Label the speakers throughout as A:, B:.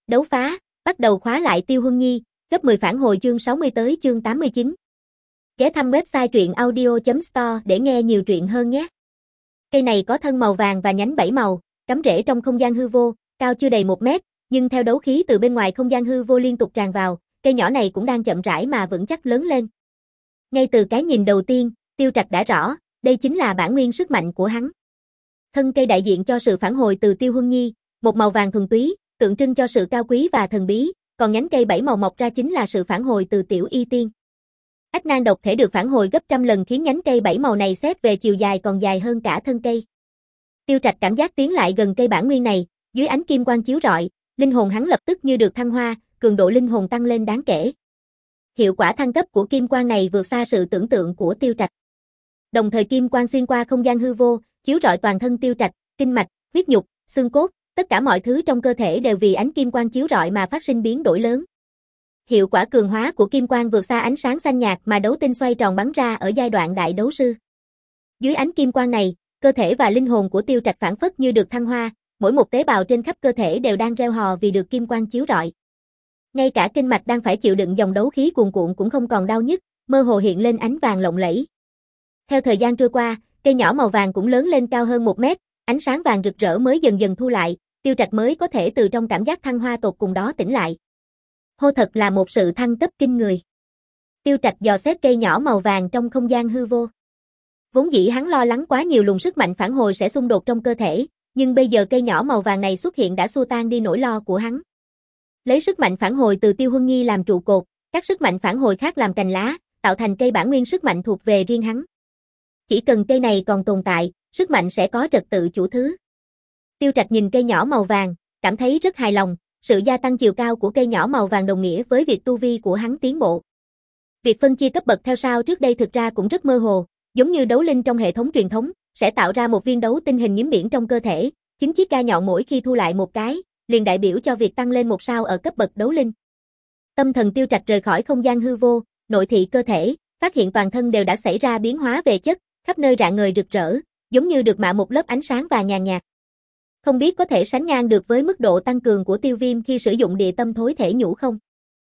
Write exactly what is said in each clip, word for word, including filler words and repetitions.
A: Đấu phá, bắt đầu khóa lại Tiêu Huân Nhi, gấp mười phản hồi chương sáu mươi tới chương tám mươi chín. Ghé thăm website truyện audio chấm store để nghe nhiều truyện hơn nhé. Cây này có thân màu vàng và nhánh bảy màu, cắm rễ trong không gian hư vô, cao chưa đầy một mét, nhưng theo đấu khí từ bên ngoài không gian hư vô liên tục tràn vào, cây nhỏ này cũng đang chậm rãi mà vững chắc lớn lên. Ngay từ cái nhìn đầu tiên, Tiêu Trạch đã rõ, đây chính là bản nguyên sức mạnh của hắn. Thân cây đại diện cho sự phản hồi từ Tiêu Huân Nhi, một màu vàng thuần túy, tượng trưng cho sự cao quý và thần bí, còn nhánh cây bảy màu mọc ra chính là sự phản hồi từ Tiểu Y Tiên. Ách nan độc thể được phản hồi gấp trăm lần khiến nhánh cây bảy màu này xét về chiều dài còn dài hơn cả thân cây. Tiêu Trạch cảm giác tiến lại gần cây bản nguyên này, dưới ánh kim quang chiếu rọi, linh hồn hắn lập tức như được thăng hoa, cường độ linh hồn tăng lên đáng kể. Hiệu quả thăng cấp của kim quang này vượt xa sự tưởng tượng của Tiêu Trạch. Đồng thời kim quang xuyên qua không gian hư vô, chiếu rọi toàn thân Tiêu Trạch, kinh mạch, huyết nhục, xương cốt, tất cả mọi thứ trong cơ thể đều vì ánh kim quang chiếu rọi mà phát sinh biến đổi lớn. Hiệu quả cường hóa của kim quang vượt xa ánh sáng xanh nhạt mà đấu tinh xoay tròn bắn ra ở giai đoạn đại đấu sư. Dưới ánh kim quang này, cơ thể và linh hồn của Tiêu Trạch phảng phất như được thăng hoa, mỗi một tế bào trên khắp cơ thể đều đang reo hò vì được kim quang chiếu rọi. Ngay cả kinh mạch đang phải chịu đựng dòng đấu khí cuồn cuộn cũng không còn đau nhức, mơ hồ hiện lên ánh vàng lộng lẫy. Theo thời gian trôi qua, cây nhỏ màu vàng cũng lớn lên cao hơn một mét, ánh sáng vàng rực rỡ mới dần dần thu lại, Tiêu Trạch mới có thể từ trong cảm giác thăng hoa tột cùng đó tỉnh lại. Hô, thật là một sự thăng cấp kinh người. Tiêu Trạch dò xét cây nhỏ màu vàng trong không gian hư vô. Vốn dĩ hắn lo lắng quá nhiều luồng sức mạnh phản hồi sẽ xung đột trong cơ thể, nhưng bây giờ cây nhỏ màu vàng này xuất hiện đã xua tan đi nỗi lo của hắn. Lấy sức mạnh phản hồi từ Tiêu Huân Nhi làm trụ cột, các sức mạnh phản hồi khác làm cành lá, tạo thành cây bản nguyên sức mạnh thuộc về riêng hắn. Chỉ cần cây này còn tồn tại, sức mạnh sẽ có trật tự chủ thứ. Tiêu Trạch nhìn cây nhỏ màu vàng, cảm thấy rất hài lòng, sự gia tăng chiều cao của cây nhỏ màu vàng đồng nghĩa với việc tu vi của hắn tiến bộ. Việc phân chia cấp bậc theo sao trước đây thực ra cũng rất mơ hồ, giống như đấu linh trong hệ thống truyền thống, sẽ tạo ra một viên đấu tinh hình nhím biển trong cơ thể, chính chiếc gai nhọn mỗi khi thu lại một cái, liền đại biểu cho việc tăng lên một sao ở cấp bậc đấu linh. Tâm thần Tiêu Trạch rời khỏi không gian hư vô, nội thị cơ thể, phát hiện toàn thân đều đã xảy ra biến hóa về chất, khắp nơi rạng ngời rực rỡ, giống như được mạ một lớp ánh sáng vàng nhàn nhạt. Không biết có thể sánh ngang được với mức độ tăng cường của Tiêu Viêm khi sử dụng địa tâm thối thể nhũ không?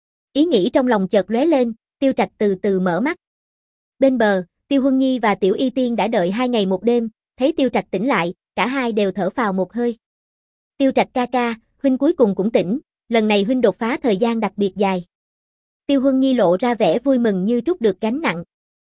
A: Ý nghĩ trong lòng chợt lóe lên, Tiêu Trạch từ từ mở mắt. Bên bờ, Tiêu Huân Nhi và Tiểu Y Tiên đã đợi hai ngày một đêm, thấy Tiêu Trạch tỉnh lại, cả hai đều thở phào một hơi. Tiêu Trạch ca ca, huynh cuối cùng cũng tỉnh, lần này huynh đột phá thời gian đặc biệt dài. Tiêu Huân Nhi lộ ra vẻ vui mừng như trút được gánh nặng.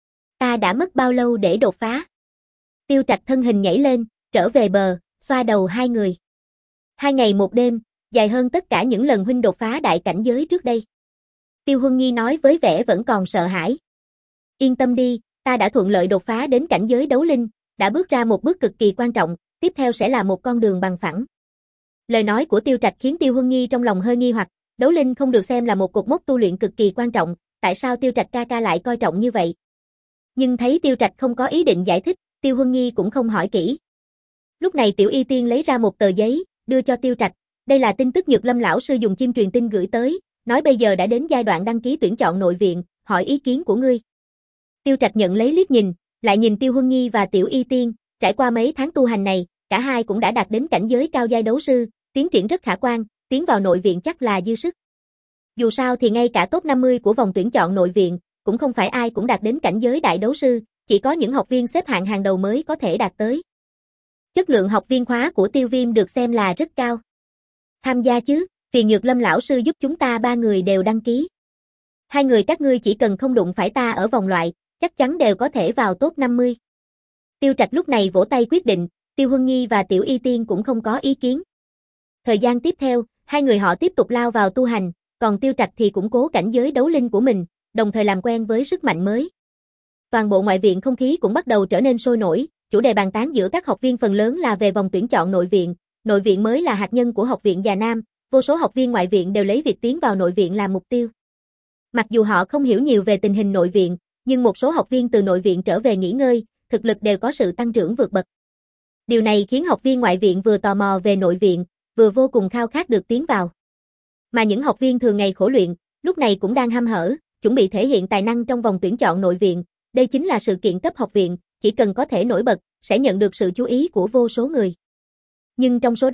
A: Ta đã mất bao lâu để đột phá? Tiêu Trạch thân hình nhảy lên, trở về bờ, xoa đầu hai người. Hai ngày một đêm, dài hơn tất cả những lần huynh đột phá đại cảnh giới trước đây. Tiêu Huân Nhi nói với vẻ vẫn còn sợ hãi. Yên tâm đi, ta đã thuận lợi đột phá đến cảnh giới đấu linh, đã bước ra một bước cực kỳ quan trọng, tiếp theo sẽ là một con đường bằng phẳng. Lời nói của Tiêu Trạch khiến Tiêu Huân Nhi trong lòng hơi nghi hoặc, đấu linh không được xem là một cột mốc tu luyện cực kỳ quan trọng, tại sao Tiêu Trạch ca ca lại coi trọng như vậy? Nhưng thấy Tiêu Trạch không có ý định giải thích, Tiêu Huân Nhi cũng không hỏi kỹ. Lúc này Tiểu Y Tiên lấy ra một tờ giấy, đưa cho Tiêu Trạch, đây là tin tức Nhược Lâm lão sư dùng chim truyền tin gửi tới, nói bây giờ đã đến giai đoạn đăng ký tuyển chọn nội viện, hỏi ý kiến của ngươi. Tiêu Trạch nhận lấy liếc nhìn, lại nhìn Tiêu Huân Nhi và Tiểu Y Tiên, trải qua mấy tháng tu hành này, cả hai cũng đã đạt đến cảnh giới cao giai đấu sư, tiến triển rất khả quan, tiến vào nội viện chắc là dư sức. Dù sao thì ngay cả top năm mươi của vòng tuyển chọn nội viện, cũng không phải ai cũng đạt đến cảnh giới đại đấu sư, chỉ có những học viên xếp hạng hàng đầu mới có thể đạt tới. Chất lượng học viên khóa của Tiêu Viêm được xem là rất cao. Tham gia chứ, phiền Nhược Lâm lão sư giúp chúng ta ba người đều đăng ký. Hai người các ngươi chỉ cần không đụng phải ta ở vòng loại, chắc chắn đều có thể vào top năm mươi. Tiêu Trạch lúc này vỗ tay quyết định, Tiêu Huân Nhi và Tiểu Y Tiên cũng không có ý kiến. Thời gian tiếp theo, hai người họ tiếp tục lao vào tu hành, còn Tiêu Trạch thì củng cố cảnh giới đấu linh của mình, đồng thời làm quen với sức mạnh mới. Toàn bộ ngoại viện không khí cũng bắt đầu trở nên sôi nổi, chủ đề bàn tán giữa các học viên phần lớn là về vòng tuyển chọn nội viện, nội viện mới là hạt nhân của học viện Già Nam, vô số học viên ngoại viện đều lấy việc tiến vào nội viện làm mục tiêu. Mặc dù họ không hiểu nhiều về tình hình nội viện, nhưng một số học viên từ nội viện trở về nghỉ ngơi, thực lực đều có sự tăng trưởng vượt bậc. Điều này khiến học viên ngoại viện vừa tò mò về nội viện, vừa vô cùng khao khát được tiến vào. Mà những học viên thường ngày khổ luyện, lúc này cũng đang hăm hở, chuẩn bị thể hiện tài năng trong vòng tuyển chọn nội viện, đây chính là sự kiện cấp học viện, chỉ cần có thể nổi bật, sẽ nhận được sự chú ý của vô số người. Nhưng trong số đó,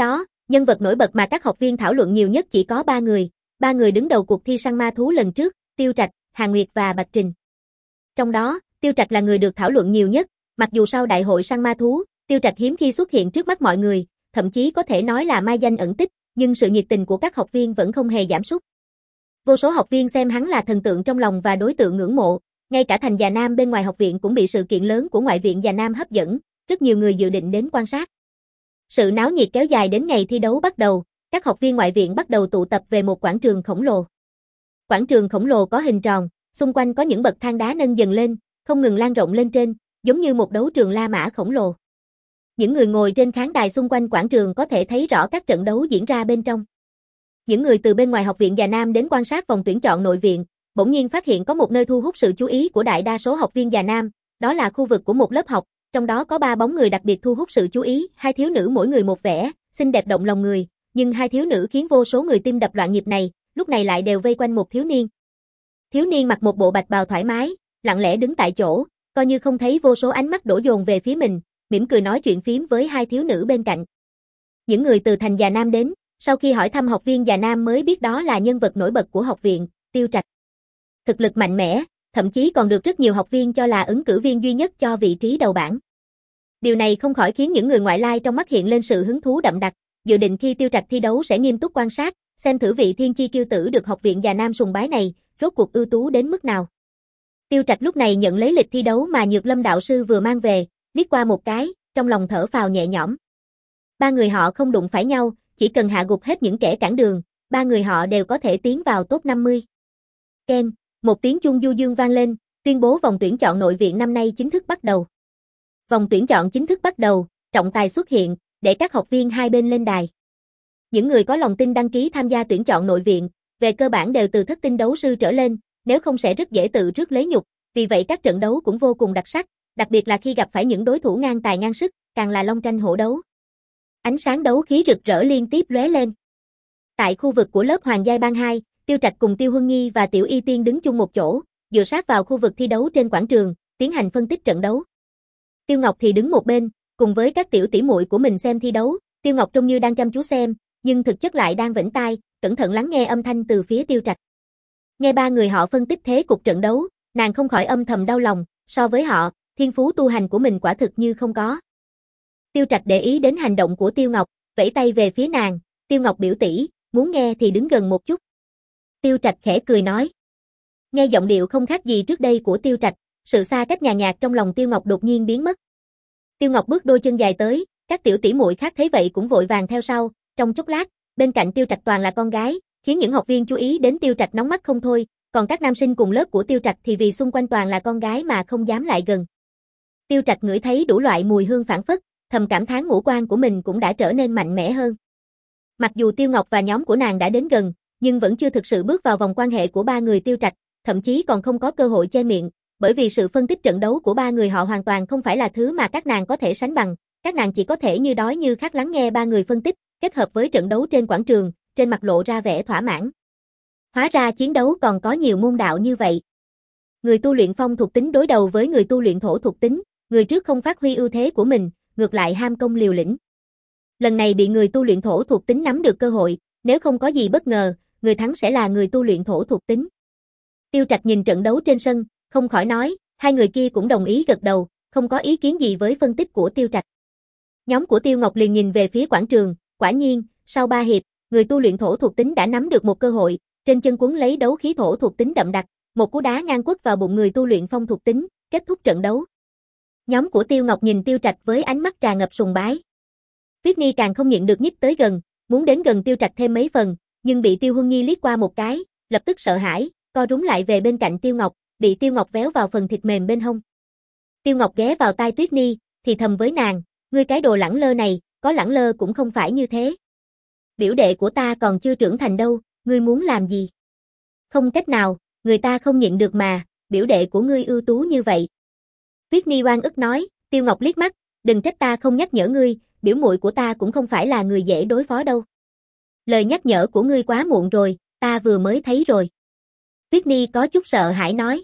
A: Nhân vật nổi bật mà các học viên thảo luận nhiều nhất chỉ có ba người, ba người đứng đầu cuộc thi săn ma thú lần trước, Tiêu Trạch, Hàn Nguyệt và Bạch Trình. Trong đó, Tiêu Trạch là người được thảo luận nhiều nhất, mặc dù sau đại hội săn ma thú, Tiêu Trạch hiếm khi xuất hiện trước mắt mọi người, thậm chí có thể nói là mai danh ẩn tích, nhưng sự nhiệt tình của các học viên vẫn không hề giảm sút. Vô số học viên xem hắn là thần tượng trong lòng và đối tượng ngưỡng mộ, ngay cả thành Già Nam bên ngoài học viện cũng bị sự kiện lớn của ngoại viện Già Nam hấp dẫn, rất nhiều người dự định đến quan sát. Sự náo nhiệt kéo dài đến ngày thi đấu bắt đầu, các học viên ngoại viện bắt đầu tụ tập về một quảng trường khổng lồ. Quảng trường khổng lồ có hình tròn, xung quanh có những bậc thang đá nâng dần lên, không ngừng lan rộng lên trên, giống như một đấu trường La Mã khổng lồ. Những người ngồi trên khán đài xung quanh quảng trường có thể thấy rõ các trận đấu diễn ra bên trong. Những người từ bên ngoài học viện Già Nam đến quan sát vòng tuyển chọn nội viện, bỗng nhiên phát hiện có một nơi thu hút sự chú ý của đại đa số học viên Già Nam, đó là khu vực của một lớp học, trong đó có ba bóng người đặc biệt thu hút sự chú ý, hai thiếu nữ mỗi người một vẻ, xinh đẹp động lòng người, nhưng hai thiếu nữ khiến vô số người tim đập loạn nhịp này, lúc này lại đều vây quanh một thiếu niên. Thiếu niên mặc một bộ bạch bào thoải mái, lặng lẽ đứng tại chỗ, coi như không thấy vô số ánh mắt đổ dồn về phía mình, mỉm cười nói chuyện phím với hai thiếu nữ bên cạnh. Những người từ thành Già Nam đến, sau khi hỏi thăm học viên Già Nam mới biết đó là nhân vật nổi bật của học viện, Tiêu Trạch. Thực lực mạnh mẽ, thậm chí còn được rất nhiều học viên cho là ứng cử viên duy nhất cho vị trí đầu bảng. Điều này không khỏi khiến những người ngoại lai trong mắt hiện lên sự hứng thú đậm đặc, dự định khi Tiêu Trạch thi đấu sẽ nghiêm túc quan sát, xem thử vị thiên chi kiêu tử được học viện Già Nam sùng bái này, rốt cuộc ưu tú đến mức nào. Tiêu Trạch lúc này nhận lấy lịch thi đấu mà Nhược Lâm đạo sư vừa mang về, liếc qua một cái, trong lòng thở phào nhẹ nhõm. Ba người họ không đụng phải nhau, chỉ cần hạ gục hết những kẻ cản đường, ba người họ đều có thể tiến vào top năm mươi. Ken, một tiếng chuông du dương vang lên, tuyên bố vòng tuyển chọn nội viện năm nay chính thức bắt đầu. Vòng tuyển chọn chính thức bắt đầu, trọng tài xuất hiện, để các học viên hai bên lên đài. Những người có lòng tin đăng ký tham gia tuyển chọn nội viện, về cơ bản đều từ thất tinh đấu sư trở lên, nếu không sẽ rất dễ tự rước lấy nhục, vì vậy các trận đấu cũng vô cùng đặc sắc, đặc biệt là khi gặp phải những đối thủ ngang tài ngang sức, càng là long tranh hổ đấu. Ánh sáng đấu khí rực rỡ liên tiếp lóe lên. Tại khu vực của lớp Hoàng Giai Ban hai, Tiêu Trạch cùng Tiêu Huân Nhi và Tiểu Y Tiên đứng chung một chỗ, dựa sát vào khu vực thi đấu trên quảng trường, tiến hành phân tích trận đấu. Tiêu Ngọc thì đứng một bên, cùng với các tiểu tỷ muội của mình xem thi đấu, Tiêu Ngọc trông như đang chăm chú xem, nhưng thực chất lại đang vểnh tai, cẩn thận lắng nghe âm thanh từ phía Tiêu Trạch. Nghe ba người họ phân tích thế cục trận đấu, nàng không khỏi âm thầm đau lòng, so với họ, thiên phú tu hành của mình quả thực như không có. Tiêu Trạch để ý đến hành động của Tiêu Ngọc, vẫy tay về phía nàng, Tiêu Ngọc biểu tỷ, muốn nghe thì đứng gần một chút. Tiêu Trạch khẽ cười nói. Nghe giọng điệu không khác gì trước đây của Tiêu Trạch, sự xa cách nhàn nhạt trong lòng Tiêu Ngọc đột nhiên biến mất. Tiêu Ngọc bước đôi chân dài tới, các tiểu tỷ muội khác thấy vậy cũng vội vàng theo sau, trong chốc lát, bên cạnh Tiêu Trạch toàn là con gái, khiến những học viên chú ý đến Tiêu Trạch nóng mắt không thôi, còn các nam sinh cùng lớp của Tiêu Trạch thì vì xung quanh toàn là con gái mà không dám lại gần. Tiêu Trạch ngửi thấy đủ loại mùi hương phảng phất, thầm cảm thán ngũ quan của mình cũng đã trở nên mạnh mẽ hơn. Mặc dù Tiêu Ngọc và nhóm của nàng đã đến gần, nhưng vẫn chưa thực sự bước vào vòng quan hệ của ba người Tiêu Trạch, thậm chí còn không có cơ hội che miệng, bởi vì sự phân tích trận đấu của ba người họ hoàn toàn không phải là thứ mà các nàng có thể sánh bằng, các nàng chỉ có thể như đói như khát lắng nghe ba người phân tích, kết hợp với trận đấu trên quảng trường, trên mặt lộ ra vẻ thỏa mãn. Hóa ra chiến đấu còn có nhiều môn đạo như vậy. Người tu luyện phong thuộc tính đối đầu với người tu luyện thổ thuộc tính, người trước không phát huy ưu thế của mình, ngược lại ham công liều lĩnh. Lần này bị người tu luyện thổ thuộc tính nắm được cơ hội, nếu không có gì bất ngờ, người thắng sẽ là người tu luyện thổ thuộc tính. Tiêu Trạch nhìn trận đấu trên sân, không khỏi nói, hai người kia cũng đồng ý gật đầu, không có ý kiến gì với phân tích của Tiêu Trạch. Nhóm của Tiêu Ngọc liền nhìn về phía quảng trường, quả nhiên, sau ba hiệp, người tu luyện thổ thuộc tính đã nắm được một cơ hội, trên chân quấn lấy đấu khí thổ thuộc tính đậm đặc, một cú đá ngang quất vào bụng người tu luyện phong thuộc tính, kết thúc trận đấu. Nhóm của Tiêu Ngọc nhìn Tiêu Trạch với ánh mắt tràn ngập sùng bái. Tuyết Nhi càng không nhịn được nhích tới gần, muốn đến gần Tiêu Trạch thêm mấy phần, nhưng bị Tiêu Huân Nhi liếc qua một cái, lập tức sợ hãi, co rúm lại về bên cạnh Tiêu Ngọc, bị Tiêu Ngọc véo vào phần thịt mềm bên hông. Tiêu Ngọc ghé vào tai Tuyết Nhi, thì thầm với nàng, ngươi cái đồ lẳng lơ này, có lẳng lơ cũng không phải như thế. Biểu đệ của ta còn chưa trưởng thành đâu, ngươi muốn làm gì? Không cách nào, người ta không nhịn được mà, biểu đệ của ngươi ưu tú như vậy. Tuyết Nhi oan ức nói, Tiêu Ngọc liếc mắt, đừng trách ta không nhắc nhở ngươi, biểu muội của ta cũng không phải là người dễ đối phó đâu. Lời nhắc nhở của ngươi quá muộn rồi, ta vừa mới thấy rồi. Tuyết Nhi có chút sợ hãi nói.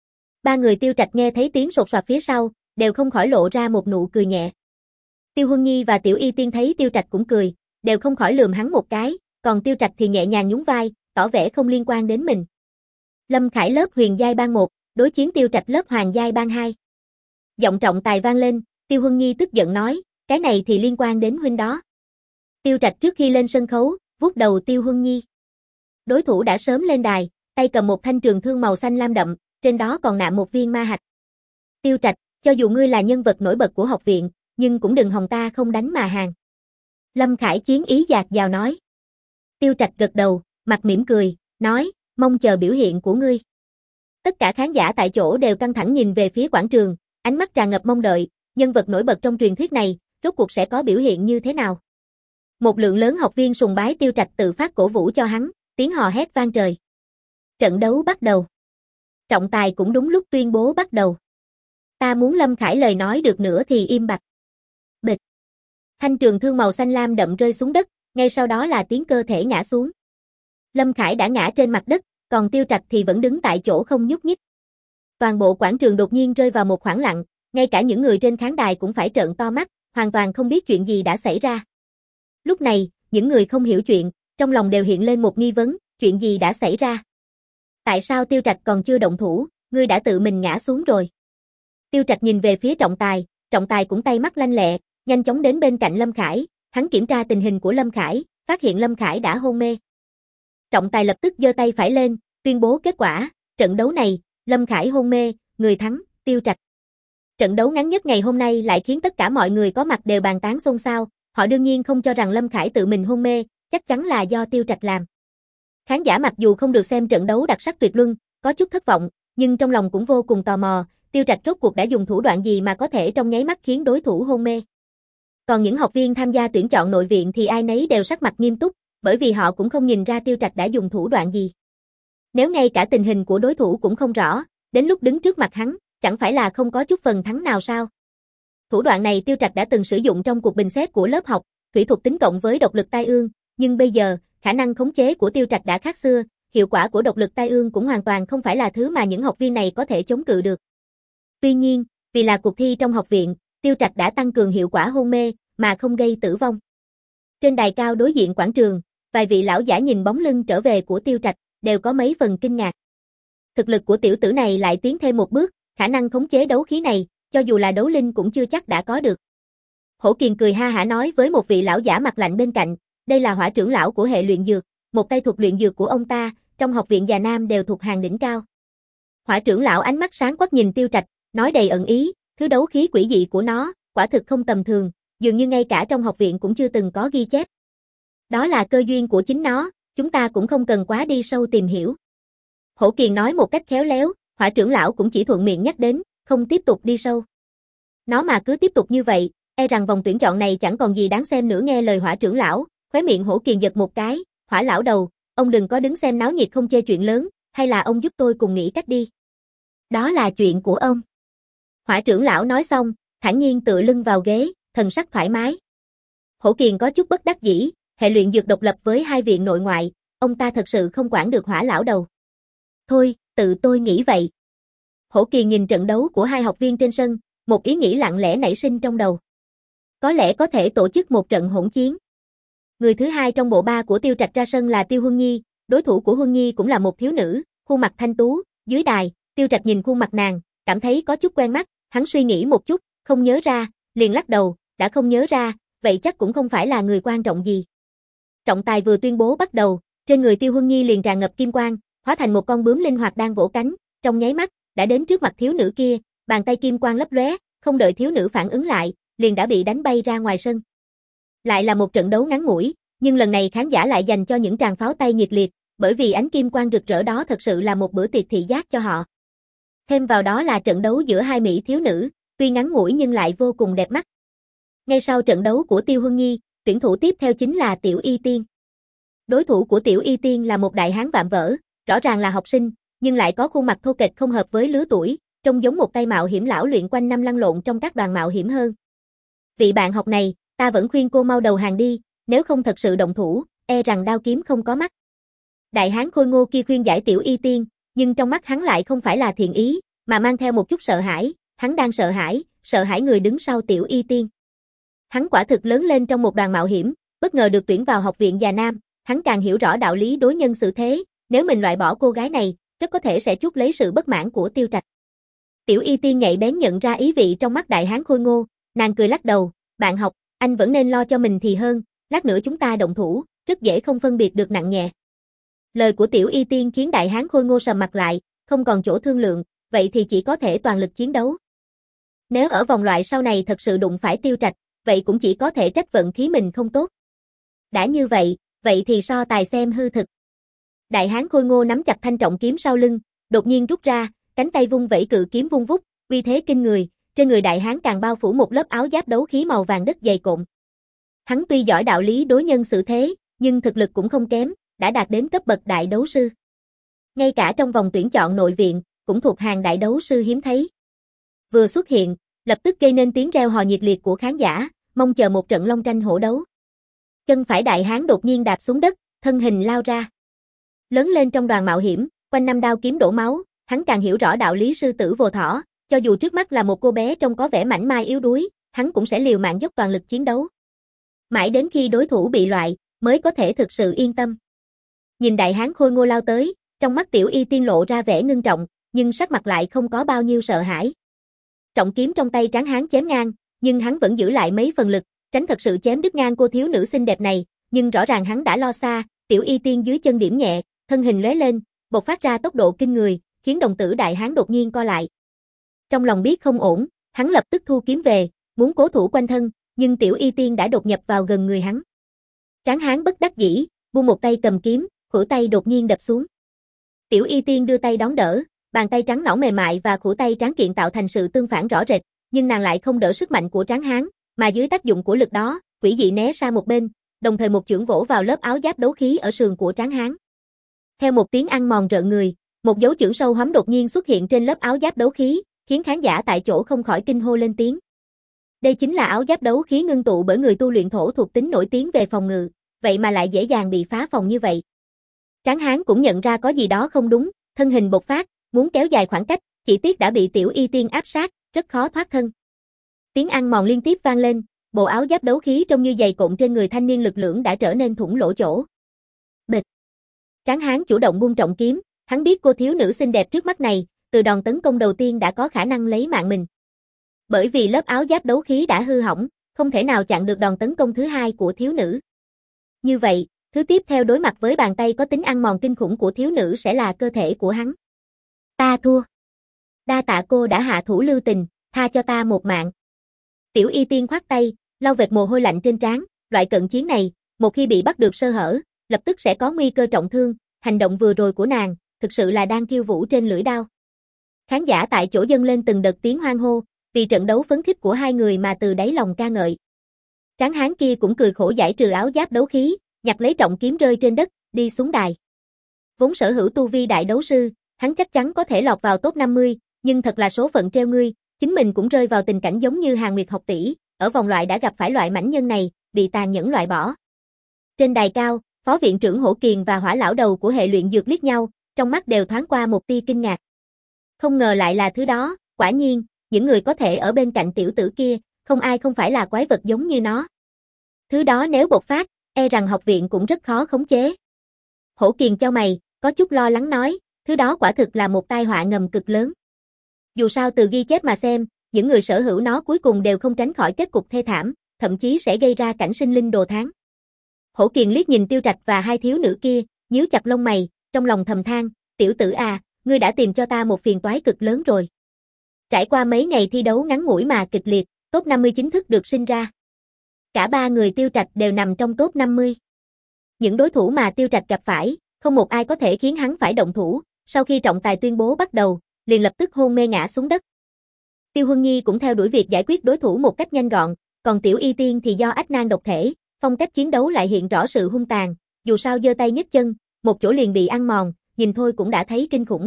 A: Ba người Tiêu Trạch nghe thấy tiếng sột soạt phía sau, đều không khỏi lộ ra một nụ cười nhẹ. Tiêu Huân Nhi và Tiểu Y Tiên thấy Tiêu Trạch cũng cười, đều không khỏi lườm hắn một cái, còn Tiêu Trạch thì nhẹ nhàng nhún vai, tỏ vẻ không liên quan đến mình. Lâm Khải lớp huyền giai ban một, đối chiến Tiêu Trạch lớp hoàng giai ban hai. Giọng trọng tài vang lên, Tiêu Huân Nhi tức giận nói, cái này thì liên quan đến huynh đó. Tiêu Trạch trước khi lên sân khấu, vuốt đầu Tiêu Huân Nhi. Đối thủ đã sớm lên đài, tay cầm một thanh trường thương màu xanh lam đậm, trên đó còn nạm một viên ma hạch. Tiêu Trạch, cho dù ngươi là nhân vật nổi bật của học viện, nhưng cũng đừng hòng ta không đánh mà hàng. Lâm Khải chiến ý dạt dào nói. Tiêu Trạch gật đầu, mặt mỉm cười, nói, mong chờ biểu hiện của ngươi. Tất cả khán giả tại chỗ đều căng thẳng nhìn về phía quảng trường, ánh mắt tràn ngập mong đợi, nhân vật nổi bật trong truyền thuyết này, rốt cuộc sẽ có biểu hiện như thế nào. Một lượng lớn học viên sùng bái Tiêu Trạch tự phát cổ vũ cho hắn, tiếng hò hét vang trời. Trận đấu bắt đầu. Trọng tài cũng đúng lúc tuyên bố bắt đầu. Ta muốn Lâm Khải lời nói được nữa thì im bặt. Bịch. Thanh trường thương màu xanh lam đậm rơi xuống đất, ngay sau đó là tiếng cơ thể ngã xuống. Lâm Khải đã ngã trên mặt đất, còn Tiêu Trạch thì vẫn đứng tại chỗ không nhúc nhích. Toàn bộ quảng trường đột nhiên rơi vào một khoảng lặng, ngay cả những người trên khán đài cũng phải trợn to mắt, hoàn toàn không biết chuyện gì đã xảy ra. Lúc này, những người không hiểu chuyện, trong lòng đều hiện lên một nghi vấn, chuyện gì đã xảy ra? Tại sao Tiêu Trạch còn chưa động thủ, ngươi đã tự mình ngã xuống rồi? Tiêu Trạch nhìn về phía trọng tài, trọng tài cũng tay mắt lanh lẹ, nhanh chóng đến bên cạnh Lâm Khải, hắn kiểm tra tình hình của Lâm Khải, phát hiện Lâm Khải đã hôn mê. Trọng tài lập tức giơ tay phải lên, tuyên bố kết quả, trận đấu này, Lâm Khải hôn mê, người thắng, Tiêu Trạch. Trận đấu ngắn nhất ngày hôm nay lại khiến tất cả mọi người có mặt đều bàn tán xôn xao, họ đương nhiên không cho rằng Lâm Khải tự mình hôn mê, chắc chắn là do Tiêu Trạch làm. Khán giả mặc dù không được xem trận đấu đặc sắc tuyệt luân, có chút thất vọng, nhưng trong lòng cũng vô cùng tò mò, Tiêu Trạch rốt cuộc đã dùng thủ đoạn gì mà có thể trong nháy mắt khiến đối thủ hôn mê. Còn những học viên tham gia tuyển chọn nội viện thì ai nấy đều sắc mặt nghiêm túc, bởi vì họ cũng không nhìn ra Tiêu Trạch đã dùng thủ đoạn gì. Nếu ngay cả tình hình của đối thủ cũng không rõ, đến lúc đứng trước mặt hắn, chẳng phải là không có chút phần thắng nào sao? Thủ đoạn này Tiêu Trạch đã từng sử dụng trong cuộc bình xét của lớp học, thủy thuộc tính cộng với độc lực tai ương, nhưng bây giờ, khả năng khống chế của Tiêu Trạch đã khác xưa, hiệu quả của độc lực tai ương cũng hoàn toàn không phải là thứ mà những học viên này có thể chống cự được. Tuy nhiên, vì là cuộc thi trong học viện, Tiêu Trạch đã tăng cường hiệu quả hôn mê, mà không gây tử vong. Trên đài cao đối diện quảng trường, vài vị lão giả nhìn bóng lưng trở về của Tiêu Trạch, đều có mấy phần kinh ngạc. Thực lực của tiểu tử này lại tiến thêm một bước, khả năng khống chế đấu khí này, cho dù là đấu linh cũng chưa chắc đã có được. Hổ Kiền cười ha hả nói với một vị lão giả mặt lạnh bên cạnh, đây là Hỏa trưởng lão của hệ luyện dược, một tay thuật luyện dược của ông ta, trong học viện già nam đều thuộc hàng đỉnh cao. Hỏa trưởng lão ánh mắt sáng quắc nhìn Tiêu Trạch, nói đầy ẩn ý, thứ đấu khí quỷ dị của nó, quả thực không tầm thường, dường như ngay cả trong học viện cũng chưa từng có ghi chép. Đó là cơ duyên của chính nó, chúng ta cũng không cần quá đi sâu tìm hiểu. Hổ Kiền nói một cách khéo léo, Hỏa trưởng lão cũng chỉ thuận miệng nhắc đến, không tiếp tục đi sâu. Nó mà cứ tiếp tục như vậy, e rằng vòng tuyển chọn này chẳng còn gì đáng xem nữa. Nghe lời Hỏa trưởng lão, khóe miệng Hổ Kiền giật một cái, Hỏa lão đầu, ông đừng có đứng xem náo nhiệt không chê chuyện lớn, hay là ông giúp tôi cùng nghĩ cách đi. Đó là chuyện của ông. Hỏa trưởng lão nói xong, thản nhiên tựa lưng vào ghế, thần sắc thoải mái. Hổ Kiền có chút bất đắc dĩ, hệ luyện dược độc lập với hai viện nội ngoại, ông ta thật sự không quản được Hỏa lão đầu. Thôi, tự tôi nghĩ vậy. Hổ Kiền nhìn trận đấu của hai học viên trên sân, một ý nghĩ lặng lẽ nảy sinh trong đầu. Có lẽ có thể tổ chức một trận hỗn chiến. Người thứ hai trong bộ ba của Tiêu Trạch ra sân là Tiêu Huân Nhi, đối thủ của Huân Nhi cũng là một thiếu nữ, khuôn mặt thanh tú, dưới đài, Tiêu Trạch nhìn khuôn mặt nàng, cảm thấy có chút quen mắt, hắn suy nghĩ một chút, không nhớ ra, liền lắc đầu, đã không nhớ ra, vậy chắc cũng không phải là người quan trọng gì. Trọng tài vừa tuyên bố bắt đầu, trên người Tiêu Huân Nhi liền tràn ngập kim quang, hóa thành một con bướm linh hoạt đang vỗ cánh, trong nháy mắt, đã đến trước mặt thiếu nữ kia, bàn tay kim quang lấp lóe, không đợi thiếu nữ phản ứng lại, liền đã bị đánh bay ra ngoài sân. Lại là một trận đấu ngắn ngủi, nhưng lần này khán giả lại dành cho những tràng pháo tay nhiệt liệt, bởi vì ánh kim quang rực rỡ đó thật sự là một bữa tiệc thị giác cho họ. Thêm vào đó là trận đấu giữa hai mỹ thiếu nữ, tuy ngắn ngủi nhưng lại vô cùng đẹp mắt. Ngay sau trận đấu của Tiêu Huân Nhi, tuyển thủ tiếp theo chính là Tiểu Y Tiên. Đối thủ của Tiểu Y Tiên là một đại hán vạm vỡ, rõ ràng là học sinh, nhưng lại có khuôn mặt thô kệch không hợp với lứa tuổi, trông giống một tay mạo hiểm lão luyện quanh năm lăn lộn trong các đoàn mạo hiểm hơn. Vị bạn học này, ta vẫn khuyên cô mau đầu hàng đi, nếu không thật sự động thủ, e rằng đao kiếm không có mắt. Đại hán khôi ngô kia khuyên giải Tiểu Y Tiên, nhưng trong mắt hắn lại không phải là thiện ý, mà mang theo một chút sợ hãi, hắn đang sợ hãi, sợ hãi người đứng sau Tiểu Y Tiên. Hắn quả thực lớn lên trong một đoàn mạo hiểm, bất ngờ được tuyển vào học viện Già Nam, hắn càng hiểu rõ đạo lý đối nhân xử thế, nếu mình loại bỏ cô gái này, rất có thể sẽ chuốc lấy sự bất mãn của Tiêu Trạch. Tiểu Y Tiên nhạy bén nhận ra ý vị trong mắt đại hán khôi ngô, nàng cười lắc đầu, bạn học, anh vẫn nên lo cho mình thì hơn, lát nữa chúng ta động thủ, rất dễ không phân biệt được nặng nhẹ. Lời của Tiểu Y Tiên khiến đại hán khôi ngô sầm mặt lại, không còn chỗ thương lượng, vậy thì chỉ có thể toàn lực chiến đấu. Nếu ở vòng loại sau này thật sự đụng phải Tiêu Trạch, vậy cũng chỉ có thể trách vận khí mình không tốt. Đã như vậy, vậy thì so tài xem hư thực. Đại hán khôi ngô nắm chặt thanh trọng kiếm sau lưng, đột nhiên rút ra, cánh tay vung vẩy cự kiếm vung vút, uy thế kinh người, trên người đại hán càng bao phủ một lớp áo giáp đấu khí màu vàng đất dày cộm. Hắn tuy giỏi đạo lý đối nhân xử thế, nhưng thực lực cũng không kém, đã đạt đến cấp bậc đại đấu sư. Ngay cả trong vòng tuyển chọn nội viện, cũng thuộc hàng đại đấu sư hiếm thấy. Vừa xuất hiện, lập tức gây nên tiếng reo hò nhiệt liệt của khán giả, mong chờ một trận long tranh hổ đấu. Chân phải đại hán đột nhiên đạp xuống đất, thân hình lao ra. Lớn lên trong đoàn mạo hiểm, quanh năm đao kiếm đổ máu, hắn càng hiểu rõ đạo lý sư tử vô thỏ, cho dù trước mắt là một cô bé trông có vẻ mảnh mai yếu đuối, hắn cũng sẽ liều mạng dốc toàn lực chiến đấu. Mãi đến khi đối thủ bị loại, mới có thể thực sự yên tâm. Nhìn đại hán khôi ngô lao tới, trong mắt Tiểu Y Tiên lộ ra vẻ ngưng trọng, nhưng sắc mặt lại không có bao nhiêu sợ hãi. Trọng kiếm trong tay tráng hán chém ngang, nhưng hắn vẫn giữ lại mấy phần lực, tránh thật sự chém đứt ngang cô thiếu nữ xinh đẹp này, nhưng rõ ràng hắn đã lo xa, Tiểu Y Tiên dưới chân điểm nhẹ, thân hình lóe lên, bộc phát ra tốc độ kinh người, khiến đồng tử đại hán đột nhiên co lại. Trong lòng biết không ổn, hắn lập tức thu kiếm về, muốn cố thủ quanh thân, nhưng Tiểu Y Tiên đã đột nhập vào gần người hắn. Tráng hán bất đắc dĩ, buông một tay cầm kiếm, khuỷu tay đột nhiên đập xuống. Tiểu Y Tiên đưa tay đón đỡ, bàn tay trắng nõn mềm mại và khuỷu tay tráng kiện tạo thành sự tương phản rõ rệt, nhưng nàng lại không đỡ sức mạnh của tráng hán, mà dưới tác dụng của lực đó, quỷ dị né sang một bên, đồng thời một chưởng vỗ vào lớp áo giáp đấu khí ở sườn của tráng hán. Theo một tiếng ăn mòn rợn người, một dấu chưởng sâu hoắm đột nhiên xuất hiện trên lớp áo giáp đấu khí, khiến khán giả tại chỗ không khỏi kinh hô lên tiếng. Đây chính là áo giáp đấu khí ngưng tụ bởi người tu luyện thổ thuộc tính nổi tiếng về phòng ngự, vậy mà lại dễ dàng bị phá phòng như vậy. Tráng hán cũng nhận ra có gì đó không đúng, thân hình bộc phát, muốn kéo dài khoảng cách, chỉ tiếc đã bị Tiểu Y Tiên áp sát, rất khó thoát thân. Tiếng ăn mòn liên tiếp vang lên, bộ áo giáp đấu khí trông như dày cộm trên người thanh niên lực lưỡng đã trở nên thủng lỗ chỗ. Bịch. Tráng hán chủ động buông trọng kiếm, hắn biết cô thiếu nữ xinh đẹp trước mắt này, từ đòn tấn công đầu tiên đã có khả năng lấy mạng mình. Bởi vì lớp áo giáp đấu khí đã hư hỏng, không thể nào chặn được đòn tấn công thứ hai của thiếu nữ. Như vậy, thứ tiếp theo đối mặt với bàn tay có tính ăn mòn kinh khủng của thiếu nữ sẽ là cơ thể của hắn. Ta thua. Đa tạ cô đã hạ thủ lưu tình, tha cho ta một mạng. Tiểu Y Tiên khoát tay, lau vệt mồ hôi lạnh trên trán, loại cận chiến này, một khi bị bắt được sơ hở, lập tức sẽ có nguy cơ trọng thương, hành động vừa rồi của nàng, thực sự là đang khiêu vũ trên lưỡi đao. Khán giả tại chỗ dâng lên từng đợt tiếng hoan hô, vì trận đấu phấn khích của hai người mà từ đáy lòng ca ngợi. Tráng hán kia cũng cười khổ giải trừ áo giáp đấu khí, nhặt lấy trọng kiếm rơi trên đất, đi xuống đài. Vốn sở hữu tu vi đại đấu sư, hắn chắc chắn có thể lọt vào top năm mươi, nhưng thật là số phận treo ngươi, chính mình cũng rơi vào tình cảnh giống như Hàn Nguyệt học tỷ, ở vòng loại đã gặp phải loại mãnh nhân này, bị tàn nhẫn loại bỏ. Trên đài cao, phó viện trưởng Hổ Kiền và Hỏa lão đầu của hệ luyện dược liếc nhau, trong mắt đều thoáng qua một tia kinh ngạc. Không ngờ lại là thứ đó, quả nhiên, những người có thể ở bên cạnh tiểu tử kia, không ai không phải là quái vật giống như nó. Thứ đó nếu bộc phát, e rằng học viện cũng rất khó khống chế. Hổ Kiền chau mày, có chút lo lắng nói, thứ đó quả thực là một tai họa ngầm cực lớn. Dù sao từ ghi chép mà xem, những người sở hữu nó cuối cùng đều không tránh khỏi kết cục thê thảm, thậm chí sẽ gây ra cảnh sinh linh đồ thán. Hổ Kiền liếc nhìn Tiêu Trạch và hai thiếu nữ kia, nhíu chặt lông mày, trong lòng thầm than, tiểu tử à, ngươi đã tìm cho ta một phiền toái cực lớn rồi. Trải qua mấy ngày thi đấu ngắn ngủi mà kịch liệt, top năm mươi chính thức được sinh ra. Cả ba người Tiêu Trạch đều nằm trong top năm mươi. Những đối thủ mà Tiêu Trạch gặp phải, không một ai có thể khiến hắn phải động thủ, sau khi trọng tài tuyên bố bắt đầu, liền lập tức hôn mê ngã xuống đất. Tiêu Huân Nhi cũng theo đuổi việc giải quyết đối thủ một cách nhanh gọn, còn Tiểu Y Tiên thì do ách nan độc thể, phong cách chiến đấu lại hiện rõ sự hung tàn, dù sao giơ tay nhấc chân, một chỗ liền bị ăn mòn, nhìn thôi cũng đã thấy kinh khủng.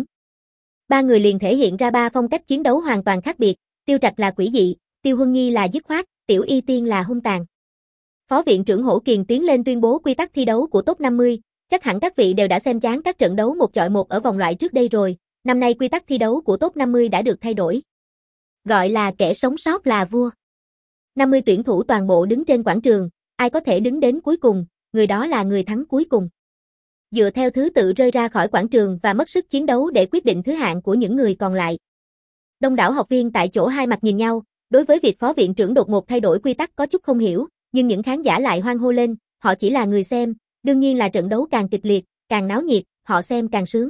A: Ba người liền thể hiện ra ba phong cách chiến đấu hoàn toàn khác biệt, Tiêu Trạch là quỷ dị, Tiêu Huân Nhi là dứt khoát, Tiểu Y Tiên là hung tàn. Phó viện trưởng Hổ Kiền tiến lên tuyên bố quy tắc thi đấu của top năm mươi, chắc hẳn các vị đều đã xem chán các trận đấu một chọi một ở vòng loại trước đây rồi, năm nay quy tắc thi đấu của top năm mươi đã được thay đổi. Gọi là kẻ sống sót là vua. năm mươi tuyển thủ toàn bộ đứng trên quảng trường, ai có thể đứng đến cuối cùng, người đó là người thắng cuối cùng. Dựa theo thứ tự rơi ra khỏi quảng trường và mất sức chiến đấu để quyết định thứ hạng của những người còn lại. Đông đảo học viên tại chỗ hai mặt nhìn nhau, đối với việc phó viện trưởng đột ngột thay đổi quy tắc có chút không hiểu, nhưng những khán giả lại hoan hô lên, họ chỉ là người xem, đương nhiên là trận đấu càng kịch liệt, càng náo nhiệt, họ xem càng sướng.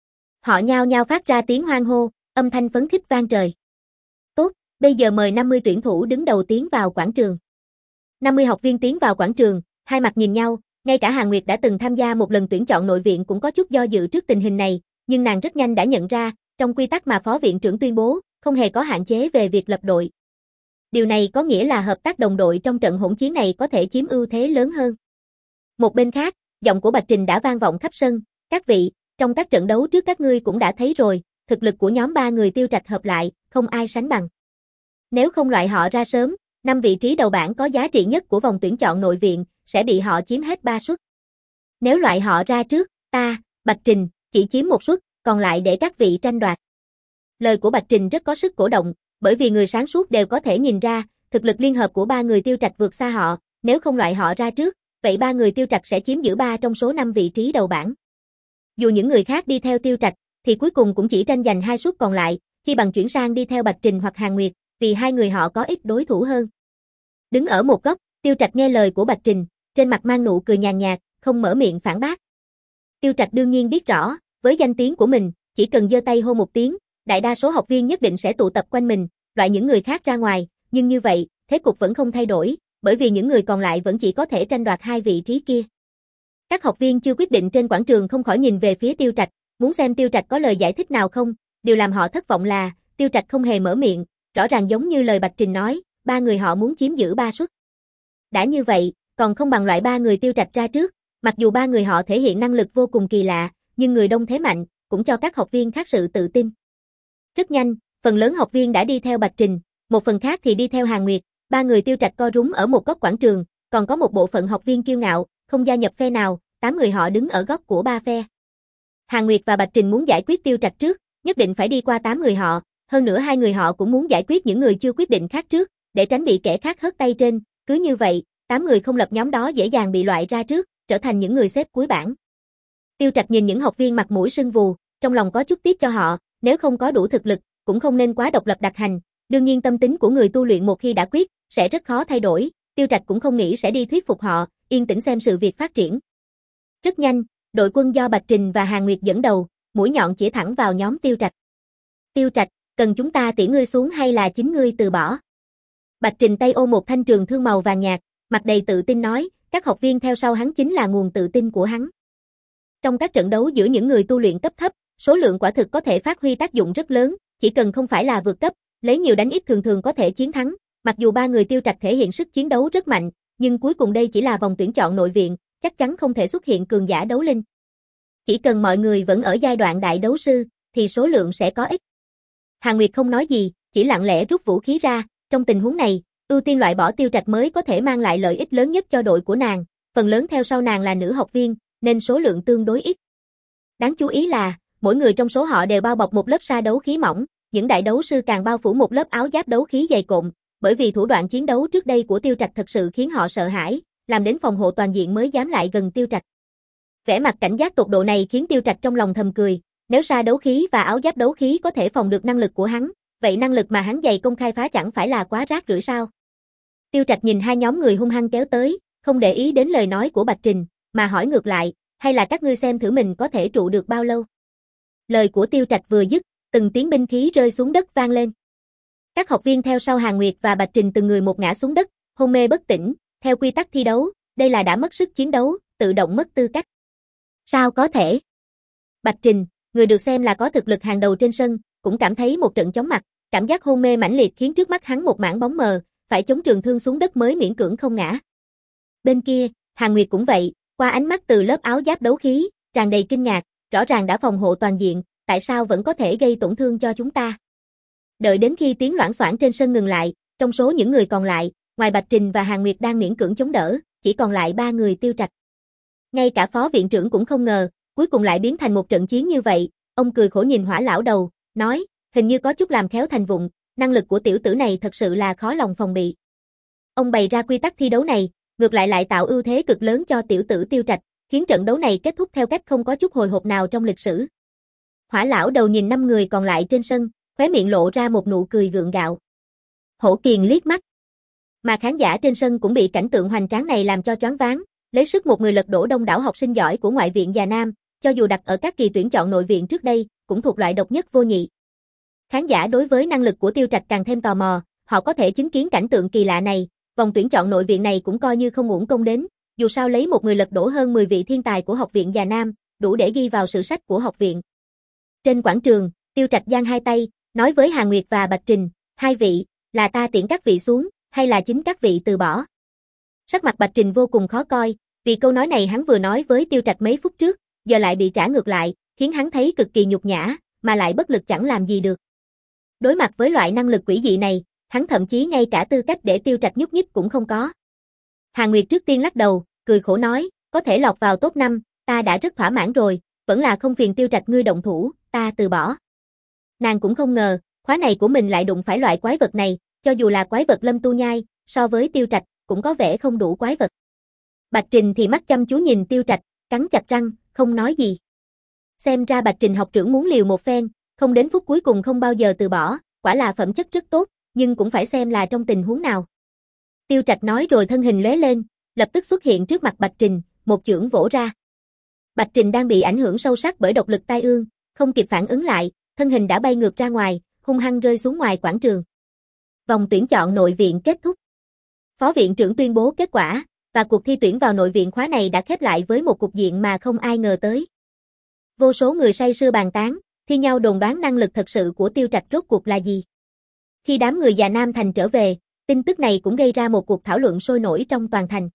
A: Họ nhao nhao phát ra tiếng hoan hô, âm thanh phấn khích vang trời. Tốt, bây giờ mời năm mươi tuyển thủ đứng đầu tiến vào quảng trường. năm mươi học viên tiến vào quảng trường, hai mặt nhìn nhau, ngay cả Hàn Nguyệt đã từng tham gia một lần tuyển chọn nội viện cũng có chút do dự trước tình hình này, nhưng nàng rất nhanh đã nhận ra, trong quy tắc mà phó viện trưởng tuyên bố, không hề có hạn chế về việc lập đội. Điều này có nghĩa là hợp tác đồng đội trong trận hỗn chiến này có thể chiếm ưu thế lớn hơn. Một bên khác, giọng của Bạch Trình đã vang vọng khắp sân, các vị, trong các trận đấu trước các ngươi cũng đã thấy rồi, thực lực của nhóm ba người Tiêu Trạch hợp lại, không ai sánh bằng. Nếu không loại họ ra sớm, năm vị trí đầu bảng có giá trị nhất của vòng tuyển chọn nội viện, sẽ bị họ chiếm hết ba suất. Nếu loại họ ra trước, ta, Bạch Trình, chỉ chiếm một suất, còn lại để các vị tranh đoạt. Lời của Bạch Trình rất có sức cổ động, bởi vì người sáng suốt đều có thể nhìn ra, thực lực liên hợp của ba người Tiêu Trạch vượt xa họ, nếu không loại họ ra trước, vậy ba người Tiêu Trạch sẽ chiếm giữ ba trong số năm vị trí đầu bảng. Dù những người khác đi theo Tiêu Trạch, thì cuối cùng cũng chỉ tranh giành hai suất còn lại, chi bằng chuyển sang đi theo Bạch Trình hoặc Hàn Nguyệt, vì hai người họ có ít đối thủ hơn. Đứng ở một góc, Tiêu Trạch nghe lời của Bạch Trình, trên mặt mang nụ cười nhàn nhạt, không mở miệng phản bác. Tiêu Trạch đương nhiên biết rõ, với danh tiếng của mình, chỉ cần giơ tay hô một tiếng, đại đa số học viên nhất định sẽ tụ tập quanh mình, loại những người khác ra ngoài, nhưng như vậy, thế cục vẫn không thay đổi, bởi vì những người còn lại vẫn chỉ có thể tranh đoạt hai vị trí kia. Các học viên chưa quyết định trên quảng trường không khỏi nhìn về phía Tiêu Trạch, muốn xem Tiêu Trạch có lời giải thích nào không, điều làm họ thất vọng là, Tiêu Trạch không hề mở miệng, rõ ràng giống như lời Bạch Trình nói, ba người họ muốn chiếm giữ ba suất. Đã như vậy, còn không bằng loại ba người Tiêu Trạch ra trước, mặc dù ba người họ thể hiện năng lực vô cùng kỳ lạ, nhưng người đông thế mạnh, cũng cho các học viên khác sự tự tin. Rất nhanh, phần lớn học viên đã đi theo Bạch Trình, một phần khác thì đi theo Hàn Nguyệt, ba người Tiêu Trạch co rúm ở một góc quảng trường, còn có một bộ phận học viên kiêu ngạo, không gia nhập phe nào, tám người họ đứng ở góc của ba phe. Hàn Nguyệt và Bạch Trình muốn giải quyết Tiêu Trạch trước, nhất định phải đi qua tám người họ, hơn nữa hai người họ cũng muốn giải quyết những người chưa quyết định khác trước, để tránh bị kẻ khác hất tay trên, cứ như vậy, tám người không lập nhóm đó dễ dàng bị loại ra trước, trở thành những người xếp cuối bảng. Tiêu Trạch nhìn những học viên mặt mũi sưng vù, trong lòng có chút tiếc cho họ, nếu không có đủ thực lực, cũng không nên quá độc lập đặt hành, đương nhiên tâm tính của người tu luyện một khi đã quyết, sẽ rất khó thay đổi, Tiêu Trạch cũng không nghĩ sẽ đi thuyết phục họ, yên tĩnh xem sự việc phát triển. Rất nhanh, đội quân do Bạch Trình và Hàn Nguyệt dẫn đầu, mũi nhọn chỉ thẳng vào nhóm Tiêu Trạch. Tiêu Trạch, cần chúng ta tiễn ngươi xuống hay là chính ngươi từ bỏ? Bạch Trình tay ôm một thanh trường thương màu vàng nhạt, mặt đầy tự tin nói, các học viên theo sau hắn chính là nguồn tự tin của hắn. Trong các trận đấu giữa những người tu luyện cấp thấp, số lượng quả thực có thể phát huy tác dụng rất lớn, chỉ cần không phải là vượt cấp, lấy nhiều đánh ít thường thường có thể chiến thắng. Mặc dù ba người Tiêu Trạch thể hiện sức chiến đấu rất mạnh, nhưng cuối cùng đây chỉ là vòng tuyển chọn nội viện, chắc chắn không thể xuất hiện cường giả đấu linh. Chỉ cần mọi người vẫn ở giai đoạn đại đấu sư, thì số lượng sẽ có ích. Hàn Nguyệt không nói gì, chỉ lặng lẽ rút vũ khí ra, trong tình huống này, ưu tiên loại bỏ Tiêu Trạch mới có thể mang lại lợi ích lớn nhất cho đội của nàng, phần lớn theo sau nàng là nữ học viên, nên số lượng tương đối ít. Đáng chú ý là, mỗi người trong số họ đều bao bọc một lớp sa đấu khí mỏng, những đại đấu sư càng bao phủ một lớp áo giáp đấu khí dày cộm, bởi vì thủ đoạn chiến đấu trước đây của Tiêu Trạch thật sự khiến họ sợ hãi, làm đến phòng hộ toàn diện mới dám lại gần Tiêu Trạch. Vẻ mặt cảnh giác tột độ này khiến Tiêu Trạch trong lòng thầm cười, nếu sa đấu khí và áo giáp đấu khí có thể phòng được năng lực của hắn, vậy năng lực mà hắn dày công khai phá chẳng phải là quá rác rưởi sao? Tiêu Trạch nhìn hai nhóm người hung hăng kéo tới, không để ý đến lời nói của Bạch Trình, mà hỏi ngược lại, hay là các ngươi xem thử mình có thể trụ được bao lâu? Lời của Tiêu Trạch vừa dứt, từng tiếng binh khí rơi xuống đất vang lên. Các học viên theo sau Hàn Nguyệt và Bạch Trình từng người một ngã xuống đất, hôn mê bất tỉnh, theo quy tắc thi đấu, đây là đã mất sức chiến đấu, tự động mất tư cách. Sao có thể? Bạch Trình, người được xem là có thực lực hàng đầu trên sân, cũng cảm thấy một trận chóng mặt, cảm giác hôn mê mãnh liệt khiến trước mắt hắn một mảng bóng mờ, phải chống trường thương xuống đất mới miễn cưỡng không ngã. Bên kia, Hàn Nguyệt cũng vậy, qua ánh mắt từ lớp áo giáp đấu khí, tràn đầy kinh ngạc, rõ ràng đã phòng hộ toàn diện, tại sao vẫn có thể gây tổn thương cho chúng ta? Đợi đến khi tiếng loảng xoảng trên sân ngừng lại, trong số những người còn lại, ngoài Bạch Trình và Hàn Nguyệt đang miễn cưỡng chống đỡ, chỉ còn lại ba người Tiêu Trạch. Ngay cả phó viện trưởng cũng không ngờ, cuối cùng lại biến thành một trận chiến như vậy, ông cười khổ nhìn Hỏa lão đầu, nói, hình như có chút làm khéo thành vụng, năng lực của tiểu tử này thật sự là khó lòng phòng bị. Ông bày ra quy tắc thi đấu này, ngược lại lại tạo ưu thế cực lớn cho tiểu tử Tiêu Trạch, khiến trận đấu này kết thúc theo cách không có chút hồi hộp nào trong lịch sử. Hỏa lão đầu nhìn năm người còn lại trên sân, khóe miệng lộ ra một nụ cười gượng gạo. Hổ Kiền liếc mắt. Mà khán giả trên sân cũng bị cảnh tượng hoành tráng này làm cho choáng váng, lấy sức một người lật đổ đông đảo học sinh giỏi của ngoại viện Già Nam, cho dù đặt ở các kỳ tuyển chọn nội viện trước đây, cũng thuộc loại độc nhất vô nhị. Khán giả đối với năng lực của Tiêu Trạch càng thêm tò mò, họ có thể chứng kiến cảnh tượng kỳ lạ này, vòng tuyển chọn nội viện này cũng coi như không uổng công đến, dù sao lấy một người lật đổ hơn mười vị thiên tài của học viện Già Nam, đủ để ghi vào sử sách của học viện. Trên quảng trường, Tiêu Trạch giang hai tay, nói với Hàn Nguyệt và Bạch Trình, hai vị, là ta tiễn các vị xuống, hay là chính các vị từ bỏ? Sắc mặt Bạch Trình vô cùng khó coi, vì câu nói này hắn vừa nói với Tiêu Trạch mấy phút trước, giờ lại bị trả ngược lại, khiến hắn thấy cực kỳ nhục nhã, mà lại bất lực chẳng làm gì được. Đối mặt với loại năng lực quỷ dị này, hắn thậm chí ngay cả tư cách để Tiêu Trạch nhúc nhích cũng không có. Hàn Nguyệt trước tiên lắc đầu, cười khổ nói, có thể lọt vào top năm, ta đã rất thỏa mãn rồi, vẫn là không phiền Tiêu Trạch ngươi động thủ, ta từ bỏ. Nàng cũng không ngờ, khóa này của mình lại đụng phải loại quái vật này, cho dù là quái vật Lâm Tu Nhai, so với Tiêu Trạch, cũng có vẻ không đủ quái vật. Bạch Trình thì mắt chăm chú nhìn Tiêu Trạch, cắn chặt răng, không nói gì. Xem ra Bạch Trình học trưởng muốn liều một phen, không đến phút cuối cùng không bao giờ từ bỏ, quả là phẩm chất rất tốt, nhưng cũng phải xem là trong tình huống nào. Tiêu Trạch nói rồi thân hình lóe lên, lập tức xuất hiện trước mặt Bạch Trình, một chưởng vỗ ra. Bạch Trình đang bị ảnh hưởng sâu sắc bởi độc lực tai ương, không kịp phản ứng lại, thân hình đã bay ngược ra ngoài, hung hăng rơi xuống ngoài quảng trường. Vòng tuyển chọn nội viện kết thúc. Phó viện trưởng tuyên bố kết quả, và cuộc thi tuyển vào nội viện khóa này đã khép lại với một cục diện mà không ai ngờ tới. Vô số người say sưa bàn tán, thi nhau đồn đoán năng lực thật sự của Tiêu Trạch rốt cuộc là gì. Khi đám người Già Nam Thành trở về, tin tức này cũng gây ra một cuộc thảo luận sôi nổi trong toàn thành.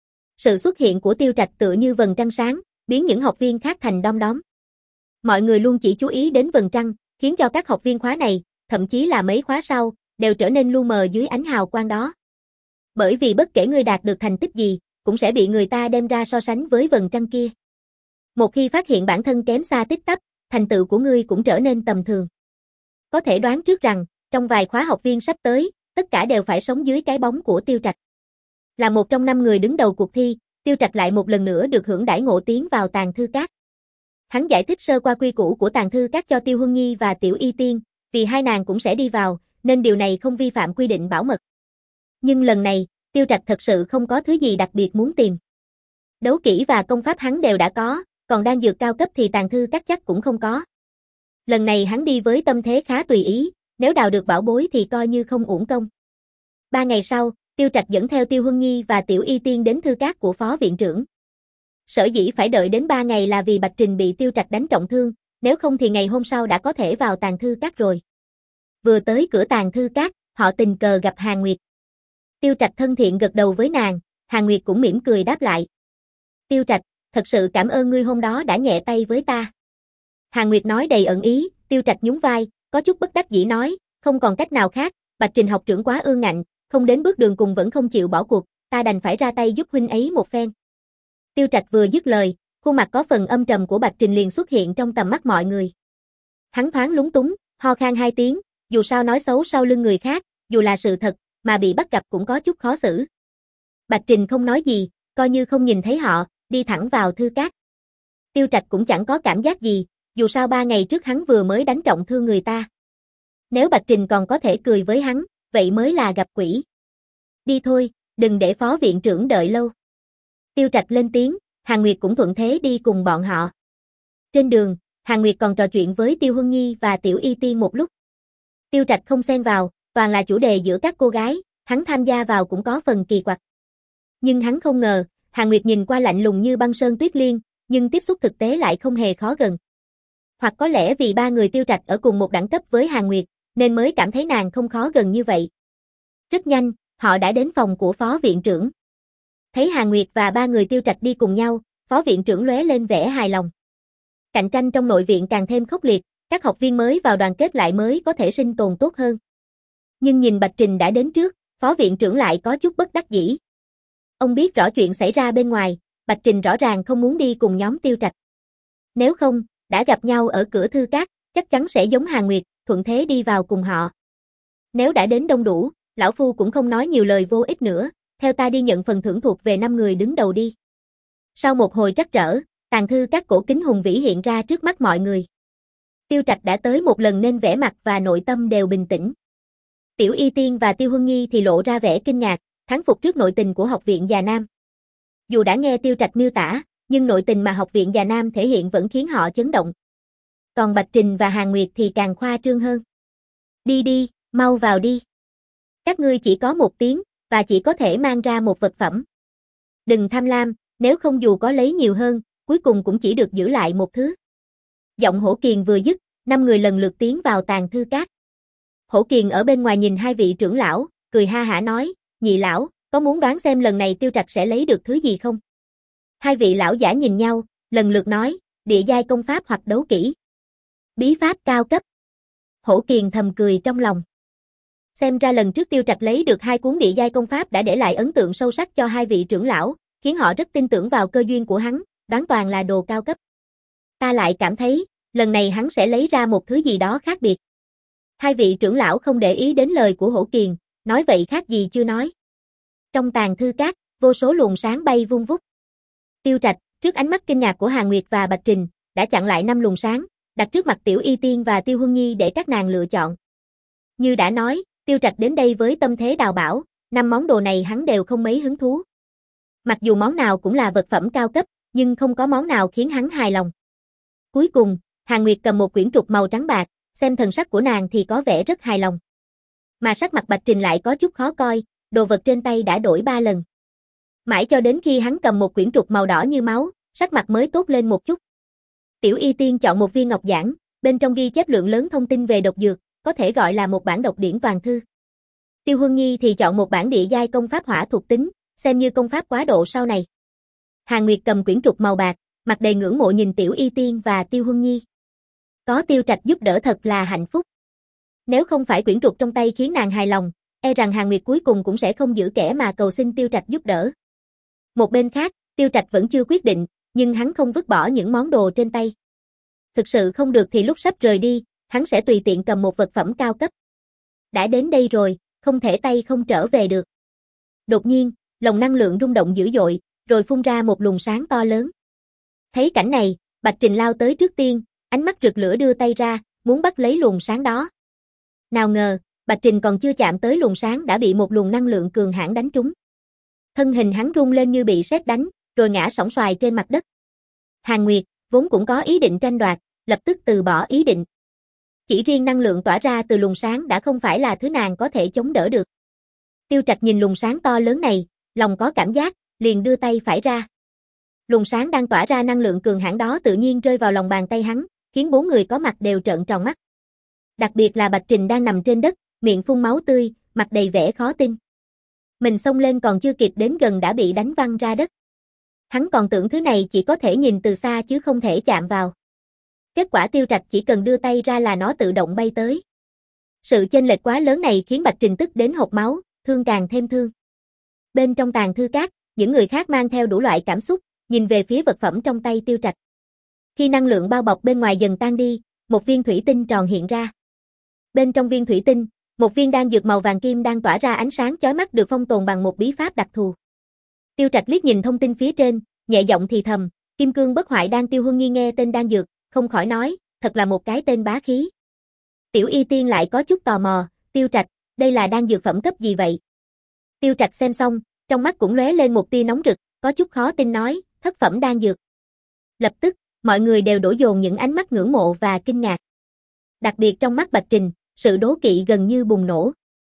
A: Sự xuất hiện của Tiêu Trạch tựa như vầng trăng sáng, biến những học viên khác thành đom đóm. Mọi người luôn chỉ chú ý đến vầng trăng, khiến cho các học viên khóa này, thậm chí là mấy khóa sau, đều trở nên lu mờ dưới ánh hào quang đó. Bởi vì bất kể ngươi đạt được thành tích gì, cũng sẽ bị người ta đem ra so sánh với vầng trăng kia. Một khi phát hiện bản thân kém xa tít tắp, thành tựu của ngươi cũng trở nên tầm thường. Có thể đoán trước rằng, trong vài khóa học viên sắp tới, tất cả đều phải sống dưới cái bóng của Tiêu Trạch. Là một trong năm người đứng đầu cuộc thi, Tiêu Trạch lại một lần nữa được hưởng đãi ngộ tiến vào Tàng Thư Các. Hắn giải thích sơ qua quy củ của Tàng Thư Các cho Tiêu Huân Nhi và Tiểu Y Tiên, vì hai nàng cũng sẽ đi vào, nên điều này không vi phạm quy định bảo mật. Nhưng lần này, Tiêu Trạch thật sự không có thứ gì đặc biệt muốn tìm. Đấu kỹ và công pháp hắn đều đã có, còn đan dược cao cấp thì Tàng Thư Các chắc cũng không có. Lần này hắn đi với tâm thế khá tùy ý, nếu đào được bảo bối thì coi như không uổng công. Ba ngày sau, Tiêu Trạch dẫn theo Tiêu Huân Nhi và Tiểu Y Tiên đến thư các của phó viện trưởng. Sở dĩ phải đợi đến ba ngày là vì Bạch Trình bị Tiêu Trạch đánh trọng thương, nếu không thì ngày hôm sau đã có thể vào Tàng Thư Các rồi. Vừa tới cửa Tàng Thư Các, họ tình cờ gặp Hàn Nguyệt. Tiêu Trạch thân thiện gật đầu với nàng, Hàn Nguyệt cũng mỉm cười đáp lại. Tiêu Trạch, thật sự cảm ơn ngươi hôm đó đã nhẹ tay với ta. Hàn Nguyệt nói đầy ẩn ý, Tiêu Trạch nhún vai, có chút bất đắc dĩ nói, không còn cách nào khác, Bạch Trình học trưởng quá ương ngạnh, không đến bước đường cùng vẫn không chịu bỏ cuộc, ta đành phải ra tay giúp huynh ấy một phen. Tiêu Trạch vừa dứt lời, khuôn mặt có phần âm trầm của Bạch Trình liền xuất hiện trong tầm mắt mọi người. Hắn thoáng lúng túng, ho khan hai tiếng, dù sao nói xấu sau lưng người khác, dù là sự thật, mà bị bắt gặp cũng có chút khó xử. Bạch Trình không nói gì, coi như không nhìn thấy họ, đi thẳng vào thư các. Tiêu Trạch cũng chẳng có cảm giác gì, dù sao ba ngày trước hắn vừa mới đánh trọng thương người ta. Nếu Bạch Trình còn có thể cười với hắn, vậy mới là gặp quỷ. Đi thôi, đừng để phó viện trưởng đợi lâu. Tiêu Trạch lên tiếng, Hàn Nguyệt cũng thuận thế đi cùng bọn họ. Trên đường, Hàn Nguyệt còn trò chuyện với Tiêu Huân Nhi và Tiểu Y Tiên một lúc. Tiêu Trạch không xen vào, toàn là chủ đề giữa các cô gái, hắn tham gia vào cũng có phần kỳ quặc. Nhưng hắn không ngờ, Hàn Nguyệt nhìn qua lạnh lùng như băng sơn tuyết liên, nhưng tiếp xúc thực tế lại không hề khó gần. Hoặc có lẽ vì ba người Tiêu Trạch ở cùng một đẳng cấp với Hàn Nguyệt, nên mới cảm thấy nàng không khó gần như vậy. Rất nhanh, họ đã đến phòng của phó viện trưởng. Thấy Hàn Nguyệt và ba người Tiêu Trạch đi cùng nhau, phó viện trưởng lóe lên vẻ hài lòng. Cạnh tranh trong nội viện càng thêm khốc liệt, các học viên mới vào đoàn kết lại mới có thể sinh tồn tốt hơn. Nhưng nhìn Bạch Trình đã đến trước, phó viện trưởng lại có chút bất đắc dĩ. Ông biết rõ chuyện xảy ra bên ngoài, Bạch Trình rõ ràng không muốn đi cùng nhóm Tiêu Trạch. Nếu không, đã gặp nhau ở cửa thư các, chắc chắn sẽ giống Hàn Nguyệt, thuận thế đi vào cùng họ. Nếu đã đến đông đủ, lão phu cũng không nói nhiều lời vô ích nữa, theo ta đi nhận phần thưởng thuộc về năm người đứng đầu đi. Sau một hồi trắc trở, tàng thư các cổ kính hùng vĩ hiện ra trước mắt mọi người. Tiêu Trạch đã tới một lần nên vẻ mặt và nội tâm đều bình tĩnh. Tiểu Y Tiên và Tiêu Huân Nhi thì lộ ra vẻ kinh ngạc, thán phục trước nội tình của Học viện Già Nam. Dù đã nghe Tiêu Trạch miêu tả, nhưng nội tình mà Học viện Già Nam thể hiện vẫn khiến họ chấn động. Còn Bạch Trình và Hàn Nguyệt thì càng khoa trương hơn. Đi đi, mau vào đi. Các ngươi chỉ có một tiếng, và chỉ có thể mang ra một vật phẩm. Đừng tham lam, nếu không dù có lấy nhiều hơn, cuối cùng cũng chỉ được giữ lại một thứ. Giọng Hổ Kiền vừa dứt, năm người lần lượt tiến vào tàng thư các. Hổ Kiền ở bên ngoài nhìn hai vị trưởng lão, cười ha hả nói, nhị lão, có muốn đoán xem lần này Tiêu Trạch sẽ lấy được thứ gì không? Hai vị lão giả nhìn nhau, lần lượt nói, địa giai công pháp hoặc đấu kỹ. Bí pháp cao cấp. Hổ Kiền thầm cười trong lòng. Xem ra lần trước Tiêu Trạch lấy được hai cuốn địa giai công pháp đã để lại ấn tượng sâu sắc cho hai vị trưởng lão, khiến họ rất tin tưởng vào cơ duyên của hắn, đoán toàn là đồ cao cấp. Ta lại cảm thấy, lần này hắn sẽ lấy ra một thứ gì đó khác biệt. Hai vị trưởng lão không để ý đến lời của Hổ Kiền, nói vậy khác gì chưa nói. Trong tàng thư các, vô số luồng sáng bay vung vút. Tiêu Trạch, trước ánh mắt kinh ngạc của Hàn Nguyệt và Bạch Trình, đã chặn lại năm luồng sáng, đặt trước mặt Tiểu Y Tiên và Tiêu Huân Nhi để các nàng lựa chọn. Như đã nói, Tiêu Trạch đến đây với tâm thế đào bảo, năm món đồ này hắn đều không mấy hứng thú. Mặc dù món nào cũng là vật phẩm cao cấp, nhưng không có món nào khiến hắn hài lòng. Cuối cùng, Hàn Nguyệt cầm một quyển trục màu trắng bạc, xem thần sắc của nàng thì có vẻ rất hài lòng. Mà sắc mặt Bạch Trình lại có chút khó coi, đồ vật trên tay đã đổi ba lần. Mãi cho đến khi hắn cầm một quyển trục màu đỏ như máu, sắc mặt mới tốt lên một chút. Tiểu Y Tiên chọn một viên ngọc giản, bên trong ghi chép lượng lớn thông tin về độc dược, có thể gọi là một bản độc điển toàn thư. Tiêu Huân Nhi thì chọn một bản địa giai công pháp hỏa thuộc tính, xem như công pháp quá độ sau này. Hàn Nguyệt cầm quyển trục màu bạc, mặt đầy ngưỡng mộ nhìn Tiểu Y Tiên và Tiêu Huân Nhi. Có Tiêu Trạch giúp đỡ thật là hạnh phúc. Nếu không phải quyển trục trong tay khiến nàng hài lòng, e rằng Hàn Nguyệt cuối cùng cũng sẽ không giữ kẻ mà cầu xin Tiêu Trạch giúp đỡ. Một bên khác, Tiêu Trạch vẫn chưa quyết định, nhưng hắn không vứt bỏ những món đồ trên tay. Thực sự không được thì lúc sắp rời đi, hắn sẽ tùy tiện cầm một vật phẩm cao cấp. Đã đến đây rồi, không thể tay không trở về được. Đột nhiên, lồng năng lượng rung động dữ dội, rồi phun ra một luồng sáng to lớn. Thấy cảnh này, Bạch Trình lao tới trước tiên, ánh mắt rực lửa đưa tay ra, muốn bắt lấy luồng sáng đó. Nào ngờ, Bạch Trình còn chưa chạm tới luồng sáng đã bị một luồng năng lượng cường hãn đánh trúng. Thân hình hắn rung lên như bị sét đánh, rồi ngã sóng xoài trên mặt đất. Hàn Nguyệt, vốn cũng có ý định tranh đoạt, lập tức từ bỏ ý định. Chỉ riêng năng lượng tỏa ra từ luồng sáng đã không phải là thứ nàng có thể chống đỡ được. Tiêu Trạch nhìn luồng sáng to lớn này, lòng có cảm giác, liền đưa tay phải ra. Luồng sáng đang tỏa ra năng lượng cường hãn đó tự nhiên rơi vào lòng bàn tay hắn, khiến bốn người có mặt đều trợn tròn mắt. Đặc biệt là Bạch Trình đang nằm trên đất, miệng phun máu tươi, mặt đầy vẻ khó tin. Mình xông lên còn chưa kịp đến gần đã bị đánh văng ra đất. Hắn còn tưởng thứ này chỉ có thể nhìn từ xa chứ không thể chạm vào. Kết quả Tiêu Trạch chỉ cần đưa tay ra là nó tự động bay tới. Sự chênh lệch quá lớn này khiến Bạch Trình tức đến hộc máu, thương càng thêm thương. Bên trong tàng thư các, những người khác mang theo đủ loại cảm xúc, nhìn về phía vật phẩm trong tay Tiêu Trạch. Khi năng lượng bao bọc bên ngoài dần tan đi, một viên thủy tinh tròn hiện ra. Bên trong viên thủy tinh, một viên đan dược màu vàng kim đang tỏa ra ánh sáng chói mắt được phong tồn bằng một bí pháp đặc thù. Tiêu Trạch liếc nhìn thông tin phía trên, nhẹ giọng thì thầm, Kim Cương Bất Hoại Đan. Tiêu Huân Nhi nghe tên đan dược, không khỏi nói, thật là một cái tên bá khí. Tiểu Y Tiên lại có chút tò mò, Tiêu Trạch, đây là đan dược phẩm cấp gì vậy? Tiêu Trạch xem xong, trong mắt cũng lóe lên một tia nóng rực, có chút khó tin nói, thất phẩm đan dược. Lập tức, mọi người đều đổ dồn những ánh mắt ngưỡng mộ và kinh ngạc. Đặc biệt trong mắt Bạch Trình, sự đố kỵ gần như bùng nổ.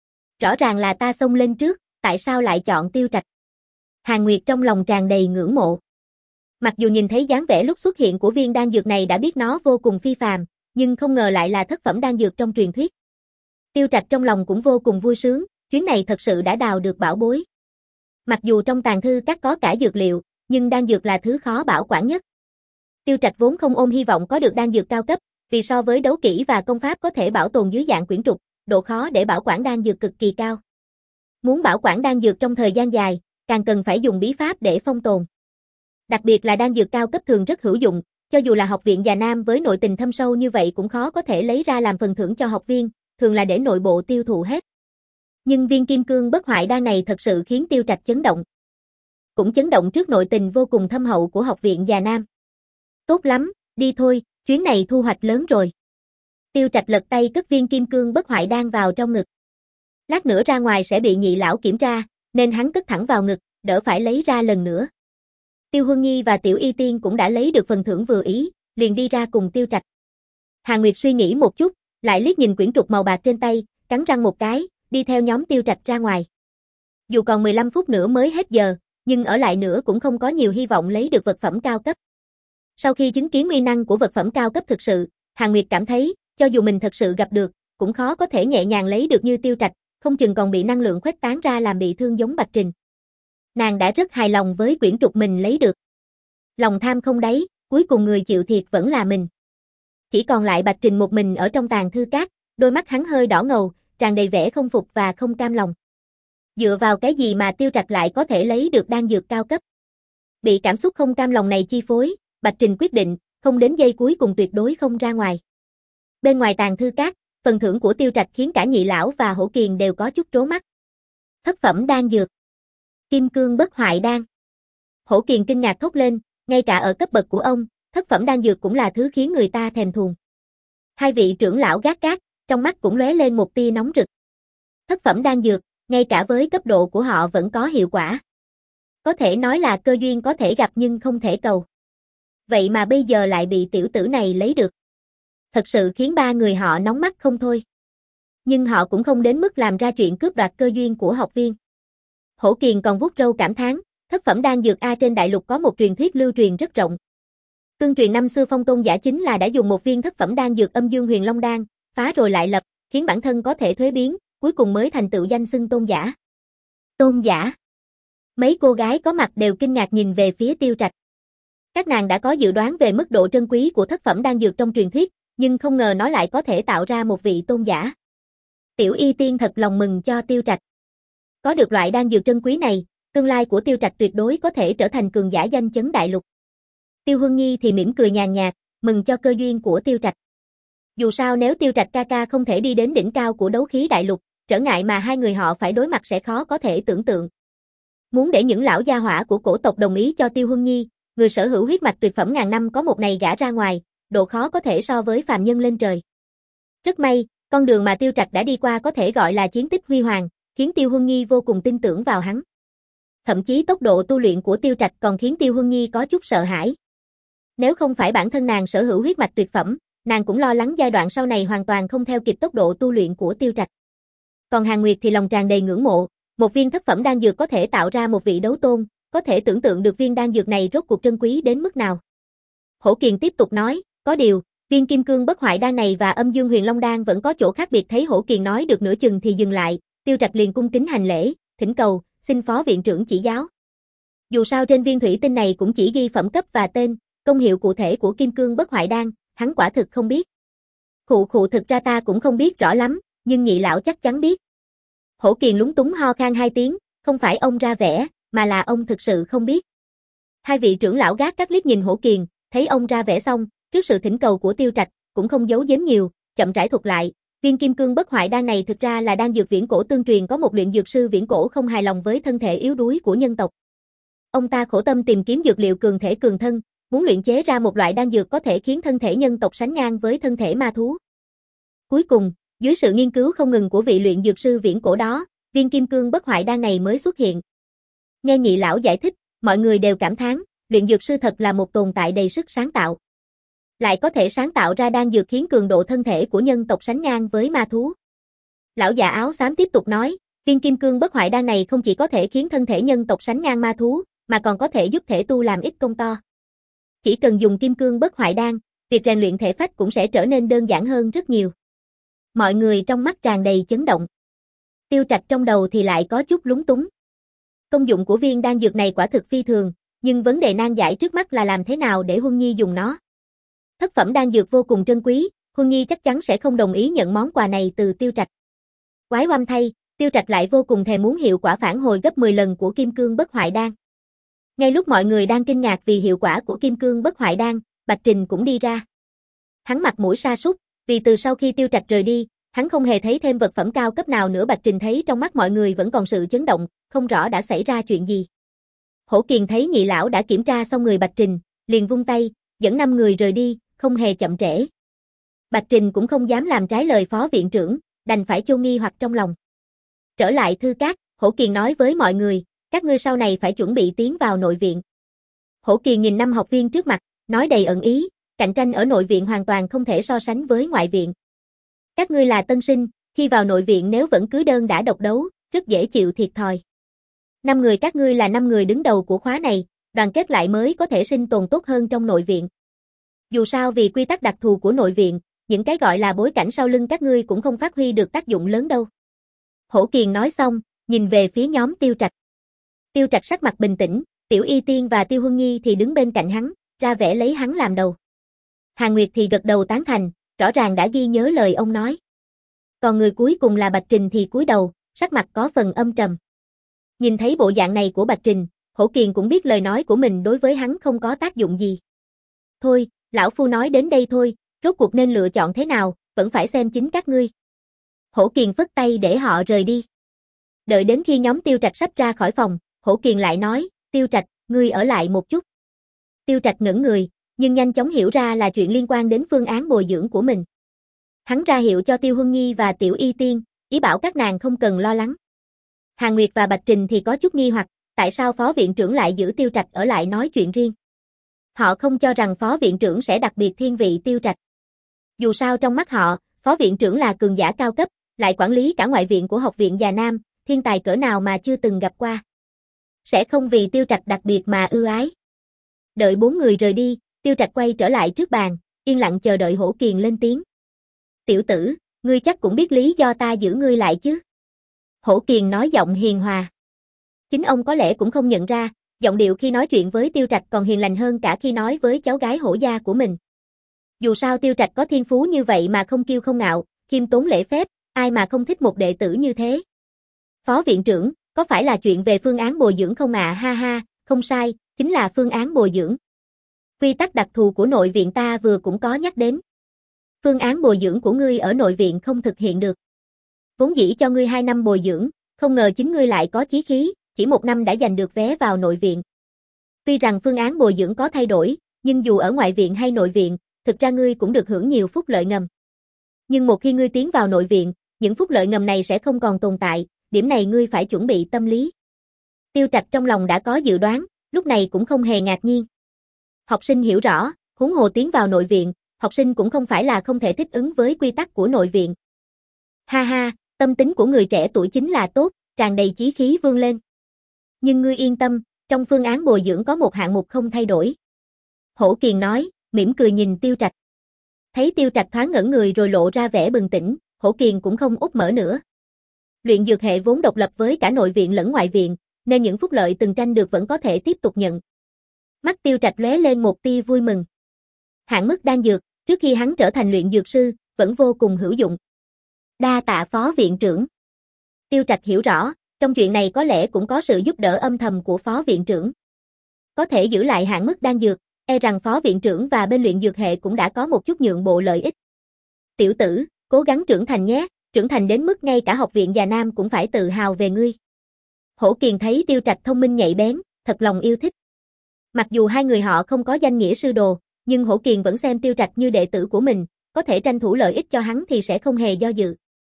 A: Rõ ràng là ta xông lên trước, tại sao lại chọn Tiêu Trạch? Hàn Nguyệt trong lòng tràn đầy ngưỡng mộ. Mặc dù nhìn thấy dáng vẻ lúc xuất hiện của viên đan dược này đã biết nó vô cùng phi phàm, nhưng không ngờ lại là thất phẩm đan dược trong truyền thuyết. Tiêu Trạch trong lòng cũng vô cùng vui sướng, chuyến này thật sự đã đào được bảo bối. Mặc dù trong tàng thư các có cả dược liệu, nhưng đan dược là thứ khó bảo quản nhất. Tiêu Trạch vốn không ôm hy vọng có được đan dược cao cấp, vì so với đấu kỹ và công pháp có thể bảo tồn dưới dạng quyển trục, độ khó để bảo quản đan dược cực kỳ cao. Muốn bảo quản đan dược trong thời gian dài, càng cần phải dùng bí pháp để phong tồn. Đặc biệt là đan dược cao cấp thường rất hữu dụng, cho dù là học viện Già Nam với nội tình thâm sâu như vậy cũng khó có thể lấy ra làm phần thưởng cho học viên, thường là để nội bộ tiêu thụ hết. Nhưng viên kim cương bất hoại đan này thật sự khiến Tiêu Trạch chấn động. Cũng chấn động trước nội tình vô cùng thâm hậu của học viện Già Nam. Tốt lắm, đi thôi, chuyến này thu hoạch lớn rồi. Tiêu Trạch lật tay cất viên kim cương bất hoại đan vào trong ngực. Lát nữa ra ngoài sẽ bị nhị lão kiểm tra, nên hắn cất thẳng vào ngực, đỡ phải lấy ra lần nữa. Tiêu Huân Nhi và Tiểu Y Tiên cũng đã lấy được phần thưởng vừa ý, liền đi ra cùng Tiêu Trạch. Hàn Nguyệt suy nghĩ một chút, lại liếc nhìn quyển trục màu bạc trên tay, cắn răng một cái, đi theo nhóm Tiêu Trạch ra ngoài. Dù còn mười lăm phút nữa mới hết giờ, nhưng ở lại nữa cũng không có nhiều hy vọng lấy được vật phẩm cao cấp. Sau khi chứng kiến uy năng của vật phẩm cao cấp thực sự, Hàn Nguyệt cảm thấy, cho dù mình thật sự gặp được, cũng khó có thể nhẹ nhàng lấy được như Tiêu Trạch, không chừng còn bị năng lượng khuếch tán ra làm bị thương giống Bạch Trình. Nàng đã rất hài lòng với quyển trục mình lấy được. Lòng tham không đáy, cuối cùng người chịu thiệt vẫn là mình. Chỉ còn lại Bạch Trình một mình ở trong tàng thư cát, đôi mắt hắn hơi đỏ ngầu, tràn đầy vẻ không phục và không cam lòng. Dựa vào cái gì mà Tiêu Trạch lại có thể lấy được đan dược cao cấp? Bị cảm xúc không cam lòng này chi phối, Bạch Trình quyết định, không đến giây cuối cùng tuyệt đối không ra ngoài. Bên ngoài tàng thư cát, phần thưởng của Tiêu Trạch khiến cả nhị lão và Hổ Kiền đều có chút trố mắt. Thất phẩm đan dược. Kim cương bất hoại đan. Hổ Kiền kinh ngạc thốt lên, ngay cả ở cấp bậc của ông, thất phẩm đan dược cũng là thứ khiến người ta thèm thuồng. Hai vị trưởng lão gác gác, trong mắt cũng lóe lên một tia nóng rực. Thất phẩm đan dược, ngay cả với cấp độ của họ vẫn có hiệu quả. Có thể nói là cơ duyên có thể gặp nhưng không thể cầu. Vậy mà bây giờ lại bị tiểu tử này lấy được. Thật sự khiến ba người họ nóng mắt không thôi. Nhưng họ cũng không đến mức làm ra chuyện cướp đoạt cơ duyên của học viên. Hổ Kiền còn vuốt râu cảm thán, thất phẩm đan dược A trên đại lục có một truyền thuyết lưu truyền rất rộng. Tương truyền năm xưa Phong Tôn giả chính là đã dùng một viên thất phẩm đan dược Âm Dương Huyền Long đan, phá rồi lại lập, khiến bản thân có thể thuế biến, cuối cùng mới thành tựu danh xưng tôn giả. Tôn giả. Mấy cô gái có mặt đều kinh ngạc nhìn về phía Tiêu Trạch. Các nàng đã có dự đoán về mức độ trân quý của thất phẩm đan dược trong truyền thuyết, nhưng không ngờ nó lại có thể tạo ra một vị tôn giả. Tiểu Y Tiên thật lòng mừng cho Tiêu Trạch. Có được loại đan dược trân quý này, tương lai của Tiêu Trạch tuyệt đối có thể trở thành cường giả danh chấn đại lục. Tiêu Huân Nhi thì mỉm cười nhàn nhạt, mừng cho cơ duyên của Tiêu Trạch. Dù sao nếu Tiêu Trạch ca ca không thể đi đến đỉnh cao của đấu khí đại lục, trở ngại mà hai người họ phải đối mặt sẽ khó có thể tưởng tượng. Muốn để những lão gia hỏa của cổ tộc đồng ý cho Tiêu Huân Nhi, người sở hữu huyết mạch tuyệt phẩm ngàn năm có một này gã ra ngoài, độ khó có thể so với phàm nhân lên trời. Rất may, con đường mà Tiêu Trạch đã đi qua có thể gọi là chiến tích huy hoàng, khiến Tiêu Huân Nhi vô cùng tin tưởng vào hắn. Thậm chí tốc độ tu luyện của Tiêu Trạch còn khiến Tiêu Huân Nhi có chút sợ hãi. Nếu không phải bản thân nàng sở hữu huyết mạch tuyệt phẩm, nàng cũng lo lắng giai đoạn sau này hoàn toàn không theo kịp tốc độ tu luyện của Tiêu Trạch. Còn Hàn Nguyệt thì lòng tràn đầy ngưỡng mộ, một viên thất phẩm đan dược có thể tạo ra một vị đấu tôn, có thể tưởng tượng được viên đan dược này rốt cuộc trân quý đến mức nào. Hổ Kiền tiếp tục nói, có điều, viên kim cương bất hoại đan này và Âm Dương Huyền Long đan vẫn có chỗ khác biệt. Thấy Hổ Kiền nói được nửa chừng thì dừng lại, Tiêu Trạch liền cung kính hành lễ, thỉnh cầu, xin phó viện trưởng chỉ giáo. Dù sao trên viên thủy tinh này cũng chỉ ghi phẩm cấp và tên, công hiệu cụ thể của kim cương bất hoại đan, hắn quả thực không biết. Khụ khụ thực ra ta cũng không biết rõ lắm, nhưng nhị lão chắc chắn biết. Hổ Kiền lúng túng ho khan hai tiếng, không phải ông ra vẻ, mà là ông thực sự không biết. Hai vị trưởng lão gác các liếc nhìn Hổ Kiền, thấy ông ra vẻ xong, trước sự thỉnh cầu của Tiêu Trạch, cũng không giấu giếm nhiều, chậm rãi thuật lại, viên kim cương bất hoại đan này thực ra là đan dược viễn cổ tương truyền, có một luyện dược sư viễn cổ không hài lòng với thân thể yếu đuối của nhân tộc. Ông ta khổ tâm tìm kiếm dược liệu cường thể cường thân, muốn luyện chế ra một loại đan dược có thể khiến thân thể nhân tộc sánh ngang với thân thể ma thú. Cuối cùng, dưới sự nghiên cứu không ngừng của vị luyện dược sư viễn cổ đó, viên kim cương bất hoại đan này mới xuất hiện. Nghe nhị lão giải thích, mọi người đều cảm thán, luyện dược sư thật là một tồn tại đầy sức sáng tạo. Lại có thể sáng tạo ra đan dược khiến cường độ thân thể của nhân tộc sánh ngang với ma thú. Lão già áo xám tiếp tục nói, viên kim cương bất hoại đan này không chỉ có thể khiến thân thể nhân tộc sánh ngang ma thú, mà còn có thể giúp thể tu làm ít công to. Chỉ cần dùng kim cương bất hoại đan, việc rèn luyện thể phách cũng sẽ trở nên đơn giản hơn rất nhiều. Mọi người trong mắt tràn đầy chấn động. Tiêu Trạch trong đầu thì lại có chút lúng túng. Công dụng của viên đan dược này quả thực phi thường, nhưng vấn đề nan giải trước mắt là làm thế nào để Huân Nhi dùng nó. Thất phẩm đan dược vô cùng trân quý, Huân Nhi chắc chắn sẽ không đồng ý nhận món quà này từ Tiêu Trạch. Quái oăm thay, Tiêu Trạch lại vô cùng thèm muốn hiệu quả phản hồi gấp mười lần của kim cương bất hoại đan. Ngay lúc mọi người đang kinh ngạc vì hiệu quả của kim cương bất hoại đan, Bạch Trình cũng đi ra. Hắn mặt mũi sa sút, vì từ sau khi Tiêu Trạch rời đi, Hắn không hề thấy thêm vật phẩm cao cấp nào nữa. Bạch Trình thấy trong mắt mọi người vẫn còn sự chấn động, không rõ đã xảy ra chuyện gì. Hổ Kiền thấy nhị lão đã kiểm tra xong người Bạch Trình, liền vung tay, dẫn năm người rời đi, không hề chậm trễ. Bạch Trình cũng không dám làm trái lời phó viện trưởng, đành phải chôn nghi hoặc trong lòng. Trở lại thư cát, Hổ Kiền nói với mọi người, các ngươi sau này phải chuẩn bị tiến vào nội viện. Hổ Kiền nhìn năm học viên trước mặt, nói đầy ẩn ý, cạnh tranh ở nội viện hoàn toàn không thể so sánh với ngoại viện. Các ngươi là tân sinh, khi vào nội viện nếu vẫn cứ đơn đả độc đấu, rất dễ chịu thiệt thòi. Năm người các ngươi là năm người đứng đầu của khóa này, đoàn kết lại mới có thể sinh tồn tốt hơn trong nội viện. Dù sao vì quy tắc đặc thù của nội viện, những cái gọi là bối cảnh sau lưng các ngươi cũng không phát huy được tác dụng lớn đâu. Hổ Kiền nói xong, nhìn về phía nhóm Tiêu Trạch. Tiêu Trạch sắc mặt bình tĩnh, Tiểu Y Tiên và Tiêu Huân Nhi thì đứng bên cạnh hắn, ra vẻ lấy hắn làm đầu. Hàn Nguyệt thì gật đầu tán thành, rõ ràng đã ghi nhớ lời ông nói. Còn người cuối cùng là Bạch Trình thì cúi đầu, sắc mặt có phần âm trầm. Nhìn thấy bộ dạng này của Bạch Trình, Hổ Kiền cũng biết lời nói của mình đối với hắn không có tác dụng gì. Thôi, lão phu nói đến đây thôi, rốt cuộc nên lựa chọn thế nào, vẫn phải xem chính các ngươi. Hổ Kiền phất tay để họ rời đi. Đợi đến khi nhóm Tiêu Trạch sắp ra khỏi phòng, Hổ Kiền lại nói, Tiêu Trạch, ngươi ở lại một chút. Tiêu Trạch ngẩn người, nhưng nhanh chóng hiểu ra là chuyện liên quan đến phương án bồi dưỡng của mình. Hắn ra hiệu cho Tiêu Huân Nhi và Tiểu Y Tiên, ý bảo các nàng không cần lo lắng. Hàn Nguyệt và Bạch Trình thì có chút nghi hoặc, tại sao phó viện trưởng lại giữ Tiêu Trạch ở lại nói chuyện riêng. Họ không cho rằng phó viện trưởng sẽ đặc biệt thiên vị Tiêu Trạch. Dù sao trong mắt họ, phó viện trưởng là cường giả cao cấp, lại quản lý cả ngoại viện của học viện Già Nam, thiên tài cỡ nào mà chưa từng gặp qua. Sẽ không vì Tiêu Trạch đặc biệt mà ưu ái. Đợi bốn người rời đi, Tiêu Trạch quay trở lại trước bàn, yên lặng chờ đợi Hổ Kiền lên tiếng. Tiểu tử, ngươi chắc cũng biết lý do ta giữ ngươi lại chứ? Hổ Kiền nói giọng hiền hòa. Chính ông có lẽ cũng không nhận ra, giọng điệu khi nói chuyện với Tiêu Trạch còn hiền lành hơn cả khi nói với cháu gái hổ gia của mình. Dù sao Tiêu Trạch có thiên phú như vậy mà không kiêu không ngạo, khiêm tốn lễ phép, ai mà không thích một đệ tử như thế. Phó viện trưởng, có phải là chuyện về phương án bồi dưỡng không ạ? À? Ha ha, không sai, chính là phương án bồi dưỡng. Quy tắc đặc thù của nội viện ta vừa cũng có nhắc đến. Phương án bồi dưỡng của ngươi ở nội viện không thực hiện được. Vốn dĩ cho ngươi hai năm bồi dưỡng, không ngờ chính ngươi lại có chí khí, chỉ một năm đã giành được vé vào nội viện. Tuy rằng phương án bồi dưỡng có thay đổi, nhưng dù ở ngoại viện hay nội viện, thực ra ngươi cũng được hưởng nhiều phúc lợi ngầm. Nhưng một khi ngươi tiến vào nội viện, những phúc lợi ngầm này sẽ không còn tồn tại, điểm này ngươi phải chuẩn bị tâm lý. Tiêu Trạch trong lòng đã có dự đoán, lúc này cũng không hề ngạc nhiên. Học sinh hiểu rõ, huống hồ tiến vào nội viện, học sinh cũng không phải là không thể thích ứng với quy tắc của nội viện. Ha ha, tâm tính của người trẻ tuổi chính là tốt, tràn đầy chí khí vươn lên. Nhưng ngươi yên tâm, trong phương án bồi dưỡng có một hạng mục không thay đổi. Hổ Kiền nói, mỉm cười nhìn Tiêu Trạch. Thấy Tiêu Trạch thoáng ngẩn người rồi lộ ra vẻ bừng tỉnh, Hổ Kiền cũng không úp mở nữa. Luyện dược hệ vốn độc lập với cả nội viện lẫn ngoại viện, nên những phúc lợi từng tranh được vẫn có thể tiếp tục nhận. Mắt Tiêu Trạch lóe lên một tia vui mừng. Hạn mức đan dược, trước khi hắn trở thành luyện dược sư, vẫn vô cùng hữu dụng. Đa tạ phó viện trưởng. Tiêu Trạch hiểu rõ, trong chuyện này có lẽ cũng có sự giúp đỡ âm thầm của phó viện trưởng. Có thể giữ lại hạn mức đan dược, e rằng phó viện trưởng và bên luyện dược hệ cũng đã có một chút nhượng bộ lợi ích. Tiểu tử, cố gắng trưởng thành nhé, trưởng thành đến mức ngay cả học viện Già Nam cũng phải tự hào về ngươi. Hổ Kiền thấy Tiêu Trạch thông minh nhạy bén, thật lòng yêu thích. Mặc dù hai người họ không có danh nghĩa sư đồ, nhưng Hổ Kiền vẫn xem Tiêu Trạch như đệ tử của mình, có thể tranh thủ lợi ích cho hắn thì sẽ không hề do dự.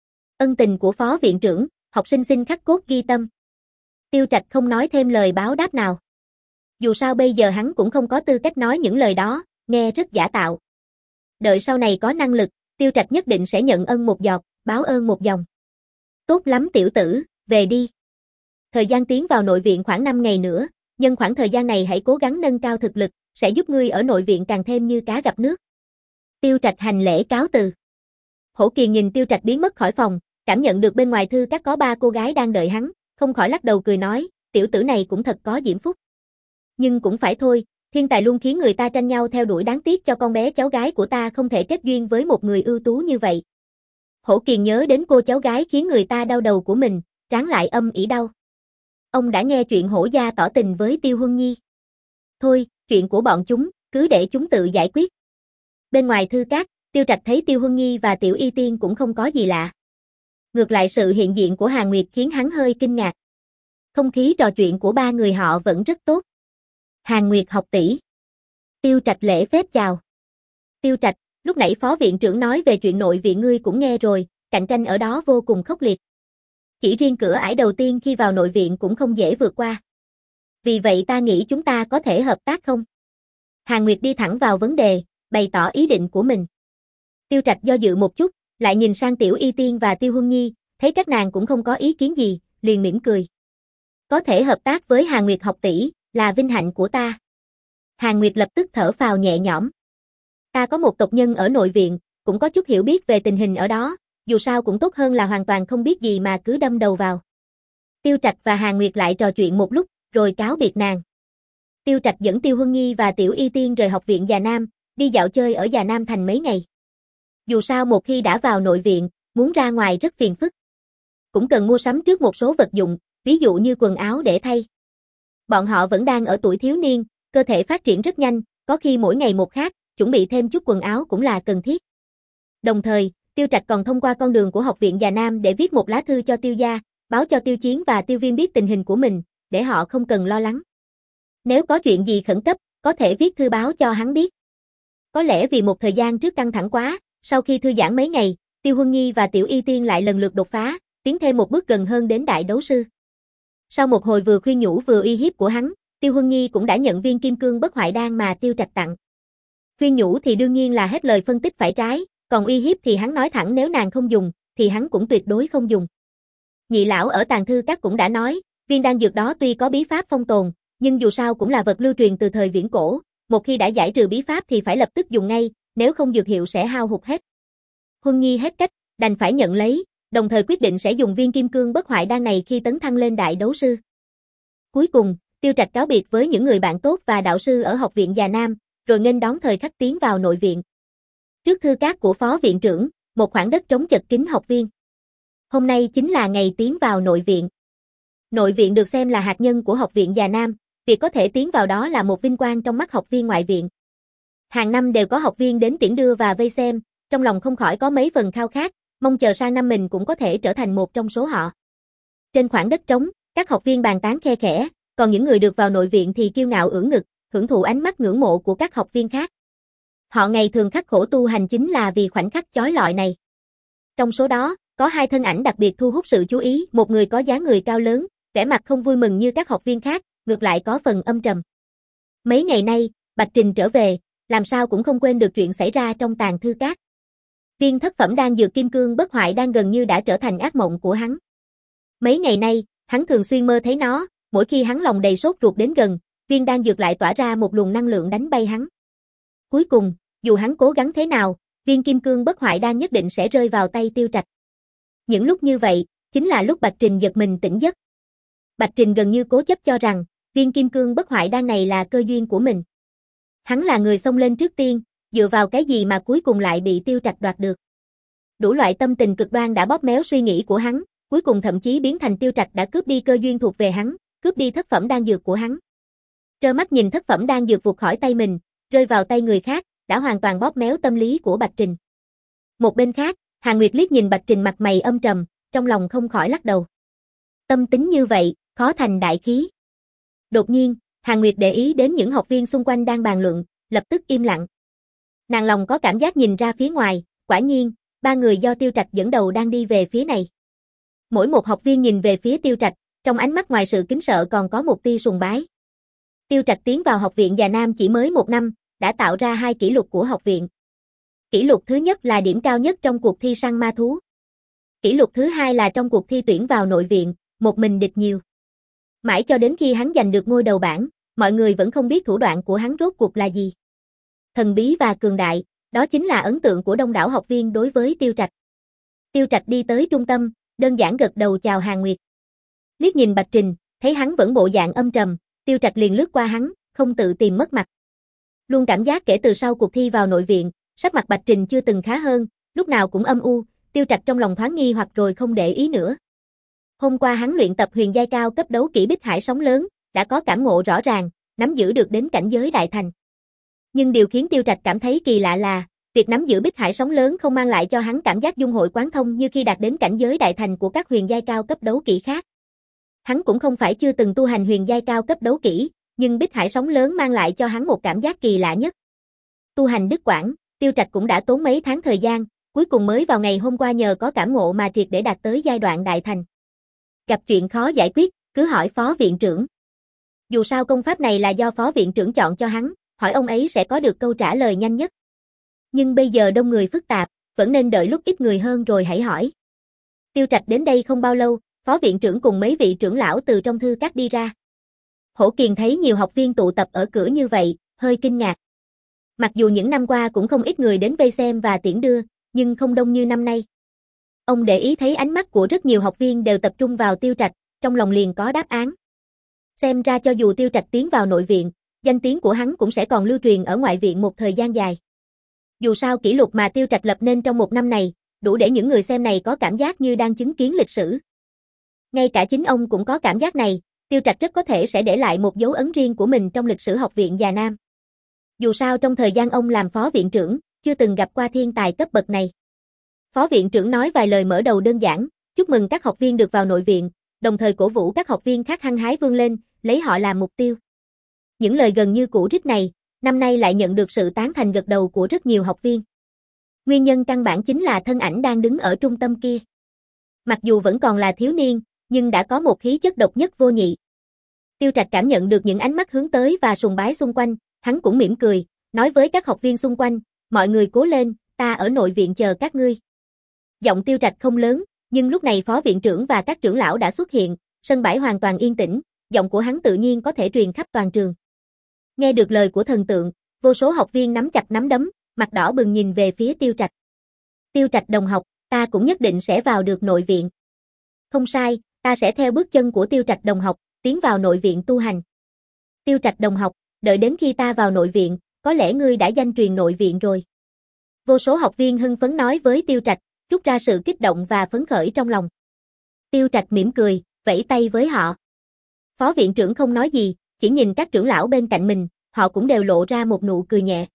A: Ân tình của phó viện trưởng, học sinh xin khắc cốt ghi tâm. Tiêu Trạch không nói thêm lời báo đáp nào. Dù sao bây giờ hắn cũng không có tư cách nói những lời đó, nghe rất giả tạo. Đợi sau này có năng lực, Tiêu Trạch nhất định sẽ nhận ân một giọt, báo ơn một dòng. Tốt lắm tiểu tử, về đi. Thời gian tiến vào nội viện khoảng năm ngày nữa, nhân khoảng thời gian này hãy cố gắng nâng cao thực lực, sẽ giúp ngươi ở nội viện càng thêm như cá gặp nước. Tiêu Trạch hành lễ cáo từ. Hổ Kiền nhìn Tiêu Trạch biến mất khỏi phòng, cảm nhận được bên ngoài thư các có ba cô gái đang đợi hắn, không khỏi lắc đầu cười nói, tiểu tử này cũng thật có diễm phúc. Nhưng cũng phải thôi, thiên tài luôn khiến người ta tranh nhau theo đuổi, đáng tiếc cho con bé cháu gái của ta không thể kết duyên với một người ưu tú như vậy. Hổ Kiền nhớ đến cô cháu gái khiến người ta đau đầu của mình, trán lại âm ỉ đau. Ông đã nghe chuyện Hổ gia tỏ tình với Tiêu Huân Nhi. Thôi, chuyện của bọn chúng, cứ để chúng tự giải quyết. Bên ngoài thư các, Tiêu Trạch thấy Tiêu Huân Nhi và Tiểu Y Tiên cũng không có gì lạ. Ngược lại sự hiện diện của Hàn Nguyệt khiến hắn hơi kinh ngạc. Không khí trò chuyện của ba người họ vẫn rất tốt. Hàn Nguyệt học tỷ. Tiêu Trạch lễ phép chào. Tiêu Trạch, lúc nãy phó viện trưởng nói về chuyện nội viện ngươi cũng nghe rồi, cạnh tranh ở đó vô cùng khốc liệt. Chỉ riêng cửa ải đầu tiên khi vào nội viện cũng không dễ vượt qua. Vì vậy ta nghĩ chúng ta có thể hợp tác không? Hàn Nguyệt đi thẳng vào vấn đề, bày tỏ ý định của mình. Tiêu Trạch do dự một chút, lại nhìn sang Tiểu Y Tiên và Tiêu Huân Nhi, thấy các nàng cũng không có ý kiến gì, liền mỉm cười. Có thể hợp tác với Hàn Nguyệt học tỷ, là vinh hạnh của ta. Hàn Nguyệt lập tức thở phào nhẹ nhõm. Ta có một tộc nhân ở nội viện, cũng có chút hiểu biết về tình hình ở đó, dù sao cũng tốt hơn là hoàn toàn không biết gì mà cứ đâm đầu vào. Tiêu Trạch và Hàn Nguyệt lại trò chuyện một lúc, rồi cáo biệt nàng. Tiêu Trạch dẫn Tiêu Huân Nhi và Tiểu Y Tiên rời học viện Già Nam, đi dạo chơi ở Già Nam thành mấy ngày. Dù sao một khi đã vào nội viện, muốn ra ngoài rất phiền phức. Cũng cần mua sắm trước một số vật dụng, ví dụ như quần áo để thay. Bọn họ vẫn đang ở tuổi thiếu niên, cơ thể phát triển rất nhanh, có khi mỗi ngày một khác, chuẩn bị thêm chút quần áo cũng là cần thiết. Đồng thời, Tiêu Trạch còn thông qua con đường của học viện Già Nam để viết một lá thư cho Tiêu gia, báo cho Tiêu Chiến và Tiêu Viêm biết tình hình của mình, để họ không cần lo lắng. Nếu có chuyện gì khẩn cấp, có thể viết thư báo cho hắn biết. Có lẽ vì một thời gian trước căng thẳng quá, sau khi thư giãn mấy ngày, Tiêu Huân Nhi và Tiểu Y Tiên lại lần lượt đột phá, tiến thêm một bước gần hơn đến đại đấu sư. Sau một hồi vừa khuyên nhủ vừa uy hiếp của hắn, Tiêu Huân Nhi cũng đã nhận viên kim cương bất hoại đan mà Tiêu Trạch tặng. Khuyên nhủ thì đương nhiên là hết lời phân tích phải trái, còn uy hiếp thì hắn nói thẳng nếu nàng không dùng, thì hắn cũng tuyệt đối không dùng. Nhị lão ở tàng thư các cũng đã nói, viên đan dược đó tuy có bí pháp phong tồn, nhưng dù sao cũng là vật lưu truyền từ thời viễn cổ, một khi đã giải trừ bí pháp thì phải lập tức dùng ngay, nếu không dược hiệu sẽ hao hụt hết. Huân Nhi hết cách, đành phải nhận lấy, đồng thời quyết định sẽ dùng viên kim cương bất hoại đan này khi tấn thăng lên đại đấu sư. Cuối cùng, Tiêu Trạch cáo biệt với những người bạn tốt và đạo sư ở học viện Già Nam, rồi nghênh đón thời khắc tiến vào nội viện. Trước thư cát của phó viện trưởng, một khoảng đất trống chật kín học viên. Hôm nay chính là ngày tiến vào nội viện. Nội viện được xem là hạt nhân của học viện Già Nam, việc có thể tiến vào đó là một vinh quang trong mắt học viên ngoại viện. Hàng năm đều có học viên đến tiễn đưa và vây xem, trong lòng không khỏi có mấy phần khao khát, mong chờ sang năm mình cũng có thể trở thành một trong số họ. Trên khoảng đất trống, các học viên bàn tán khe khẽ, còn những người được vào nội viện thì kiêu ngạo ưỡn ngực, hưởng thụ ánh mắt ngưỡng mộ của các học viên khác. Họ ngày thường khắc khổ tu hành chính là vì khoảnh khắc chói lọi này. Trong số đó, có hai thân ảnh đặc biệt thu hút sự chú ý, một người có dáng người cao lớn, vẻ mặt không vui mừng như các học viên khác, ngược lại có phần âm trầm. Mấy ngày nay, Bạch Trình trở về, làm sao cũng không quên được chuyện xảy ra trong tàng thư các. Viên thất phẩm đan dược kim cương bất hoại đang gần như đã trở thành ác mộng của hắn. Mấy ngày nay, hắn thường xuyên mơ thấy nó, mỗi khi hắn lòng đầy sốt ruột đến gần, viên đan dược lại tỏa ra một luồng năng lượng đánh bay hắn. Cuối cùng, dù hắn cố gắng thế nào, viên kim cương bất hoại đan nhất định sẽ rơi vào tay Tiêu Trạch. Những lúc như vậy, chính là lúc Bạch Trình giật mình tỉnh giấc. Bạch Trình gần như cố chấp cho rằng, viên kim cương bất hoại đan này là cơ duyên của mình. Hắn là người xông lên trước tiên, dựa vào cái gì mà cuối cùng lại bị Tiêu Trạch đoạt được. Đủ loại tâm tình cực đoan đã bóp méo suy nghĩ của hắn, cuối cùng thậm chí biến thành Tiêu Trạch đã cướp đi cơ duyên thuộc về hắn, cướp đi thất phẩm đan dược của hắn. Trơ mắt nhìn thất phẩm đan dược vụt khỏi tay mình, rơi vào tay người khác, đã hoàn toàn bóp méo tâm lý của Bạch Trình. Một bên khác, Hàn Nguyệt liếc nhìn Bạch Trình mặt mày âm trầm, trong lòng không khỏi lắc đầu. Tâm tính như vậy, khó thành đại khí. Đột nhiên, Hàn Nguyệt để ý đến những học viên xung quanh đang bàn luận, lập tức im lặng. Nàng lòng có cảm giác nhìn ra phía ngoài, quả nhiên, ba người do Tiêu Trạch dẫn đầu đang đi về phía này. Mỗi một học viên nhìn về phía Tiêu Trạch, trong ánh mắt ngoài sự kính sợ còn có một tia sùng bái. Tiêu Trạch tiến vào học viện Già Nam chỉ mới một năm, đã tạo ra hai kỷ lục của học viện. Kỷ lục thứ nhất là điểm cao nhất trong cuộc thi săn ma thú. Kỷ lục thứ hai là trong cuộc thi tuyển vào nội viện, một mình địch nhiều. Mãi cho đến khi hắn giành được ngôi đầu bảng, mọi người vẫn không biết thủ đoạn của hắn rốt cuộc là gì. Thần bí và cường đại, đó chính là ấn tượng của đông đảo học viên đối với Tiêu Trạch. Tiêu Trạch đi tới trung tâm, đơn giản gật đầu chào Hàn Nguyệt. Liếc nhìn Bạch Trình, thấy hắn vẫn bộ dạng âm trầm, Tiêu Trạch liền lướt qua hắn, không tự tìm mất mặt. Luôn cảm giác kể từ sau cuộc thi vào nội viện, sắc mặt Bạch Trình chưa từng khá hơn, lúc nào cũng âm u, Tiêu Trạch trong lòng thoáng nghi hoặc rồi không để ý nữa. Hôm qua hắn luyện tập huyền giai cao cấp đấu kỹ Bích Hải sóng lớn, đã có cảm ngộ rõ ràng, nắm giữ được đến cảnh giới đại thành. Nhưng điều khiến Tiêu Trạch cảm thấy kỳ lạ là, Việc nắm giữ Bích Hải sóng lớn không mang lại cho hắn cảm giác dung hội quán thông như khi đạt đến cảnh giới đại thành của các huyền giai cao cấp đấu kỹ khác. Hắn cũng không phải chưa từng tu hành huyền giai cao cấp đấu kỹ, nhưng Bích Hải sóng lớn mang lại cho hắn một cảm giác kỳ lạ nhất. Tu hành đứt quãng, Tiêu Trạch cũng đã tốn mấy tháng thời gian, cuối cùng mới vào ngày hôm qua nhờ có cảm ngộ mà triệt để đạt tới giai đoạn đại thành. Gặp chuyện khó giải quyết, cứ hỏi phó viện trưởng. Dù sao công pháp này là do phó viện trưởng chọn cho hắn, hỏi ông ấy sẽ có được câu trả lời nhanh nhất. Nhưng bây giờ đông người phức tạp, vẫn nên đợi lúc ít người hơn rồi hãy hỏi. Tiêu Trạch đến đây không bao lâu, phó viện trưởng cùng mấy vị trưởng lão từ trong thư các đi ra. Hổ Kiền thấy nhiều học viên tụ tập ở cửa như vậy, hơi kinh ngạc. Mặc dù những năm qua cũng không ít người đến vây xem và tiễn đưa, nhưng không đông như năm nay. Ông để ý thấy ánh mắt của rất nhiều học viên đều tập trung vào Tiêu Trạch, trong lòng liền có đáp án. Xem ra cho dù Tiêu Trạch tiến vào nội viện, danh tiếng của hắn cũng sẽ còn lưu truyền ở ngoại viện một thời gian dài. Dù sao kỷ lục mà Tiêu Trạch lập nên trong một năm này, đủ để những người xem này có cảm giác như đang chứng kiến lịch sử. Ngay cả chính ông cũng có cảm giác này, Tiêu Trạch rất có thể sẽ để lại một dấu ấn riêng của mình trong lịch sử học viện Già Nam. Dù sao trong thời gian ông làm phó viện trưởng, chưa từng gặp qua thiên tài cấp bậc này. Phó viện trưởng nói vài lời mở đầu đơn giản, chúc mừng các học viên được vào nội viện, đồng thời cổ vũ các học viên khác hăng hái vươn lên, lấy họ làm mục tiêu. Những lời gần như cũ rích này, năm nay lại nhận được sự tán thành gật đầu của rất nhiều học viên. Nguyên nhân căn bản chính là thân ảnh đang đứng ở trung tâm kia. Mặc dù vẫn còn là thiếu niên, nhưng đã có một khí chất độc nhất vô nhị. Tiêu Trạch cảm nhận được những ánh mắt hướng tới và sùng bái xung quanh, hắn cũng mỉm cười, nói với các học viên xung quanh, mọi người cố lên, ta ở nội viện chờ các ngươi. Giọng Tiêu Trạch không lớn, nhưng lúc này phó viện trưởng và các trưởng lão đã xuất hiện, sân bãi hoàn toàn yên tĩnh, giọng của hắn tự nhiên có thể truyền khắp toàn trường. Nghe được lời của thần tượng, vô số học viên nắm chặt nắm đấm, mặt đỏ bừng nhìn về phía Tiêu Trạch. Tiêu Trạch đồng học, ta cũng nhất định sẽ vào được nội viện. Không sai, ta sẽ theo bước chân của Tiêu Trạch đồng học, tiến vào nội viện tu hành. Tiêu Trạch đồng học, đợi đến khi ta vào nội viện, có lẽ ngươi đã danh truyền nội viện rồi. Vô số học viên hưng phấn nói với Tiêu Trạch, rút ra sự kích động và phấn khởi trong lòng. Tiêu Trạch mỉm cười, vẫy tay với họ. Phó viện trưởng không nói gì, chỉ nhìn các trưởng lão bên cạnh mình, họ cũng đều lộ ra một nụ cười nhẹ.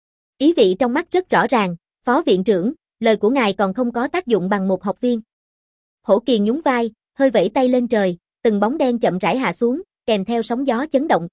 A: Ý vị trong mắt rất rõ ràng, phó viện trưởng, lời của ngài còn không có tác dụng bằng một học viên. Hổ Kiền nhún vai, hơi vẫy tay lên trời, từng bóng đen chậm rãi hạ xuống, kèm theo sóng gió chấn động.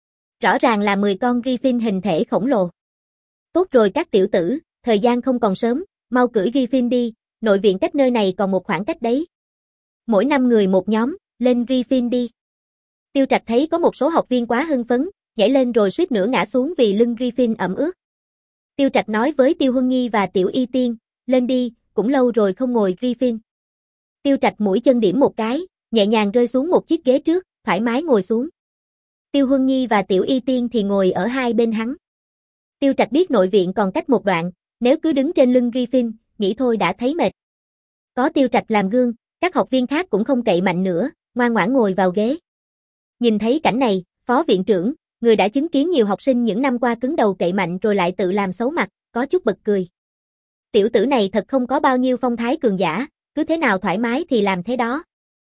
A: Rõ ràng là mười con Griffin hình thể khổng lồ. Tốt rồi các tiểu tử, thời gian không còn sớm, mau cưỡi Griffin đi, nội viện cách nơi này còn một khoảng cách đấy. Mỗi năm người một nhóm, lên Griffin đi. Tiêu Trạch thấy có một số học viên quá hưng phấn, nhảy lên rồi suýt nữa ngã xuống vì lưng Griffin ẩm ướt. Tiêu Trạch nói với Tiêu Huân Nhi và Tiểu Y Tiên, lên đi, cũng lâu rồi không ngồi Griffin. Tiêu Trạch mũi chân điểm một cái, nhẹ nhàng rơi xuống một chiếc ghế trước, thoải mái ngồi xuống. Tiêu Huân Nhi và Tiểu Y Tiên thì ngồi ở hai bên hắn. Tiêu Trạch biết nội viện còn cách một đoạn, nếu cứ đứng trên lưng Griffin, nghĩ thôi đã thấy mệt. Có Tiêu Trạch làm gương, các học viên khác cũng không cậy mạnh nữa, ngoan ngoãn ngồi vào ghế. Nhìn thấy cảnh này, phó viện trưởng, người đã chứng kiến nhiều học sinh những năm qua cứng đầu cậy mạnh rồi lại tự làm xấu mặt, có chút bật cười. Tiểu tử này thật không có bao nhiêu phong thái cường giả, cứ thế nào thoải mái thì làm thế đó.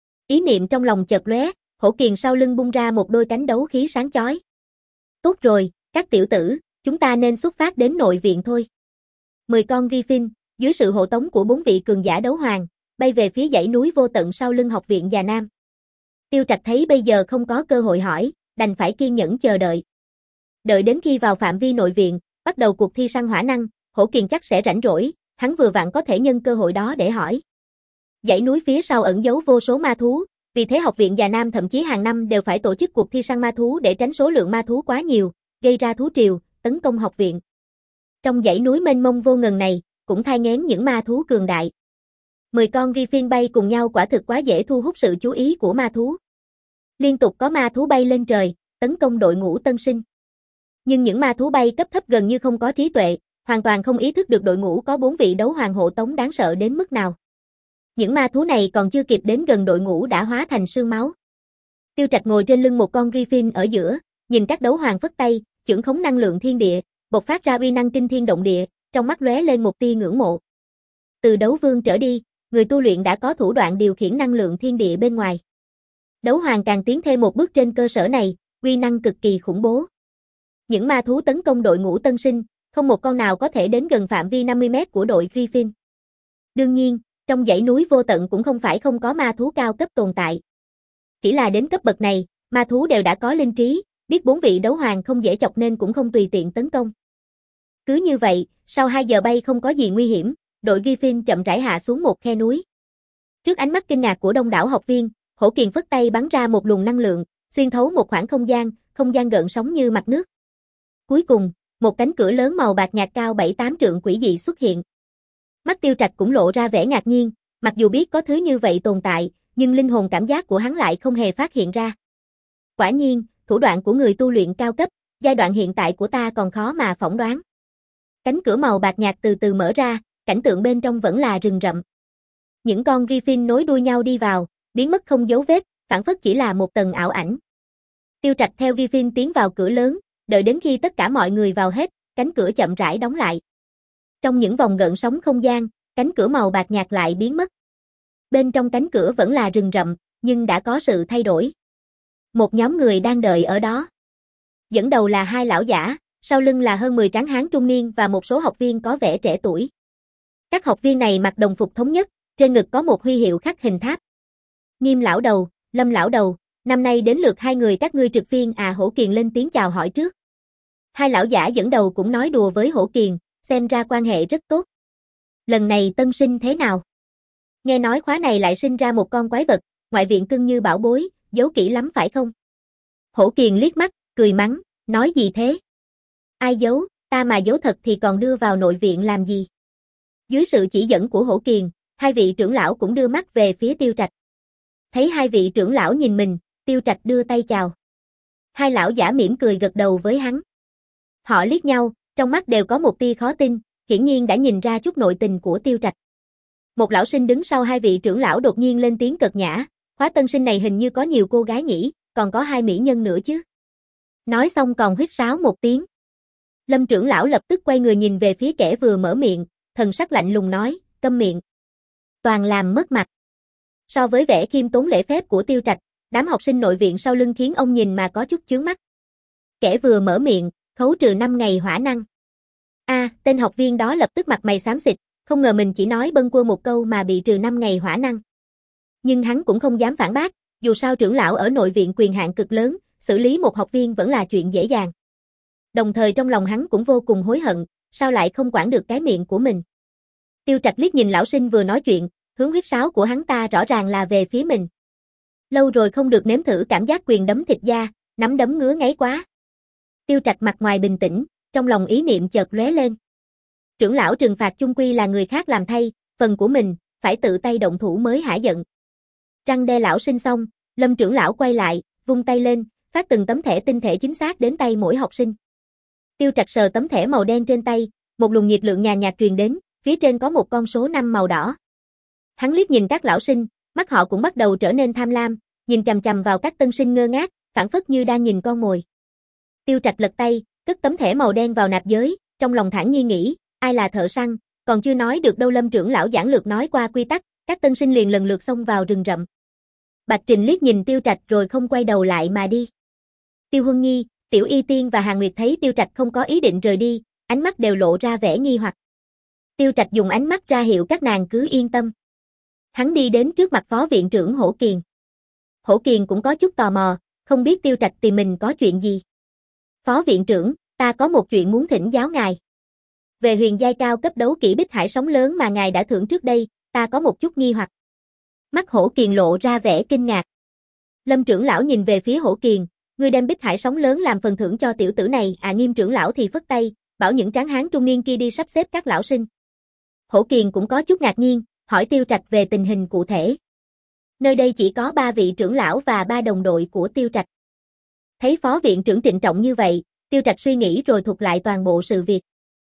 A: Ý niệm trong lòng chợt lóe, Hổ Kiền sau lưng bung ra một đôi cánh đấu khí sáng chói. Tốt rồi, các tiểu tử, chúng ta nên xuất phát đến nội viện thôi. Mười con Griffin, dưới sự hộ tống của bốn vị cường giả đấu hoàng, bay về phía dãy núi vô tận sau lưng học viện Già Nam. Tiêu Trạch thấy bây giờ không có cơ hội hỏi, đành phải kiên nhẫn chờ đợi. Đợi đến khi vào phạm vi nội viện, bắt đầu cuộc thi săn hỏa năng, Hổ Kiền chắc sẽ rảnh rỗi, hắn vừa vặn có thể nhân cơ hội đó để hỏi. Dãy núi phía sau ẩn giấu vô số ma thú, vì thế học viện Già Nam thậm chí hàng năm đều phải tổ chức cuộc thi săn ma thú để tránh số lượng ma thú quá nhiều, gây ra thú triều, tấn công học viện. Trong dãy núi mênh mông vô ngần này, cũng thai nghén những ma thú cường đại. Mười con Griffin bay cùng nhau quả thực quá dễ thu hút sự chú ý của ma thú. Liên tục có ma thú bay lên trời, tấn công đội ngũ tân sinh. Nhưng những ma thú bay cấp thấp gần như không có trí tuệ, hoàn toàn không ý thức được đội ngũ có bốn vị đấu hoàng hộ tống đáng sợ đến mức nào. Những ma thú này còn chưa kịp đến gần đội ngũ đã hóa thành sương máu. Tiêu Trạch ngồi trên lưng một con Griffin ở giữa, nhìn các đấu hoàng phất tay, chưởng khống năng lượng thiên địa, bộc phát ra uy năng kinh thiên động địa, trong mắt lóe lên một tia ngưỡng mộ. Từ đấu vương trở đi, người tu luyện đã có thủ đoạn điều khiển năng lượng thiên địa bên ngoài. Đấu hoàng càng tiến thêm một bước trên cơ sở này, uy năng cực kỳ khủng bố. Những ma thú tấn công đội ngũ tân sinh, không một con nào có thể đến gần phạm vi năm mươi mét của đội Griffin. Đương nhiên, trong dãy núi vô tận cũng không phải không có ma thú cao cấp tồn tại. Chỉ là đến cấp bậc này, ma thú đều đã có linh trí, biết bốn vị đấu hoàng không dễ chọc nên cũng không tùy tiện tấn công. Cứ như vậy, sau hai giờ bay không có gì nguy hiểm, đội Griffin chậm rãi hạ xuống một khe núi. Trước ánh mắt kinh ngạc của đông đảo học viên, Hổ Kiền phất tay bắn ra một luồng năng lượng, xuyên thấu một khoảng không gian, không gian gợn sóng như mặt nước. Cuối cùng, một cánh cửa lớn màu bạc nhạt cao bảy tám trượng quỷ dị xuất hiện. Mắt Tiêu Trạch cũng lộ ra vẻ ngạc nhiên, mặc dù biết có thứ như vậy tồn tại, nhưng linh hồn cảm giác của hắn lại không hề phát hiện ra. Quả nhiên, thủ đoạn của người tu luyện cao cấp, giai đoạn hiện tại của ta còn khó mà phỏng đoán. Cánh cửa màu bạc nhạt từ từ mở ra, cảnh tượng bên trong vẫn là rừng rậm. Những con Griffin nối đuôi nhau đi vào, biến mất không dấu vết, phản phất chỉ là một tầng ảo ảnh. Tiêu Trạch theo Griffin tiến vào cửa lớn, đợi đến khi tất cả mọi người vào hết, cánh cửa chậm rãi đóng lại. Trong những vòng gợn sóng không gian, cánh cửa màu bạc nhạt lại biến mất. Bên trong cánh cửa vẫn là rừng rậm, nhưng đã có sự thay đổi. Một nhóm người đang đợi ở đó. Dẫn đầu là hai lão giả, sau lưng là hơn mười tráng hán trung niên và một số học viên có vẻ trẻ tuổi. Các học viên này mặc đồng phục thống nhất, trên ngực có một huy hiệu khắc hình tháp. Nghiêm lão đầu, Lâm lão đầu, năm nay đến lượt hai người các ngươi trực phiên à. Hổ Kiền lên tiếng chào hỏi trước. Hai lão giả dẫn đầu cũng nói đùa với Hổ Kiền, xem ra quan hệ rất tốt. Lần này tân sinh thế nào? Nghe nói khóa này lại sinh ra một con quái vật, ngoại viện cưng như bảo bối, giấu kỹ lắm phải không? Hổ Kiền liếc mắt, cười mắng, nói gì thế? Ai giấu, ta mà giấu thật thì còn đưa vào nội viện làm gì? Dưới sự chỉ dẫn của Hổ Kiền, hai vị trưởng lão cũng đưa mắt về phía Tiêu Trạch. Thấy hai vị trưởng lão nhìn mình, Tiêu Trạch đưa tay chào. Hai lão giả mỉm cười gật đầu với hắn. Họ liếc nhau, trong mắt đều có một tia khó tin, hiển nhiên đã nhìn ra chút nội tình của Tiêu Trạch. Một lão sinh đứng sau hai vị trưởng lão đột nhiên lên tiếng cợt nhã, khóa tân sinh này hình như có nhiều cô gái nhỉ, còn có hai mỹ nhân nữa chứ. Nói xong còn huýt sáo một tiếng. Lâm trưởng lão lập tức quay người nhìn về phía kẻ vừa mở miệng, thần sắc lạnh lùng nói, câm miệng. Toàn làm mất mặt. So với vẻ khiêm tốn lễ phép của Tiêu Trạch, đám học sinh nội viện sau lưng khiến ông nhìn mà có chút chướng mắt. Kẻ vừa mở miệng, khấu trừ năm ngày hỏa năng. A, à, tên học viên đó lập tức mặt mày xám xịt, không ngờ mình chỉ nói bâng quơ một câu mà bị trừ năm ngày hỏa năng. Nhưng hắn cũng không dám phản bác, dù sao trưởng lão ở nội viện quyền hạn cực lớn, xử lý một học viên vẫn là chuyện dễ dàng. Đồng thời trong lòng hắn cũng vô cùng hối hận, sao lại không quản được cái miệng của mình. Tiêu Trạch liếc nhìn lão sinh vừa nói chuyện, hướng huýt sáo của hắn ta rõ ràng là về phía mình. Lâu rồi không được nếm thử cảm giác quyền đấm thịt da, nắm đấm ngứa ngáy quá. Tiêu Trạch mặt ngoài bình tĩnh, trong lòng ý niệm chợt lóe lên. Trưởng lão trừng phạt chung quy là người khác làm thay, phần của mình, phải tự tay động thủ mới hả giận. Răng đe lão sinh xong, Lâm trưởng lão quay lại, vung tay lên, phát từng tấm thẻ tinh thể chính xác đến tay mỗi học sinh. Tiêu Trạch sờ tấm thẻ màu đen trên tay, một luồng nhiệt lượng nhàn nhạt truyền đến, phía trên có một con số năm màu đỏ. Hắn liếc nhìn các lão sinh, mắt họ cũng bắt đầu trở nên tham lam, nhìn chằm chằm vào các tân sinh ngơ ngác, phảng phất như đang nhìn con mồi. Tiêu Trạch lật tay, cất tấm thẻ màu đen vào nạp giới, trong lòng thản nhiên nghĩ, ai là thợ săn, còn chưa nói được đâu. Lâm trưởng lão giảng lược nói qua quy tắc, các tân sinh liền lần lượt xông vào rừng rậm. Bạch Trình liếc nhìn Tiêu Trạch rồi không quay đầu lại mà đi. Tiêu Huân Nhi, Tiểu Y Tiên và Hàn Nguyệt thấy Tiêu Trạch không có ý định rời đi, ánh mắt đều lộ ra vẻ nghi hoặc. Tiêu Trạch dùng ánh mắt ra hiệu các nàng cứ yên tâm. Hắn đi đến trước mặt phó viện trưởng Hổ Kiền. Hổ Kiền cũng có chút tò mò, không biết Tiêu Trạch tìm mình có chuyện gì. Phó viện trưởng, ta có một chuyện muốn thỉnh giáo ngài. Về huyền giai cao cấp đấu kỹ Bích Hải sóng lớn mà ngài đã thưởng trước đây, ta có một chút nghi hoặc. Mắt Hổ Kiền lộ ra vẻ kinh ngạc. Lâm trưởng lão nhìn về phía Hổ Kiền, ngươi đem Bích Hải sóng lớn làm phần thưởng cho tiểu tử này à. Nghiêm trưởng lão thì phất tay, bảo những tráng hán trung niên kia đi sắp xếp các lão sinh. Hổ Kiền cũng có chút ngạc nhiên, hỏi Tiêu Trạch về tình hình cụ thể. Nơi đây chỉ có ba vị trưởng lão và ba đồng đội của Tiêu Trạch. Thấy phó viện trưởng trịnh trọng như vậy, Tiêu Trạch suy nghĩ rồi thuật lại toàn bộ sự việc.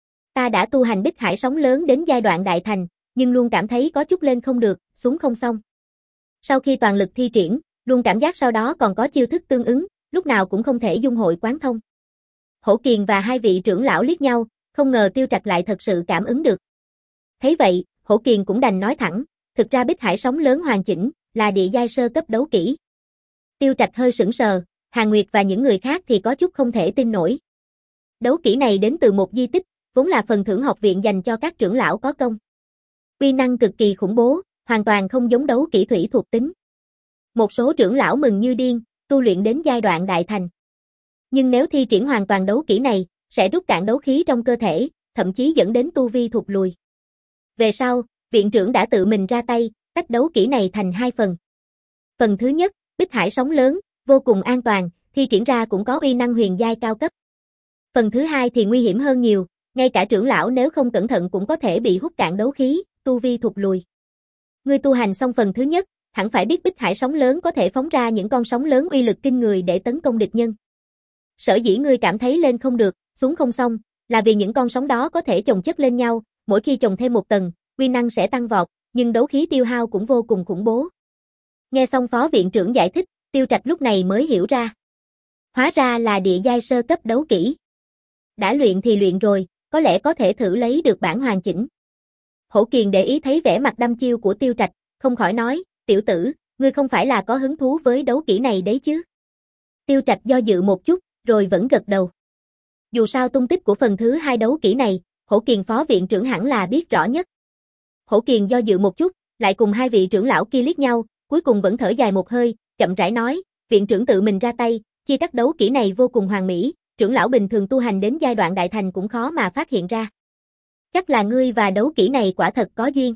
A: Ta đã tu hành Bích Hải sóng lớn đến giai đoạn đại thành, nhưng luôn cảm thấy có chút lên không được, xuống không xong. Sau khi toàn lực thi triển, luôn cảm giác sau đó còn có chiêu thức tương ứng, lúc nào cũng không thể dung hội quán thông. Hổ Kiền và hai vị trưởng lão liếc nhau, không ngờ Tiêu Trạch lại thật sự cảm ứng được. Thấy vậy, Hổ Kiền cũng đành nói thẳng, thực ra Bích Hải sóng lớn hoàn chỉnh, là địa giai sơ cấp đấu kỹ. Tiêu Trạch hơi sững sờ, Hàn Nguyệt và những người khác thì có chút không thể tin nổi. Đấu kỹ này đến từ một di tích, vốn là phần thưởng học viện dành cho các trưởng lão có công. Uy năng cực kỳ khủng bố, hoàn toàn không giống đấu kỹ thủy thuộc tính. Một số trưởng lão mừng như điên, tu luyện đến giai đoạn đại thành. Nhưng nếu thi triển hoàn toàn đấu kỹ này, sẽ rút cạn đấu khí trong cơ thể, thậm chí dẫn đến tu vi thụt lùi. Về sau, viện trưởng đã tự mình ra tay, tách đấu kỹ này thành hai phần. Phần thứ nhất, Bích Hải sóng lớn, vô cùng an toàn, thi triển ra cũng có uy năng huyền giai cao cấp. Phần thứ hai thì nguy hiểm hơn nhiều, ngay cả trưởng lão nếu không cẩn thận cũng có thể bị hút cạn đấu khí, tu vi thụt lùi. Ngươi tu hành xong phần thứ nhất, hẳn phải biết Bích Hải sóng lớn có thể phóng ra những con sóng lớn uy lực kinh người để tấn công địch nhân. Sở dĩ ngươi cảm thấy lên không được, xuống không xong, là vì những con sóng đó có thể chồng chất lên nhau, mỗi khi chồng thêm một tầng, uy năng sẽ tăng vọt, nhưng đấu khí tiêu hao cũng vô cùng khủng bố. Nghe xong phó viện trưởng giải thích, Tiêu Trạch lúc này mới hiểu ra. Hóa ra là địa giai sơ cấp đấu kỹ. Đã luyện thì luyện rồi, có lẽ có thể thử lấy được bản hoàn chỉnh. Hổ Kiền để ý thấy vẻ mặt đăm chiêu của Tiêu Trạch, không khỏi nói, tiểu tử, ngươi không phải là có hứng thú với đấu kỹ này đấy chứ? Tiêu Trạch do dự một chút, rồi vẫn gật đầu. Dù sao tung tích của phần thứ hai đấu kỹ này, Hổ Kiền phó viện trưởng hẳn là biết rõ nhất. Hổ Kiền do dự một chút, lại cùng hai vị trưởng lão kia liếc nhau, cuối cùng vẫn thở dài một hơi, chậm rãi nói, viện trưởng tự mình ra tay, chia cắt đấu kỹ này vô cùng hoàn mỹ, trưởng lão bình thường tu hành đến giai đoạn đại thành cũng khó mà phát hiện ra. Chắc là ngươi và đấu kỹ này quả thật có duyên.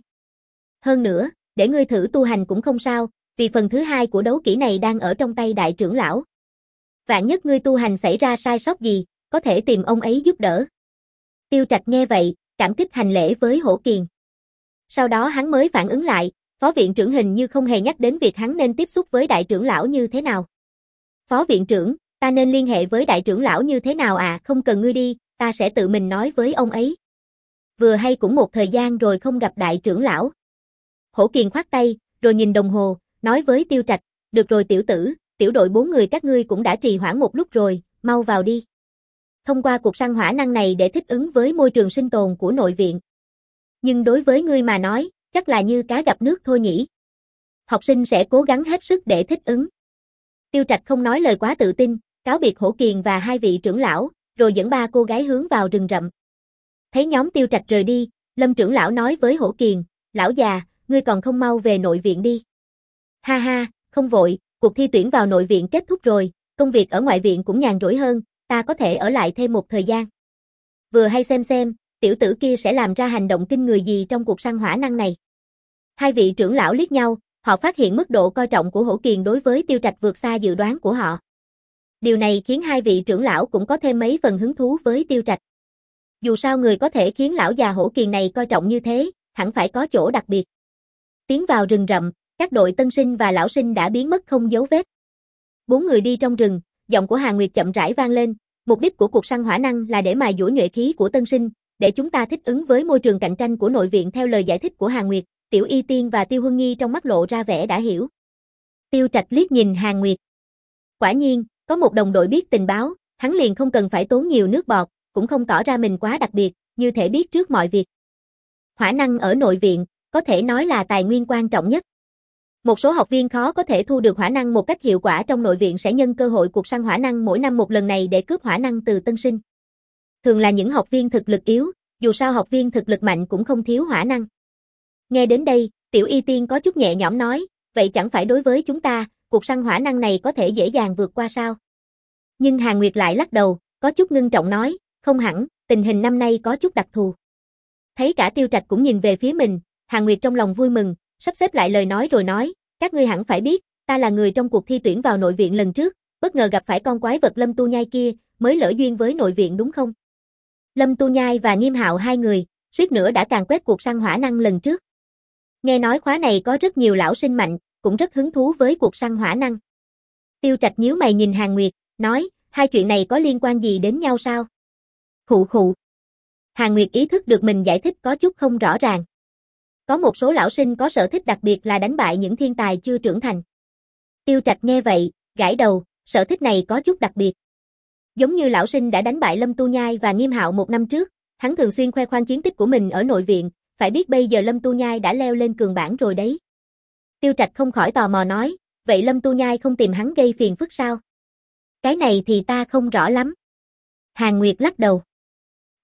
A: Hơn nữa, để ngươi thử tu hành cũng không sao, vì phần thứ hai của đấu kỹ này đang ở trong tay đại trưởng lão. Vạn nhất ngươi tu hành xảy ra sai sót gì, có thể tìm ông ấy giúp đỡ. Tiêu Trạch nghe vậy, cảm kích hành lễ với Hổ Kiền. Sau đó hắn mới phản ứng lại, phó viện trưởng hình như không hề nhắc đến việc hắn nên tiếp xúc với đại trưởng lão như thế nào. Phó viện trưởng, ta nên liên hệ với đại trưởng lão như thế nào à? Không cần ngươi đi, ta sẽ tự mình nói với ông ấy. Vừa hay cũng một thời gian rồi không gặp đại trưởng lão. Hổ Kiền khoát tay, rồi nhìn đồng hồ, nói với Tiêu Trạch, được rồi tiểu tử, tiểu đội bốn người các ngươi cũng đã trì hoãn một lúc rồi, mau vào đi. Thông qua cuộc săn hỏa năng này để thích ứng với môi trường sinh tồn của nội viện. Nhưng đối với ngươi mà nói, chắc là như cá gặp nước thôi nhỉ. Học sinh sẽ cố gắng hết sức để thích ứng. Tiêu Trạch không nói lời quá tự tin, cáo biệt Hổ Kiền và hai vị trưởng lão, rồi dẫn ba cô gái hướng vào rừng rậm. Thấy nhóm Tiêu Trạch rời đi, Lâm trưởng lão nói với Hổ Kiền, lão già, ngươi còn không mau về nội viện đi. Ha ha, không vội, cuộc thi tuyển vào nội viện kết thúc rồi, công việc ở ngoại viện cũng nhàn rỗi hơn, ta có thể ở lại thêm một thời gian. Vừa hay xem xem, tiểu tử kia sẽ làm ra hành động kinh người gì trong cuộc săn hỏa năng này. Hai vị trưởng lão liếc nhau, họ phát hiện mức độ coi trọng của Hổ Kiền đối với Tiêu Trạch vượt xa dự đoán của họ. Điều này khiến hai vị trưởng lão cũng có thêm mấy phần hứng thú với Tiêu Trạch. Dù sao người có thể khiến lão già Hổ Kiền này coi trọng như thế, hẳn phải có chỗ đặc biệt. Tiến vào rừng rậm, các đội tân sinh và lão sinh đã biến mất không dấu vết. Bốn người đi trong rừng, giọng của Hàn Nguyệt chậm rãi vang lên, mục đích của cuộc săn hỏa năng là để mài dũa nhuệ khí của tân sinh, để chúng ta thích ứng với môi trường cạnh tranh của nội viện. Theo lời giải thích của Hàn Nguyệt, Tiểu Y Tiên và Tiêu Huân Nhi trong mắt lộ ra vẻ đã hiểu. Tiêu Trạch liếc nhìn Hàn Nguyệt. Quả nhiên, có một đồng đội biết tình báo, hắn liền không cần phải tốn nhiều nước bọt, cũng không tỏ ra mình quá đặc biệt, như thể biết trước mọi việc. Hỏa năng ở nội viện, có thể nói là tài nguyên quan trọng nhất. Một số học viên khó có thể thu được hỏa năng một cách hiệu quả trong nội viện sẽ nhân cơ hội cuộc săn hỏa năng mỗi năm một lần này để cướp hỏa năng từ tân sinh. Thường là những học viên thực lực yếu, dù sao học viên thực lực mạnh cũng không thiếu hỏa năng. Nghe đến đây, Tiểu Y Tiên có chút nhẹ nhõm nói, vậy chẳng phải đối với chúng ta, cuộc săn hỏa năng này có thể dễ dàng vượt qua sao? Nhưng Hàn Nguyệt lại lắc đầu, có chút ngưng trọng nói, không hẳn, tình hình năm nay có chút đặc thù. Thấy cả Tiêu Trạch cũng nhìn về phía mình, Hàn Nguyệt trong lòng vui mừng, sắp xếp lại lời nói rồi nói, các ngươi hẳn phải biết, ta là người trong cuộc thi tuyển vào nội viện lần trước, bất ngờ gặp phải con quái vật Lâm Tu Nhai kia, mới lỡ duyên với nội viện đúng không? Lâm Tu Nhai và Nghiêm Hạo hai người, suýt nữa đã càn quét cuộc săn hỏa năng lần trước. Nghe nói khóa này có rất nhiều lão sinh mạnh, cũng rất hứng thú với cuộc săn hỏa năng. Tiêu Trạch nhíu mày nhìn Hàn Nguyệt, nói, hai chuyện này có liên quan gì đến nhau sao? Khụ khụ. Hàn Nguyệt ý thức được mình giải thích có chút không rõ ràng. Có một số lão sinh có sở thích đặc biệt là đánh bại những thiên tài chưa trưởng thành. Tiêu Trạch nghe vậy, gãi đầu, sở thích này có chút đặc biệt. Giống như lão sinh đã đánh bại Lâm Tu Nhai và Nghiêm Hạo một năm trước, hắn thường xuyên khoe khoang chiến tích của mình ở nội viện, phải biết bây giờ Lâm Tu Nhai đã leo lên cường bảng rồi đấy. Tiêu Trạch không khỏi tò mò nói, vậy Lâm Tu Nhai không tìm hắn gây phiền phức sao? Cái này thì ta không rõ lắm. Hàn Nguyệt lắc đầu. Thôi,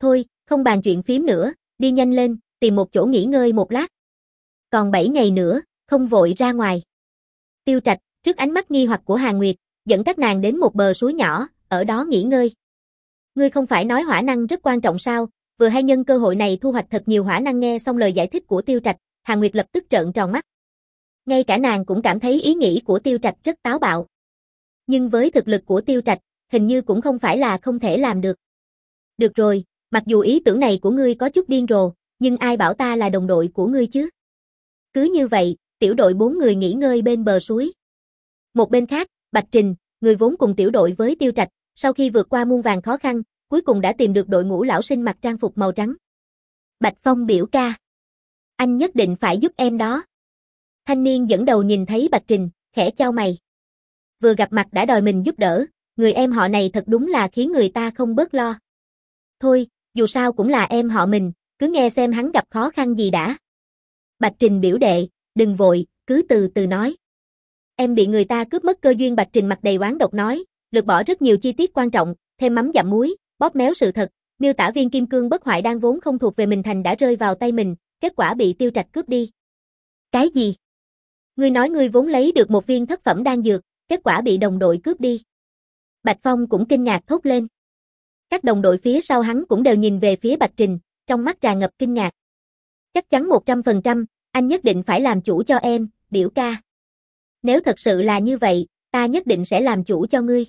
A: Không bàn chuyện phím nữa, đi nhanh lên, tìm một chỗ nghỉ ngơi một lát. Còn bảy ngày nữa, không vội ra ngoài. Tiêu Trạch, trước ánh mắt nghi hoặc của Hàn Nguyệt, dẫn các nàng đến một bờ suối nhỏ, ở đó nghỉ ngơi. Ngươi không phải nói hỏa năng rất quan trọng sao, vừa hay nhân cơ hội này thu hoạch thật nhiều hỏa năng. Nghe xong lời giải thích của Tiêu Trạch, Hàn Nguyệt lập tức trợn tròn mắt. Ngay cả nàng cũng cảm thấy ý nghĩ của Tiêu Trạch rất táo bạo. Nhưng với thực lực của Tiêu Trạch, hình như cũng không phải là không thể làm được. Được rồi, mặc dù ý tưởng này của ngươi có chút điên rồ, nhưng ai bảo ta là đồng đội của ngươi chứ? Cứ như vậy, tiểu đội bốn người nghỉ ngơi bên bờ suối. Một bên khác, Bạch Trình, người vốn cùng tiểu đội với Tiêu Trạch, sau khi vượt qua muôn vàn khó khăn, cuối cùng đã tìm được đội ngũ lão sinh mặc trang phục màu trắng. Bạch Phong biểu ca. Anh nhất định phải giúp em đó. Thanh niên dẫn đầu nhìn thấy Bạch Trình, khẽ chau mày. Vừa gặp mặt đã đòi mình giúp đỡ, người em họ này thật đúng là khiến người ta không bớt lo. Thôi, dù sao cũng là em họ mình, cứ nghe xem hắn gặp khó khăn gì đã. Bạch Trình biểu đệ, đừng vội, cứ từ từ nói. Em bị người ta cướp mất cơ duyên. Bạch Trình mặt đầy oán độc nói, lược bỏ rất nhiều chi tiết quan trọng, thêm mắm dặm muối, bóp méo sự thật, miêu tả viên kim cương bất hoại đang vốn không thuộc về mình thành đã rơi vào tay mình, kết quả bị Tiêu Trạch cướp đi. Cái gì? Ngươi nói ngươi vốn lấy được một viên thất phẩm đan dược, kết quả bị đồng đội cướp đi. Bạch Phong cũng kinh ngạc thốt lên. Các đồng đội phía sau hắn cũng đều nhìn về phía Bạch Trình, trong mắt tràn ngập kinh ngạc. Chắc chắn một trăm phần trăm, anh nhất định phải làm chủ cho em, biểu ca. Nếu thật sự là như vậy, ta nhất định sẽ làm chủ cho ngươi.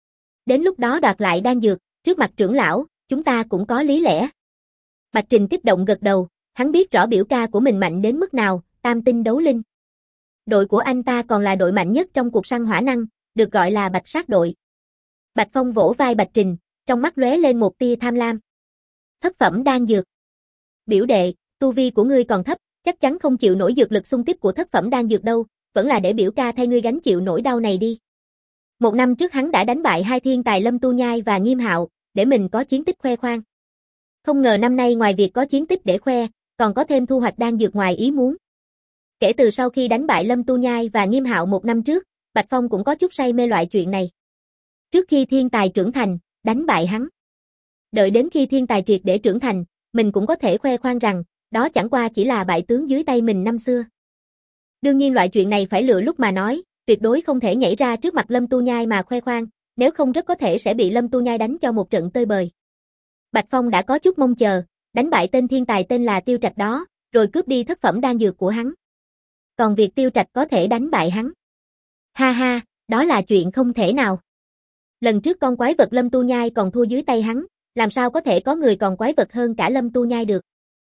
A: Đến lúc đó đoạt lại đan dược, trước mặt trưởng lão, chúng ta cũng có lý lẽ. Bạch Trình kích động gật đầu, hắn biết rõ biểu ca của mình mạnh đến mức nào, tam tinh đấu linh. Đội của anh ta còn là đội mạnh nhất trong cuộc săn hỏa năng, được gọi là Bạch Sát đội. Bạch Phong vỗ vai Bạch Trình, trong mắt lóe lên một tia tham lam. Thất phẩm đan dược. Biểu đệ, tu vi của ngươi còn thấp, chắc chắn không chịu nổi dược lực xung kích của thất phẩm đan dược đâu, vẫn là để biểu ca thay ngươi gánh chịu nỗi đau này đi. Một năm trước hắn đã đánh bại hai thiên tài Lâm Tu Nhai và Nghiêm Hạo, để mình có chiến tích khoe khoang. Không ngờ năm nay ngoài việc có chiến tích để khoe, còn có thêm thu hoạch đan dược ngoài ý muốn. Kể từ sau khi đánh bại Lâm Tu Nhai và Nghiêm Hạo một năm trước, Bạch Phong cũng có chút say mê loại chuyện này. Trước khi thiên tài trưởng thành, đánh bại hắn. Đợi đến khi thiên tài triệt để trưởng thành, mình cũng có thể khoe khoang rằng, đó chẳng qua chỉ là bại tướng dưới tay mình năm xưa. Đương nhiên loại chuyện này phải lựa lúc mà nói, tuyệt đối không thể nhảy ra trước mặt Lâm Tu Nhai mà khoe khoang, nếu không rất có thể sẽ bị Lâm Tu Nhai đánh cho một trận tơi bời. Bạch Phong đã có chút mong chờ, đánh bại tên thiên tài tên là Tiêu Trạch đó, rồi cướp đi thất phẩm đan dược của hắn. Còn việc Tiêu Trạch có thể đánh bại hắn. Ha ha, đó là chuyện không thể nào. Lần trước con quái vật Lâm Tu Nhai còn thua dưới tay hắn, làm sao có thể có người còn quái vật hơn cả Lâm Tu Nhai được.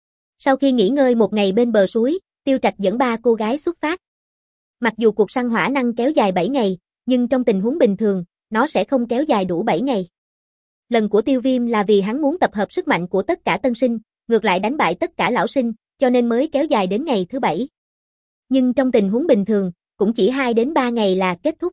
A: Sau khi nghỉ ngơi một ngày bên bờ suối, Tiêu Trạch dẫn ba cô gái xuất phát. Mặc dù cuộc săn hỏa năng kéo dài bảy ngày, nhưng trong tình huống bình thường, nó sẽ không kéo dài đủ bảy ngày. Lần của Tiêu Viêm là vì hắn muốn tập hợp sức mạnh của tất cả tân sinh, ngược lại đánh bại tất cả lão sinh, cho nên mới kéo dài đến ngày thứ bảy. Nhưng trong tình huống bình thường, cũng chỉ hai đến ba ngày là kết thúc.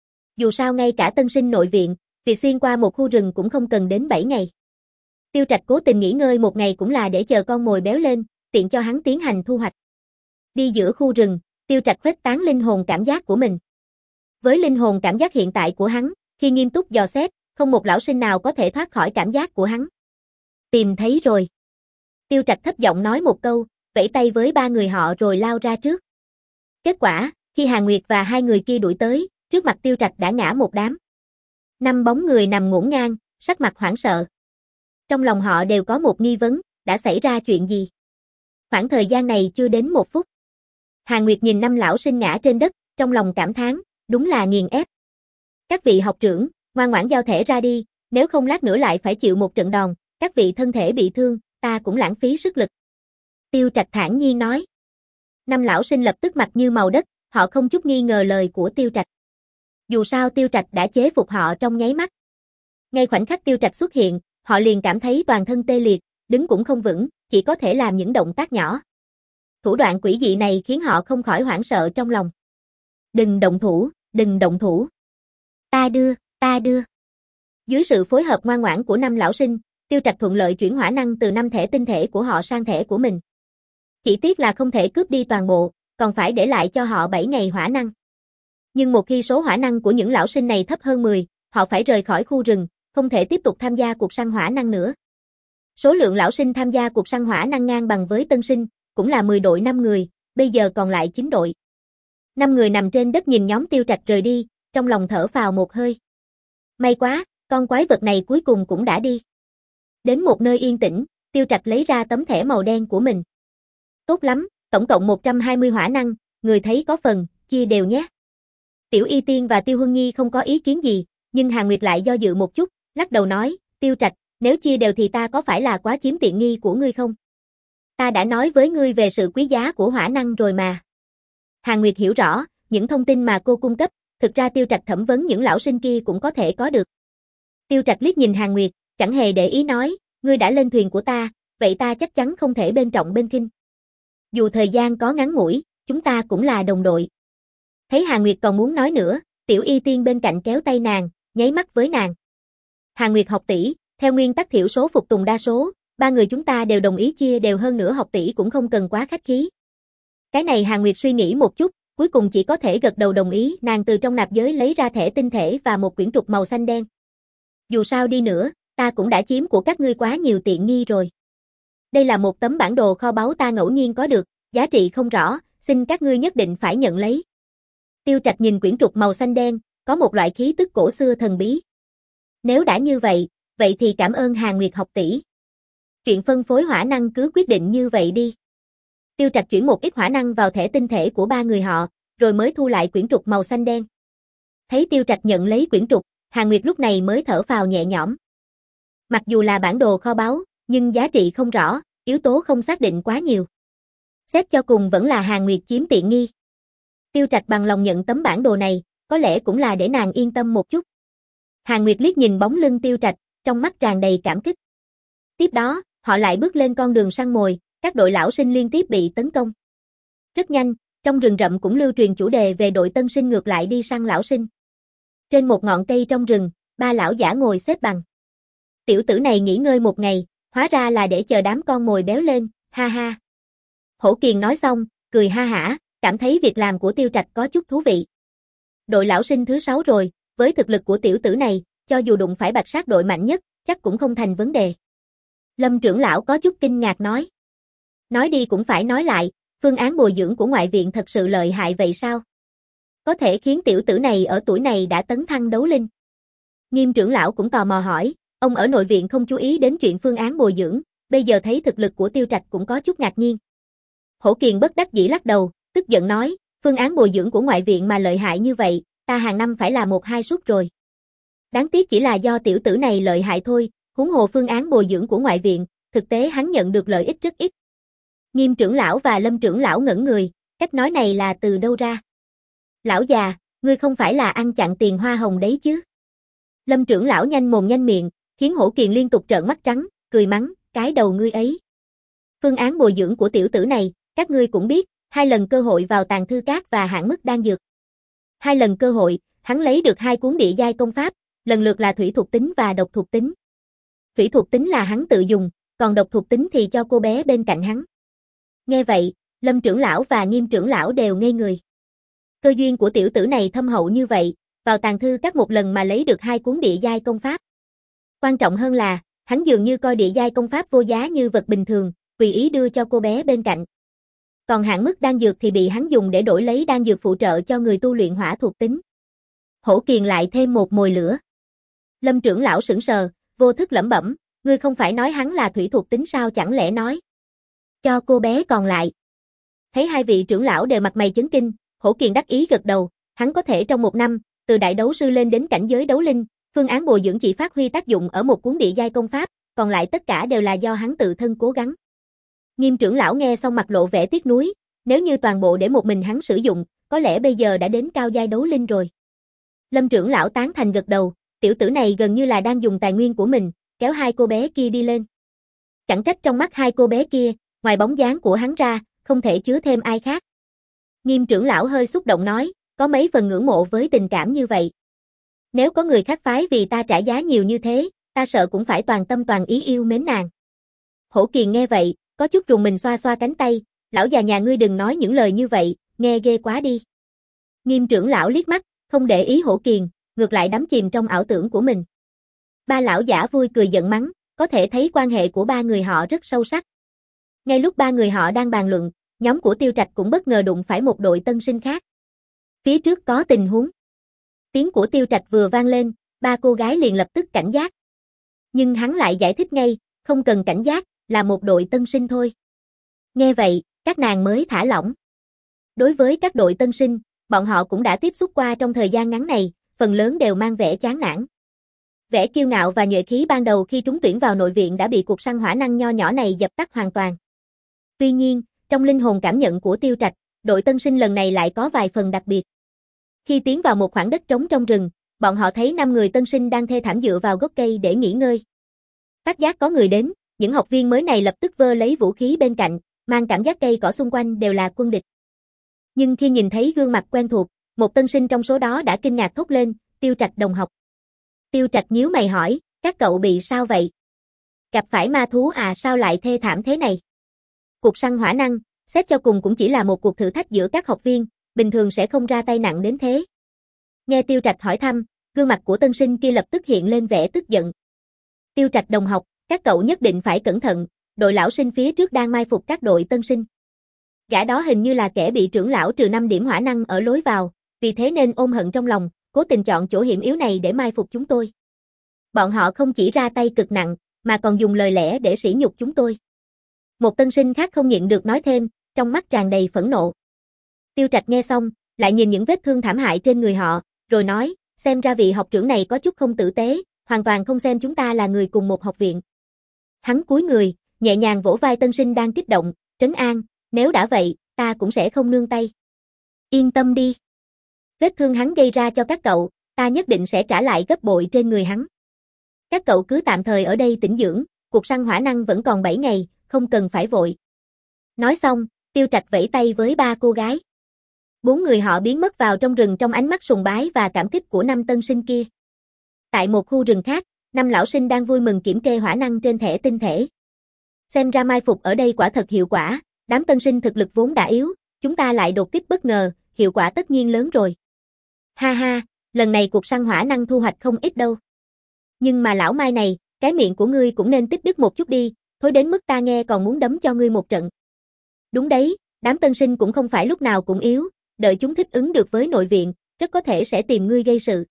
A: Dù sao ngay cả tân sinh nội viện, việc xuyên qua một khu rừng cũng không cần đến bảy ngày. Tiêu Trạch cố tình nghỉ ngơi một ngày cũng là để chờ con mồi béo lên, tiện cho hắn tiến hành thu hoạch. Đi giữa khu rừng, Tiêu Trạch khuếch tán linh hồn cảm giác của mình. Với linh hồn cảm giác hiện tại của hắn, khi nghiêm túc dò xét, không một lão sinh nào có thể thoát khỏi cảm giác của hắn. Tìm thấy rồi. Tiêu Trạch thấp giọng nói một câu, vẫy tay với ba người họ rồi lao ra trước. Kết quả, khi Hàn Nguyệt và hai người kia đuổi tới, trước mặt Tiêu Trạch đã ngã một đám. Năm bóng người nằm ngổn ngang, sắc mặt hoảng sợ. Trong lòng họ đều có một nghi vấn, đã xảy ra chuyện gì? Khoảng thời gian này chưa đến một phút. Hàn Nguyệt nhìn năm lão sinh ngã trên đất, trong lòng cảm thán, đúng là nghiền ép. Các vị học trưởng, ngoan ngoãn giao thể ra đi, nếu không lát nữa lại phải chịu một trận đòn, các vị thân thể bị thương, ta cũng lãng phí sức lực. Tiêu Trạch thản nhiên nói. Năm lão sinh lập tức mặt như màu đất, họ không chút nghi ngờ lời của Tiêu Trạch. Dù sao Tiêu Trạch đã chế phục họ trong nháy mắt. Ngay khoảnh khắc Tiêu Trạch xuất hiện, họ liền cảm thấy toàn thân tê liệt, đứng cũng không vững, chỉ có thể làm những động tác nhỏ. Thủ đoạn quỷ dị này khiến họ không khỏi hoảng sợ trong lòng. Đừng động thủ, đừng động thủ. Ta đưa, ta đưa. Dưới sự phối hợp ngoan ngoãn của năm lão sinh, Tiêu Trạch thuận lợi chuyển hỏa năng từ năm thẻ tinh thể của họ sang thẻ của mình. Chỉ tiếc là không thể cướp đi toàn bộ, còn phải để lại cho họ bảy ngày hỏa năng. Nhưng một khi số hỏa năng của những lão sinh này thấp hơn mười, họ phải rời khỏi khu rừng, không thể tiếp tục tham gia cuộc săn hỏa năng nữa. Số lượng lão sinh tham gia cuộc săn hỏa năng ngang bằng với tân sinh, cũng là mười đội năm người, bây giờ còn lại chín đội. Năm người nằm trên đất nhìn nhóm Tiêu Trạch rời đi, trong lòng thở phào một hơi. May quá, con quái vật này cuối cùng cũng đã đi. Đến một nơi yên tĩnh, Tiêu Trạch lấy ra tấm thẻ màu đen của mình. Tốt lắm, tổng cộng một trăm hai mươi hỏa năng, người thấy có phần, chia đều nhé. Tiểu Y Tiên và Tiêu Huân Nhi không có ý kiến gì, nhưng Hàn Nguyệt lại do dự một chút, lắc đầu nói, Tiêu Trạch, nếu chia đều thì ta có phải là quá chiếm tiện nghi của ngươi không? Ta đã nói với ngươi về sự quý giá của hỏa năng rồi mà. Hàn Nguyệt hiểu rõ, những thông tin mà cô cung cấp, thực ra Tiêu Trạch thẩm vấn những lão sinh kia cũng có thể có được. Tiêu Trạch liếc nhìn Hàn Nguyệt, chẳng hề để ý nói, ngươi đã lên thuyền của ta, vậy ta chắc chắn không thể bên trọng bên khinh. Dù thời gian có ngắn ngủi, chúng ta cũng là đồng đội. Thấy Hàn Nguyệt còn muốn nói nữa, Tiểu Y Tiên bên cạnh kéo tay nàng, nháy mắt với nàng. Hàn Nguyệt học tỷ, theo nguyên tắc thiểu số phục tùng đa số, ba người chúng ta đều đồng ý chia đều, hơn nữa học tỷ cũng không cần quá khách khí. Cái này Hàn Nguyệt suy nghĩ một chút, cuối cùng chỉ có thể gật đầu đồng ý. Nàng từ trong nạp giới lấy ra thẻ tinh thể và một quyển trục màu xanh đen. Dù sao đi nữa, ta cũng đã chiếm của các ngươi quá nhiều tiện nghi rồi. Đây là một tấm bản đồ kho báu ta ngẫu nhiên có được, giá trị không rõ, xin các ngươi nhất định phải nhận lấy. Tiêu Trạch nhìn quyển trục màu xanh đen, có một loại khí tức cổ xưa thần bí. Nếu đã như vậy, vậy thì cảm ơn Hàn Nguyệt học tỷ. Chuyện phân phối hỏa năng cứ quyết định như vậy đi. Tiêu Trạch chuyển một ít hỏa năng vào thẻ tinh thể của ba người họ, rồi mới thu lại quyển trục màu xanh đen. Thấy Tiêu Trạch nhận lấy quyển trục, Hàn Nguyệt lúc này mới thở phào nhẹ nhõm. Mặc dù là bản đồ kho báu, nhưng giá trị không rõ, yếu tố không xác định quá nhiều. Xét cho cùng vẫn là Hàn Nguyệt chiếm tiện nghi. Tiêu Trạch bằng lòng nhận tấm bản đồ này, có lẽ cũng là để nàng yên tâm một chút. Hàn Nguyệt liếc nhìn bóng lưng Tiêu Trạch, trong mắt tràn đầy cảm kích. Tiếp đó, họ lại bước lên con đường săn mồi, các đội lão sinh liên tiếp bị tấn công. Rất nhanh, trong rừng rậm cũng lưu truyền chủ đề về đội tân sinh ngược lại đi săn lão sinh. Trên một ngọn cây trong rừng, ba lão giả ngồi xếp bằng. Tiểu tử này nghỉ ngơi một ngày, hóa ra là để chờ đám con mồi béo lên, ha ha. Hổ Kiền nói xong, cười ha hả, cảm thấy việc làm của Tiêu Trạch có chút thú vị. Đội lão sinh thứ sáu rồi, với thực lực của tiểu tử này, cho dù đụng phải bạch sát đội mạnh nhất, chắc cũng không thành vấn đề. Lâm trưởng lão có chút kinh ngạc nói. Nói đi cũng phải nói lại, phương án bồi dưỡng của ngoại viện thật sự lợi hại vậy sao? Có thể khiến tiểu tử này ở tuổi này đã tấn thăng đấu linh. Nghiêm trưởng lão cũng tò mò hỏi, ông ở nội viện không chú ý đến chuyện phương án bồi dưỡng, bây giờ thấy thực lực của Tiêu Trạch cũng có chút ngạc nhiên. Hổ Kiền bất đắc dĩ lắc đầu, tức giận nói, phương án bồi dưỡng của ngoại viện mà lợi hại như vậy, ta hàng năm phải là một hai suất rồi. Đáng tiếc chỉ là do tiểu tử này lợi hại thôi, huống hồ phương án bồi dưỡng của ngoại viện, thực tế hắn nhận được lợi ích rất ít. Nghiêm trưởng lão và Lâm trưởng lão ngẩn người, cách nói này là từ đâu ra? Lão già, ngươi không phải là ăn chặn tiền hoa hồng đấy chứ? Lâm trưởng lão nhanh mồm nhanh miệng, khiến Hổ Kiền liên tục trợn mắt trắng, cười mắng, cái đầu ngươi ấy. Phương án bồi dưỡng của tiểu tử này, các ngươi cũng biết, hai lần cơ hội vào tàng thư cát và hạn mức đan dược. Hai lần cơ hội, hắn lấy được hai cuốn địa giai công pháp, lần lượt là thủy thuộc tính và độc thuộc tính. Thủy thuộc tính là hắn tự dùng, còn độc thuộc tính thì cho cô bé bên cạnh hắn. Nghe vậy, Lâm trưởng lão và Nghiêm trưởng lão đều ngây người. Cơ duyên của tiểu tử này thâm hậu như vậy, vào tàng thư các một lần mà lấy được hai cuốn địa giai công pháp. Quan trọng hơn là, hắn dường như coi địa giai công pháp vô giá như vật bình thường, tùy ý đưa cho cô bé bên cạnh. Còn hạn mức đan dược thì bị hắn dùng để đổi lấy đan dược phụ trợ cho người tu luyện hỏa thuộc tính. Hổ Kiền lại thêm một mồi lửa. Lâm trưởng lão sững sờ, vô thức lẩm bẩm, ngươi không phải nói hắn là thủy thuộc tính sao, chẳng lẽ nói cho cô bé còn lại. Thấy hai vị trưởng lão đều mặt mày chấn kinh, Hổ Kiền đắc ý gật đầu, hắn có thể trong một năm, từ đại đấu sư lên đến cảnh giới đấu linh, phương án bồi dưỡng chỉ phát huy tác dụng ở một cuốn địa giai công pháp, còn lại tất cả đều là do hắn tự thân cố gắng. Nghiêm trưởng lão nghe xong mặt lộ vẻ tiếc nuối, nếu như toàn bộ để một mình hắn sử dụng, có lẽ bây giờ đã đến cao giai đấu linh rồi. Lâm trưởng lão tán thành gật đầu, tiểu tử này gần như là đang dùng tài nguyên của mình, kéo hai cô bé kia đi lên. Chẳng trách trong mắt hai cô bé kia, ngoài bóng dáng của hắn ra, không thể chứa thêm ai khác. Nghiêm trưởng lão hơi xúc động nói, có mấy phần ngưỡng mộ với tình cảm như vậy. Nếu có người khác phái vì ta trả giá nhiều như thế, ta sợ cũng phải toàn tâm toàn ý yêu mến nàng. Hổ Kiền nghe vậy, có chút rùng mình xoa xoa cánh tay, lão già nhà ngươi đừng nói những lời như vậy, nghe ghê quá đi. Nghiêm trưởng lão liếc mắt, không để ý Hổ Kiền, ngược lại đắm chìm trong ảo tưởng của mình. Ba lão giả vui cười giận mắng, có thể thấy quan hệ của ba người họ rất sâu sắc. Ngay lúc ba người họ đang bàn luận, nhóm của Tiêu Trạch cũng bất ngờ đụng phải một đội tân sinh khác. Phía trước có tình huống. Tiếng của Tiêu Trạch vừa vang lên, ba cô gái liền lập tức cảnh giác. Nhưng hắn lại giải thích ngay, không cần cảnh giác, là một đội tân sinh thôi. Nghe vậy, các nàng mới thả lỏng. Đối với các đội tân sinh, bọn họ cũng đã tiếp xúc qua trong thời gian ngắn này, phần lớn đều mang vẻ chán nản. Vẻ kiêu ngạo và nhuệ khí ban đầu khi trúng tuyển vào nội viện đã bị cuộc săn hỏa năng nho nhỏ này dập tắt hoàn toàn. Tuy nhiên, trong linh hồn cảm nhận của Tiêu Trạch, đội tân sinh lần này lại có vài phần đặc biệt. Khi tiến vào một khoảng đất trống trong rừng, bọn họ thấy năm người tân sinh đang thê thảm dựa vào gốc cây để nghỉ ngơi. Phát giác có người đến, những học viên mới này lập tức vơ lấy vũ khí bên cạnh, mang cảm giác cây cỏ xung quanh đều là quân địch. Nhưng khi nhìn thấy gương mặt quen thuộc, một tân sinh trong số đó đã kinh ngạc thốt lên, Tiêu Trạch đồng học. Tiêu Trạch nhíu mày hỏi, các cậu bị sao vậy? Gặp phải ma thú à, sao lại thê thảm thế này? Cuộc săn hỏa năng, xét cho cùng cũng chỉ là một cuộc thử thách giữa các học viên, bình thường sẽ không ra tay nặng đến thế. Nghe Tiêu Trạch hỏi thăm, gương mặt của tân sinh kia lập tức hiện lên vẻ tức giận. Tiêu Trạch đồng học, các cậu nhất định phải cẩn thận, đội lão sinh phía trước đang mai phục các đội tân sinh. Gã đó hình như là kẻ bị trưởng lão trừ năm điểm hỏa năng ở lối vào, vì thế nên ôm hận trong lòng, cố tình chọn chỗ hiểm yếu này để mai phục chúng tôi. Bọn họ không chỉ ra tay cực nặng, mà còn dùng lời lẽ để sỉ nhục chúng tôi. Một tân sinh khác không nhịn được nói thêm, trong mắt tràn đầy phẫn nộ. Tiêu Trạch nghe xong, lại nhìn những vết thương thảm hại trên người họ, rồi nói, xem ra vị học trưởng này có chút không tử tế, hoàn toàn không xem chúng ta là người cùng một học viện. Hắn cúi người, nhẹ nhàng vỗ vai tân sinh đang kích động, trấn an, nếu đã vậy, ta cũng sẽ không nương tay. Yên tâm đi. Vết thương hắn gây ra cho các cậu, ta nhất định sẽ trả lại gấp bội trên người hắn. Các cậu cứ tạm thời ở đây tĩnh dưỡng, cuộc săn hỏa năng vẫn còn bảy ngày, không cần phải vội. Nói xong, Tiêu Trạch vẫy tay với ba cô gái. Bốn người họ biến mất vào trong rừng trong ánh mắt sùng bái và cảm kích của năm tân sinh kia. Tại một khu rừng khác, năm lão sinh đang vui mừng kiểm kê hỏa năng trên thẻ tinh thể. Xem ra mai phục ở đây quả thật hiệu quả, đám tân sinh thực lực vốn đã yếu, chúng ta lại đột kích bất ngờ, hiệu quả tất nhiên lớn rồi. Ha ha, lần này cuộc săn hỏa năng thu hoạch không ít đâu. Nhưng mà lão Mai này, cái miệng của ngươi cũng nên tích đức một chút đi, thối đến mức ta nghe còn muốn đấm cho ngươi một trận. Đúng đấy, đám tân sinh cũng không phải lúc nào cũng yếu, đợi chúng thích ứng được với nội viện, rất có thể sẽ tìm ngươi gây sự.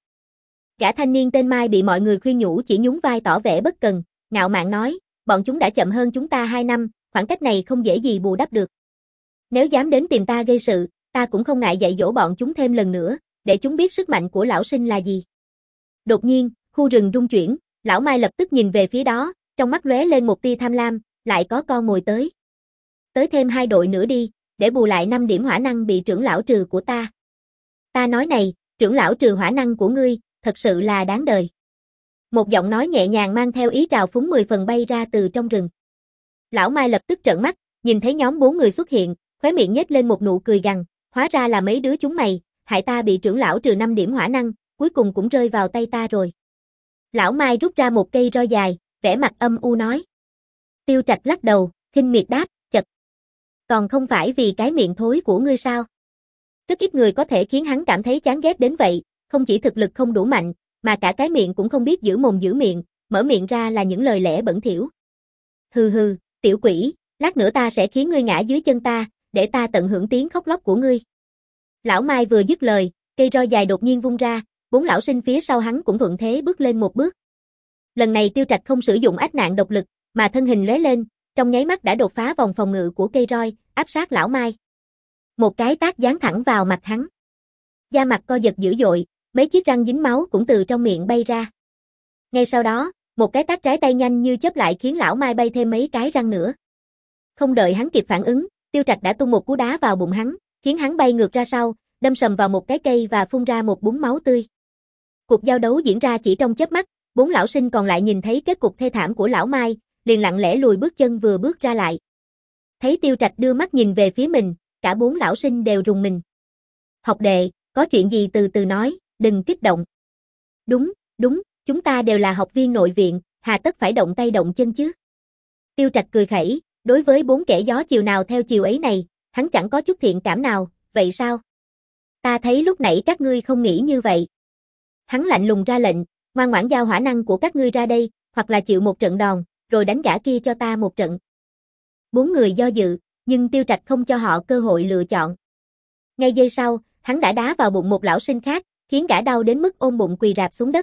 A: Gã thanh niên tên Mai bị mọi người khuyên nhủ chỉ nhún vai tỏ vẻ bất cần, ngạo mạn nói, bọn chúng đã chậm hơn chúng ta hai năm, khoảng cách này không dễ gì bù đắp được. Nếu dám đến tìm ta gây sự, ta cũng không ngại dạy dỗ bọn chúng thêm lần nữa, để chúng biết sức mạnh của lão sinh là gì. Đột nhiên, khu rừng rung chuyển, lão Mai lập tức nhìn về phía đó, trong mắt lóe lên một tia tham lam, lại có con mồi tới. Tới thêm hai đội nữa đi, để bù lại năm điểm hỏa năng bị trưởng lão trừ của ta. Ta nói này, trưởng lão trừ hỏa năng của ngươi, thật sự là đáng đời. Một giọng nói nhẹ nhàng mang theo ý trào phúng mười phần bay ra từ trong rừng. Lão Mai lập tức trợn mắt, nhìn thấy nhóm bốn người xuất hiện, khóe miệng nhếch lên một nụ cười gằn, hóa ra là mấy đứa chúng mày, hại ta bị trưởng lão trừ năm điểm hỏa năng, cuối cùng cũng rơi vào tay ta rồi. Lão Mai rút ra một cây roi dài, vẻ mặt âm u nói. Tiêu Trạch lắc đầu, khinh miệt đáp, chật. Còn không phải vì cái miệng thối của ngươi sao? Rất ít người có thể khiến hắn cảm thấy chán ghét đến vậy, không chỉ thực lực không đủ mạnh, mà cả cái miệng cũng không biết giữ mồm giữ miệng, mở miệng ra là những lời lẽ bẩn thỉu. Hừ hừ, tiểu quỷ, lát nữa ta sẽ khiến ngươi ngã dưới chân ta, để ta tận hưởng tiếng khóc lóc của ngươi. Lão Mai vừa dứt lời, cây roi dài đột nhiên vung ra, bốn lão sinh phía sau hắn cũng thuận thế bước lên một bước. Lần này Tiêu Trạch không sử dụng ách nạn độc lực, mà thân hình lóe lên, trong nháy mắt đã đột phá vòng phòng ngự của cây roi, áp sát lão Mai. Một cái tát giáng thẳng vào mặt hắn. Da mặt co giật dữ dội, mấy chiếc răng dính máu cũng từ trong miệng bay ra. Ngay sau đó, một cái tát trái tay nhanh như chớp lại khiến lão Mai bay thêm mấy cái răng nữa. Không đợi hắn kịp phản ứng, Tiêu Trạch đã tung một cú đá vào bụng hắn, khiến hắn bay ngược ra sau, đâm sầm vào một cái cây và phun ra một búng máu tươi. Cuộc giao đấu diễn ra chỉ trong chớp mắt, bốn lão sinh còn lại nhìn thấy kết cục thê thảm của lão Mai, liền lặng lẽ lùi bước chân vừa bước ra lại. Thấy Tiêu Trạch đưa mắt nhìn về phía mình, cả bốn lão sinh đều rùng mình. Học đệ, có chuyện gì từ từ nói, đừng kích động. Đúng, đúng, chúng ta đều là học viên nội viện, hà tất phải động tay động chân chứ. Tiêu Trạch cười khẩy, đối với bốn kẻ gió chiều nào theo chiều ấy này, hắn chẳng có chút thiện cảm nào, vậy sao? Ta thấy lúc nãy các ngươi không nghĩ như vậy. Hắn lạnh lùng ra lệnh, ngoan ngoãn giao hỏa năng của các ngươi ra đây, hoặc là chịu một trận đòn, rồi đánh gã kia cho ta một trận. Bốn người do dự, nhưng Tiêu Trạch không cho họ cơ hội lựa chọn. Ngay giây sau, hắn đã đá vào bụng một lão sinh khác, khiến gã đau đến mức ôm bụng quỳ rạp xuống đất.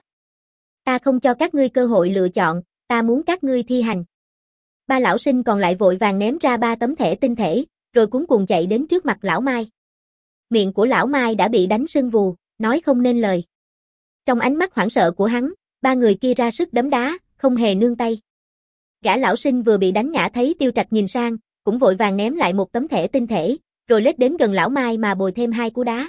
A: Ta không cho các ngươi cơ hội lựa chọn, ta muốn các ngươi thi hành. Ba lão sinh còn lại vội vàng ném ra ba tấm thẻ tinh thể, rồi cuống cuồng chạy đến trước mặt lão Mai. Miệng của lão Mai đã bị đánh sưng vù, nói không nên lời. Trong ánh mắt hoảng sợ của hắn, ba người kia ra sức đấm đá, không hề nương tay. Gã lão sinh vừa bị đánh ngã thấy Tiêu Trạch nhìn sang, cũng vội vàng ném lại một tấm thẻ tinh thể, rồi lết đến gần lão Mai mà bồi thêm hai cú đá.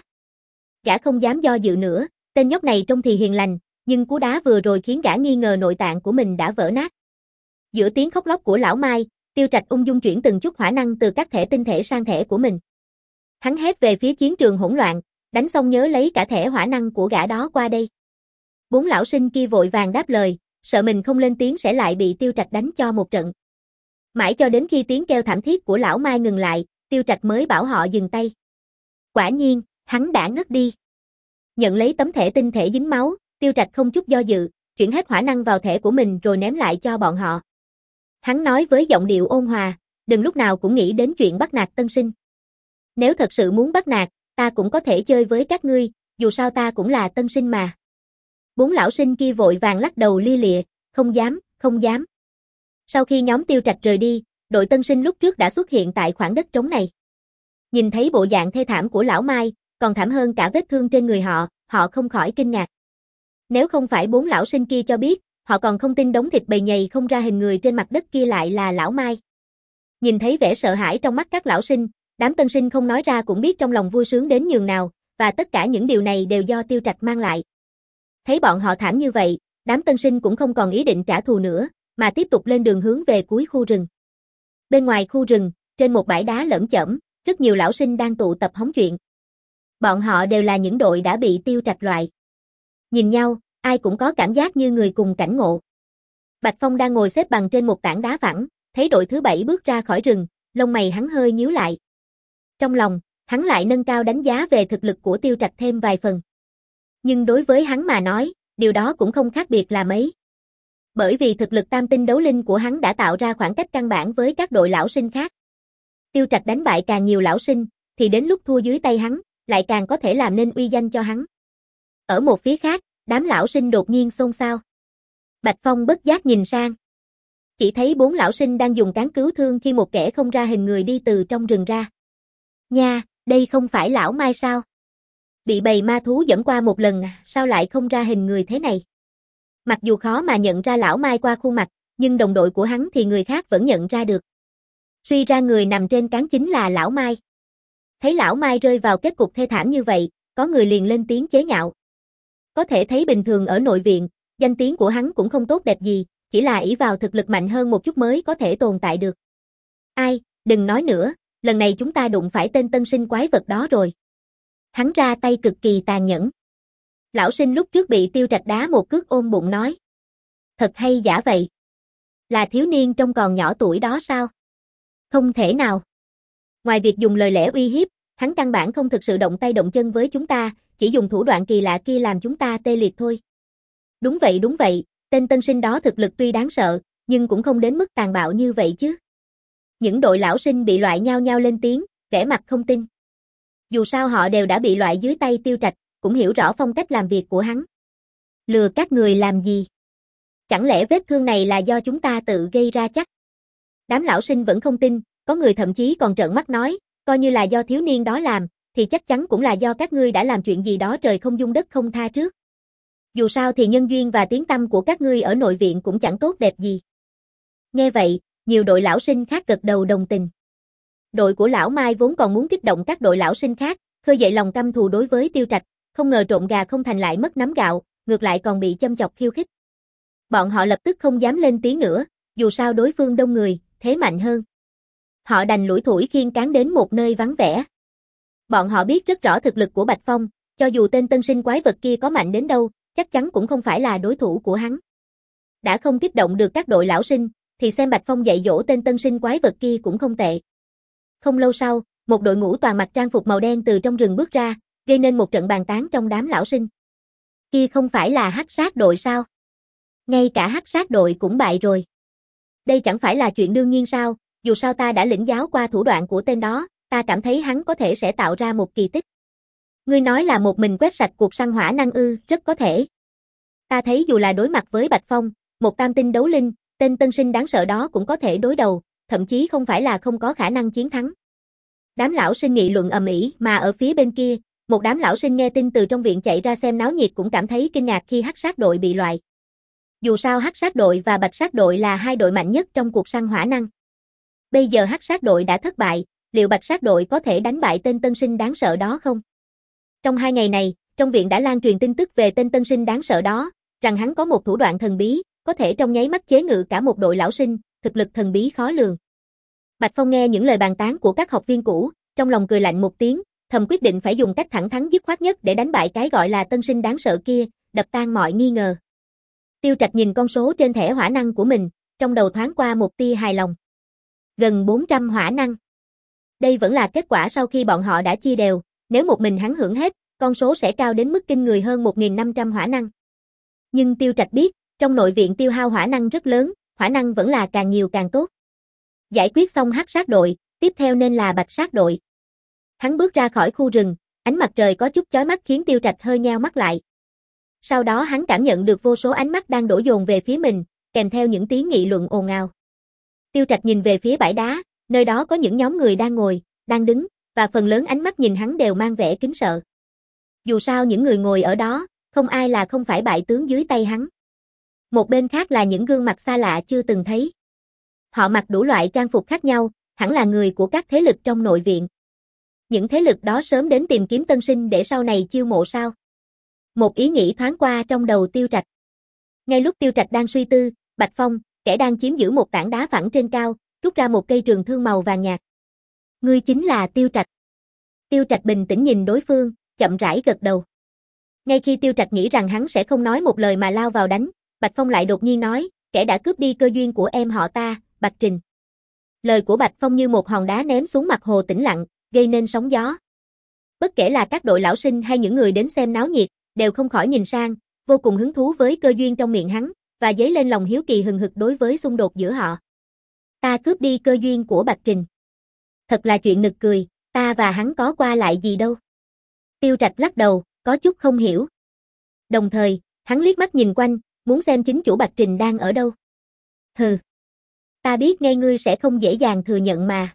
A: Gã không dám do dự nữa, tên nhóc này trông thì hiền lành, nhưng cú đá vừa rồi khiến gã nghi ngờ nội tạng của mình đã vỡ nát. Giữa tiếng khóc lóc của lão Mai, Tiêu Trạch ung dung chuyển từng chút hỏa năng từ các thẻ tinh thể sang thẻ của mình. Hắn hét về phía chiến trường hỗn loạn, đánh xong nhớ lấy cả thẻ hỏa năng của gã đó qua đây. Bốn lão sinh kia vội vàng đáp lời, sợ mình không lên tiếng sẽ lại bị Tiêu Trạch đánh cho một trận. Mãi cho đến khi tiếng kêu thảm thiết của lão Mai ngừng lại, Tiêu Trạch mới bảo họ dừng tay. Quả nhiên, hắn đã ngất đi. Nhận lấy tấm thẻ tinh thể dính máu, Tiêu Trạch không chút do dự, chuyển hết hỏa năng vào thẻ của mình rồi ném lại cho bọn họ. Hắn nói với giọng điệu ôn hòa, đừng lúc nào cũng nghĩ đến chuyện bắt nạt tân sinh. Nếu thật sự muốn bắt nạt, ta cũng có thể chơi với các ngươi, dù sao ta cũng là tân sinh mà. Bốn lão sinh kia vội vàng lắc đầu lia lịa, không dám, không dám. Sau khi nhóm Tiêu Trạch rời đi, đội tân sinh lúc trước đã xuất hiện tại khoảng đất trống này. Nhìn thấy bộ dạng thê thảm của lão Mai, còn thảm hơn cả vết thương trên người họ, họ không khỏi kinh ngạc. Nếu không phải bốn lão sinh kia cho biết, họ còn không tin đống thịt bầy nhầy không ra hình người trên mặt đất kia lại là lão Mai. Nhìn thấy vẻ sợ hãi trong mắt các lão sinh, đám tân sinh không nói ra cũng biết trong lòng vui sướng đến nhường nào, và tất cả những điều này đều do Tiêu Trạch mang lại. Thấy bọn họ thảm như vậy, đám tân sinh cũng không còn ý định trả thù nữa, mà tiếp tục lên đường hướng về cuối khu rừng. Bên ngoài khu rừng, trên một bãi đá lởm chởm, rất nhiều lão sinh đang tụ tập hóng chuyện. Bọn họ đều là những đội đã bị Tiêu Trạch loại. Nhìn nhau, ai cũng có cảm giác như người cùng cảnh ngộ. Bạch Phong đang ngồi xếp bằng trên một tảng đá phẳng, thấy đội thứ bảy bước ra khỏi rừng, lông mày hắn hơi nhíu lại. Trong lòng, hắn lại nâng cao đánh giá về thực lực của Tiêu Trạch thêm vài phần. Nhưng đối với hắn mà nói, điều đó cũng không khác biệt là mấy. Bởi vì thực lực tam tinh đấu linh của hắn đã tạo ra khoảng cách căn bản với các đội lão sinh khác. Tiêu Trạch đánh bại càng nhiều lão sinh, thì đến lúc thua dưới tay hắn, lại càng có thể làm nên uy danh cho hắn. Ở một phía khác, đám lão sinh đột nhiên xôn xao. Bạch Phong bất giác nhìn sang. Chỉ thấy bốn lão sinh đang dùng cán cứu thương khi một kẻ không ra hình người đi từ trong rừng ra. Nha, đây không phải lão Mai sao? Bị bầy ma thú dẫm qua một lần, sao lại không ra hình người thế này? Mặc dù khó mà nhận ra lão Mai qua khuôn mặt, nhưng đồng đội của hắn thì người khác vẫn nhận ra được. Suy ra người nằm trên cán chính là lão Mai. Thấy lão Mai rơi vào kết cục thê thảm như vậy, có người liền lên tiếng chế nhạo. Có thể thấy bình thường ở nội viện, danh tiếng của hắn cũng không tốt đẹp gì, chỉ là ỷ vào thực lực mạnh hơn một chút mới có thể tồn tại được. Ai, đừng nói nữa, lần này chúng ta đụng phải tên tân sinh quái vật đó rồi. Hắn ra tay cực kỳ tàn nhẫn. Lão sinh lúc trước bị Tiêu Trạch đá một cước ôm bụng nói. Thật hay giả vậy? Là thiếu niên trông còn nhỏ tuổi đó sao? Không thể nào. Ngoài việc dùng lời lẽ uy hiếp, hắn căn bản không thực sự động tay động chân với chúng ta, chỉ dùng thủ đoạn kỳ lạ kia làm chúng ta tê liệt thôi. Đúng vậy đúng vậy, tên tân sinh đó thực lực tuy đáng sợ, nhưng cũng không đến mức tàn bạo như vậy chứ. Những đội lão sinh bị loại nhao nhao lên tiếng, vẻ mặt không tin. Dù sao họ đều đã bị loại dưới tay Tiêu Trạch, cũng hiểu rõ phong cách làm việc của hắn. Lừa các người làm gì? Chẳng lẽ vết thương này là do chúng ta tự gây ra chắc? Đám lão sinh vẫn không tin, có người thậm chí còn trợn mắt nói, coi như là do thiếu niên đó làm, thì chắc chắn cũng là do các ngươi đã làm chuyện gì đó trời không dung đất không tha trước. Dù sao thì nhân duyên và tiếng tăm của các ngươi ở nội viện cũng chẳng tốt đẹp gì. Nghe vậy, nhiều đội lão sinh khác gật đầu đồng tình. Đội của lão Mai vốn còn muốn kích động các đội lão sinh khác, khơi dậy lòng căm thù đối với Tiêu Trạch, không ngờ trộn gà không thành lại mất nắm gạo, ngược lại còn bị châm chọc khiêu khích. Bọn họ lập tức không dám lên tiếng nữa, dù sao đối phương đông người, thế mạnh hơn. Họ đành lủi thủi khiêng cán đến một nơi vắng vẻ. Bọn họ biết rất rõ thực lực của Bạch Phong, cho dù tên tân sinh quái vật kia có mạnh đến đâu, chắc chắn cũng không phải là đối thủ của hắn. Đã không kích động được các đội lão sinh, thì xem Bạch Phong dạy dỗ tên tân sinh quái vật kia cũng không tệ. Không lâu sau, một đội ngũ toàn mặc trang phục màu đen từ trong rừng bước ra, gây nên một trận bàn tán trong đám lão sinh. Kia không phải là hắc sát đội sao? Ngay cả hắc sát đội cũng bại rồi. Đây chẳng phải là chuyện đương nhiên sao, dù sao ta đã lĩnh giáo qua thủ đoạn của tên đó, ta cảm thấy hắn có thể sẽ tạo ra một kỳ tích. Ngươi nói là một mình quét sạch cuộc săn hỏa năng ư, rất có thể. Ta thấy dù là đối mặt với Bạch Phong, một tam tinh đấu linh, tên tân sinh đáng sợ đó cũng có thể đối đầu, thậm chí không phải là không có khả năng chiến thắng. Đám lão sinh nghị luận ầm ĩ, mà ở phía bên kia, một đám lão sinh nghe tin từ trong viện chạy ra xem náo nhiệt cũng cảm thấy kinh ngạc khi Hắc Sát đội bị loại. Dù sao Hắc Sát đội và Bạch Sát đội là hai đội mạnh nhất trong cuộc săn hỏa năng. Bây giờ Hắc Sát đội đã thất bại, liệu Bạch Sát đội có thể đánh bại tên tân sinh đáng sợ đó không? Trong hai ngày này, trong viện đã lan truyền tin tức về tên tân sinh đáng sợ đó, rằng hắn có một thủ đoạn thần bí, có thể trong nháy mắt chế ngự cả một đội lão sinh, thực lực thần bí khó lường. Bạch Phong nghe những lời bàn tán của các học viên cũ, trong lòng cười lạnh một tiếng, thầm quyết định phải dùng cách thẳng thắn dứt khoát nhất để đánh bại cái gọi là tân sinh đáng sợ kia, đập tan mọi nghi ngờ. Tiêu Trạch nhìn con số trên thẻ hỏa năng của mình, trong đầu thoáng qua một tia hài lòng. Gần bốn trăm hỏa năng. Đây vẫn là kết quả sau khi bọn họ đã chia đều, nếu một mình hắn hưởng hết, con số sẽ cao đến mức kinh người hơn một nghìn năm trăm hỏa năng. Nhưng Tiêu Trạch biết, trong nội viện tiêu hao hỏa năng rất lớn, hỏa năng vẫn là càng nhiều càng tốt. Giải quyết xong Hắc Sát đội, tiếp theo nên là Bạch Sát đội. Hắn bước ra khỏi khu rừng, ánh mặt trời có chút chói mắt khiến Tiêu Trạch hơi nheo mắt lại. Sau đó hắn cảm nhận được vô số ánh mắt đang đổ dồn về phía mình, kèm theo những tiếng nghị luận ồn ào. Tiêu Trạch nhìn về phía bãi đá, nơi đó có những nhóm người đang ngồi, đang đứng, và phần lớn ánh mắt nhìn hắn đều mang vẻ kính sợ. Dù sao những người ngồi ở đó, không ai là không phải bại tướng dưới tay hắn. Một bên khác là những gương mặt xa lạ chưa từng thấy. Họ mặc đủ loại trang phục khác nhau, hẳn là người của các thế lực trong nội viện. Những thế lực đó sớm đến tìm kiếm tân sinh để sau này chiêu mộ sao? Một ý nghĩ thoáng qua trong đầu Tiêu Trạch. Ngay lúc Tiêu Trạch đang suy tư, Bạch Phong, kẻ đang chiếm giữ một tảng đá phẳng trên cao, rút ra một cây trường thương màu vàng nhạt. Ngươi chính là Tiêu Trạch. Tiêu Trạch bình tĩnh nhìn đối phương, chậm rãi gật đầu. Ngay khi Tiêu Trạch nghĩ rằng hắn sẽ không nói một lời mà lao vào đánh, Bạch Phong lại đột nhiên nói, kẻ đã cướp đi cơ duyên của em họ ta, Bạch Trình. Lời của Bạch Phong như một hòn đá ném xuống mặt hồ tĩnh lặng, gây nên sóng gió. Bất kể là các đội lão sinh hay những người đến xem náo nhiệt, đều không khỏi nhìn sang, vô cùng hứng thú với cơ duyên trong miệng hắn, và dấy lên lòng hiếu kỳ hừng hực đối với xung đột giữa họ. Ta cướp đi cơ duyên của Bạch Trình. Thật là chuyện nực cười, ta và hắn có qua lại gì đâu. Tiêu Trạch lắc đầu, có chút không hiểu. Đồng thời, hắn liếc mắt nhìn quanh, muốn xem chính chủ Bạch Trình đang ở đâu. Hừ. Ta biết ngay ngươi sẽ không dễ dàng thừa nhận mà.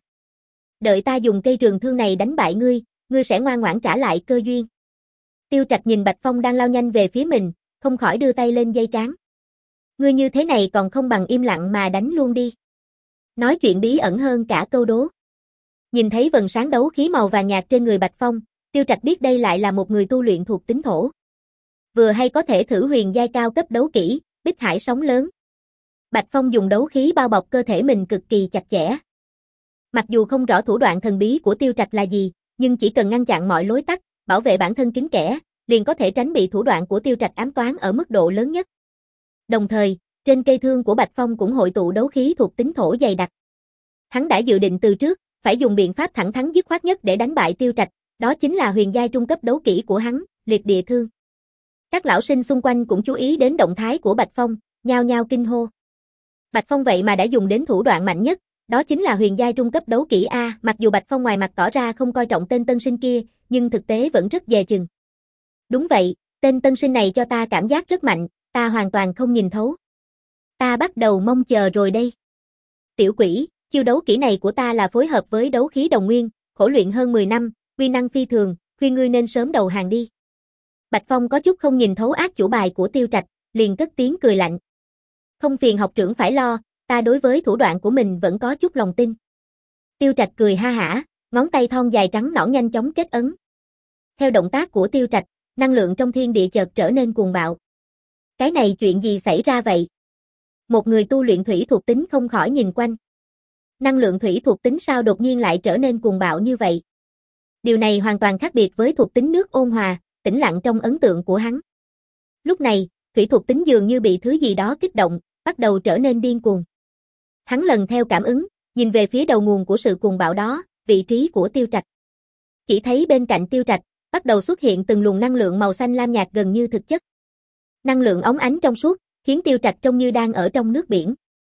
A: Đợi ta dùng cây trường thương này đánh bại ngươi, ngươi sẽ ngoan ngoãn trả lại cơ duyên. Tiêu Trạch nhìn Bạch Phong đang lao nhanh về phía mình, không khỏi đưa tay lên dây trán. Ngươi như thế này còn không bằng im lặng mà đánh luôn đi. Nói chuyện bí ẩn hơn cả câu đố. Nhìn thấy vầng sáng đấu khí màu vàng nhạt trên người Bạch Phong, Tiêu Trạch biết đây lại là một người tu luyện thuộc tính thổ. Vừa hay có thể thử huyền giai cao cấp đấu kỹ, Bích Hải sóng lớn. Bạch Phong dùng đấu khí bao bọc cơ thể mình cực kỳ chặt chẽ. Mặc dù không rõ thủ đoạn thần bí của Tiêu Trạch là gì, nhưng chỉ cần ngăn chặn mọi lối tắt, bảo vệ bản thân kín kẽ, liền có thể tránh bị thủ đoạn của Tiêu Trạch ám toán ở mức độ lớn nhất. Đồng thời, trên cây thương của Bạch Phong cũng hội tụ đấu khí thuộc tính thổ dày đặc. Hắn đã dự định từ trước, phải dùng biện pháp thẳng thắn dứt khoát nhất để đánh bại Tiêu Trạch, đó chính là huyền giai trung cấp đấu kỹ của hắn, liệt địa thương. Các lão sinh xung quanh cũng chú ý đến động thái của Bạch Phong, nhao nhao kinh hô. Bạch Phong vậy mà đã dùng đến thủ đoạn mạnh nhất, đó chính là huyền giai trung cấp đấu kỹ A. Mặc dù Bạch Phong ngoài mặt tỏ ra không coi trọng tên tân sinh kia, nhưng thực tế vẫn rất dè chừng. Đúng vậy, tên tân sinh này cho ta cảm giác rất mạnh, ta hoàn toàn không nhìn thấu. Ta bắt đầu mong chờ rồi đây. Tiểu quỷ, chiêu đấu kỹ này của ta là phối hợp với đấu khí đồng nguyên, khổ luyện hơn mười năm, uy năng phi thường, khuyên ngươi nên sớm đầu hàng đi. Bạch Phong có chút không nhìn thấu ác chủ bài của Tiêu Trạch, liền cất tiếng cười lạnh. Không phiền học trưởng phải lo, ta đối với thủ đoạn của mình vẫn có chút lòng tin. Tiêu Trạch cười ha hả, ngón tay thon dài trắng nõn nhanh chóng kết ấn. Theo động tác của Tiêu Trạch, năng lượng trong thiên địa chợt trở nên cuồng bạo. Cái này chuyện gì xảy ra vậy? Một người tu luyện thủy thuộc tính không khỏi nhìn quanh. Năng lượng thủy thuộc tính sao đột nhiên lại trở nên cuồng bạo như vậy? Điều này hoàn toàn khác biệt với thuộc tính nước ôn hòa, tĩnh lặng trong ấn tượng của hắn. Lúc này, thủy thuộc tính dường như bị thứ gì đó kích động, bắt đầu trở nên điên cuồng. Hắn lần theo cảm ứng, nhìn về phía đầu nguồn của sự cuồng bạo đó, vị trí của Tiêu Trạch. Chỉ thấy bên cạnh Tiêu Trạch, bắt đầu xuất hiện từng luồng năng lượng màu xanh lam nhạt gần như thực chất. Năng lượng óng ánh trong suốt, khiến Tiêu Trạch trông như đang ở trong nước biển.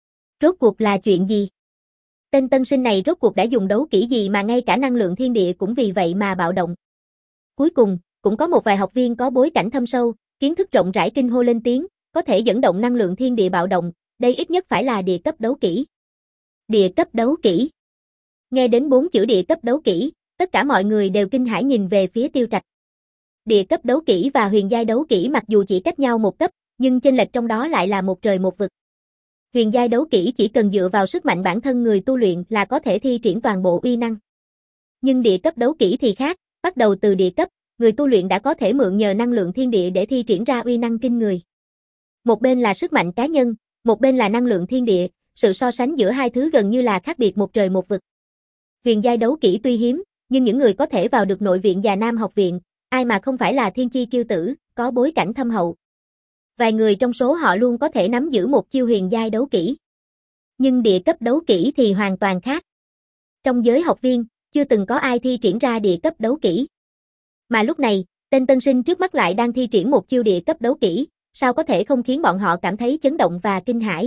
A: Rốt cuộc là chuyện gì? Tên tân sinh này rốt cuộc đã dùng đấu kỹ gì mà ngay cả năng lượng thiên địa cũng vì vậy mà bạo động. Cuối cùng, cũng có một vài học viên có bối cảnh thâm sâu, kiến thức rộng rãi kinh hô lên tiếng, có thể dẫn động năng lượng thiên địa bạo động, đây ít nhất phải là địa cấp đấu kỹ. Địa cấp đấu kỹ. Nghe đến bốn chữ địa cấp đấu kỹ, tất cả mọi người đều kinh hãi nhìn về phía Tiêu Trạch. Địa cấp đấu kỹ và huyền giai đấu kỹ mặc dù chỉ cách nhau một cấp, nhưng chênh lệch trong đó lại là một trời một vực. Huyền giai đấu kỹ chỉ cần dựa vào sức mạnh bản thân người tu luyện là có thể thi triển toàn bộ uy năng. Nhưng địa cấp đấu kỹ thì khác, bắt đầu từ địa cấp, người tu luyện đã có thể mượn nhờ năng lượng thiên địa để thi triển ra uy năng kinh người. Một bên là sức mạnh cá nhân, một bên là năng lượng thiên địa, sự so sánh giữa hai thứ gần như là khác biệt một trời một vực. Huyền giai đấu kỹ tuy hiếm, nhưng những người có thể vào được nội viện Già Nam học viện, ai mà không phải là thiên chi kiêu tử, có bối cảnh thâm hậu. Vài người trong số họ luôn có thể nắm giữ một chiêu huyền giai đấu kỹ. Nhưng địa cấp đấu kỹ thì hoàn toàn khác. Trong giới học viên, chưa từng có ai thi triển ra địa cấp đấu kỹ. Mà lúc này, tên tân sinh trước mắt lại đang thi triển một chiêu địa cấp đấu kỹ, sao có thể không khiến bọn họ cảm thấy chấn động và kinh hãi.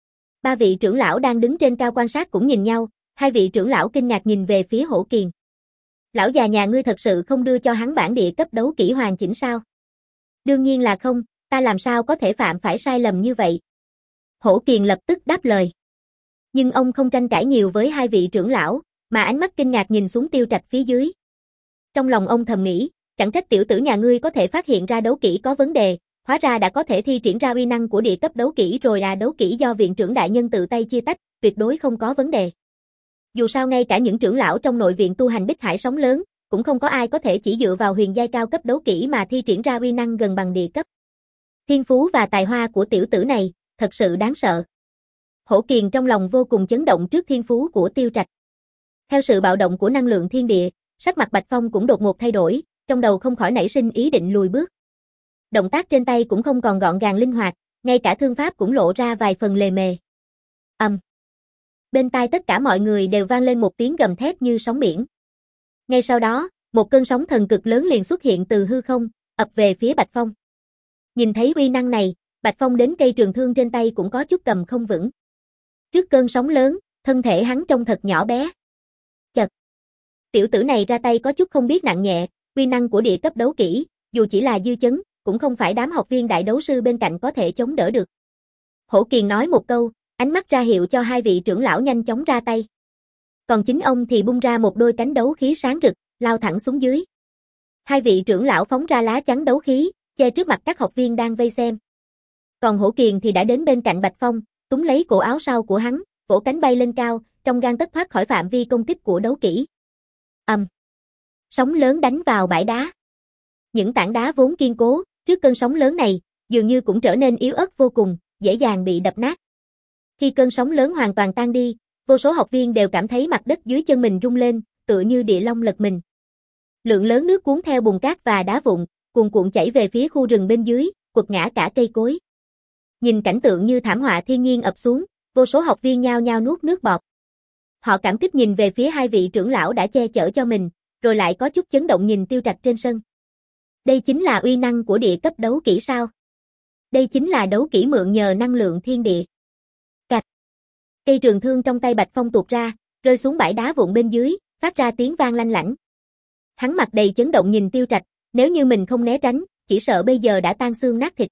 A: Ba vị trưởng lão đang đứng trên cao quan sát cũng nhìn nhau, hai vị trưởng lão kinh ngạc nhìn về phía Hổ Kiền. Lão già nhà ngươi thật sự không đưa cho hắn bản địa cấp đấu kỹ hoàn chỉnh sao? Đương nhiên là không, ta làm sao có thể phạm phải sai lầm như vậy? Hổ Kiền lập tức đáp lời. Nhưng ông không tranh cãi nhiều với hai vị trưởng lão, mà ánh mắt kinh ngạc nhìn xuống Tiêu Trạch phía dưới. Trong lòng ông thầm nghĩ, chẳng trách tiểu tử nhà ngươi có thể phát hiện ra đấu kỹ có vấn đề, hóa ra đã có thể thi triển ra uy năng của địa cấp đấu kỹ rồi à, đấu kỹ do viện trưởng đại nhân tự tay chia tách, tuyệt đối không có vấn đề. Dù sao ngay cả những trưởng lão trong nội viện tu hành Bích Hải sóng lớn, cũng không có ai có thể chỉ dựa vào huyền giai cao cấp đấu kỹ mà thi triển ra uy năng gần bằng địa cấp. Thiên phú và tài hoa của tiểu tử này, thật sự đáng sợ. Hổ Kiền trong lòng vô cùng chấn động trước thiên phú của Tiêu Trạch. Theo sự bạo động của năng lượng thiên địa, sắc mặt Bạch Phong cũng đột ngột thay đổi, trong đầu không khỏi nảy sinh ý định lùi bước. Động tác trên tay cũng không còn gọn gàng linh hoạt, ngay cả thương pháp cũng lộ ra vài phần lề mề. Ầm. Um. Bên tai tất cả mọi người đều vang lên một tiếng gầm thét như sóng biển. Ngay sau đó, một cơn sóng thần cực lớn liền xuất hiện từ hư không, ập về phía Bạch Phong. Nhìn thấy uy năng này, Bạch Phong đến cây trường thương trên tay cũng có chút cầm không vững. Trước cơn sóng lớn, thân thể hắn trông thật nhỏ bé. Chật. Tiểu tử này ra tay có chút không biết nặng nhẹ, uy năng của địa cấp đấu kỹ, dù chỉ là dư chấn, cũng không phải đám học viên đại đấu sư bên cạnh có thể chống đỡ được. Hổ Kiền nói một câu, ánh mắt ra hiệu cho hai vị trưởng lão nhanh chóng ra tay. Còn chính ông thì bung ra một đôi cánh đấu khí sáng rực, lao thẳng xuống dưới. Hai vị trưởng lão phóng ra lá chắn đấu khí, che trước mặt các học viên đang vây xem. Còn Hổ Kiền thì đã đến bên cạnh Bạch Phong, túm lấy cổ áo sau của hắn, vỗ cánh bay lên cao, trong gang tấc thoát khỏi phạm vi công kích của đấu kỹ. Ầm. Um. Sóng lớn đánh vào bãi đá. Những tảng đá vốn kiên cố, trước cơn sóng lớn này, dường như cũng trở nên yếu ớt vô cùng, dễ dàng bị đập nát. Khi cơn sóng lớn hoàn toàn tan đi, vô số học viên đều cảm thấy mặt đất dưới chân mình rung lên, tựa như địa long lật mình. Lượng lớn nước cuốn theo bùn cát và đá vụn, cuồn cuộn chảy về phía khu rừng bên dưới, quật ngã cả cây cối. Nhìn cảnh tượng như thảm họa thiên nhiên ập xuống, vô số học viên nhao nhao nuốt nước bọt. Họ cảm kích nhìn về phía hai vị trưởng lão đã che chở cho mình, rồi lại có chút chấn động nhìn Tiêu Trạch trên sân. Đây chính là uy năng của địa cấp đấu kỹ sao? Đây chính là đấu kỹ mượn nhờ năng lượng thiên địa. Cạch. Cây trường thương trong tay Bạch Phong tuột ra, rơi xuống bãi đá vụn bên dưới, phát ra tiếng vang lanh lảnh. Hắn mặt đầy chấn động nhìn Tiêu Trạch, nếu như mình không né tránh, chỉ sợ bây giờ đã tan xương nát thịt.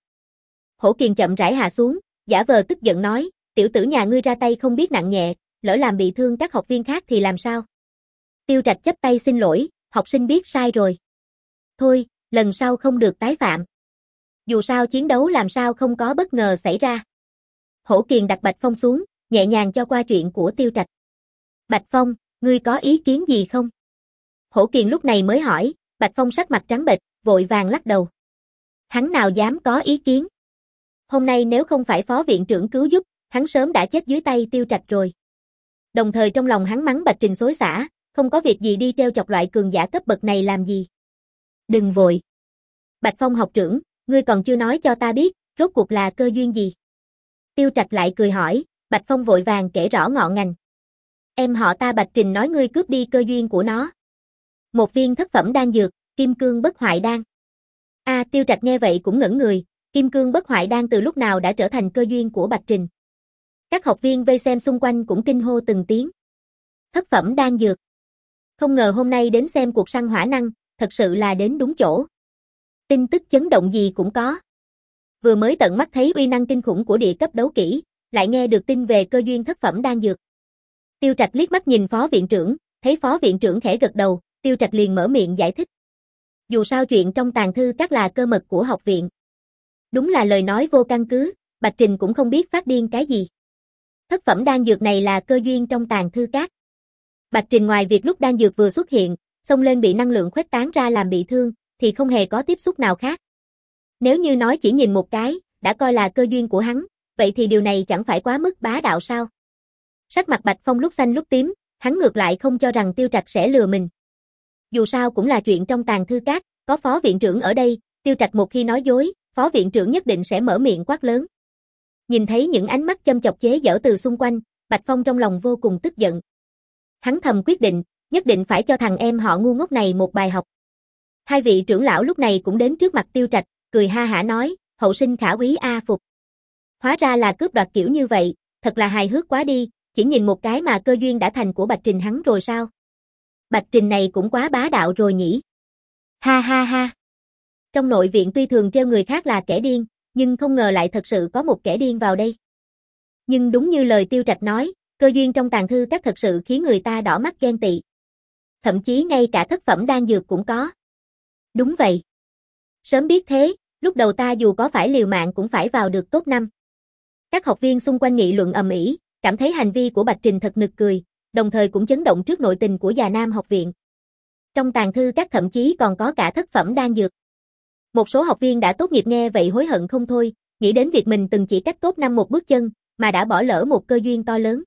A: Hổ Kiền chậm rãi hạ xuống, giả vờ tức giận nói, tiểu tử nhà ngươi ra tay không biết nặng nhẹ, lỡ làm bị thương các học viên khác thì làm sao? Tiêu Trạch chắp tay xin lỗi, học sinh biết sai rồi. Thôi, lần sau không được tái phạm. Dù sao chiến đấu làm sao không có bất ngờ xảy ra. Hổ Kiền đặt Bạch Phong xuống, nhẹ nhàng cho qua chuyện của Tiêu Trạch. Bạch Phong, ngươi có ý kiến gì không? Hổ Kiền lúc này mới hỏi, Bạch Phong sắc mặt trắng bệch, vội vàng lắc đầu. Hắn nào dám có ý kiến? Hôm nay nếu không phải phó viện trưởng cứu giúp, hắn sớm đã chết dưới tay Tiêu Trạch rồi. Đồng thời trong lòng hắn mắng Bạch Trình xối xả, không có việc gì đi treo chọc loại cường giả cấp bậc này làm gì. Đừng vội. Bạch Phong học trưởng, ngươi còn chưa nói cho ta biết, rốt cuộc là cơ duyên gì? Tiêu Trạch lại cười hỏi, Bạch Phong vội vàng kể rõ ngọn ngành. Em họ ta Bạch Trình nói ngươi cướp đi cơ duyên của nó. Một viên thất phẩm đan dược, kim cương bất hoại đan. A à, Tiêu Trạch nghe vậy cũng ngẩn người, kim cương bất hoại đan từ lúc nào đã trở thành cơ duyên của Bạch Trình. Các học viên vây xem xung quanh cũng kinh hô từng tiếng. Thất phẩm đan dược. Không ngờ hôm nay đến xem cuộc săn hỏa năng, thật sự là đến đúng chỗ. Tin tức chấn động gì cũng có. Vừa mới tận mắt thấy uy năng kinh khủng của địa cấp đấu kỹ, lại nghe được tin về cơ duyên thất phẩm đan dược. Tiêu Trạch liếc mắt nhìn phó viện trưởng, thấy phó viện trưởng khẽ gật đầu, Tiêu Trạch liền mở miệng giải thích. Dù sao chuyện trong tàng thư các là cơ mật của học viện. Đúng là lời nói vô căn cứ, Bạch Trình cũng không biết phát điên cái gì. Thất phẩm đan dược này là cơ duyên trong tàng thư các. Bạch Trình ngoài việc lúc đan dược vừa xuất hiện, xông lên bị năng lượng khuếch tán ra làm bị thương, thì không hề có tiếp xúc nào khác. Nếu như nói chỉ nhìn một cái, đã coi là cơ duyên của hắn, vậy thì điều này chẳng phải quá mức bá đạo sao? Sắc mặt Bạch Phong lúc xanh lúc tím, hắn ngược lại không cho rằng Tiêu Trạch sẽ lừa mình. Dù sao cũng là chuyện trong tàng thư các, có phó viện trưởng ở đây, Tiêu Trạch một khi nói dối, phó viện trưởng nhất định sẽ mở miệng quát lớn. Nhìn thấy những ánh mắt châm chọc chế giễu từ xung quanh, Bạch Phong trong lòng vô cùng tức giận. Hắn thầm quyết định, nhất định phải cho thằng em họ ngu ngốc này một bài học. Hai vị trưởng lão lúc này cũng đến trước mặt Tiêu Trạch, cười ha hả nói, hậu sinh khả úy a phục. Hóa ra là cướp đoạt kiểu như vậy, thật là hài hước quá đi, chỉ nhìn một cái mà cơ duyên đã thành của Bạch Trình hắn rồi sao? Bạch Trình này cũng quá bá đạo rồi nhỉ. Ha ha ha. Trong nội viện tuy thường trêu người khác là kẻ điên, nhưng không ngờ lại thật sự có một kẻ điên vào đây. Nhưng đúng như lời Tiêu Trạch nói, cơ duyên trong tàng thư các thật sự khiến người ta đỏ mắt ghen tị. Thậm chí ngay cả thất phẩm đan dược cũng có. Đúng vậy. Sớm biết thế, lúc đầu ta dù có phải liều mạng cũng phải vào được top năm. Các học viên xung quanh nghị luận ầm ĩ, cảm thấy hành vi của Bạch Trình thật nực cười, đồng thời cũng chấn động trước nội tình của già Nam học viện. Trong tàng thư các thậm chí còn có cả thất phẩm đan dược. Một số học viên đã tốt nghiệp nghe vậy hối hận không thôi, nghĩ đến việc mình từng chỉ cách top năm một bước chân, mà đã bỏ lỡ một cơ duyên to lớn.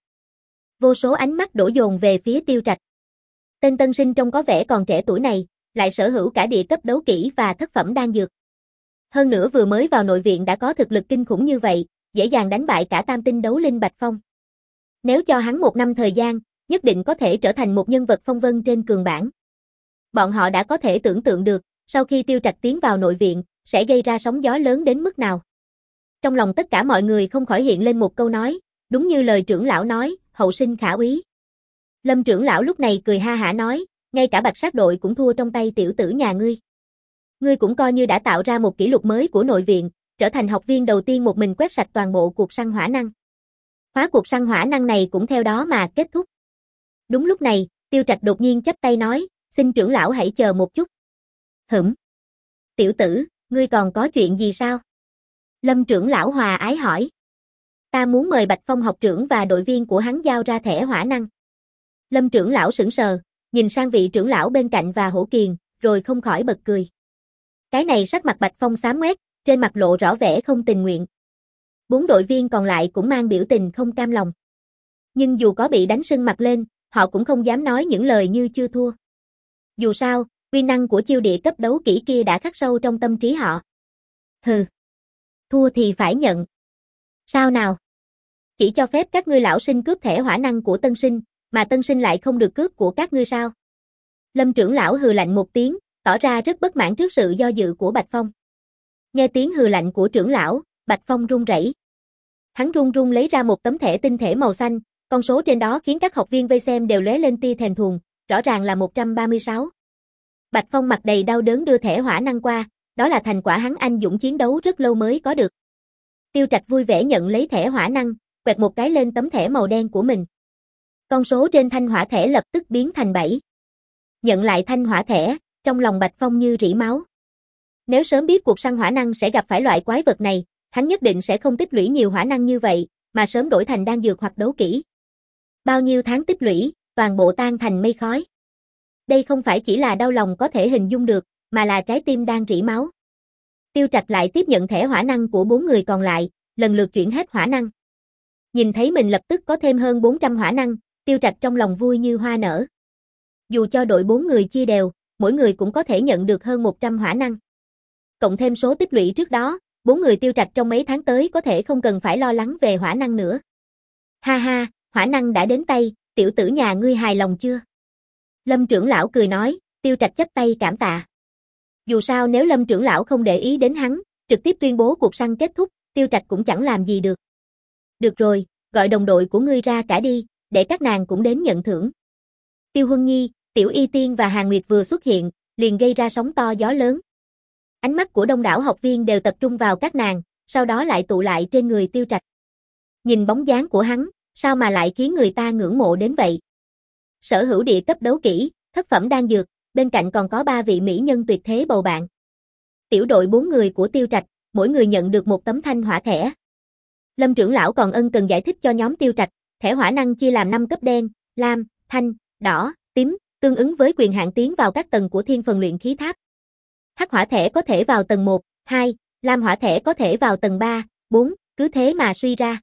A: Vô số ánh mắt đổ dồn về phía Tiêu Trạch. Tên tân sinh trông có vẻ còn trẻ tuổi này, lại sở hữu cả địa cấp đấu kỹ và thất phẩm đan dược. Hơn nữa vừa mới vào nội viện đã có thực lực kinh khủng như vậy, dễ dàng đánh bại cả tam tinh đấu linh Bạch Phong. Nếu cho hắn một năm thời gian, nhất định có thể trở thành một nhân vật phong vân trên cường bảng. Bọn họ đã có thể tưởng tượng được, sau khi Tiêu Trạch tiến vào nội viện, sẽ gây ra sóng gió lớn đến mức nào. Trong lòng tất cả mọi người không khỏi hiện lên một câu nói, đúng như lời trưởng lão nói, hậu sinh khả úy. Lâm trưởng lão lúc này cười ha hả nói, ngay cả Bạch Sát đội cũng thua trong tay tiểu tử nhà ngươi. Ngươi cũng coi như đã tạo ra một kỷ lục mới của nội viện, trở thành học viên đầu tiên một mình quét sạch toàn bộ cuộc săn hỏa năng. Khóa cuộc săn hỏa năng này cũng theo đó mà kết thúc. Đúng lúc này, Tiêu Trạch đột nhiên chắp tay nói, xin trưởng lão hãy chờ một chút. Hửm. Tiểu tử, ngươi còn có chuyện gì sao? Lâm trưởng lão hòa ái hỏi. Ta muốn mời Bạch Phong học trưởng và đội viên của hắn giao ra thẻ hỏa năng. Lâm trưởng lão sững sờ, nhìn sang vị trưởng lão bên cạnh và Hổ Kiền, rồi không khỏi bật cười. Cái này sắc mặt Bạch Phong xám ngoét, trên mặt lộ rõ vẻ không tình nguyện. Bốn đội viên còn lại cũng mang biểu tình không cam lòng. Nhưng dù có bị đánh sưng mặt lên, họ cũng không dám nói những lời như chưa thua. Dù sao, uy năng của chiêu địa cấp đấu kỹ kia đã khắc sâu trong tâm trí họ. Hừ. Thua thì phải nhận. Sao nào? Chỉ cho phép các ngươi lão sinh cướp thẻ hỏa năng của tân sinh, mà tân sinh lại không được cướp của các ngươi sao? Lâm trưởng lão hừ lạnh một tiếng, tỏ ra rất bất mãn trước sự do dự của Bạch Phong. Nghe tiếng hừ lạnh của trưởng lão, Bạch Phong run rẩy. Hắn run run lấy ra một tấm thẻ tinh thể màu xanh, con số trên đó khiến các học viên vây xem đều lóe lên tia thèm thuồng, rõ ràng là một trăm ba mươi sáu. Bạch Phong mặt đầy đau đớn đưa thẻ hỏa năng qua, đó là thành quả hắn anh dũng chiến đấu rất lâu mới có được. Tiêu Trạch vui vẻ nhận lấy thẻ hỏa năng, quẹt một cái lên tấm thẻ màu đen của mình. Con số trên thanh hỏa thẻ lập tức biến thành bảy. Nhận lại thanh hỏa thẻ, trong lòng Bạch Phong như rỉ máu. Nếu sớm biết cuộc săn hỏa năng sẽ gặp phải loại quái vật này, hắn nhất định sẽ không tích lũy nhiều hỏa năng như vậy, mà sớm đổi thành đan dược hoặc đấu kỹ. Bao nhiêu tháng tích lũy, toàn bộ tan thành mây khói. Đây không phải chỉ là đau lòng có thể hình dung được, mà là trái tim đang rỉ máu. Tiêu Trạch lại tiếp nhận thẻ hỏa năng của bốn người còn lại, lần lượt chuyển hết hỏa năng. Nhìn thấy mình lập tức có thêm hơn bốn trăm hỏa năng, Tiêu Trạch trong lòng vui như hoa nở. Dù cho đội bốn người chia đều, mỗi người cũng có thể nhận được hơn một trăm hỏa năng. Cộng thêm số tích lũy trước đó, bốn người Tiêu Trạch trong mấy tháng tới có thể không cần phải lo lắng về hỏa năng nữa. Ha ha, hỏa năng đã đến tay, tiểu tử nhà ngươi hài lòng chưa? Lâm trưởng lão cười nói, Tiêu Trạch chắp tay cảm tạ. Dù sao nếu Lâm trưởng lão không để ý đến hắn, trực tiếp tuyên bố cuộc săn kết thúc, Tiêu Trạch cũng chẳng làm gì được. Được rồi, gọi đồng đội của ngươi ra cả đi, để các nàng cũng đến nhận thưởng. Tiêu Huân Nhi, Tiểu Y Tiên và Hàn Nguyệt vừa xuất hiện, liền gây ra sóng to gió lớn. Ánh mắt của đông đảo học viên đều tập trung vào các nàng, sau đó lại tụ lại trên người Tiêu Trạch. Nhìn bóng dáng của hắn, sao mà lại khiến người ta ngưỡng mộ đến vậy? Sở hữu địa cấp đấu kỹ, thất phẩm đan dược, bên cạnh còn có ba vị mỹ nhân tuyệt thế bầu bạn. Tiểu đội bốn người của Tiêu Trạch, mỗi người nhận được một tấm thanh hỏa thẻ. Lâm trưởng lão còn ân cần giải thích cho nhóm Tiêu Trạch, thẻ hỏa năng chia làm năm cấp đen, lam, thanh, đỏ, tím, tương ứng với quyền hạn tiến vào các tầng của thiên phần luyện khí tháp. Hắc hỏa thẻ có thể vào tầng một, hai, lam hỏa thẻ có thể vào tầng ba, bốn, cứ thế mà suy ra.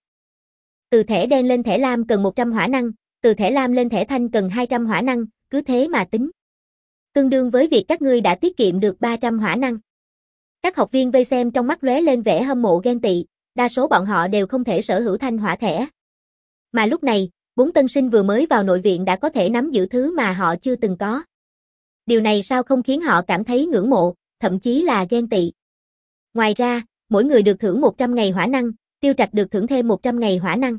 A: Từ thẻ đen lên thẻ lam cần một trăm hỏa năng, từ thẻ lam lên thẻ thanh cần hai trăm hỏa năng, cứ thế mà tính. Tương đương với việc các ngươi đã tiết kiệm được ba trăm hỏa năng. Các học viên vây xem trong mắt lóe lên vẻ hâm mộ ghen tị, đa số bọn họ đều không thể sở hữu thanh hỏa thẻ. Mà lúc này, bốn tân sinh vừa mới vào nội viện đã có thể nắm giữ thứ mà họ chưa từng có. Điều này sao không khiến họ cảm thấy ngưỡng mộ, thậm chí là ghen tị. Ngoài ra, mỗi người được thưởng một trăm ngày hỏa năng, Tiêu Trạch được thưởng thêm một trăm ngày hỏa năng.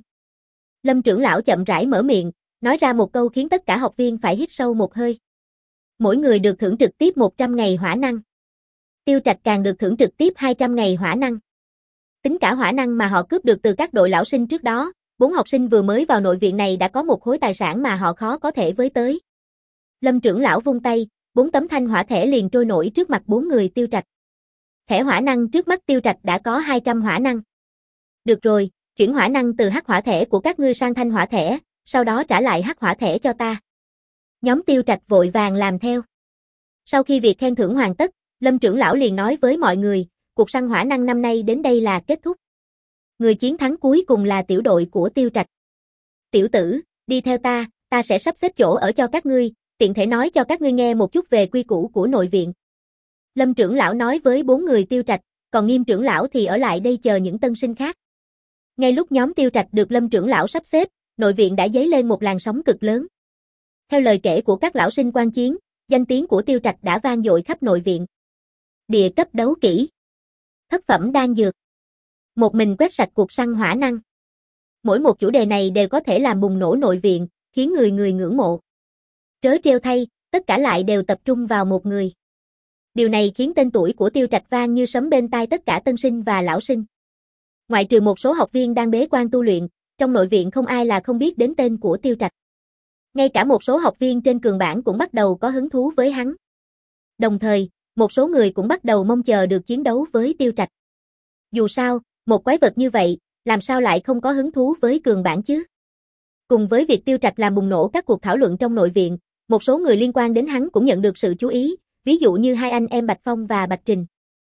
A: Lâm trưởng lão chậm rãi mở miệng, nói ra một câu khiến tất cả học viên phải hít sâu một hơi. Mỗi người được thưởng trực tiếp một trăm ngày hỏa năng. Tiêu Trạch càng được thưởng trực tiếp hai trăm ngày hỏa năng. Tính cả hỏa năng mà họ cướp được từ các đội lão sinh trước đó, bốn học sinh vừa mới vào nội viện này đã có một khối tài sản mà họ khó có thể với tới. Lâm trưởng lão vung tay, bốn tấm thanh hỏa thẻ liền trôi nổi trước mặt bốn người Tiêu Trạch. Thẻ hỏa năng trước mắt Tiêu Trạch đã có hai trăm hỏa năng. Được rồi, chuyển hỏa năng từ hắc hỏa thẻ của các ngươi sang thanh hỏa thẻ, sau đó trả lại hắc hỏa thẻ cho ta. Nhóm Tiêu Trạch vội vàng làm theo. Sau khi việc khen thưởng hoàn tất, Lâm trưởng lão liền nói với mọi người, cuộc săn hỏa năng năm nay đến đây là kết thúc. Người chiến thắng cuối cùng là tiểu đội của Tiêu Trạch. Tiểu tử, đi theo ta, ta sẽ sắp xếp chỗ ở cho các ngươi, tiện thể nói cho các ngươi nghe một chút về quy củ của nội viện. Lâm trưởng lão nói với bốn người Tiêu Trạch, còn Nghiêm trưởng lão thì ở lại đây chờ những tân sinh khác. Ngay lúc nhóm Tiêu Trạch được Lâm trưởng lão sắp xếp, nội viện đã dấy lên một làn sóng cực lớn. Theo lời kể của các lão sinh quan chiến, danh tiếng của Tiêu Trạch đã vang dội khắp nội viện. Địa cấp đấu kỹ, thất phẩm đan dược, một mình quét sạch cuộc săn hỏa năng. Mỗi một chủ đề này đều có thể làm bùng nổ nội viện, khiến người người ngưỡng mộ. Trớ trêu thay, tất cả lại đều tập trung vào một người. Điều này khiến tên tuổi của Tiêu Trạch vang như sấm bên tai tất cả tân sinh và lão sinh. Ngoại trừ một số học viên đang bế quan tu luyện, trong nội viện không ai là không biết đến tên của Tiêu Trạch. Ngay cả một số học viên trên cường bảng cũng bắt đầu có hứng thú với hắn. Đồng thời, một số người cũng bắt đầu mong chờ được chiến đấu với Tiêu Trạch. Dù sao, một quái vật như vậy, làm sao lại không có hứng thú với cường bảng chứ? Cùng với việc Tiêu Trạch làm bùng nổ các cuộc thảo luận trong nội viện, một số người liên quan đến hắn cũng nhận được sự chú ý, ví dụ như hai anh em Bạch Phong và Bạch Trình.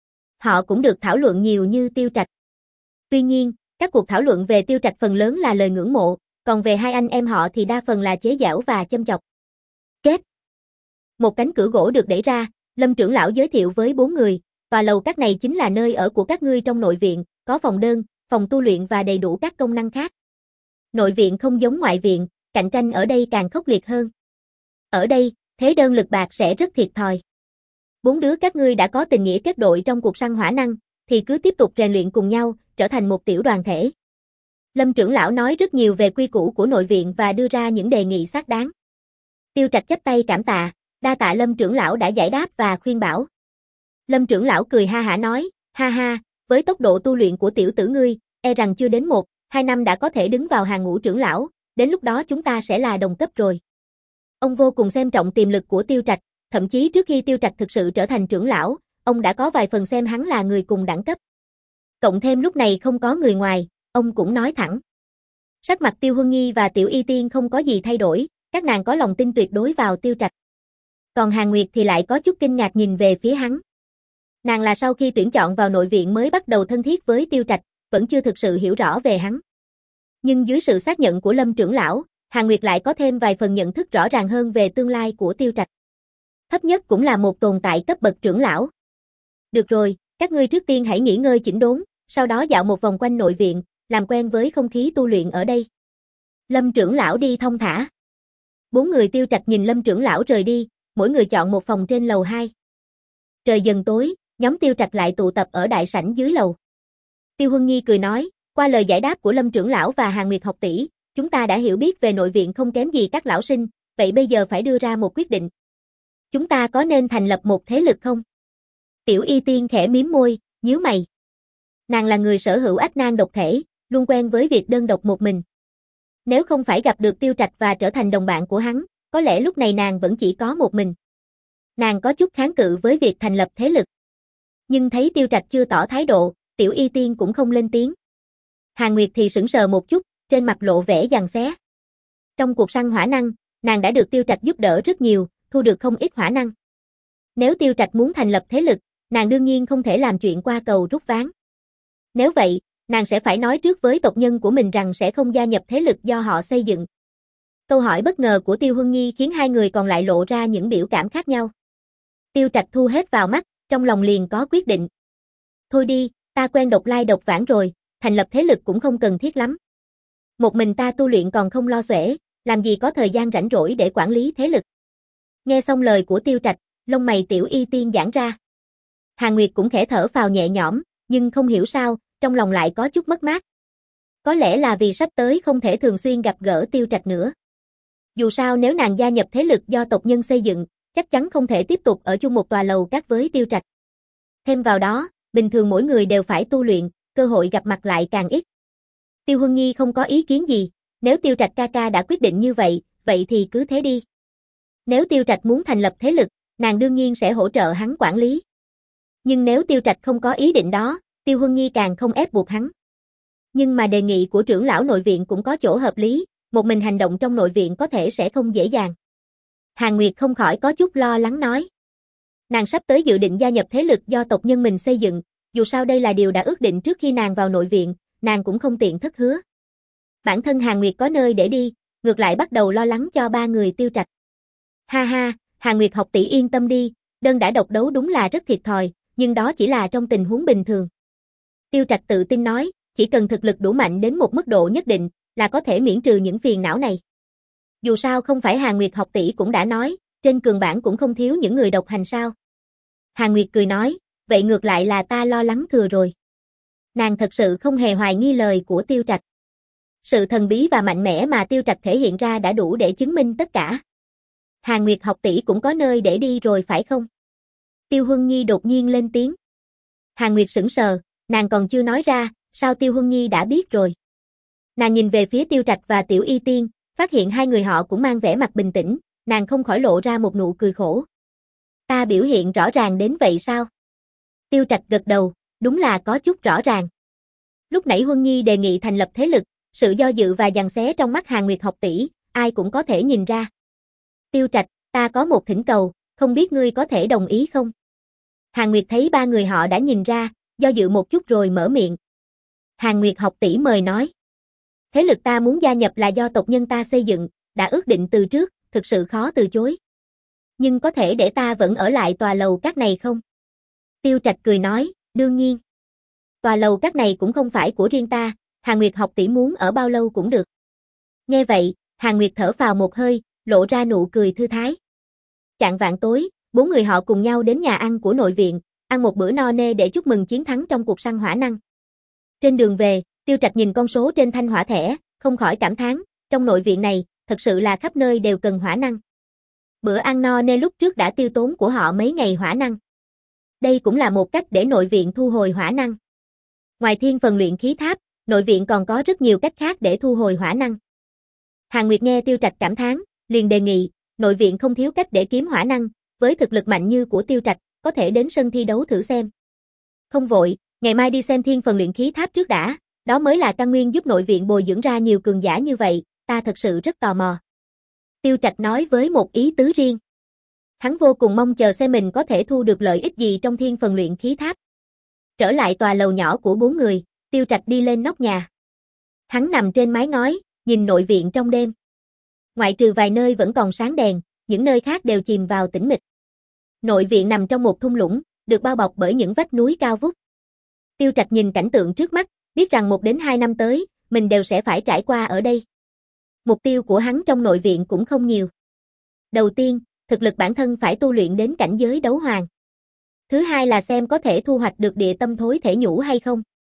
A: Họ cũng được thảo luận nhiều như Tiêu Trạch. Tuy nhiên, các cuộc thảo luận về Tiêu Trạch phần lớn là lời ngưỡng mộ, còn về hai anh em họ thì đa phần là chế giễu và châm chọc. Kết. Một cánh cửa gỗ được đẩy ra, Lâm trưởng lão giới thiệu với bốn người, tòa lầu các này chính là nơi ở của các ngươi trong nội viện, có phòng đơn, phòng tu luyện và đầy đủ các công năng khác. Nội viện không giống ngoại viện, cạnh tranh ở đây càng khốc liệt hơn. Ở đây, thế đơn lực bạc sẽ rất thiệt thòi. Bốn đứa các ngươi đã có tình nghĩa kết đội trong cuộc săn hỏa năng, thì cứ tiếp tục rèn luyện cùng nhau, trở thành một tiểu đoàn thể. Lâm trưởng lão nói rất nhiều về quy củ của nội viện và đưa ra những đề nghị xác đáng. Tiêu Trạch chắp tay cảm tạ, đa tạ Lâm trưởng lão đã giải đáp và khuyên bảo. Lâm trưởng lão cười ha hả nói, ha ha, với tốc độ tu luyện của tiểu tử ngươi, e rằng chưa đến một, hai năm đã có thể đứng vào hàng ngũ trưởng lão, đến lúc đó chúng ta sẽ là đồng cấp rồi. Ông vô cùng xem trọng tiềm lực của Tiêu Trạch, thậm chí trước khi Tiêu Trạch thực sự trở thành trưởng lão, ông đã có vài phần xem hắn là người cùng đẳng cấp. Cộng thêm lúc này không có người ngoài, ông cũng nói thẳng. Sắc mặt Tiêu Huân Nhi và Tiểu Y Tiên không có gì thay đổi, các nàng có lòng tin tuyệt đối vào Tiêu Trạch. Còn Hàn Nguyệt thì lại có chút kinh ngạc nhìn về phía hắn. Nàng là sau khi tuyển chọn vào nội viện mới bắt đầu thân thiết với Tiêu Trạch, vẫn chưa thực sự hiểu rõ về hắn. Nhưng dưới sự xác nhận của Lâm trưởng lão, Hàn Nguyệt lại có thêm vài phần nhận thức rõ ràng hơn về tương lai của Tiêu Trạch. Thấp nhất cũng là một tồn tại cấp bậc trưởng lão. Được rồi, các ngươi trước tiên hãy nghỉ ngơi chỉnh đốn, sau đó dạo một vòng quanh nội viện, làm quen với không khí tu luyện ở đây. Lâm trưởng lão đi thong thả. Bốn người Tiêu Trạch nhìn Lâm trưởng lão rời đi, mỗi người chọn một phòng trên lầu hai. Trời dần tối, nhóm Tiêu Trạch lại tụ tập ở đại sảnh dưới lầu. Tiêu Huân Nhi cười nói, Qua lời giải đáp của Lâm trưởng lão và Hàn Nguyệt học tỷ, chúng ta đã hiểu biết về nội viện không kém gì các lão sinh, vậy bây giờ phải đưa ra một quyết định. Chúng ta có nên thành lập một thế lực không? Tiểu Y Tiên khẽ mím môi, nhíu mày. Nàng là người sở hữu ách nan độc thể, luôn quen với việc đơn độc một mình. Nếu không phải gặp được Tiêu Trạch và trở thành đồng bạn của hắn, có lẽ lúc này nàng vẫn chỉ có một mình. Nàng có chút kháng cự với việc thành lập thế lực. Nhưng thấy Tiêu Trạch chưa tỏ thái độ, Tiểu Y Tiên cũng không lên tiếng. Hàn Nguyệt thì sững sờ một chút, trên mặt lộ vẻ giằng xé. Trong cuộc săn hỏa năng, nàng đã được Tiêu Trạch giúp đỡ rất nhiều, thu được không ít hỏa năng. Nếu Tiêu Trạch muốn thành lập thế lực, nàng đương nhiên không thể làm chuyện qua cầu rút ván. Nếu vậy, nàng sẽ phải nói trước với tộc nhân của mình rằng sẽ không gia nhập thế lực do họ xây dựng. Câu hỏi bất ngờ của Tiêu Huân Nhi khiến hai người còn lại lộ ra những biểu cảm khác nhau. Tiêu Trạch thu hết vào mắt, trong lòng liền có quyết định. Thôi đi, ta quen độc lai độc vãng rồi, thành lập thế lực cũng không cần thiết lắm. Một mình ta tu luyện còn không lo xuể, làm gì có thời gian rảnh rỗi để quản lý thế lực. Nghe xong lời của Tiêu Trạch, lông mày Tiểu Y Tiên giãn ra. Hàn Nguyệt cũng khẽ thở phào nhẹ nhõm, nhưng không hiểu sao, trong lòng lại có chút mất mát. Có lẽ là vì sắp tới không thể thường xuyên gặp gỡ Tiêu Trạch nữa. Dù sao nếu nàng gia nhập thế lực do tộc nhân xây dựng, chắc chắn không thể tiếp tục ở chung một tòa lầu các với Tiêu Trạch. Thêm vào đó, bình thường mỗi người đều phải tu luyện, cơ hội gặp mặt lại càng ít. Tiêu Huân Nhi không có ý kiến gì, nếu Tiêu Trạch ca ca đã quyết định như vậy, vậy thì cứ thế đi. Nếu Tiêu Trạch muốn thành lập thế lực, nàng đương nhiên sẽ hỗ trợ hắn quản lý. Nhưng nếu Tiêu Trạch không có ý định đó, Tiêu Huân Nhi càng không ép buộc hắn. Nhưng mà đề nghị của trưởng lão nội viện cũng có chỗ hợp lý, một mình hành động trong nội viện có thể sẽ không dễ dàng. Hàn Nguyệt không khỏi có chút lo lắng nói. Nàng sắp tới dự định gia nhập thế lực do tộc nhân mình xây dựng, dù sao đây là điều đã ước định trước khi nàng vào nội viện, nàng cũng không tiện thất hứa. Bản thân Hàn Nguyệt có nơi để đi, ngược lại bắt đầu lo lắng cho ba người Tiêu Trạch. Ha ha, Hàn Nguyệt học tỷ yên tâm đi, đơn đã độc đấu đúng là rất thiệt thòi, nhưng đó chỉ là trong tình huống bình thường. Tiêu Trạch tự tin nói, chỉ cần thực lực đủ mạnh đến một mức độ nhất định, là có thể miễn trừ những phiền não này. Dù sao không phải Hàn Nguyệt học tỷ cũng đã nói, trên cường bản cũng không thiếu những người độc hành sao. Hàn Nguyệt cười nói, vậy ngược lại là ta lo lắng thừa rồi. Nàng thật sự không hề hoài nghi lời của Tiêu Trạch. Sự thần bí và mạnh mẽ mà Tiêu Trạch thể hiện ra đã đủ để chứng minh tất cả. Hàn Nguyệt học tỷ cũng có nơi để đi rồi phải không? Tiêu Huân Nhi đột nhiên lên tiếng. Hàn Nguyệt sững sờ, nàng còn chưa nói ra, sao Tiêu Huân Nhi đã biết rồi. Nàng nhìn về phía Tiêu Trạch và Tiểu Y Tiên, phát hiện hai người họ cũng mang vẻ mặt bình tĩnh, nàng không khỏi lộ ra một nụ cười khổ. Ta biểu hiện rõ ràng đến vậy sao? Tiêu Trạch gật đầu, đúng là có chút rõ ràng. Lúc nãy Huân Nhi đề nghị thành lập thế lực, sự do dự và giằng xé trong mắt Hàn Nguyệt học tỷ, ai cũng có thể nhìn ra. Tiêu Trạch, ta có một thỉnh cầu, không biết ngươi có thể đồng ý không? Hàn Nguyệt thấy ba người họ đã nhìn ra, do dự một chút rồi mở miệng. Hàn Nguyệt học tỷ mời nói. Thế lực ta muốn gia nhập là do tộc nhân ta xây dựng, đã ước định từ trước, thực sự khó từ chối. Nhưng có thể để ta vẫn ở lại tòa lầu các này không? Tiêu Trạch cười nói, đương nhiên. Tòa lầu các này cũng không phải của riêng ta, Hàn Nguyệt học tỷ muốn ở bao lâu cũng được. Nghe vậy, Hàn Nguyệt thở phào một hơi, lộ ra nụ cười thư thái. Chạng vạn tối, bốn người họ cùng nhau đến nhà ăn của nội viện, ăn một bữa no nê để chúc mừng chiến thắng trong cuộc săn hỏa năng. Trên đường về, Tiêu Trạch nhìn con số trên thanh hỏa thẻ, không khỏi cảm thán, trong nội viện này, thật sự là khắp nơi đều cần hỏa năng. Bữa ăn no nê lúc trước đã tiêu tốn của họ mấy ngày hỏa năng. Đây cũng là một cách để nội viện thu hồi hỏa năng. Ngoài thiên phần luyện khí tháp, nội viện còn có rất nhiều cách khác để thu hồi hỏa năng. Hàn Nguyệt nghe Tiêu Trạch cảm thán, liền đề nghị, nội viện không thiếu cách để kiếm hỏa năng, với thực lực mạnh như của Tiêu Trạch, có thể đến sân thi đấu thử xem. Không vội, ngày mai đi xem thiên phần luyện khí tháp trước đã, đó mới là căn nguyên giúp nội viện bồi dưỡng ra nhiều cường giả như vậy, ta thật sự rất tò mò. Tiêu Trạch nói với một ý tứ riêng. Hắn vô cùng mong chờ xem mình có thể thu được lợi ích gì trong thiên phần luyện khí tháp. Trở lại tòa lầu nhỏ của bốn người, Tiêu Trạch đi lên nóc nhà. Hắn nằm trên mái ngói, nhìn nội viện trong đêm. Ngoại trừ vài nơi vẫn còn sáng đèn, những nơi khác đều chìm vào tĩnh mịch. Nội viện nằm trong một thung lũng, được bao bọc bởi những vách núi cao vút. Tiêu Trạch nhìn cảnh tượng trước mắt, biết rằng một đến hai năm tới, mình đều sẽ phải trải qua ở đây. Mục tiêu của hắn trong nội viện cũng không nhiều. Đầu tiên, thực lực bản thân phải tu luyện đến cảnh giới đấu hoàng. Thứ hai là xem có thể thu hoạch được địa tâm thối thể nhũ hay không.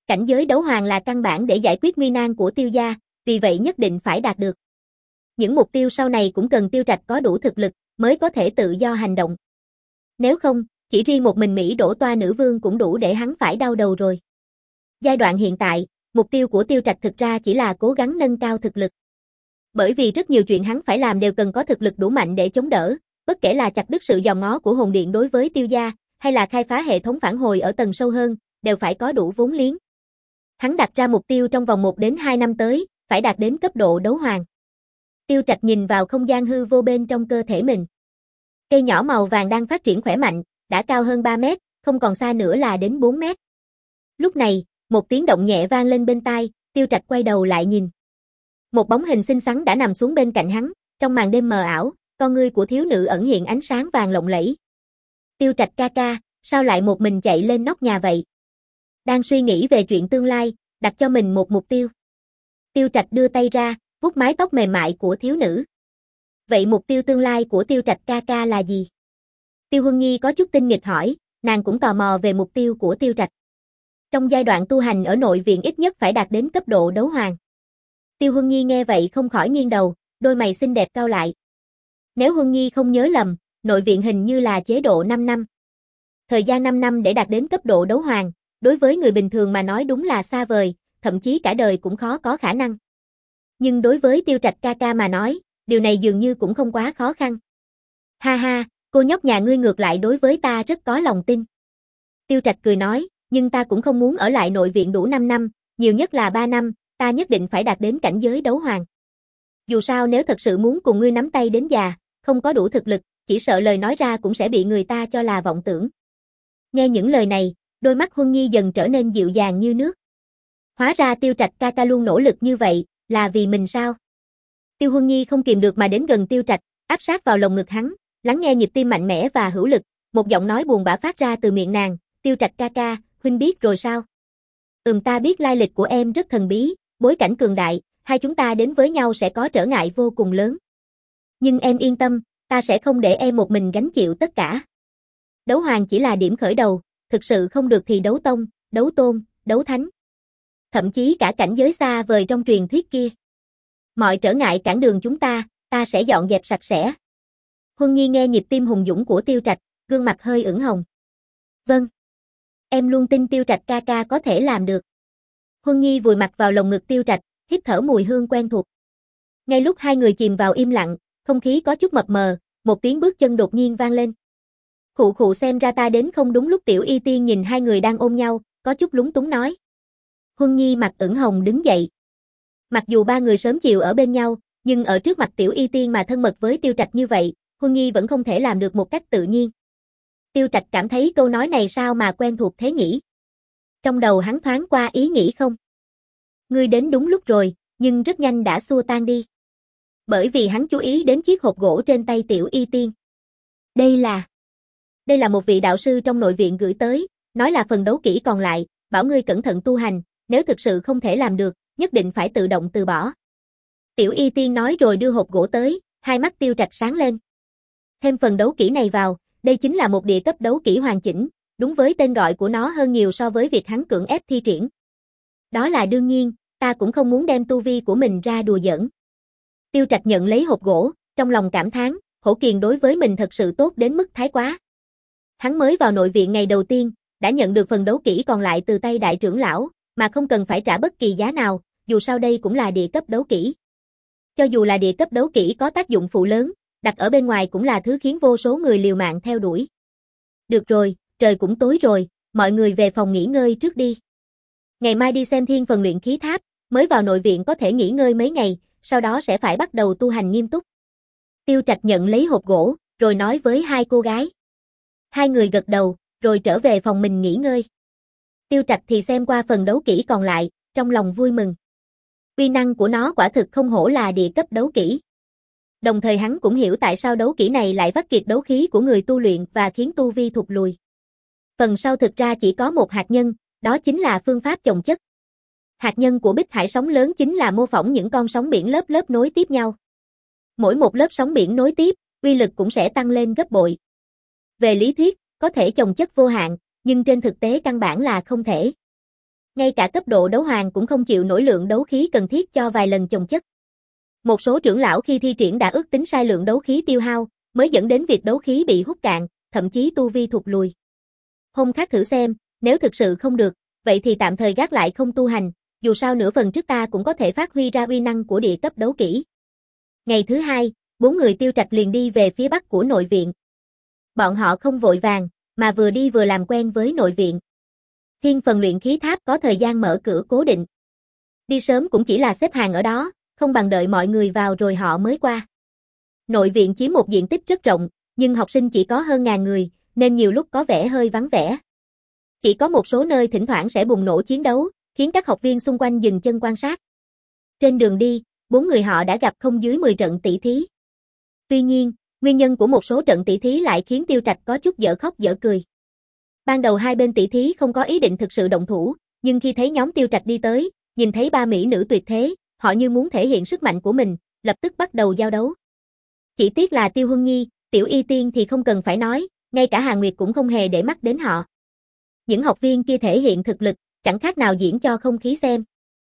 A: Cảnh giới đấu hoàng là căn bản để giải quyết nguy nan của Tiêu gia, vì vậy nhất định phải đạt được. Những mục tiêu sau này cũng cần Tiêu Trạch có đủ thực lực mới có thể tự do hành động. Nếu không, chỉ riêng một mình Mỹ đổ toa nữ vương cũng đủ để hắn phải đau đầu rồi. Giai đoạn hiện tại, mục tiêu của Tiêu Trạch thực ra chỉ là cố gắng nâng cao thực lực. Bởi vì rất nhiều chuyện hắn phải làm đều cần có thực lực đủ mạnh để chống đỡ, bất kể là chặt đứt sự dòm ngó của hồn điện đối với Tiêu gia, hay là khai phá hệ thống phản hồi ở tầng sâu hơn, đều phải có đủ vốn liếng. Hắn đặt ra mục tiêu trong vòng một đến hai năm tới, phải đạt đến cấp độ đấu hoàng. Tiêu Trạch nhìn vào không gian hư vô bên trong cơ thể mình. Cây nhỏ màu vàng đang phát triển khỏe mạnh, đã cao hơn ba mét, không còn xa nữa là đến bốn mét. Lúc này, một tiếng động nhẹ vang lên bên tai, Tiêu Trạch quay đầu lại nhìn. Một bóng hình xinh xắn đã nằm xuống bên cạnh hắn, trong màn đêm mờ ảo, con ngươi của thiếu nữ ẩn hiện ánh sáng vàng lộng lẫy. Tiêu Trạch ca ca, sao lại một mình chạy lên nóc nhà vậy? Đang suy nghĩ về chuyện tương lai, đặt cho mình một mục tiêu. Tiêu Trạch đưa tay ra, vuốt mái tóc mềm mại của thiếu nữ. Vậy mục tiêu tương lai của Tiêu Trạch ca ca là gì? Tiêu Huân Nhi có chút tinh nghịch hỏi, nàng cũng tò mò về mục tiêu của Tiêu Trạch. Trong giai đoạn tu hành ở nội viện ít nhất phải đạt đến cấp độ đấu hoàng. Tiêu Huân Nhi nghe vậy không khỏi nghiêng đầu, đôi mày xinh đẹp cau lại. Nếu Huân Nhi không nhớ lầm, nội viện hình như là chế độ năm năm. Thời gian năm năm để đạt đến cấp độ đấu hoàng, đối với người bình thường mà nói đúng là xa vời, thậm chí cả đời cũng khó có khả năng. Nhưng đối với Tiêu Trạch ca ca mà nói, điều này dường như cũng không quá khó khăn. Ha ha, cô nhóc nhà ngươi ngược lại đối với ta rất có lòng tin. Tiêu Trạch cười nói, nhưng ta cũng không muốn ở lại nội viện đủ năm năm, nhiều nhất là ba năm, ta nhất định phải đạt đến cảnh giới đấu hoàng. Dù sao nếu thật sự muốn cùng ngươi nắm tay đến già, không có đủ thực lực, chỉ sợ lời nói ra cũng sẽ bị người ta cho là vọng tưởng. Nghe những lời này, đôi mắt Huân Nhi dần trở nên dịu dàng như nước. Hóa ra Tiêu Trạch ca ca luôn nỗ lực như vậy, là vì mình sao? Tiêu Huân Nhi không kìm được mà đến gần Tiêu Trạch, áp sát vào lồng ngực hắn, lắng nghe nhịp tim mạnh mẽ và hữu lực, một giọng nói buồn bã phát ra từ miệng nàng, Tiêu Trạch ca ca, huynh biết rồi sao? Ừm ta biết lai lịch của em rất thần bí, bối cảnh cường đại, hai chúng ta đến với nhau sẽ có trở ngại vô cùng lớn. Nhưng em yên tâm, ta sẽ không để em một mình gánh chịu tất cả. Đấu hoàng chỉ là điểm khởi đầu, thực sự không được thì đấu tông, đấu tôn, đấu thánh. Thậm chí cả cảnh giới xa vời trong truyền thuyết kia. Mọi trở ngại cản đường chúng ta, ta sẽ dọn dẹp sạch sẽ. Huân Nhi nghe nhịp tim hùng dũng của Tiêu Trạch, gương mặt hơi ửng hồng. Vâng. Em luôn tin Tiêu Trạch ca ca có thể làm được. Huân Nhi vùi mặt vào lồng ngực Tiêu Trạch, hít thở mùi hương quen thuộc. Ngay lúc hai người chìm vào im lặng, không khí có chút mập mờ, một tiếng bước chân đột nhiên vang lên. Khụ khụ xem ra ta đến không đúng lúc. Tiểu Y Tiên nhìn hai người đang ôm nhau, có chút lúng túng nói. Huân Nhi mặt ửng hồng đứng dậy. Mặc dù ba người sớm chiều ở bên nhau, nhưng ở trước mặt Tiểu Y Tiên mà thân mật với Tiêu Trạch như vậy, Huân Nhi vẫn không thể làm được một cách tự nhiên. Tiêu Trạch cảm thấy câu nói này sao mà quen thuộc thế nhỉ? Trong đầu hắn thoáng qua ý nghĩ không? Ngươi đến đúng lúc rồi, nhưng rất nhanh đã xua tan đi. Bởi vì hắn chú ý đến chiếc hộp gỗ trên tay Tiểu Y Tiên. Đây là... Đây là một vị đạo sư trong nội viện gửi tới, nói là phần đấu kỹ còn lại, bảo ngươi cẩn thận tu hành, nếu thực sự không thể làm được, nhất định phải tự động từ bỏ. Tiểu Y Tiên nói rồi đưa hộp gỗ tới, hai mắt Tiêu Trạch sáng lên. Thêm phần đấu kỹ này vào, đây chính là một địa cấp đấu kỹ hoàn chỉnh, đúng với tên gọi của nó hơn nhiều so với việc hắn cưỡng ép thi triển. Đó là đương nhiên, ta cũng không muốn đem tu vi của mình ra đùa giỡn. Tiêu Trạch nhận lấy hộp gỗ, trong lòng cảm thán, Hổ Kiền đối với mình thật sự tốt đến mức thái quá. Hắn mới vào nội viện ngày đầu tiên, đã nhận được phần đấu kỹ còn lại từ tay đại trưởng lão, mà không cần phải trả bất kỳ giá nào, dù sao đây cũng là địa cấp đấu kỹ. Cho dù là địa cấp đấu kỹ có tác dụng phụ lớn, đặt ở bên ngoài cũng là thứ khiến vô số người liều mạng theo đuổi. Được rồi, trời cũng tối rồi, mọi người về phòng nghỉ ngơi trước đi. Ngày mai đi xem thiên phần luyện khí tháp, mới vào nội viện có thể nghỉ ngơi mấy ngày, sau đó sẽ phải bắt đầu tu hành nghiêm túc. Tiêu Trạch nhận lấy hộp gỗ, rồi nói với hai cô gái. Hai người gật đầu, rồi trở về phòng mình nghỉ ngơi. Tiêu Trạch thì xem qua phần đấu kỹ còn lại, trong lòng vui mừng. Uy năng của nó quả thực không hổ là địa cấp đấu kỹ. Đồng thời hắn cũng hiểu tại sao đấu kỹ này lại vắt kiệt đấu khí của người tu luyện và khiến tu vi thụt lùi. Phần sau thực ra chỉ có một hạt nhân, đó chính là phương pháp chồng chất. Hạt nhân của Bích Hải sóng lớn chính là mô phỏng những con sóng biển lớp lớp nối tiếp nhau. Mỗi một lớp sóng biển nối tiếp, uy lực cũng sẽ tăng lên gấp bội. Về lý thuyết, có thể chồng chất vô hạn, nhưng trên thực tế căn bản là không thể. Ngay cả cấp độ đấu hoàng cũng không chịu nổi lượng đấu khí cần thiết cho vài lần chồng chất. Một số trưởng lão khi thi triển đã ước tính sai lượng đấu khí tiêu hao, mới dẫn đến việc đấu khí bị hút cạn, thậm chí tu vi thụt lùi. Hôm khác thử xem, nếu thực sự không được, vậy thì tạm thời gác lại không tu hành, dù sao nửa phần trước ta cũng có thể phát huy ra uy năng của địa cấp đấu kỹ. Ngày thứ hai, bốn người Tiêu Trạch liền đi về phía bắc của nội viện. Bọn họ không vội vàng, mà vừa đi vừa làm quen với nội viện. Thiên phần luyện khí tháp có thời gian mở cửa cố định. Đi sớm cũng chỉ là xếp hàng ở đó, không bằng đợi mọi người vào rồi họ mới qua. Nội viện chiếm một diện tích rất rộng, nhưng học sinh chỉ có hơn ngàn người, nên nhiều lúc có vẻ hơi vắng vẻ. Chỉ có một số nơi thỉnh thoảng sẽ bùng nổ chiến đấu, khiến các học viên xung quanh dừng chân quan sát. Trên đường đi, bốn người họ đã gặp không dưới mười trận tỷ thí. Tuy nhiên, nguyên nhân của một số trận tỷ thí lại khiến Tiêu Trạch có chút dở khóc dở cười. Ban đầu hai bên tỷ thí không có ý định thực sự động thủ, nhưng khi thấy nhóm Tiêu Trạch đi tới, nhìn thấy ba mỹ nữ tuyệt thế, họ như muốn thể hiện sức mạnh của mình, lập tức bắt đầu giao đấu. Chỉ tiếc là Tiêu Huân Nhi, Tiểu Y Tiên thì không cần phải nói, ngay cả Hàn Nguyệt cũng không hề để mắt đến họ. Những học viên kia thể hiện thực lực, chẳng khác nào diễn cho không khí xem.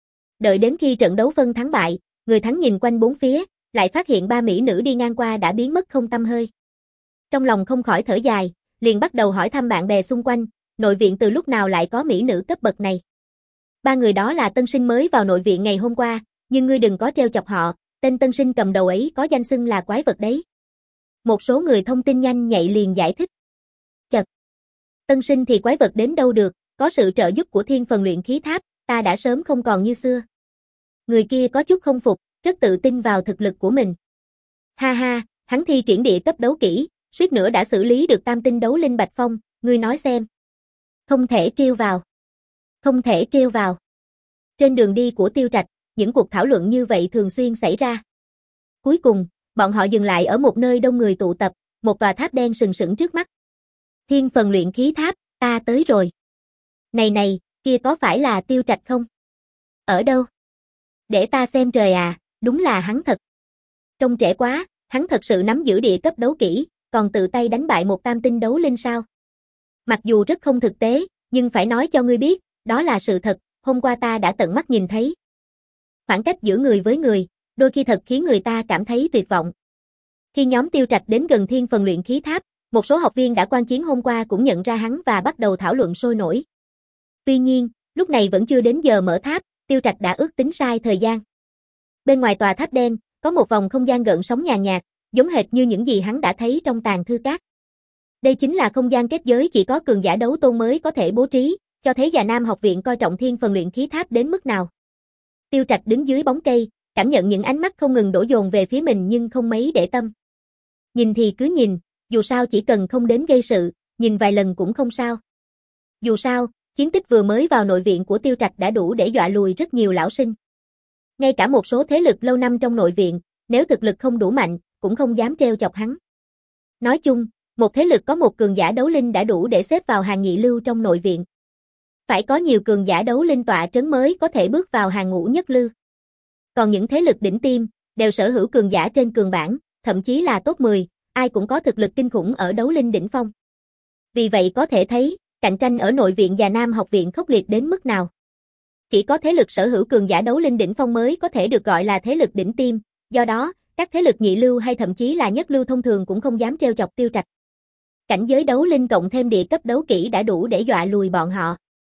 A: Đợi đến khi trận đấu phân thắng bại, người thắng nhìn quanh bốn phía, lại phát hiện ba mỹ nữ đi ngang qua đã biến mất không tăm hơi. Trong lòng không khỏi thở dài, liền bắt đầu hỏi thăm bạn bè xung quanh, nội viện từ lúc nào lại có mỹ nữ cấp bậc này. Ba người đó là tân sinh mới vào nội viện ngày hôm qua, nhưng ngươi đừng có trêu chọc họ, tên tân sinh cầm đầu ấy có danh xưng là quái vật đấy. Một số người thông tin nhanh nhạy liền giải thích. Chật! Tân sinh thì quái vật đến đâu được, có sự trợ giúp của thiên phần luyện khí tháp, ta đã sớm không còn như xưa. Người kia có chút không phục, rất tự tin vào thực lực của mình. Ha ha, hắn thi triển địa cấp đấu kỹ, suýt nữa đã xử lý được tam tinh đấu linh Bạch Phong, ngươi nói xem. Không thể trêu vào. Không thể trêu vào. Trên đường đi của Tiêu Trạch, những cuộc thảo luận như vậy thường xuyên xảy ra. Cuối cùng, bọn họ dừng lại ở một nơi đông người tụ tập, một tòa tháp đen sừng sững trước mắt. Thiên phần luyện khí tháp, ta tới rồi. Này này, kia có phải là Tiêu Trạch không? Ở đâu? Để ta xem trời à, đúng là hắn thật. Trông trẻ quá, hắn thật sự nắm giữ địa cấp đấu kỹ, còn tự tay đánh bại một tam tinh đấu linh sao? Mặc dù rất không thực tế, nhưng phải nói cho ngươi biết, đó là sự thật, hôm qua ta đã tận mắt nhìn thấy. Khoảng cách giữa người với người, đôi khi thật khiến người ta cảm thấy tuyệt vọng. Khi nhóm Tiêu Trạch đến gần thiên phần luyện khí tháp, một số học viên đã quan chiến hôm qua cũng nhận ra hắn và bắt đầu thảo luận sôi nổi. Tuy nhiên, lúc này vẫn chưa đến giờ mở tháp, Tiêu Trạch đã ước tính sai thời gian. Bên ngoài tòa tháp đen, có một vòng không gian gợn sóng nhàn nhạt, giống hệt như những gì hắn đã thấy trong tàng thư các. Đây chính là không gian kết giới chỉ có cường giả đấu tôn mới có thể bố trí, cho thấy Già Nam học viện coi trọng thiên phần luyện khí tháp đến mức nào. Tiêu Trạch đứng dưới bóng cây, cảm nhận những ánh mắt không ngừng đổ dồn về phía mình nhưng không mấy để tâm. Nhìn thì cứ nhìn, dù sao chỉ cần không đến gây sự, nhìn vài lần cũng không sao. Dù sao, chiến tích vừa mới vào nội viện của Tiêu Trạch đã đủ để dọa lùi rất nhiều lão sinh. Ngay cả một số thế lực lâu năm trong nội viện, nếu thực lực không đủ mạnh, cũng không dám trêu chọc hắn. Nói chung, một thế lực có một cường giả đấu linh đã đủ để xếp vào hàng nhị lưu trong nội viện. Phải có nhiều cường giả đấu linh tọa trấn mới có thể bước vào hàng ngũ nhất lưu. Còn những thế lực đỉnh tiêm, đều sở hữu cường giả trên cường bảng, thậm chí là top mười, ai cũng có thực lực kinh khủng ở đấu linh đỉnh phong. Vì vậy có thể thấy, cạnh tranh ở nội viện Già Nam học viện khốc liệt đến mức nào. Chỉ có thế lực sở hữu cường giả đấu linh đỉnh phong mới có thể được gọi là thế lực đỉnh tiêm, do đó, các thế lực nhị lưu hay thậm chí là nhất lưu thông thường cũng không dám trêu chọc Tiêu Trạch. Cảnh giới đấu linh cộng thêm địa cấp đấu kỹ đã đủ để dọa lùi bọn họ.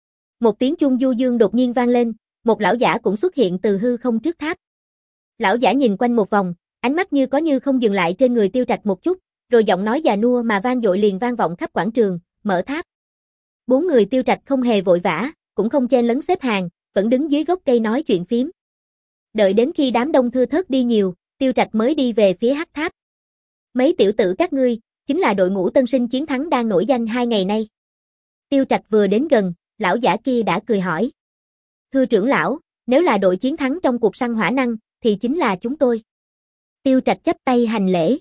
A: Một tiếng chuông du dương đột nhiên vang lên, một lão giả cũng xuất hiện từ hư không trước tháp. Lão giả nhìn quanh một vòng, ánh mắt như có như không dừng lại trên người Tiêu Trạch một chút, rồi giọng nói già nua mà vang dội liền vang vọng khắp quảng trường, mở tháp. Bốn người Tiêu Trạch không hề vội vã, cũng không chen lấn xếp hàng, vẫn đứng dưới gốc cây nói chuyện phiếm. Đợi đến khi đám đông thưa thớt đi nhiều, Tiêu Trạch mới đi về phía hắc tháp. Mấy tiểu tử các ngươi, chính là đội ngũ tân sinh chiến thắng đang nổi danh hai ngày nay. Tiêu Trạch vừa đến gần, lão giả kia đã cười hỏi. Thưa trưởng lão, nếu là đội chiến thắng trong cuộc săn hỏa năng, thì chính là chúng tôi. Tiêu Trạch chắp tay hành lễ.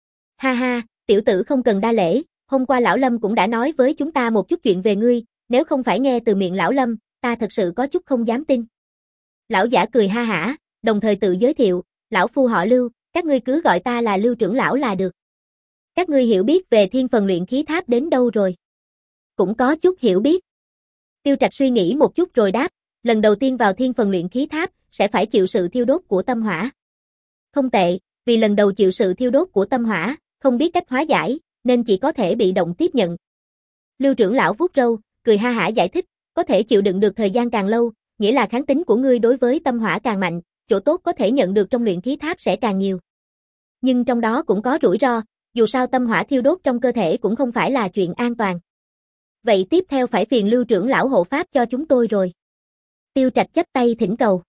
A: Ha ha, tiểu tử không cần đa lễ, hôm qua lão Lâm cũng đã nói với chúng ta một chút chuyện về ngươi, nếu không phải nghe từ miệng lão Lâm, ta thật sự có chút không dám tin. Lão giả cười ha hả, đồng thời tự giới thiệu, lão phu họ Lưu, các ngươi cứ gọi ta là Lưu trưởng lão là được. Các ngươi hiểu biết về thiên phần luyện khí tháp đến đâu rồi? Cũng có chút hiểu biết. Tiêu Trạch suy nghĩ một chút rồi đáp, lần đầu tiên vào thiên phần luyện khí tháp, sẽ phải chịu sự thiêu đốt của tâm hỏa. Không tệ, vì lần đầu chịu sự thiêu đốt của tâm hỏa, không biết cách hóa giải, nên chỉ có thể bị động tiếp nhận. Lưu trưởng lão vuốt râu, cười ha hả giải thích, có thể chịu đựng được thời gian càng lâu, nghĩa là kháng tính của ngươi đối với tâm hỏa càng mạnh, chỗ tốt có thể nhận được trong luyện khí tháp sẽ càng nhiều. Nhưng trong đó cũng có rủi ro, dù sao tâm hỏa thiêu đốt trong cơ thể cũng không phải là chuyện an toàn. Vậy tiếp theo phải phiền Lưu trưởng lão hộ pháp cho chúng tôi rồi. Tiêu Trạch chắp tay thỉnh cầu.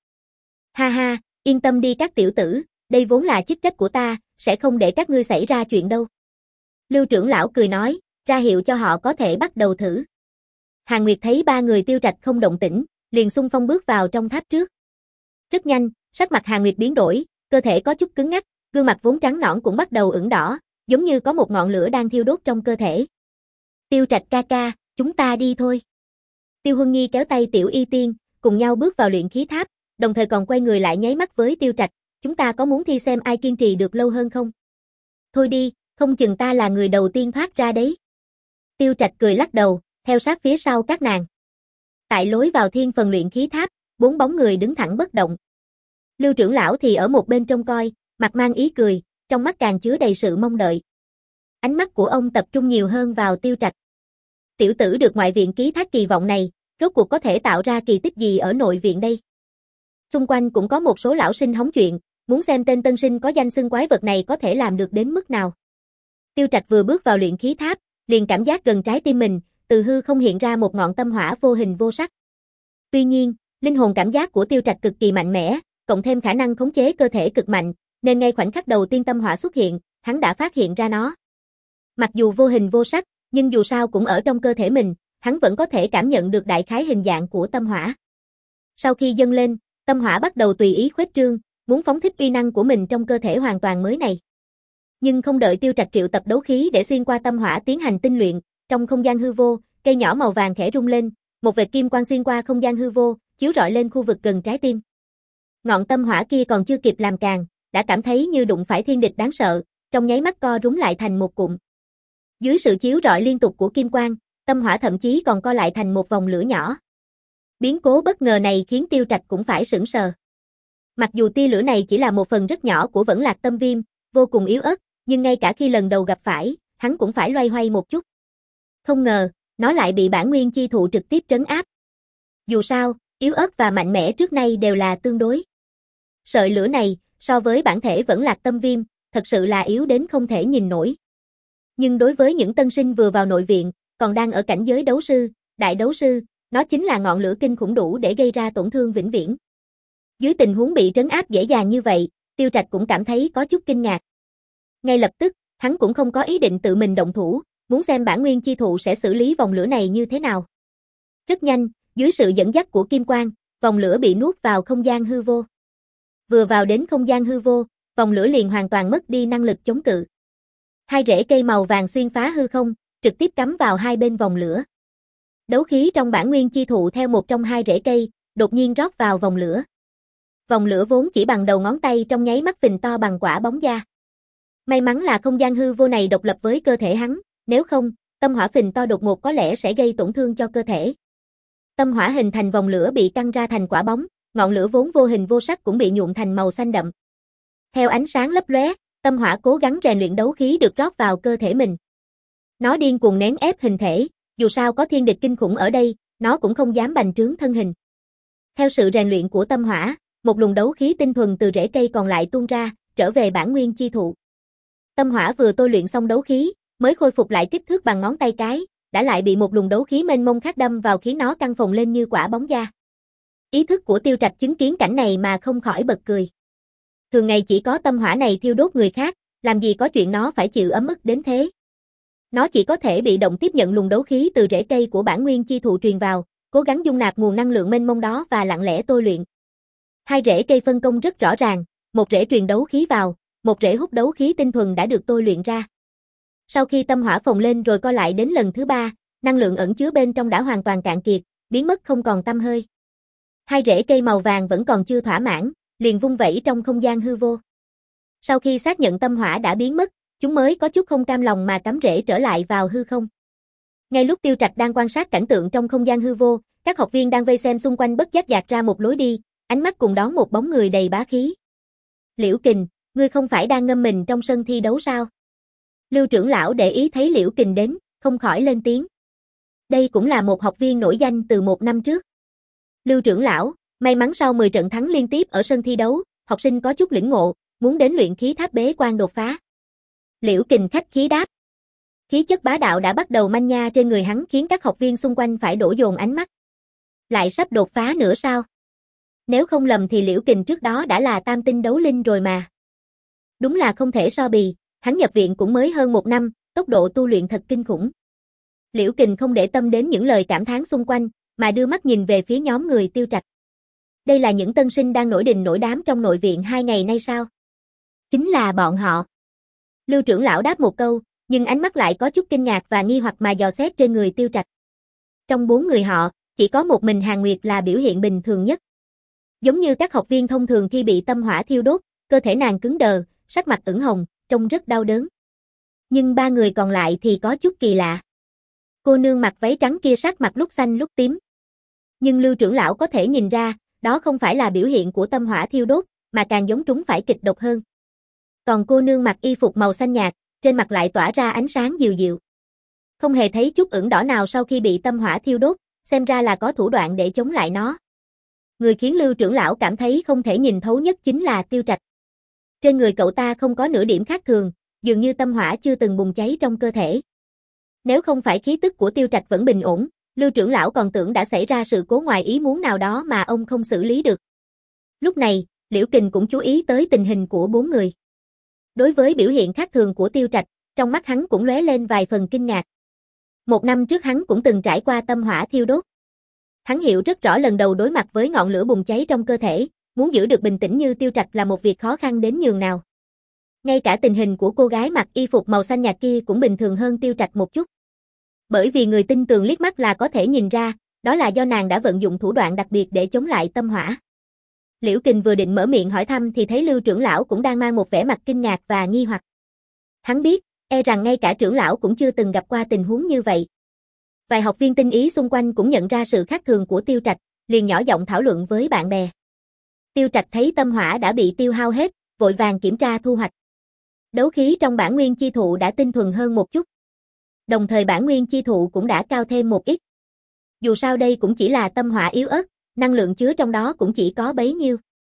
A: Ha ha, yên tâm đi các tiểu tử, đây vốn là chức trách của ta, sẽ không để các ngươi xảy ra chuyện đâu. Lưu trưởng lão cười nói, ra hiệu cho họ có thể bắt đầu thử. Hàn Nguyệt thấy ba người Tiêu Trạch không động tĩnh, liền xung phong bước vào trong tháp trước. Rất nhanh, sắc mặt Hàn Nguyệt biến đổi, cơ thể có chút cứng ngắc, gương mặt vốn trắng nõn cũng bắt đầu ửng đỏ, giống như có một ngọn lửa đang thiêu đốt trong cơ thể. Tiêu Trạch ca ca, chúng ta đi thôi. Tiêu Huân Nhi kéo tay Tiểu Y Tiên, cùng nhau bước vào luyện khí tháp, đồng thời còn quay người lại nháy mắt với Tiêu Trạch, chúng ta có muốn thi xem ai kiên trì được lâu hơn không? Thôi đi, không chừng ta là người đầu tiên thoát ra đấy. Tiêu Trạch cười lắc đầu, theo sát phía sau các nàng. Tại lối vào thiên phần luyện khí tháp, bốn bóng người đứng thẳng bất động. Lưu trưởng lão thì ở một bên trông coi, mặt mang ý cười, trong mắt càng chứa đầy sự mong đợi. Ánh mắt của ông tập trung nhiều hơn vào Tiêu Trạch. Tiểu tử được ngoại viện ký thác kỳ vọng này, rốt cuộc có thể tạo ra kỳ tích gì ở nội viện đây? Xung quanh cũng có một số lão sinh hóng chuyện, muốn xem tên tân sinh có danh xưng quái vật này có thể làm được đến mức nào. Tiêu Trạch vừa bước vào luyện khí tháp, liền cảm giác gần trái tim mình, từ hư không hiện ra một ngọn tâm hỏa vô hình vô sắc. Tuy nhiên, linh hồn cảm giác của Tiêu Trạch cực kỳ mạnh mẽ, cộng thêm khả năng khống chế cơ thể cực mạnh, nên ngay khoảnh khắc đầu tiên tâm hỏa xuất hiện, hắn đã phát hiện ra nó. Mặc dù vô hình vô sắc, nhưng dù sao cũng ở trong cơ thể mình, hắn vẫn có thể cảm nhận được đại khái hình dạng của tâm hỏa. Sau khi dâng lên, tâm hỏa bắt đầu tùy ý khuếch trương, muốn phóng thích uy năng của mình trong cơ thể hoàn toàn mới này. Nhưng không đợi Tiêu Trạch triệu tập đấu khí để xuyên qua tâm hỏa tiến hành tinh luyện, trong không gian hư vô, cây nhỏ màu vàng khẽ rung lên, một vệt kim quang xuyên qua không gian hư vô, chiếu rọi lên khu vực gần trái tim. Ngọn tâm hỏa kia còn chưa kịp làm càng, đã cảm thấy như đụng phải thiên địch đáng sợ, trong nháy mắt co rúm lại thành một cụm. Dưới sự chiếu rọi liên tục của kim quang, tâm hỏa thậm chí còn co lại thành một vòng lửa nhỏ. Biến cố bất ngờ này khiến Tiêu Trạch cũng phải sửng sờ. Mặc dù tia lửa này chỉ là một phần rất nhỏ của Vẫn Lạc Tâm Viêm, vô cùng yếu ớt, nhưng ngay cả khi lần đầu gặp phải, hắn cũng phải loay hoay một chút. Không ngờ, nó lại bị bản nguyên chi thụ trực tiếp trấn áp. Dù sao, yếu ớt và mạnh mẽ trước nay đều là tương đối. Sợi lửa này, so với bản thể Vẫn Lạc Tâm Viêm, thật sự là yếu đến không thể nhìn nổi. Nhưng đối với những tân sinh vừa vào nội viện, còn đang ở cảnh giới đấu sư, đại đấu sư, nó chính là ngọn lửa kinh khủng đủ để gây ra tổn thương vĩnh viễn. Dưới tình huống bị trấn áp dễ dàng như vậy, Tiêu Trạch cũng cảm thấy có chút kinh ngạc. Ngay lập tức, hắn cũng không có ý định tự mình động thủ, muốn xem bản nguyên chi thụ sẽ xử lý vòng lửa này như thế nào. Rất nhanh, dưới sự dẫn dắt của kim quang, vòng lửa bị nuốt vào không gian hư vô. Vừa vào đến không gian hư vô, vòng lửa liền hoàn toàn mất đi năng lực chống cự. Hai rễ cây màu vàng xuyên phá hư không, trực tiếp cắm vào hai bên vòng lửa. Đấu khí trong bản nguyên chi thụ theo một trong hai rễ cây, đột nhiên rót vào vòng lửa. Vòng lửa vốn chỉ bằng đầu ngón tay trong nháy mắt phình to bằng quả bóng da. May mắn là không gian hư vô này độc lập với cơ thể hắn, nếu không, tâm hỏa phình to đột ngột có lẽ sẽ gây tổn thương cho cơ thể. Tâm hỏa hình thành vòng lửa bị căng ra thành quả bóng, ngọn lửa vốn vô hình vô sắc cũng bị nhuộm thành màu xanh đậm. Theo ánh sáng lấp lóe, tâm hỏa cố gắng rèn luyện đấu khí được rót vào cơ thể mình. Nó điên cuồng nén ép hình thể, dù sao có thiên địch kinh khủng ở đây, nó cũng không dám bành trướng thân hình. Theo sự rèn luyện của tâm hỏa, một luồng đấu khí tinh thuần từ rễ cây còn lại tuôn ra, trở về bản nguyên chi thụ. Tâm hỏa vừa tôi luyện xong đấu khí, mới khôi phục lại kích thước bằng ngón tay cái, đã lại bị một luồng đấu khí mênh mông khác đâm vào khiến nó căng phồng lên như quả bóng da. Ý thức của Tiêu Trạch chứng kiến cảnh này mà không khỏi bật cười. Thường ngày chỉ có tâm hỏa này thiêu đốt người khác, làm gì có chuyện nó phải chịu ấm ức đến thế. Nó chỉ có thể bị động tiếp nhận luồng đấu khí từ rễ cây của bản nguyên chi thụ truyền vào, cố gắng dung nạp nguồn năng lượng mênh mông đó và lặng lẽ tôi luyện. Hai rễ cây phân công rất rõ ràng, một rễ truyền đấu khí vào, một rễ hút đấu khí tinh thuần đã được tôi luyện ra. Sau khi tâm hỏa phồng lên rồi co lại đến lần thứ ba, năng lượng ẩn chứa bên trong đã hoàn toàn cạn kiệt, biến mất không còn tăm hơi. Hai rễ cây màu vàng vẫn còn chưa thỏa mãn, liền vung vẩy trong không gian hư vô. Sau khi xác nhận tâm hỏa đã biến mất, chúng mới có chút không cam lòng mà cắm rễ trở lại vào hư không. Ngay lúc Tiêu Trạch đang quan sát cảnh tượng trong không gian hư vô, Các học viên đang vây xem xung quanh bất giác dạt ra một lối đi, ánh mắt cùng đón một bóng người đầy bá khí. Liễu Kình, ngươi không phải đang ngâm mình trong sân thi đấu sao? Lưu trưởng lão để ý thấy Liễu Kình đến, không khỏi lên tiếng. Đây cũng là một học viên nổi danh từ một năm trước. Lưu trưởng lão, may mắn sau mười trận thắng liên tiếp ở sân thi đấu, học sinh có chút lĩnh ngộ, muốn đến luyện khí tháp bế quan đột phá. Liễu Kình khách khí đáp. Khí chất bá đạo đã bắt đầu manh nha trên người hắn khiến các học viên xung quanh phải đổ dồn ánh mắt. Lại sắp đột phá nữa sao? Nếu không lầm thì Liễu Kình trước đó đã là tam tinh đấu linh rồi mà. Đúng là không thể so bì, hắn nhập viện cũng mới hơn một năm, tốc độ tu luyện thật kinh khủng. Liễu Kình không để tâm đến những lời cảm thán xung quanh, mà đưa mắt nhìn về phía nhóm người Tiêu Trạch. Đây là những tân sinh đang nổi đình nổi đám trong nội viện hai ngày nay sao? Chính là bọn họ. Lưu trưởng lão đáp một câu, nhưng ánh mắt lại có chút kinh ngạc và nghi hoặc mà dò xét trên người Tiêu Trạch. Trong bốn người họ, chỉ có một mình Hàn Nguyệt là biểu hiện bình thường nhất. Giống như các học viên thông thường khi bị tâm hỏa thiêu đốt, cơ thể nàng cứng đờ, sắc mặt ửng hồng, trông rất đau đớn. Nhưng ba người còn lại thì có chút kỳ lạ. Cô nương mặc váy trắng kia sắc mặt lúc xanh lúc tím. Nhưng Lưu trưởng lão có thể nhìn ra, đó không phải là biểu hiện của tâm hỏa thiêu đốt, mà càng giống trúng phải kịch độc hơn. Còn cô nương mặc y phục màu xanh nhạt, trên mặt lại tỏa ra ánh sáng dịu dịu. Không hề thấy chút ửng đỏ nào sau khi bị tâm hỏa thiêu đốt, xem ra là có thủ đoạn để chống lại nó. Người khiến Lưu trưởng lão cảm thấy không thể nhìn thấu nhất chính là Tiêu Trạch. Trên người cậu ta không có nửa điểm khác thường, dường như tâm hỏa chưa từng bùng cháy trong cơ thể. Nếu không phải khí tức của Tiêu Trạch vẫn bình ổn, Lưu trưởng lão còn tưởng đã xảy ra sự cố ngoài ý muốn nào đó mà ông không xử lý được. Lúc này, Liễu Kình cũng chú ý tới tình hình của bốn người. Đối với biểu hiện khác thường của Tiêu Trạch, trong mắt hắn cũng lóe lên vài phần kinh ngạc. Một năm trước hắn cũng từng trải qua tâm hỏa thiêu đốt. Hắn hiểu rất rõ lần đầu đối mặt với ngọn lửa bùng cháy trong cơ thể, muốn giữ được bình tĩnh như Tiêu Trạch là một việc khó khăn đến nhường nào. Ngay cả tình hình của cô gái mặc y phục màu xanh nhạt kia cũng bình thường hơn Tiêu Trạch một chút. Bởi vì người tin tường liếc mắt là có thể nhìn ra, đó là do nàng đã vận dụng thủ đoạn đặc biệt để chống lại tâm hỏa. Liễu Kình vừa định mở miệng hỏi thăm thì thấy Lưu trưởng lão cũng đang mang một vẻ mặt kinh ngạc và nghi hoặc. Hắn biết, e rằng ngay cả trưởng lão cũng chưa từng gặp qua tình huống như vậy. Vài học viên tinh ý xung quanh cũng nhận ra sự khác thường của Tiêu Trạch, liền nhỏ giọng thảo luận với bạn bè. Tiêu Trạch thấy tâm hỏa đã bị tiêu hao hết, vội vàng kiểm tra thu hoạch. Đấu khí trong bản nguyên chi thụ đã tinh thuần hơn một chút. Đồng thời bản nguyên chi thụ cũng đã cao thêm một ít. Dù sao đây cũng chỉ là tâm hỏa yếu ớt, năng lượng chứa trong đó cũng chỉ có bấy nhiêu.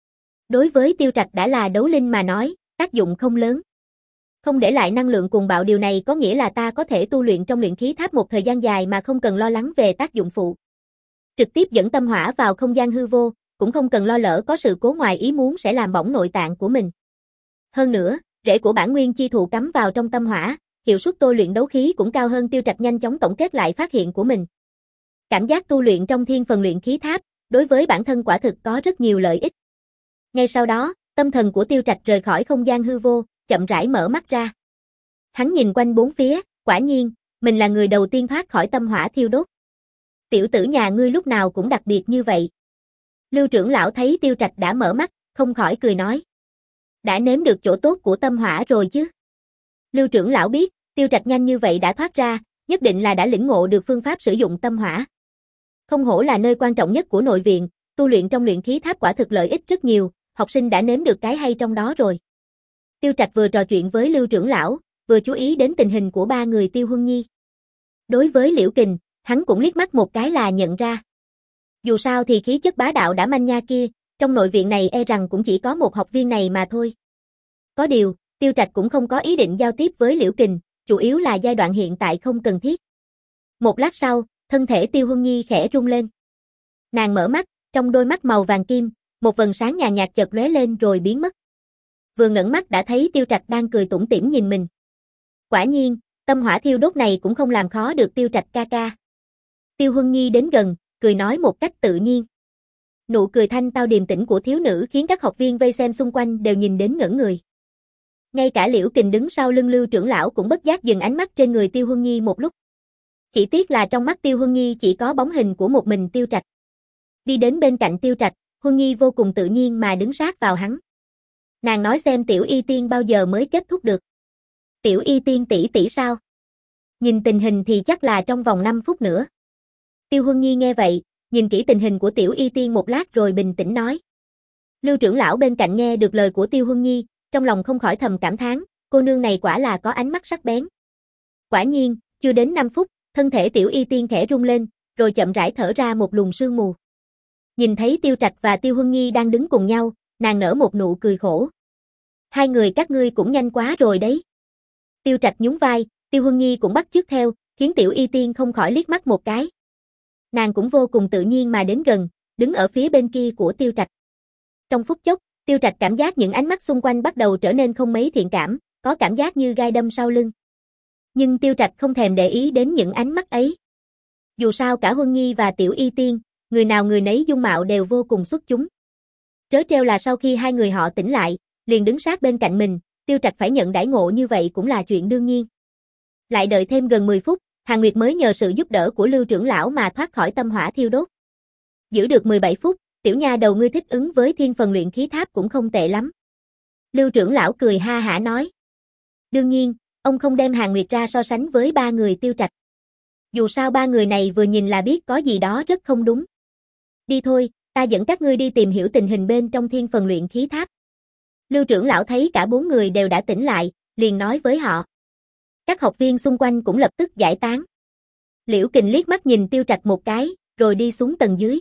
A: Đối với Tiêu Trạch đã là đấu linh mà nói, tác dụng không lớn. Không để lại năng lượng cuồng bạo, điều này có nghĩa là ta có thể tu luyện trong luyện khí tháp một thời gian dài mà không cần lo lắng về tác dụng phụ. Trực tiếp dẫn tâm hỏa vào không gian hư vô, cũng không cần lo lỡ có sự cố ngoài ý muốn sẽ làm bỏng nội tạng của mình. Hơn nữa, rễ của bản nguyên chi thụ cắm vào trong tâm hỏa, hiệu suất tôi luyện đấu khí cũng cao hơn. Tiêu Trạch nhanh chóng tổng kết lại phát hiện của mình. Cảm giác tu luyện trong thiên phần luyện khí tháp, đối với bản thân quả thực có rất nhiều lợi ích. Ngay sau đó, tâm thần của Tiêu Trạch rời khỏi không gian hư vô, chậm rãi mở mắt ra. Hắn nhìn quanh bốn phía, quả nhiên, mình là người đầu tiên thoát khỏi tâm hỏa thiêu đốt. Tiểu tử nhà ngươi lúc nào cũng đặc biệt như vậy. Lưu trưởng lão thấy Tiêu Trạch đã mở mắt, không khỏi cười nói. Đã nếm được chỗ tốt của tâm hỏa rồi chứ. Lưu trưởng lão biết, Tiêu Trạch nhanh như vậy đã thoát ra, nhất định là đã lĩnh ngộ được phương pháp sử dụng tâm hỏa. Không hổ là nơi quan trọng nhất của nội viện, tu luyện trong luyện khí tháp quả thực lợi ích rất nhiều, học sinh đã nếm được cái hay trong đó rồi. Tiêu Trạch vừa trò chuyện với Lưu trưởng lão, vừa chú ý đến tình hình của ba người Tiêu Huân Nhi. Đối với Liễu Kình, hắn cũng liếc mắt một cái là nhận ra. Dù sao thì khí chất bá đạo đã manh nha kia, trong nội viện này e rằng cũng chỉ có một học viên này mà thôi. Có điều, Tiêu Trạch cũng không có ý định giao tiếp với Liễu Kình, chủ yếu là giai đoạn hiện tại không cần thiết. Một lát sau, thân thể Tiêu Huân Nhi khẽ rung lên. Nàng mở mắt, trong đôi mắt màu vàng kim, một vầng sáng nhàn nhạt chợt lóe lên rồi biến mất. Vừa ngẩng mắt đã thấy Tiêu Trạch đang cười tủm tỉm nhìn mình. Quả nhiên, tâm hỏa thiêu đốt này cũng không làm khó được Tiêu Trạch ca ca. Tiêu Huân Nhi đến gần, cười nói một cách tự nhiên. Nụ cười thanh tao điềm tĩnh của thiếu nữ khiến các học viên vây xem xung quanh đều nhìn đến ngẩn người. Ngay cả Liễu Kình đứng sau lưng Lưu trưởng lão cũng bất giác dừng ánh mắt trên người Tiêu Huân Nhi một lúc. Chỉ tiếc là trong mắt Tiêu Huân Nhi chỉ có bóng hình của một mình Tiêu Trạch. Đi đến bên cạnh Tiêu Trạch, Huân Nhi vô cùng tự nhiên mà đứng sát vào hắn. Nàng nói xem Tiểu Y Tiên bao giờ mới kết thúc được. Tiểu Y Tiên tỷ tỷ sao? Nhìn tình hình thì chắc là trong vòng năm phút nữa. Tiêu Huân Nhi nghe vậy, nhìn kỹ tình hình của Tiểu Y Tiên một lát rồi bình tĩnh nói. Lưu trưởng lão bên cạnh nghe được lời của Tiêu Huân Nhi, trong lòng không khỏi thầm cảm thán, cô nương này quả là có ánh mắt sắc bén. Quả nhiên, chưa đến năm phút, thân thể Tiểu Y Tiên khẽ rung lên, rồi chậm rãi thở ra một luồng sương mù. Nhìn thấy Tiêu Trạch và Tiêu Huân Nhi đang đứng cùng nhau, nàng nở một nụ cười khổ. Hai người các ngươi cũng nhanh quá rồi đấy. Tiêu Trạch nhún vai, Tiêu Huân Nhi cũng bắt chước theo, khiến Tiểu Y Tiên không khỏi liếc mắt một cái. Nàng cũng vô cùng tự nhiên mà đến gần, đứng ở phía bên kia của Tiêu Trạch. Trong phút chốc, Tiêu Trạch cảm giác những ánh mắt xung quanh bắt đầu trở nên không mấy thiện cảm, có cảm giác như gai đâm sau lưng. Nhưng Tiêu Trạch không thèm để ý đến những ánh mắt ấy. Dù sao cả Huân Nhi và Tiểu Y Tiên, người nào người nấy dung mạo đều vô cùng xuất chúng. Trớ trêu là sau khi hai người họ tỉnh lại, liền đứng sát bên cạnh mình, Tiêu Trạch phải nhận đãi ngộ như vậy cũng là chuyện đương nhiên. Lại đợi thêm gần mười phút, Hàn Nguyệt mới nhờ sự giúp đỡ của Lưu trưởng lão mà thoát khỏi tâm hỏa thiêu đốt. Giữ được mười bảy phút, tiểu nha đầu ngươi thích ứng với thiên phần luyện khí tháp cũng không tệ lắm. Lưu trưởng lão cười ha hả nói. Đương nhiên, ông không đem Hàn Nguyệt ra so sánh với ba người Tiêu Trạch. Dù sao ba người này vừa nhìn là biết có gì đó rất không đúng. Đi thôi, ta dẫn các ngươi đi tìm hiểu tình hình bên trong thiên phần luyện khí tháp. Lưu trưởng lão thấy cả bốn người đều đã tỉnh lại, liền nói với họ. Các học viên xung quanh cũng lập tức giải tán. Liễu Kình liếc mắt nhìn Tiêu Trạch một cái, rồi đi xuống tầng dưới.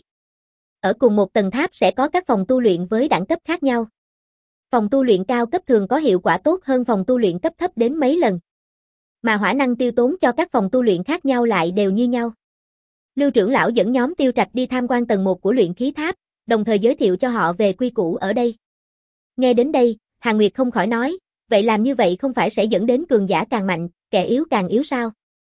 A: Ở cùng một tầng tháp sẽ có các phòng tu luyện với đẳng cấp khác nhau. Phòng tu luyện cao cấp thường có hiệu quả tốt hơn phòng tu luyện cấp thấp đến mấy lần. Mà hỏa năng tiêu tốn cho các phòng tu luyện khác nhau lại đều như nhau. Lưu trưởng lão dẫn nhóm Tiêu Trạch đi tham quan tầng một của luyện khí tháp, đồng thời giới thiệu cho họ về quy củ ở đây. Nghe đến đây, Hàn Nguyệt không khỏi nói, vậy làm như vậy không phải sẽ dẫn đến cường giả càng mạnh, kẻ yếu càng yếu sao?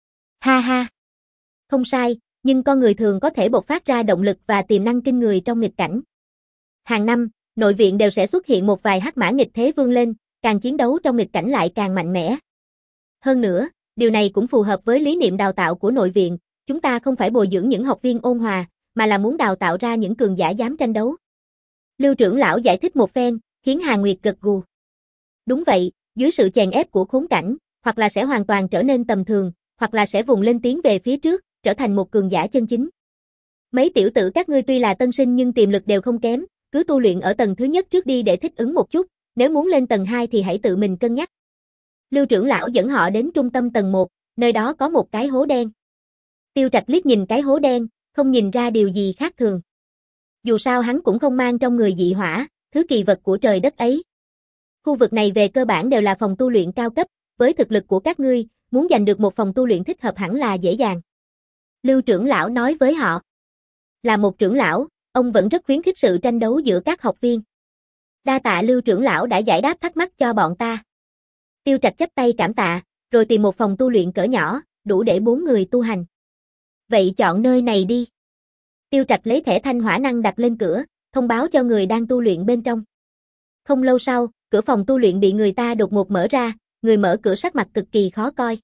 A: Ha ha! Không sai, nhưng con người thường có thể bộc phát ra động lực và tiềm năng kinh người trong nghịch cảnh. Hàng năm, nội viện đều sẽ xuất hiện một vài hắc mã nghịch thế vươn lên, càng chiến đấu trong nghịch cảnh lại càng mạnh mẽ. Hơn nữa, điều này cũng phù hợp với lý niệm đào tạo của nội viện, chúng ta không phải bồi dưỡng những học viên ôn hòa, mà là muốn đào tạo ra những cường giả dám tranh đấu. Lưu trưởng lão giải thích một phen, khiến Hàn Nguyệt gật gù. Đúng vậy, dưới sự chèn ép của khốn cảnh, hoặc là sẽ hoàn toàn trở nên tầm thường, hoặc là sẽ vùng lên tiến về phía trước, trở thành một cường giả chân chính. Mấy tiểu tử các ngươi tuy là tân sinh nhưng tiềm lực đều không kém, cứ tu luyện ở tầng thứ nhất trước đi để thích ứng một chút, nếu muốn lên tầng hai thì hãy tự mình cân nhắc. Lưu trưởng lão dẫn họ đến trung tâm tầng một, nơi đó có một cái hố đen. Tiêu Trạch liếc nhìn cái hố đen, không nhìn ra điều gì khác thường. Dù sao hắn cũng không mang trong người dị hỏa, thứ kỳ vật của trời đất ấy. Khu vực này về cơ bản đều là phòng tu luyện cao cấp, với thực lực của các ngươi, muốn giành được một phòng tu luyện thích hợp hẳn là dễ dàng. Lưu trưởng lão nói với họ. Là một trưởng lão, ông vẫn rất khuyến khích sự tranh đấu giữa các học viên. Đa tạ Lưu trưởng lão đã giải đáp thắc mắc cho bọn ta. Tiêu Trạch chắp tay cảm tạ, rồi tìm một phòng tu luyện cỡ nhỏ, đủ để bốn người tu hành. Vậy chọn nơi này đi. Tiêu Trạch lấy thẻ thanh hỏa năng đặt lên cửa, thông báo cho người đang tu luyện bên trong. Không lâu sau, cửa phòng tu luyện bị người ta đột ngột mở ra, người mở cửa sắc mặt cực kỳ khó coi.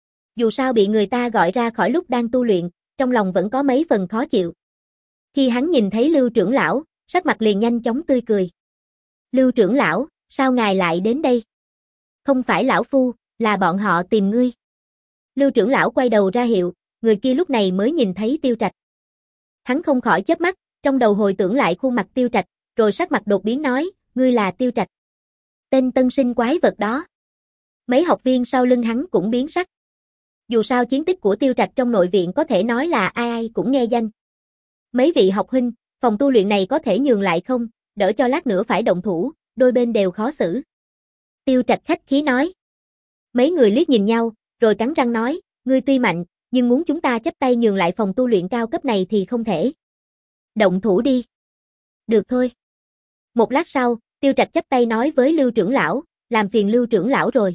A: Dù sao bị người ta gọi ra khỏi lúc đang tu luyện, trong lòng vẫn có mấy phần khó chịu. Khi hắn nhìn thấy Lưu trưởng lão, sắc mặt liền nhanh chóng tươi cười. Lưu trưởng lão, sao ngài lại đến đây? Không phải lão phu, là bọn họ tìm ngươi. Lưu trưởng lão quay đầu ra hiệu, người kia lúc này mới nhìn thấy Tiêu Trạch. Hắn không khỏi chớp mắt, trong đầu hồi tưởng lại khuôn mặt Tiêu Trạch, rồi sắc mặt đột biến nói, ngươi là Tiêu Trạch. Tên tân sinh quái vật đó. Mấy học viên sau lưng hắn cũng biến sắc. Dù sao chiến tích của Tiêu Trạch trong nội viện có thể nói là ai ai cũng nghe danh. Mấy vị học huynh, phòng tu luyện này có thể nhường lại không, đỡ cho lát nữa phải động thủ, đôi bên đều khó xử. Tiêu Trạch khách khí nói. Mấy người liếc nhìn nhau, rồi cắn răng nói, ngươi tuy mạnh, nhưng muốn chúng ta chấp tay nhường lại phòng tu luyện cao cấp này thì không thể. Động thủ đi. Được thôi. Một lát sau, Tiêu Trạch chắp tay nói với Lưu trưởng lão, làm phiền Lưu trưởng lão rồi.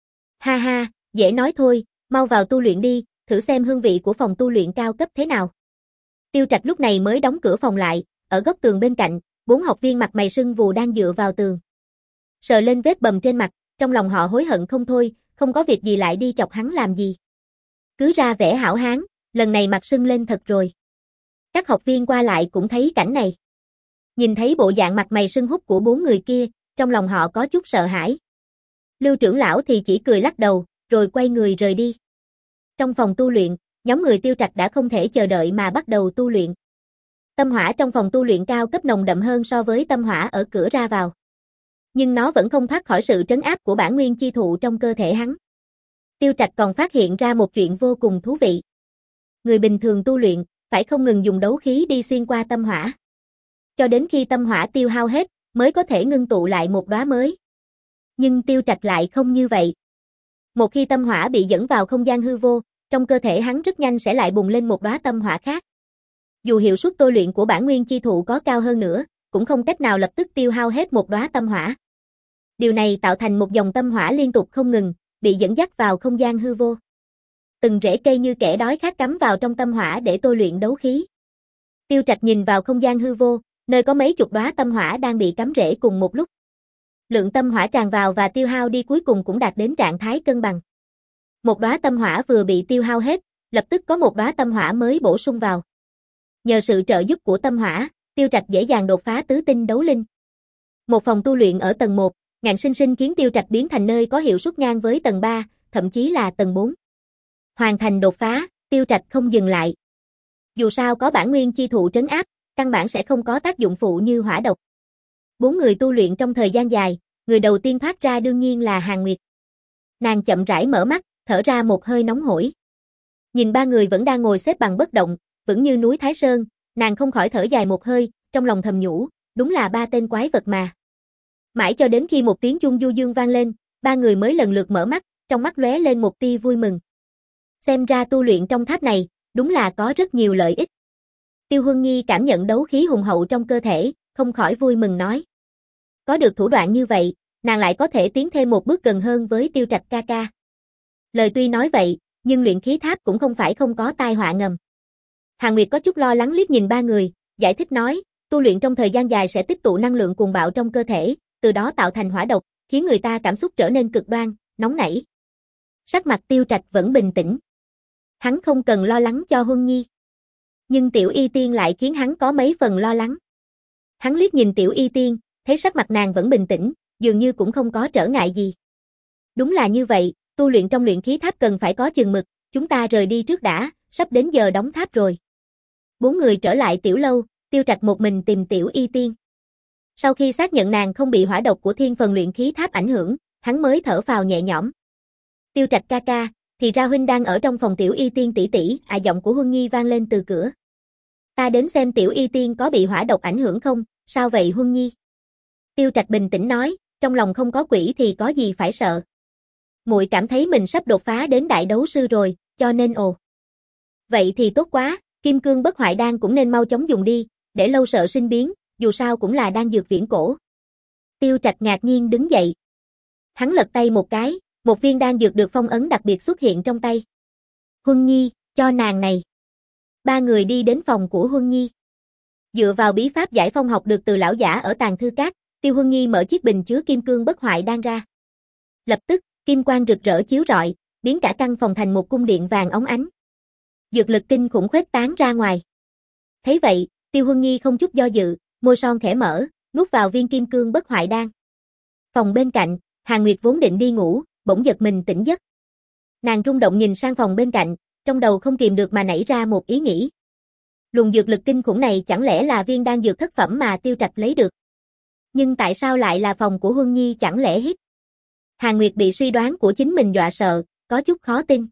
A: Ha ha, dễ nói thôi, mau vào tu luyện đi, thử xem hương vị của phòng tu luyện cao cấp thế nào. Tiêu Trạch lúc này mới đóng cửa phòng lại, ở góc tường bên cạnh, bốn học viên mặt mày sưng vù đang dựa vào tường. Sờ lên vết bầm trên mặt, trong lòng họ hối hận không thôi, không có việc gì lại đi chọc hắn làm gì. Cứ ra vẻ hảo hán, lần này mặt sưng lên thật rồi. Các học viên qua lại cũng thấy cảnh này. Nhìn thấy bộ dạng mặt mày sưng húp của bốn người kia, trong lòng họ có chút sợ hãi. Lưu trưởng lão thì chỉ cười lắc đầu, rồi quay người rời đi. Trong phòng tu luyện, nhóm người Tiêu Trạch đã không thể chờ đợi mà bắt đầu tu luyện. Tâm hỏa trong phòng tu luyện cao cấp nồng đậm hơn so với tâm hỏa ở cửa ra vào. Nhưng nó vẫn không thoát khỏi sự trấn áp của bản nguyên chi thụ trong cơ thể hắn. Tiêu Trạch còn phát hiện ra một chuyện vô cùng thú vị. Người bình thường tu luyện, phải không ngừng dùng đấu khí đi xuyên qua tâm hỏa. Cho đến khi tâm hỏa tiêu hao hết, mới có thể ngưng tụ lại một đóa mới. Nhưng Tiêu Trạch lại không như vậy. Một khi tâm hỏa bị dẫn vào không gian hư vô, trong cơ thể hắn rất nhanh sẽ lại bùng lên một đóa tâm hỏa khác. Dù hiệu suất tôi luyện của bản nguyên chi thụ có cao hơn nữa, cũng không cách nào lập tức tiêu hao hết một đóa tâm hỏa. Điều này tạo thành một dòng tâm hỏa liên tục không ngừng, bị dẫn dắt vào không gian hư vô. Từng rễ cây như kẻ đói khát cắm vào trong tâm hỏa để tôi luyện đấu khí. Tiêu Trạch nhìn vào không gian hư vô, nơi có mấy chục đóa tâm hỏa đang bị cắm rễ cùng một lúc. Lượng tâm hỏa tràn vào và tiêu hao đi cuối cùng cũng đạt đến trạng thái cân bằng. Một đóa tâm hỏa vừa bị tiêu hao hết, lập tức có một đóa tâm hỏa mới bổ sung vào. Nhờ sự trợ giúp của tâm hỏa, Tiêu Trạch dễ dàng đột phá tứ tinh đấu linh. Một phòng tu luyện ở tầng một, ngạnh sinh sinh khiến Tiêu Trạch biến thành nơi có hiệu suất ngang với tầng ba, thậm chí là tầng bốn. Hoàn thành đột phá, Tiêu Trạch không dừng lại. Dù sao có bản nguyên chi thụ trấn áp, căn bản sẽ không có tác dụng phụ như hỏa độc. Bốn người tu luyện trong thời gian dài, người đầu tiên thoát ra đương nhiên là Hàn Nguyệt. Nàng chậm rãi mở mắt, thở ra một hơi nóng hổi. Nhìn ba người vẫn đang ngồi xếp bằng bất động, vững như núi Thái Sơn, nàng không khỏi thở dài một hơi, trong lòng thầm nhủ, đúng là ba tên quái vật mà. Mãi cho đến khi một tiếng chuông du dương vang lên, ba người mới lần lượt mở mắt, trong mắt lóe lên một tia vui mừng. Xem ra tu luyện trong tháp này, đúng là có rất nhiều lợi ích. Tiêu Huân Nhi cảm nhận đấu khí hùng hậu trong cơ thể, không khỏi vui mừng nói. Có được thủ đoạn như vậy, nàng lại có thể tiến thêm một bước gần hơn với Tiêu Trạch ca ca. Lời tuy nói vậy, nhưng luyện khí tháp cũng không phải không có tai họa ngầm. Hàn Nguyệt có chút lo lắng liếc nhìn ba người, giải thích nói, tu luyện trong thời gian dài sẽ tích tụ năng lượng cuồng bạo trong cơ thể, từ đó tạo thành hỏa độc, khiến người ta cảm xúc trở nên cực đoan, nóng nảy. Sắc mặt Tiêu Trạch vẫn bình tĩnh. Hắn không cần lo lắng cho Huân Nhi. Nhưng Tiểu Y Tiên lại khiến hắn có mấy phần lo lắng. Hắn liếc nhìn Tiểu Y Tiên, thấy sắc mặt nàng vẫn bình tĩnh, dường như cũng không có trở ngại gì. Đúng là như vậy, tu luyện trong luyện khí tháp cần phải có chừng mực, chúng ta rời đi trước đã, sắp đến giờ đóng tháp rồi. Bốn người trở lại tiểu lâu, Tiêu Trạch một mình tìm Tiểu Y Tiên. Sau khi xác nhận nàng không bị hỏa độc của thiên phần luyện khí tháp ảnh hưởng, hắn mới thở phào nhẹ nhõm. Tiêu Trạch ca ca, thì ra huynh đang ở trong phòng Tiểu Y Tiên tỷ tỷ, à giọng của Huân Nhi vang lên từ cửa. Ta đến xem Tiểu Y Tiên có bị hỏa độc ảnh hưởng không, sao vậy Huân Nhi? Tiêu Trạch bình tĩnh nói, trong lòng không có quỷ thì có gì phải sợ. Muội cảm thấy mình sắp đột phá đến đại đấu sư rồi, cho nên ồ. Vậy thì tốt quá, kim cương bất hoại đan cũng nên mau chóng dùng đi, để lâu sợ sinh biến, dù sao cũng là đan dược viễn cổ. Tiêu Trạch ngạc nhiên đứng dậy. Hắn lật tay một cái, một viên đan dược được phong ấn đặc biệt xuất hiện trong tay. Huân Nhi, cho nàng này. Ba người đi đến phòng của Huân Nhi. Dựa vào bí pháp giải phong học được từ lão giả ở tàng thư cát, Tiêu Huân Nhi mở chiếc bình chứa kim cương bất hoại đan ra. Lập tức, kim quang rực rỡ chiếu rọi, biến cả căn phòng thành một cung điện vàng óng ánh. Dược lực kinh khủng khuếch tán ra ngoài. Thấy vậy, Tiêu Huân Nhi không chút do dự, môi son khẽ mở, nuốt vào viên kim cương bất hoại đan. Phòng bên cạnh, Hàn Nguyệt vốn định đi ngủ, bỗng giật mình tỉnh giấc. Nàng rung động nhìn sang phòng bên cạnh, trong đầu không kìm được mà nảy ra một ý nghĩ. Luồng dược lực kinh khủng này chẳng lẽ là viên đan dược thất phẩm mà Tiêu Trạch lấy được? Nhưng tại sao lại là phòng của Huân Nhi chẳng lẽ hít? Hàn Nguyệt bị suy đoán của chính mình dọa sợ, có chút khó tin.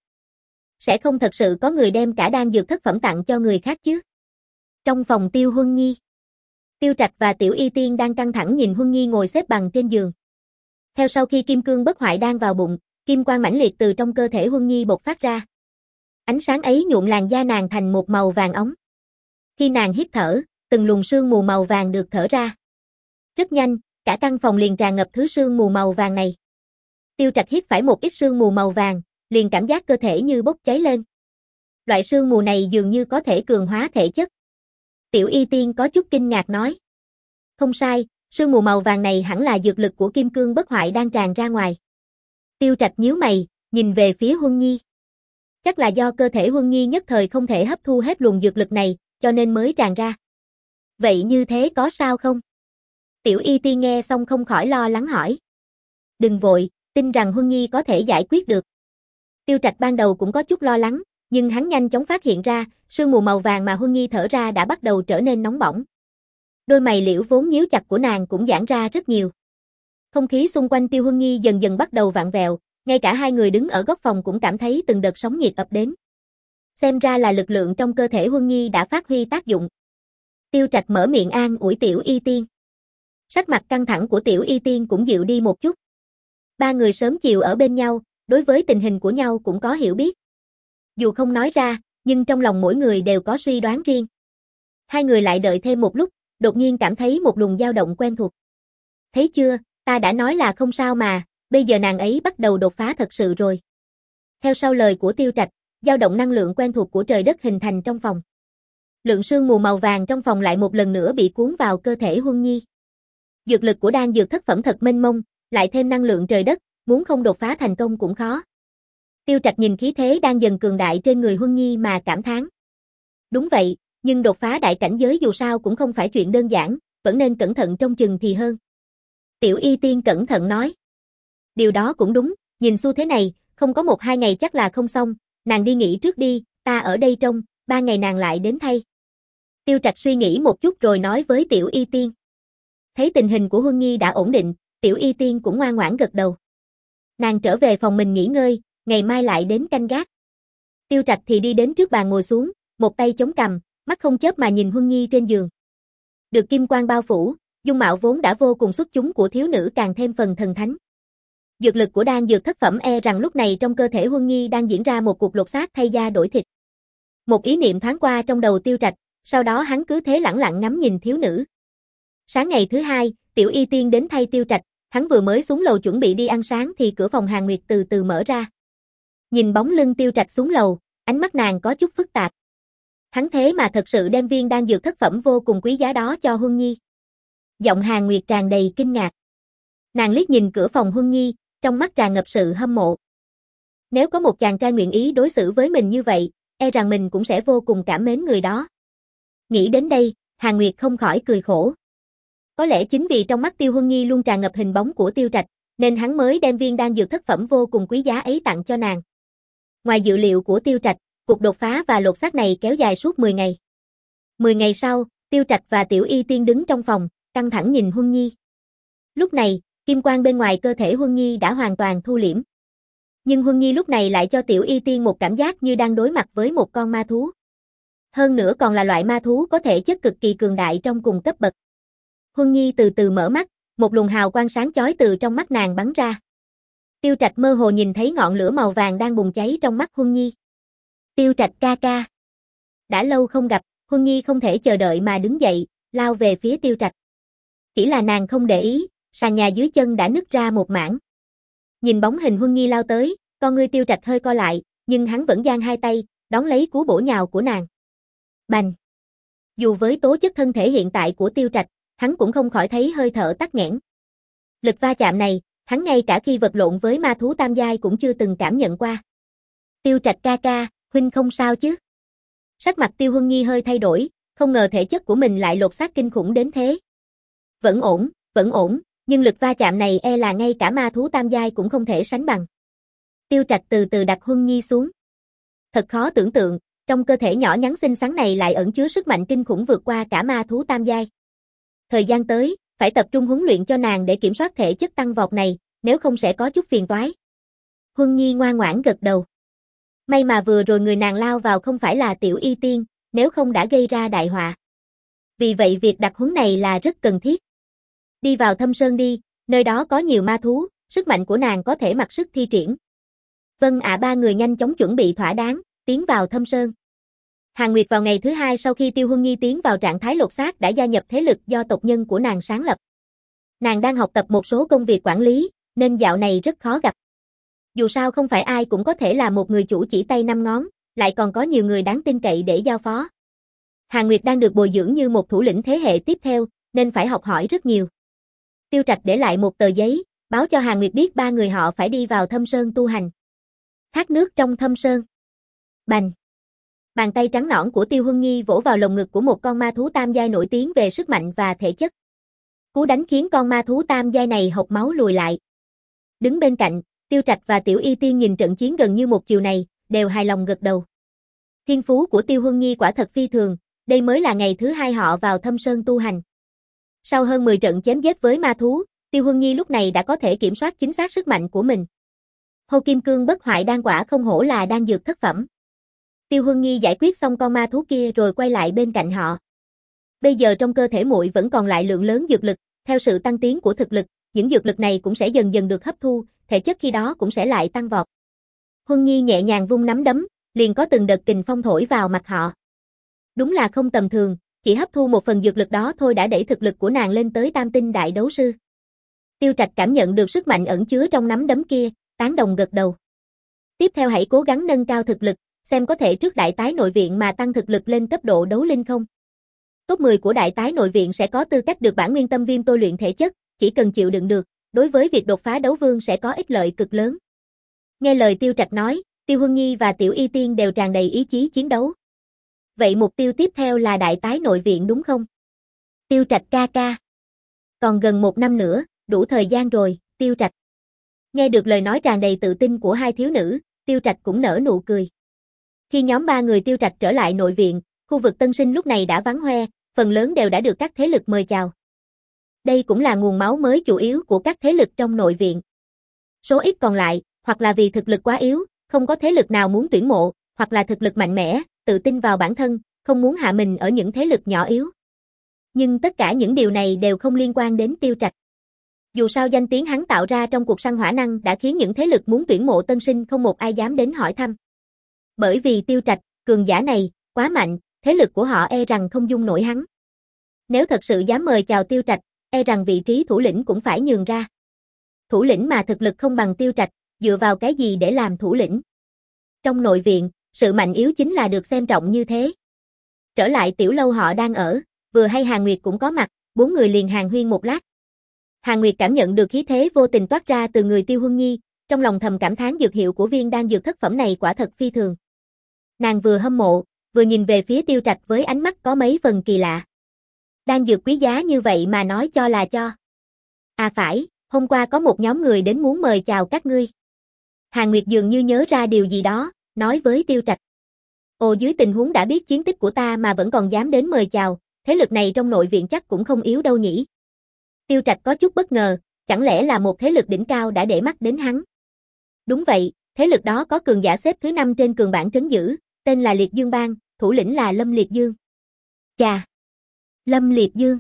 A: Sẽ không thật sự có người đem cả đan dược thất phẩm tặng cho người khác chứ? Trong phòng Tiêu Huân Nhi, Tiêu Trạch và Tiểu Y Tiên đang căng thẳng nhìn Huân Nhi ngồi xếp bằng trên giường. Theo sau khi kim cương bất hoại đan vào bụng, kim quang mãnh liệt từ trong cơ thể Huân Nhi bộc phát ra. Ánh sáng ấy nhuộm làn da nàng thành một màu vàng óng. Khi nàng hít thở, từng luồng sương mù màu vàng được thở ra. Rất nhanh, cả căn phòng liền tràn ngập thứ sương mù màu vàng này. Tiêu Trạch hít phải một ít sương mù màu vàng, liền cảm giác cơ thể như bốc cháy lên. Loại sương mù này dường như có thể cường hóa thể chất. Tiểu Y Tiên có chút kinh ngạc nói. Không sai, sương mù màu vàng này hẳn là dược lực của kim cương bất hoại đang tràn ra ngoài. Tiêu Trạch nhíu mày, nhìn về phía Huân Nhi. Chắc là do cơ thể Huân Nhi nhất thời không thể hấp thu hết luồng dược lực này, cho nên mới tràn ra. Vậy như thế có sao không? Tiểu Y Tiên nghe xong không khỏi lo lắng hỏi. Đừng vội, tin rằng Huân Nhi có thể giải quyết được. Tiêu Trạch ban đầu cũng có chút lo lắng, nhưng hắn nhanh chóng phát hiện ra, sương mù màu vàng mà Huân Nhi thở ra đã bắt đầu trở nên nóng bỏng. Đôi mày liễu vốn nhíu chặt của nàng cũng giãn ra rất nhiều. Không khí xung quanh Tiêu Huân Nhi dần dần bắt đầu vặn vẹo, ngay cả hai người đứng ở góc phòng cũng cảm thấy từng đợt sóng nhiệt ập đến. Xem ra là lực lượng trong cơ thể Huân Nhi đã phát huy tác dụng. Tiêu Trạch mở miệng an ủi Tiểu Y Tiên. Sắc mặt căng thẳng của Tiểu Y Tiên cũng dịu đi một chút. Ba người sớm chiều ở bên nhau, đối với tình hình của nhau cũng có hiểu biết. Dù không nói ra, nhưng trong lòng mỗi người đều có suy đoán riêng. Hai người lại đợi thêm một lúc, đột nhiên cảm thấy một luồng dao động quen thuộc. Thấy chưa, ta đã nói là không sao mà, bây giờ nàng ấy bắt đầu đột phá thật sự rồi. Theo sau lời của Tiêu Trạch, dao động năng lượng quen thuộc của trời đất hình thành trong phòng. Lượng sương mù màu vàng trong phòng lại một lần nữa bị cuốn vào cơ thể Huân Nhi. Dược lực của đan dược thất phẩm thật mênh mông, lại thêm năng lượng trời đất, muốn không đột phá thành công cũng khó. Tiêu Trạch nhìn khí thế đang dần cường đại trên người Huân Nhi mà cảm thán. Đúng vậy, nhưng đột phá đại cảnh giới dù sao cũng không phải chuyện đơn giản, vẫn nên cẩn thận trông chừng thì hơn. Tiểu Y Tiên cẩn thận nói. Điều đó cũng đúng, nhìn xu thế này, không có một hai ngày chắc là không xong, nàng đi nghỉ trước đi, ta ở đây trông, ba ngày nàng lại đến thay. Tiêu Trạch suy nghĩ một chút rồi nói với Tiểu Y Tiên. Thấy tình hình của Huân Nhi đã ổn định, Tiểu Y Tiên cũng ngoan ngoãn gật đầu. Nàng trở về phòng mình nghỉ ngơi, ngày mai lại đến canh gác. Tiêu Trạch thì đi đến trước bàn ngồi xuống, một tay chống cằm, mắt không chớp mà nhìn Huân Nhi trên giường. Được kim quang bao phủ, dung mạo vốn đã vô cùng xuất chúng của thiếu nữ càng thêm phần thần thánh. Dược lực của đan dược thất phẩm e rằng lúc này trong cơ thể Huân Nhi đang diễn ra một cuộc lột xác thay da đổi thịt. Một ý niệm thoáng qua trong đầu Tiêu Trạch, sau đó hắn cứ thế lẳng lặng ngắm nhìn thiếu nữ. Sáng ngày thứ hai, Tiểu Y Tiên đến thay Tiêu Trạch, hắn vừa mới xuống lầu chuẩn bị đi ăn sáng thì cửa phòng Hàn Nguyệt từ từ mở ra. Nhìn bóng lưng Tiêu Trạch xuống lầu, ánh mắt nàng có chút phức tạp. Hắn thế mà thật sự đem viên đan dược thất phẩm vô cùng quý giá đó cho Huân Nhi. Giọng Hàn Nguyệt tràn đầy kinh ngạc. Nàng liếc nhìn cửa phòng Huân Nhi, trong mắt tràn ngập sự hâm mộ. Nếu có một chàng trai nguyện ý đối xử với mình như vậy, e rằng mình cũng sẽ vô cùng cảm mến người đó. Nghĩ đến đây, Hàn Nguyệt không khỏi cười khổ. Có lẽ chính vì trong mắt Tiêu Huân Nhi luôn tràn ngập hình bóng của Tiêu Trạch, nên hắn mới đem viên đan dược thất phẩm vô cùng quý giá ấy tặng cho nàng. Ngoài dự liệu của Tiêu Trạch, cuộc đột phá và lột xác này kéo dài suốt mười ngày. mười ngày sau, Tiêu Trạch và Tiểu Y Tiên đứng trong phòng, căng thẳng nhìn Huân Nhi. Lúc này, kim quang bên ngoài cơ thể Huân Nhi đã hoàn toàn thu liễm. Nhưng Huân Nhi lúc này lại cho Tiểu Y Tiên một cảm giác như đang đối mặt với một con ma thú. Hơn nữa còn là loại ma thú có thể chất cực kỳ cường đại trong cùng cấp bậc. Huân Nhi từ từ mở mắt, một luồng hào quang sáng chói từ trong mắt nàng bắn ra. Tiêu Trạch mơ hồ nhìn thấy ngọn lửa màu vàng đang bùng cháy trong mắt Huân Nhi. Tiêu Trạch ca ca. Đã lâu không gặp, Huân Nhi không thể chờ đợi mà đứng dậy, lao về phía Tiêu Trạch. Chỉ là nàng không để ý, sàn nhà dưới chân đã nứt ra một mảng. Nhìn bóng hình Huân Nhi lao tới, con ngươi Tiêu Trạch hơi co lại, nhưng hắn vẫn giang hai tay, đón lấy cú bổ nhào của nàng. Bành! Dù với tố chất thân thể hiện tại của Tiêu Trạch, hắn cũng không khỏi thấy hơi thở tắc nghẽn. Lực va chạm này, hắn ngay cả khi vật lộn với ma thú tam giai cũng chưa từng cảm nhận qua. Tiêu Trạch ca ca, huynh không sao chứ? Sắc mặt Tiêu Huân Nhi hơi thay đổi, không ngờ thể chất của mình lại lột xác kinh khủng đến thế. Vẫn ổn, vẫn ổn, nhưng lực va chạm này e là ngay cả ma thú tam giai cũng không thể sánh bằng. Tiêu Trạch từ từ đặt Huân Nhi xuống. Thật khó tưởng tượng, trong cơ thể nhỏ nhắn xinh xắn này lại ẩn chứa sức mạnh kinh khủng vượt qua cả ma thú tam giai. Thời gian tới, phải tập trung huấn luyện cho nàng để kiểm soát thể chất tăng vọt này, nếu không sẽ có chút phiền toái. Huân Nhi ngoan ngoãn gật đầu. May mà vừa rồi người nàng lao vào không phải là Tiểu Y Tiên, nếu không đã gây ra đại họa. Vì vậy việc đặt huấn này là rất cần thiết. Đi vào Thâm Sơn đi, nơi đó có nhiều ma thú, sức mạnh của nàng có thể mặc sức thi triển. Vâng ạ, ba người nhanh chóng chuẩn bị thỏa đáng, tiến vào Thâm Sơn. Hàn Nguyệt vào ngày thứ hai sau khi Tiêu Huân Nhi tiến vào trạng thái lột xác đã gia nhập thế lực do tộc nhân của nàng sáng lập. Nàng đang học tập một số công việc quản lý, nên dạo này rất khó gặp. Dù sao không phải ai cũng có thể là một người chủ chỉ tay năm ngón, lại còn có nhiều người đáng tin cậy để giao phó. Hàn Nguyệt đang được bồi dưỡng như một thủ lĩnh thế hệ tiếp theo, nên phải học hỏi rất nhiều. Tiêu Trạch để lại một tờ giấy, báo cho Hàn Nguyệt biết ba người họ phải đi vào Thâm Sơn tu hành. Thác nước trong Thâm Sơn. Bành! Bàn tay trắng nõn của Tiêu Huân Nhi vỗ vào lồng ngực của một con ma thú tam giai nổi tiếng về sức mạnh và thể chất. Cú đánh khiến con ma thú tam giai này hộc máu lùi lại. Đứng bên cạnh, Tiêu Trạch và Tiểu Y Tiên nhìn trận chiến gần như một chiều này, đều hài lòng gật đầu. Thiên phú của Tiêu Huân Nhi quả thật phi thường, đây mới là ngày thứ hai họ vào Thâm Sơn tu hành. Sau hơn mười trận chém giết với ma thú, Tiêu Huân Nhi lúc này đã có thể kiểm soát chính xác sức mạnh của mình. Hô Kim Cương bất hoại đan quả không hổ là đan dược thất phẩm. Tiêu Huân Nhi giải quyết xong con ma thú kia rồi quay lại bên cạnh họ. Bây giờ trong cơ thể muội vẫn còn lại lượng lớn dược lực, theo sự tăng tiến của thực lực, những dược lực này cũng sẽ dần dần được hấp thu, thể chất khi đó cũng sẽ lại tăng vọt. Huân Nhi nhẹ nhàng vung nắm đấm, liền có từng đợt kình phong thổi vào mặt họ. Đúng là không tầm thường, chỉ hấp thu một phần dược lực đó thôi đã đẩy thực lực của nàng lên tới tam tinh đại đấu sư. Tiêu Trạch cảm nhận được sức mạnh ẩn chứa trong nắm đấm kia, tán đồng gật đầu. Tiếp theo hãy cố gắng nâng cao thực lực, xem có thể trước đại tái nội viện mà tăng thực lực lên cấp độ đấu linh không. Top mười của đại tái nội viện sẽ có tư cách được bản nguyên tâm viêm tôi luyện thể chất, chỉ cần chịu đựng được, đối với việc đột phá đấu vương sẽ có ích lợi cực lớn. Nghe lời Tiêu Trạch nói, Tiêu Huân Nhi và Tiểu Y Tiên đều tràn đầy ý chí chiến đấu. Vậy mục tiêu tiếp theo là đại tái nội viện đúng không? Tiêu Trạch ca ca. Còn gần một năm nữa, đủ thời gian rồi, Tiêu Trạch. Nghe được lời nói tràn đầy tự tin của hai thiếu nữ, Tiêu Trạch cũng nở nụ cười. Khi nhóm ba người Tiêu Trạch trở lại nội viện, khu vực tân sinh lúc này đã vắng hoe, phần lớn đều đã được các thế lực mời chào. Đây cũng là nguồn máu mới chủ yếu của các thế lực trong nội viện. Số ít còn lại, hoặc là vì thực lực quá yếu, không có thế lực nào muốn tuyển mộ, hoặc là thực lực mạnh mẽ, tự tin vào bản thân, không muốn hạ mình ở những thế lực nhỏ yếu. Nhưng tất cả những điều này đều không liên quan đến Tiêu Trạch. Dù sao danh tiếng hắn tạo ra trong cuộc săn hỏa năng đã khiến những thế lực muốn tuyển mộ tân sinh không một ai dám đến hỏi thăm. Bởi vì Tiêu Trạch, cường giả này, quá mạnh, thế lực của họ e rằng không dung nổi hắn. Nếu thật sự dám mời chào Tiêu Trạch, e rằng vị trí thủ lĩnh cũng phải nhường ra. Thủ lĩnh mà thực lực không bằng Tiêu Trạch, dựa vào cái gì để làm thủ lĩnh? Trong nội viện, sự mạnh yếu chính là được xem trọng như thế. Trở lại tiểu lâu họ đang ở, vừa hay Hàn Nguyệt cũng có mặt, bốn người liền hàn huyên một lát. Hàn Nguyệt cảm nhận được khí thế vô tình toát ra từ người Tiêu Huân Nhi, trong lòng thầm cảm thán dược hiệu của viên đan dược thất phẩm này quả thật phi thường. Nàng vừa hâm mộ, vừa nhìn về phía Tiêu Trạch với ánh mắt có mấy phần kỳ lạ. Đan dược quý giá như vậy mà nói cho là cho. À phải, hôm qua có một nhóm người đến muốn mời chào các ngươi. Hàn Nguyệt dường như nhớ ra điều gì đó, nói với Tiêu Trạch. Ồ, dưới tình huống đã biết chiến tích của ta mà vẫn còn dám đến mời chào, thế lực này trong nội viện chắc cũng không yếu đâu nhỉ. Tiêu Trạch có chút bất ngờ, chẳng lẽ là một thế lực đỉnh cao đã để mắt đến hắn. Đúng vậy, thế lực đó có cường giả xếp thứ năm trên cường bảng trấn giữ, tên là Liệt Dương Bang, thủ lĩnh là Lâm Liệt Dương. Chà! Lâm Liệt Dương.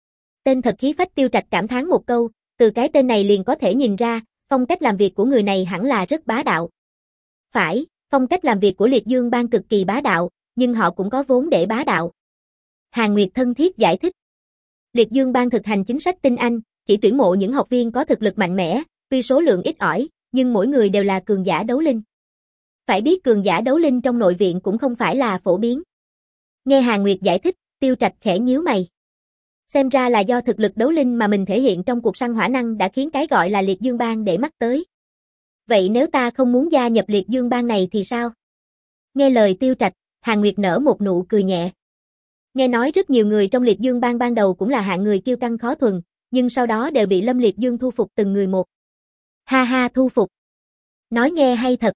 A: Tên thật khí phách. Tiêu Trạch cảm thán một câu, từ cái tên này liền có thể nhìn ra, phong cách làm việc của người này hẳn là rất bá đạo. Phải, phong cách làm việc của Liệt Dương Bang cực kỳ bá đạo, nhưng họ cũng có vốn để bá đạo. Hàn Nguyệt thân thiết giải thích. Liệt Dương Bang thực hành chính sách tinh anh, chỉ tuyển mộ những học viên có thực lực mạnh mẽ, tuy số lượng ít ỏi, nhưng mỗi người đều là cường giả đấu linh. Phải biết cường giả đấu linh trong nội viện cũng không phải là phổ biến. Nghe Hàn Nguyệt giải thích, Tiêu Trạch khẽ nhíu mày. Xem ra là do thực lực đấu linh mà mình thể hiện trong cuộc săn hỏa năng đã khiến cái gọi là Liệt Dương Bang để mắt tới. Vậy nếu ta không muốn gia nhập Liệt Dương Bang này thì sao? Nghe lời Tiêu Trạch, Hàn Nguyệt nở một nụ cười nhẹ. Nghe nói rất nhiều người trong Liệt Dương Bang ban đầu cũng là hạng người kiêu căng khó thuần, nhưng sau đó đều bị Lâm Liệt Dương thu phục từng người một. Ha ha, thu phục. Nói nghe hay thật.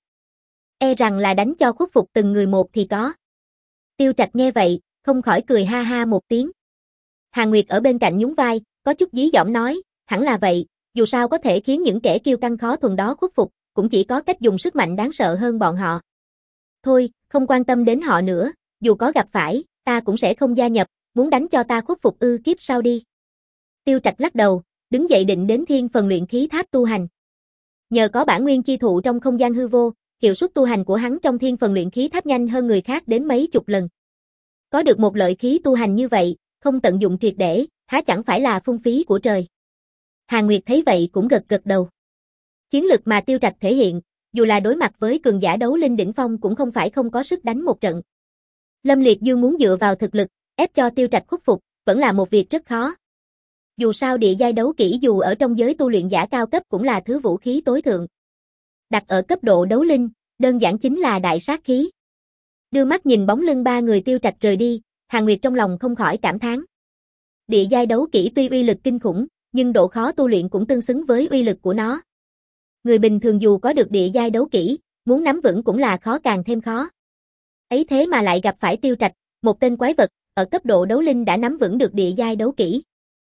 A: E rằng là đánh cho khuất phục từng người một thì có. Tiêu Trạch nghe vậy, không khỏi cười ha ha một tiếng. Hàn Nguyệt ở bên cạnh nhún vai, có chút dí dỏm nói, hẳn là vậy, dù sao có thể khiến những kẻ kiêu căng khó thuần đó khuất phục, cũng chỉ có cách dùng sức mạnh đáng sợ hơn bọn họ. Thôi, không quan tâm đến họ nữa, dù có gặp phải, ta cũng sẽ không gia nhập, muốn đánh cho ta khuất phục ư, kiếp sau đi. Tiêu Trạch lắc đầu, đứng dậy định đến thiên phần luyện khí tháp tu hành. Nhờ có bản nguyên chi thụ trong không gian hư vô, hiệu suất tu hành của hắn trong thiên phần luyện khí tháp nhanh hơn người khác đến mấy chục lần. Có được một lợi khí tu hành như vậy, không tận dụng triệt để, há chẳng phải là phung phí của trời. Hàn Nguyệt thấy vậy cũng gật gật đầu. Chiến lực mà Tiêu Trạch thể hiện, dù là đối mặt với cường giả đấu linh đỉnh phong cũng không phải không có sức đánh một trận. Lâm Liệt Dương muốn dựa vào thực lực, ép cho Tiêu Trạch khuất phục, vẫn là một việc rất khó. Dù sao địa giai đấu kỹ dù ở trong giới tu luyện giả cao cấp cũng là thứ vũ khí tối thượng. Đặt ở cấp độ đấu linh, đơn giản chính là đại sát khí. Đưa mắt nhìn bóng lưng ba người Tiêu Trạch rời đi, Hàn Nguyệt trong lòng không khỏi cảm thán. Địa giai đấu kỹ tuy uy lực kinh khủng, nhưng độ khó tu luyện cũng tương xứng với uy lực của nó. Người bình thường dù có được địa giai đấu kỹ, muốn nắm vững cũng là khó càng thêm khó. Ấy thế mà lại gặp phải Tiêu Trạch, một tên quái vật, ở cấp độ đấu linh đã nắm vững được địa giai đấu kỹ.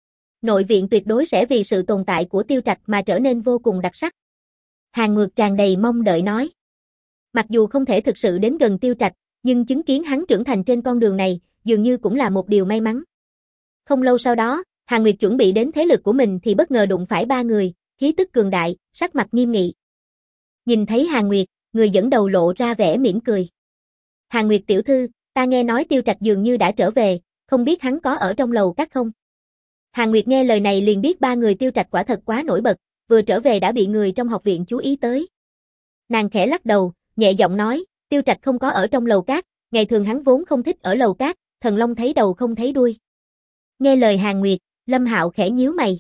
A: Nội viện tuyệt đối sẽ vì sự tồn tại của Tiêu Trạch mà trở nên vô cùng đặc sắc. Hàn Ngược tràn đầy mong đợi nói. Mặc dù không thể thực sự đến gần Tiêu Trạch, nhưng chứng kiến hắn trưởng thành trên con đường này, dường như cũng là một điều may mắn. Không lâu sau đó, Hàn Nguyệt chuẩn bị đến thế lực của mình thì bất ngờ đụng phải ba người, khí tức cường đại, sắc mặt nghiêm nghị. Nhìn thấy Hàn Nguyệt, người dẫn đầu lộ ra vẻ mỉm cười. Hàn Nguyệt tiểu thư, ta nghe nói Tiêu Trạch dường như đã trở về, không biết hắn có ở trong lầu các không? Hàn Nguyệt nghe lời này liền biết ba người Tiêu Trạch quả thật quá nổi bật, vừa trở về đã bị người trong học viện chú ý tới. Nàng khẽ lắc đầu, nhẹ giọng nói, Tiêu Trạch không có ở trong lầu cát, ngày thường hắn vốn không thích ở lầu cát, thần long thấy đầu không thấy đuôi. Nghe lời Hàn Nguyệt, Lâm Hạo khẽ nhíu mày.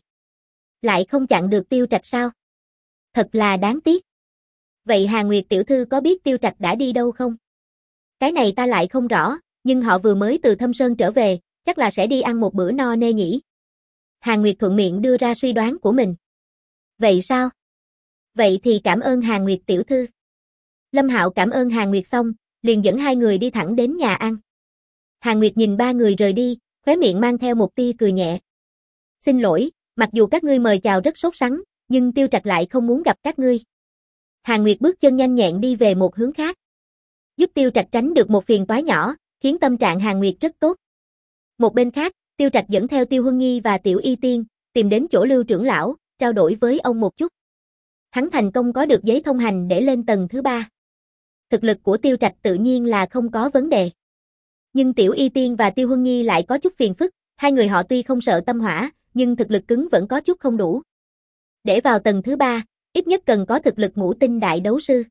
A: Lại không chặn được Tiêu Trạch sao? Thật là đáng tiếc. Vậy Hàn Nguyệt tiểu thư có biết Tiêu Trạch đã đi đâu không? Cái này ta lại không rõ, nhưng họ vừa mới từ Thâm Sơn trở về, chắc là sẽ đi ăn một bữa no nê nhỉ. Hàn Nguyệt thuận miệng đưa ra suy đoán của mình. Vậy sao? Vậy thì cảm ơn Hàn Nguyệt tiểu thư. Lâm Hạo cảm ơn Hàn Nguyệt xong, liền dẫn hai người đi thẳng đến nhà ăn. Hàn Nguyệt nhìn ba người rời đi, khóe miệng mang theo một tia cười nhẹ. Xin lỗi, mặc dù các ngươi mời chào rất sốt sắng, nhưng Tiêu Trạch lại không muốn gặp các ngươi. Hàn Nguyệt bước chân nhanh nhẹn đi về một hướng khác. Giúp Tiêu Trạch tránh được một phiền toái nhỏ, khiến tâm trạng Hàn Nguyệt rất tốt. Một bên khác, Tiêu Trạch dẫn theo Tiêu Huân Nhi và Tiểu Y Tiên, tìm đến chỗ Lưu trưởng lão, trao đổi với ông một chút. Hắn thành công có được giấy thông hành để lên tầng thứ ba. Thực lực của Tiêu Trạch tự nhiên là không có vấn đề. Nhưng Tiểu Y Tiên và Tiêu Huân Nhi lại có chút phiền phức, hai người họ tuy không sợ tâm hỏa, nhưng thực lực cứng vẫn có chút không đủ. Để vào tầng thứ ba, ít nhất cần có thực lực ngũ tinh đại đấu sư.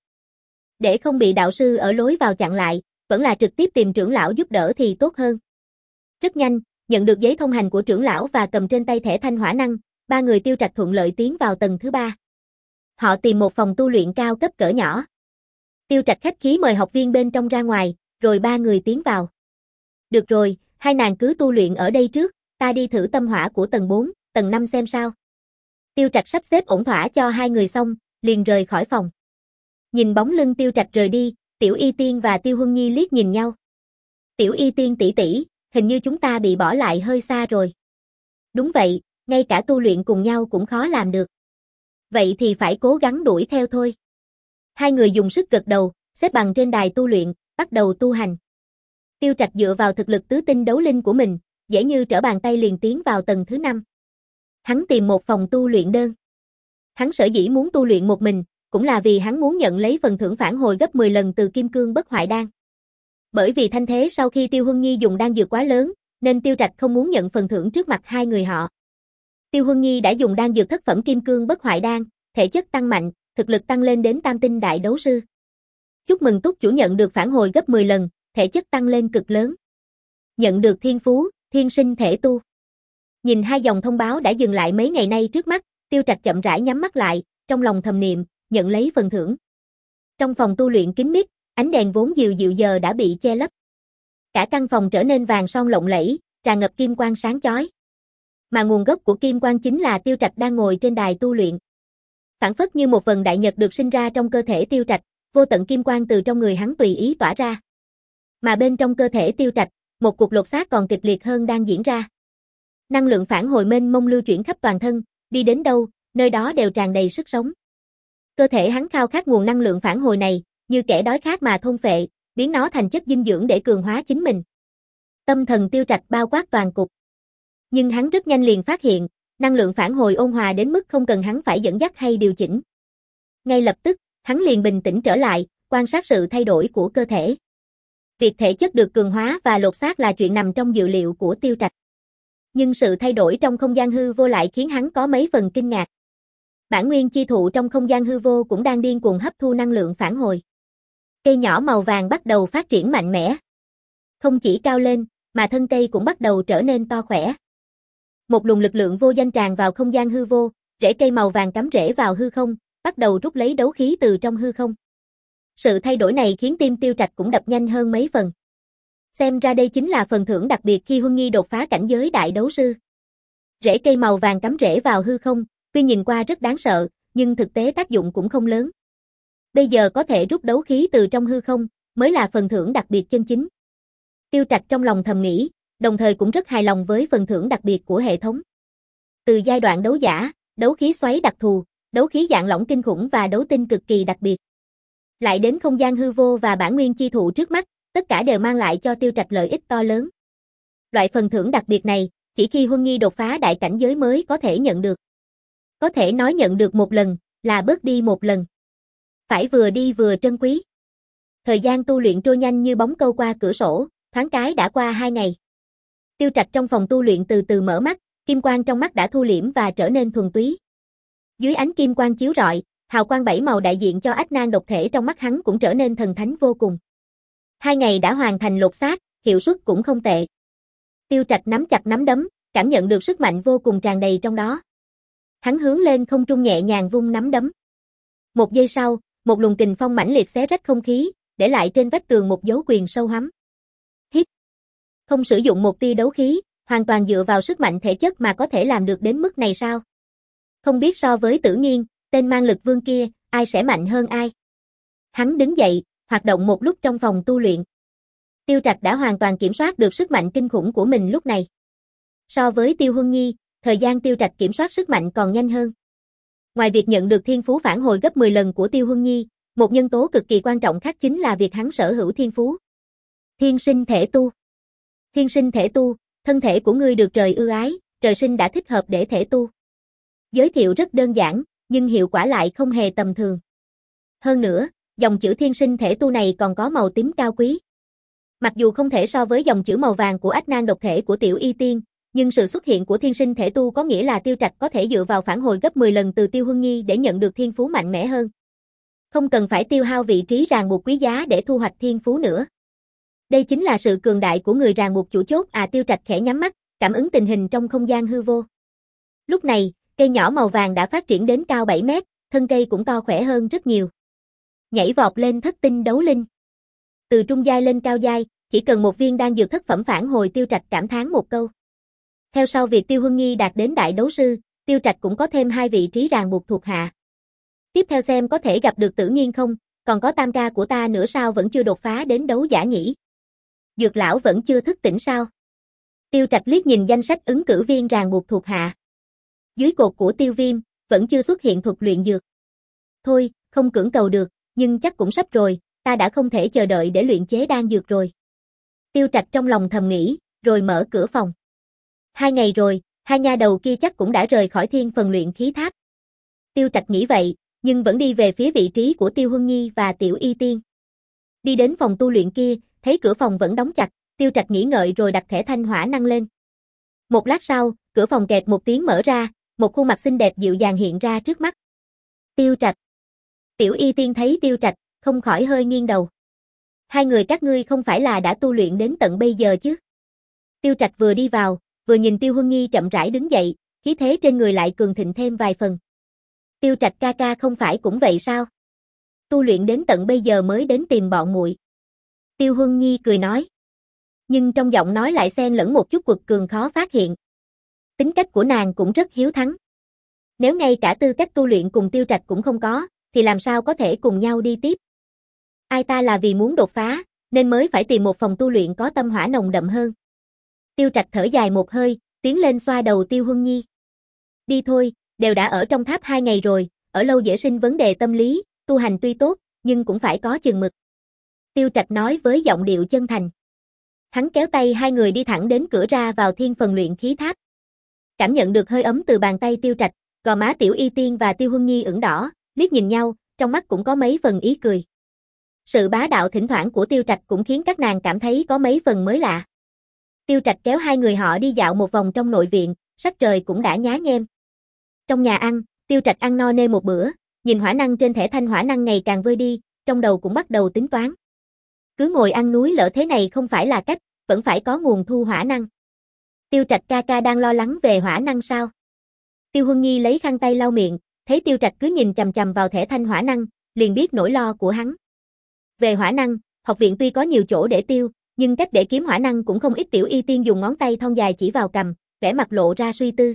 A: Để không bị đạo sư ở lối vào chặn lại, vẫn là trực tiếp tìm trưởng lão giúp đỡ thì tốt hơn. Rất nhanh, nhận được giấy thông hành của trưởng lão và cầm trên tay thẻ thanh hỏa năng, ba người Tiêu Trạch thuận lợi tiến vào tầng thứ ba. Họ tìm một phòng tu luyện cao cấp cỡ nhỏ. Tiêu Trạch khách khí mời học viên bên trong ra ngoài, rồi ba người tiến vào. Được rồi, hai nàng cứ tu luyện ở đây trước, ta đi thử tâm hỏa của tầng bốn, tầng năm xem sao. Tiêu Trạch sắp xếp ổn thỏa cho hai người xong, liền rời khỏi phòng. Nhìn bóng lưng Tiêu Trạch rời đi, Tiểu Y Tiên và Tiêu Huân Nhi liếc nhìn nhau. Tiểu Y Tiên tỷ tỷ, hình như chúng ta bị bỏ lại hơi xa rồi. Đúng vậy, ngay cả tu luyện cùng nhau cũng khó làm được. Vậy thì phải cố gắng đuổi theo thôi. Hai người dùng sức gật đầu, xếp bằng trên đài tu luyện, bắt đầu tu hành. Tiêu Trạch dựa vào thực lực tứ tinh đấu linh của mình, dễ như trở bàn tay liền tiến vào tầng thứ năm. Hắn tìm một phòng tu luyện đơn. Hắn sở dĩ muốn tu luyện một mình, cũng là vì hắn muốn nhận lấy phần thưởng phản hồi gấp mười lần từ Kim Cương Bất Hoại Đan. Bởi vì thanh thế sau khi Tiêu Huân Nhi dùng đan dược quá lớn, nên Tiêu Trạch không muốn nhận phần thưởng trước mặt hai người họ. Tiêu Huân Nhi đã dùng đan dược thất phẩm Kim Cương Bất Hoại Đan, thể chất tăng mạnh, thực lực tăng lên đến tam tinh đại đấu sư. Chúc mừng túc chủ nhận được phản hồi gấp mười lần, thể chất tăng lên cực lớn. Nhận được thiên phú, thiên sinh thể tu. Nhìn hai dòng thông báo đã dừng lại mấy ngày nay trước mắt, Tiêu Trạch chậm rãi nhắm mắt lại, trong lòng thầm niệm, nhận lấy phần thưởng. Trong phòng tu luyện kín mít, ánh đèn vốn dịu dịu giờ đã bị che lấp. Cả căn phòng trở nên vàng son lộng lẫy, tràn ngập kim quang sáng chói. Mà nguồn gốc của kim quang chính là Tiêu Trạch đang ngồi trên đài tu luyện. Phản phất như một vần đại nhật được sinh ra trong cơ thể Tiêu Trạch, vô tận kim quang từ trong người hắn tùy ý tỏa ra. Mà bên trong cơ thể Tiêu Trạch, một cuộc lột xác còn kịch liệt hơn đang diễn ra. Năng lượng phản hồi mênh mông lưu chuyển khắp toàn thân, đi đến đâu, nơi đó đều tràn đầy sức sống. Cơ thể hắn khao khát nguồn năng lượng phản hồi này, như kẻ đói khát mà thôn phệ, biến nó thành chất dinh dưỡng để cường hóa chính mình. Tâm thần Tiêu Trạch bao quát toàn cục. Nhưng hắn rất nhanh liền phát hiện, năng lượng phản hồi ôn hòa đến mức không cần hắn phải dẫn dắt hay điều chỉnh. Ngay lập tức, hắn liền bình tĩnh trở lại, quan sát sự thay đổi của cơ thể. Việc thể chất được cường hóa và lột xác là chuyện nằm trong dự liệu của Tiêu Trạch. Nhưng sự thay đổi trong không gian hư vô lại khiến hắn có mấy phần kinh ngạc. Bản nguyên chi thụ trong không gian hư vô cũng đang điên cuồng hấp thu năng lượng phản hồi. Cây nhỏ màu vàng bắt đầu phát triển mạnh mẽ. Không chỉ cao lên, mà thân cây cũng bắt đầu trở nên to khỏe. Một luồng lực lượng vô danh tràn vào không gian hư vô, rễ cây màu vàng cắm rễ vào hư không, bắt đầu rút lấy đấu khí từ trong hư không. Sự thay đổi này khiến tim Tiêu Trạch cũng đập nhanh hơn mấy phần. Xem ra đây chính là phần thưởng đặc biệt khi Huân Nhi đột phá cảnh giới đại đấu sư. Rễ cây màu vàng cắm rễ vào hư không, tuy nhìn qua rất đáng sợ, nhưng thực tế tác dụng cũng không lớn. Bây giờ có thể rút đấu khí từ trong hư không, mới là phần thưởng đặc biệt chân chính. Tiêu Trạch trong lòng thầm nghĩ, đồng thời cũng rất hài lòng với phần thưởng đặc biệt của hệ thống. Từ giai đoạn đấu giả, đấu khí xoáy đặc thù, đấu khí dạng lỏng kinh khủng và đấu tinh cực kỳ đặc biệt. Lại đến không gian hư vô và bản nguyên chi thụ trước mắt, tất cả đều mang lại cho Tiêu Trạch lợi ích to lớn. Loại phần thưởng đặc biệt này, chỉ khi Huân Nhi đột phá đại cảnh giới mới có thể nhận được. Có thể nói nhận được một lần, là bớt đi một lần. Phải vừa đi vừa trân quý. Thời gian tu luyện trôi nhanh như bóng câu qua cửa sổ, thoáng cái đã qua hai ngày. Tiêu Trạch trong phòng tu luyện từ từ mở mắt, kim quang trong mắt đã thu liễm và trở nên thuần túy. Dưới ánh kim quang chiếu rọi, hào quang bảy màu đại diện cho ách nan độc thể trong mắt hắn cũng trở nên thần thánh vô cùng. Hai ngày đã hoàn thành lột xác, hiệu suất cũng không tệ. Tiêu Trạch nắm chặt nắm đấm, cảm nhận được sức mạnh vô cùng tràn đầy trong đó. Hắn hướng lên không trung nhẹ nhàng vung nắm đấm. Một giây sau, một luồng kình phong mãnh liệt xé rách không khí, để lại trên vách tường một dấu quyền sâu hắm. Hít. Không sử dụng một tia đấu khí, hoàn toàn dựa vào sức mạnh thể chất mà có thể làm được đến mức này sao? Không biết so với Tử Nghiên, tên mang lực vương kia, ai sẽ mạnh hơn ai? Hắn đứng dậy, hoạt động một lúc trong phòng tu luyện. Tiêu Trạch đã hoàn toàn kiểm soát được sức mạnh kinh khủng của mình lúc này. So với Tiêu Huân Nhi, thời gian Tiêu Trạch kiểm soát sức mạnh còn nhanh hơn. Ngoài việc nhận được thiên phú phản hồi gấp mười lần của Tiêu Huân Nhi, một nhân tố cực kỳ quan trọng khác chính là việc hắn sở hữu thiên phú. Thiên sinh thể tu. Thiên sinh thể tu, thân thể của ngươi được trời ưu ái, trời sinh đã thích hợp để thể tu. Giới thiệu rất đơn giản, nhưng hiệu quả lại không hề tầm thường. Hơn nữa, dòng chữ thiên sinh thể tu này còn có màu tím cao quý. Mặc dù không thể so với dòng chữ màu vàng của ách nan độc thể của Tiểu Y Tiên, nhưng sự xuất hiện của thiên sinh thể tu có nghĩa là Tiêu Trạch có thể dựa vào phản hồi gấp mười lần từ Tiêu Huân Nhi để nhận được thiên phú mạnh mẽ hơn. Không cần phải tiêu hao vị trí ràng buộc quý giá để thu hoạch thiên phú nữa. Đây chính là sự cường đại của người ràng buộc chủ chốt. À, Tiêu Trạch khẽ nhắm mắt, cảm ứng tình hình trong không gian hư vô. Lúc này, cây nhỏ màu vàng đã phát triển đến cao bảy mét, thân cây cũng to khỏe hơn rất nhiều. Nhảy vọt lên thất tinh đấu linh. Từ trung giai lên cao giai, chỉ cần một viên đan dược thất phẩm phản hồi. Tiêu Trạch cảm thán một câu. Theo sau việc Tiêu Huân Nhi đạt đến đại đấu sư, Tiêu Trạch cũng có thêm hai vị trí ràng buộc thuộc hạ. Tiếp theo xem có thể gặp được Tử Nghiên không, còn có tam ca của ta nữa sao vẫn chưa đột phá đến đấu giả nhỉ? Dược lão vẫn chưa thức tỉnh sao? Tiêu Trạch liếc nhìn danh sách ứng cử viên ràng buộc thuộc hạ. Dưới cột của Tiêu Viêm, vẫn chưa xuất hiện thuật luyện dược. Thôi, không cưỡng cầu được, nhưng chắc cũng sắp rồi, ta đã không thể chờ đợi để luyện chế đan dược rồi. Tiêu Trạch trong lòng thầm nghĩ, rồi mở cửa phòng. Hai ngày rồi, hai nha đầu kia chắc cũng đã rời khỏi thiên phần luyện khí tháp. Tiêu Trạch nghĩ vậy, nhưng vẫn đi về phía vị trí của Tiêu Huân Nhi và Tiểu Y Tiên. Đi đến phòng tu luyện kia, thấy cửa phòng vẫn đóng chặt, Tiêu Trạch nghĩ ngợi rồi đặt thẻ thanh hỏa năng lên. Một lát sau, cửa phòng kẹt một tiếng mở ra, một khuôn mặt xinh đẹp dịu dàng hiện ra trước mắt. Tiêu Trạch. Tiểu Y Tiên thấy Tiêu Trạch, không khỏi hơi nghiêng đầu. Hai người các ngươi không phải là đã tu luyện đến tận bây giờ chứ? Tiêu Trạch vừa đi vào, vừa nhìn Tiêu Huân Nhi chậm rãi đứng dậy, khí thế trên người lại cường thịnh thêm vài phần. Tiêu Trạch ca ca không phải cũng vậy sao? Tu luyện đến tận bây giờ mới đến tìm bọn muội. Tiêu Huân Nhi cười nói. Nhưng trong giọng nói lại xen lẫn một chút quật cường khó phát hiện. Tính cách của nàng cũng rất hiếu thắng. Nếu ngay cả tư cách tu luyện cùng Tiêu Trạch cũng không có, thì làm sao có thể cùng nhau đi tiếp? Ai ta là vì muốn đột phá, nên mới phải tìm một phòng tu luyện có tâm hỏa nồng đậm hơn. Tiêu Trạch thở dài một hơi, tiến lên xoa đầu Tiêu Huân Nhi. Đi thôi, đều đã ở trong tháp hai ngày rồi, ở lâu dễ sinh vấn đề tâm lý, tu hành tuy tốt, nhưng cũng phải có chừng mực. Tiêu Trạch nói với giọng điệu chân thành. Hắn kéo tay hai người đi thẳng đến cửa ra vào thiên phần luyện khí tháp. Cảm nhận được hơi ấm từ bàn tay Tiêu Trạch, gò má Tiểu Y Tiên và Tiêu Huân Nhi ửng đỏ, liếc nhìn nhau, trong mắt cũng có mấy phần ý cười. Sự bá đạo thỉnh thoảng của Tiêu Trạch cũng khiến các nàng cảm thấy có mấy phần mới lạ. Tiêu Trạch kéo hai người họ đi dạo một vòng trong nội viện, sắc trời cũng đã nhá nhem. Trong nhà ăn, Tiêu Trạch ăn no nê một bữa, nhìn hỏa năng trên thẻ thanh hỏa năng ngày càng vơi đi, trong đầu cũng bắt đầu tính toán. Cứ ngồi ăn núi lỡ thế này không phải là cách, vẫn phải có nguồn thu hỏa năng. Tiêu Trạch ca ca đang lo lắng về hỏa năng sao? Tiêu Huân Nhi lấy khăn tay lau miệng, thấy Tiêu Trạch cứ nhìn chằm chằm vào thẻ thanh hỏa năng, liền biết nỗi lo của hắn. Về hỏa năng, học viện tuy có nhiều chỗ để tiêu, nhưng cách để kiếm hỏa năng cũng không ít. Tiểu Y Tiên dùng ngón tay thon dài chỉ vào cằm, vẻ mặt lộ ra suy tư.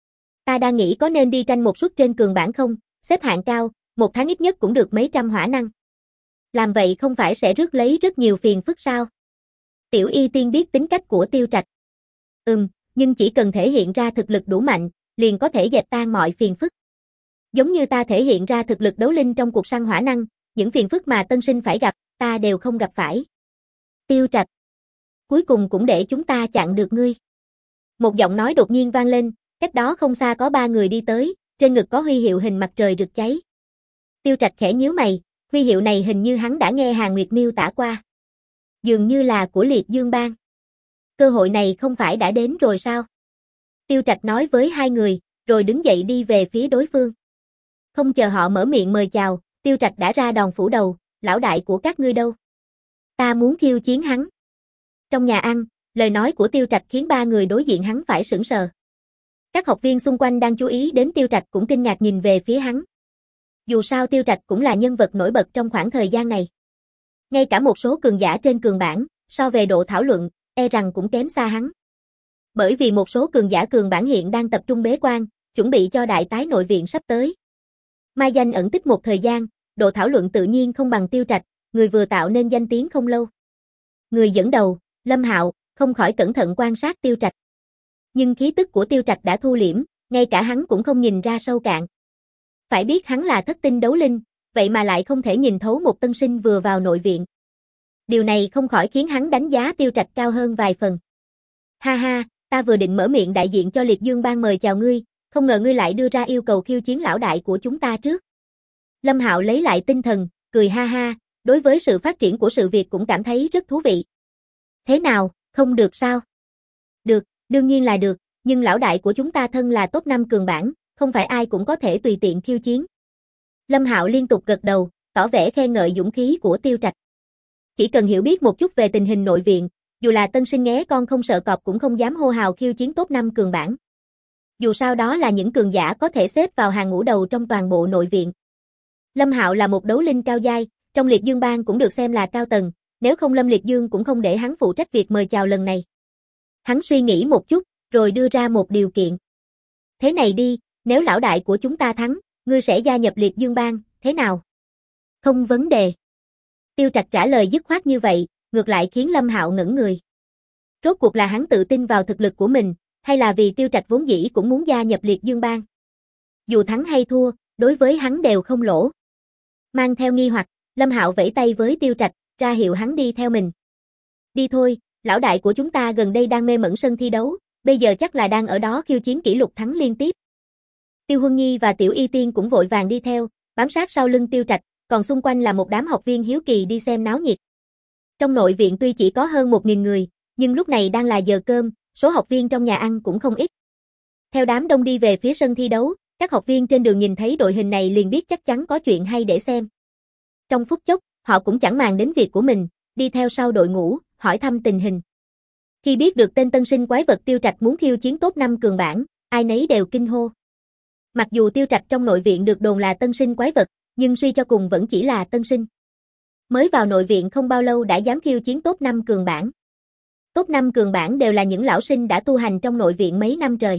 A: Ta đang nghĩ có nên đi tranh một suất trên cường bảng không, xếp hạng cao, một tháng ít nhất cũng được mấy trăm hỏa năng. Làm vậy không phải sẽ rước lấy rất nhiều phiền phức sao? Tiểu Y Tiên biết tính cách của Tiêu Trạch. Ừm, nhưng chỉ cần thể hiện ra thực lực đủ mạnh, liền có thể dẹp tan mọi phiền phức. Giống như ta thể hiện ra thực lực đấu linh trong cuộc săn hỏa năng, những phiền phức mà tân sinh phải gặp, ta đều không gặp phải. Tiêu Trạch, cuối cùng cũng để chúng ta chặn được ngươi. Một giọng nói đột nhiên vang lên, cách đó không xa có ba người đi tới, trên ngực có huy hiệu hình mặt trời rực cháy. Tiêu Trạch khẽ nhíu mày, huy hiệu này hình như hắn đã nghe Hàn Nguyệt miêu tả qua. Dường như là của Liệt Dương Bang. Cơ hội này không phải đã đến rồi sao? Tiêu Trạch nói với hai người, rồi đứng dậy đi về phía đối phương. Không chờ họ mở miệng mời chào, Tiêu Trạch đã ra đòn phủ đầu, lão đại của các ngươi đâu? Ta muốn khiêu chiến hắn. Trong nhà ăn, lời nói của Tiêu Trạch khiến ba người đối diện hắn phải sững sờ. Các học viên xung quanh đang chú ý đến Tiêu Trạch cũng kinh ngạc nhìn về phía hắn. Dù sao Tiêu Trạch cũng là nhân vật nổi bật trong khoảng thời gian này. Ngay cả một số cường giả trên cường bảng, so về độ thảo luận, e rằng cũng kém xa hắn. Bởi vì một số cường giả cường bảng hiện đang tập trung bế quan, chuẩn bị cho đại tái nội viện sắp tới. Mai danh ẩn tích một thời gian, độ thảo luận tự nhiên không bằng Tiêu Trạch, người vừa tạo nên danh tiếng không lâu. Người dẫn đầu, Lâm Hạo, không khỏi cẩn thận quan sát Tiêu Trạch. Nhưng khí tức của Tiêu Trạch đã thu liễm, ngay cả hắn cũng không nhìn ra sâu cạn. Phải biết hắn là thất tinh đấu linh, vậy mà lại không thể nhìn thấu một tân sinh vừa vào nội viện. Điều này không khỏi khiến hắn đánh giá Tiêu Trạch cao hơn vài phần. Ha ha, ta vừa định mở miệng đại diện cho Liệt Dương Bang mời chào ngươi, không ngờ ngươi lại đưa ra yêu cầu khiêu chiến lão đại của chúng ta trước. Lâm Hạo lấy lại tinh thần, cười ha ha, đối với sự phát triển của sự việc cũng cảm thấy rất thú vị. Thế nào, không được sao? Được, đương nhiên là được, nhưng lão đại của chúng ta thân là top năm cường bảng, không phải ai cũng có thể tùy tiện khiêu chiến. Lâm Hạo liên tục gật đầu, tỏ vẻ khen ngợi dũng khí của Tiêu Trạch. Chỉ cần hiểu biết một chút về tình hình nội viện, dù là tân sinh nghé con không sợ cọp cũng không dám hô hào khiêu chiến top năm cường bảng. Dù sao đó là những cường giả có thể xếp vào hàng ngũ đầu trong toàn bộ nội viện. Lâm Hạo là một đấu linh cao giai, trong Liệt Dương Bang cũng được xem là cao tầng, nếu không Lâm Liệt Dương cũng không để hắn phụ trách việc mời chào lần này. Hắn suy nghĩ một chút, rồi đưa ra một điều kiện. Thế này đi, nếu lão đại của chúng ta thắng, ngươi sẽ gia nhập Liệt Dương Bang, thế nào? Không vấn đề. Tiêu Trạch trả lời dứt khoát như vậy, ngược lại khiến Lâm Hạo ngẩn người. Rốt cuộc là hắn tự tin vào thực lực của mình, hay là vì Tiêu Trạch vốn dĩ cũng muốn gia nhập Liệt Dương Bang? Dù thắng hay thua, đối với hắn đều không lỗ. Mang theo nghi hoặc, Lâm Hạo vẫy tay với Tiêu Trạch, ra hiệu hắn đi theo mình. Đi thôi, lão đại của chúng ta gần đây đang mê mẩn sân thi đấu, bây giờ chắc là đang ở đó khiêu chiến kỷ lục thắng liên tiếp. Tiêu Huân Nhi và Tiểu Y Tiên cũng vội vàng đi theo, bám sát sau lưng Tiêu Trạch, còn xung quanh là một đám học viên hiếu kỳ đi xem náo nhiệt. Trong nội viện tuy chỉ có hơn một nghìn người, nhưng lúc này đang là giờ cơm, số học viên trong nhà ăn cũng không ít. Theo đám đông đi về phía sân thi đấu, các học viên trên đường nhìn thấy đội hình này liền biết chắc chắn có chuyện hay để xem. Trong phút chốc, họ cũng chẳng màng đến việc của mình, đi theo sau đội ngũ, hỏi thăm tình hình. Khi biết được tên tân sinh quái vật Tiêu Trạch muốn khiêu chiến top năm cường bảng, ai nấy đều kinh hô. Mặc dù Tiêu Trạch trong nội viện được đồn là tân sinh quái vật, nhưng suy cho cùng vẫn chỉ là tân sinh. Mới vào nội viện không bao lâu đã dám khiêu chiến top năm cường bảng. Top năm cường bảng đều là những lão sinh đã tu hành trong nội viện mấy năm trời.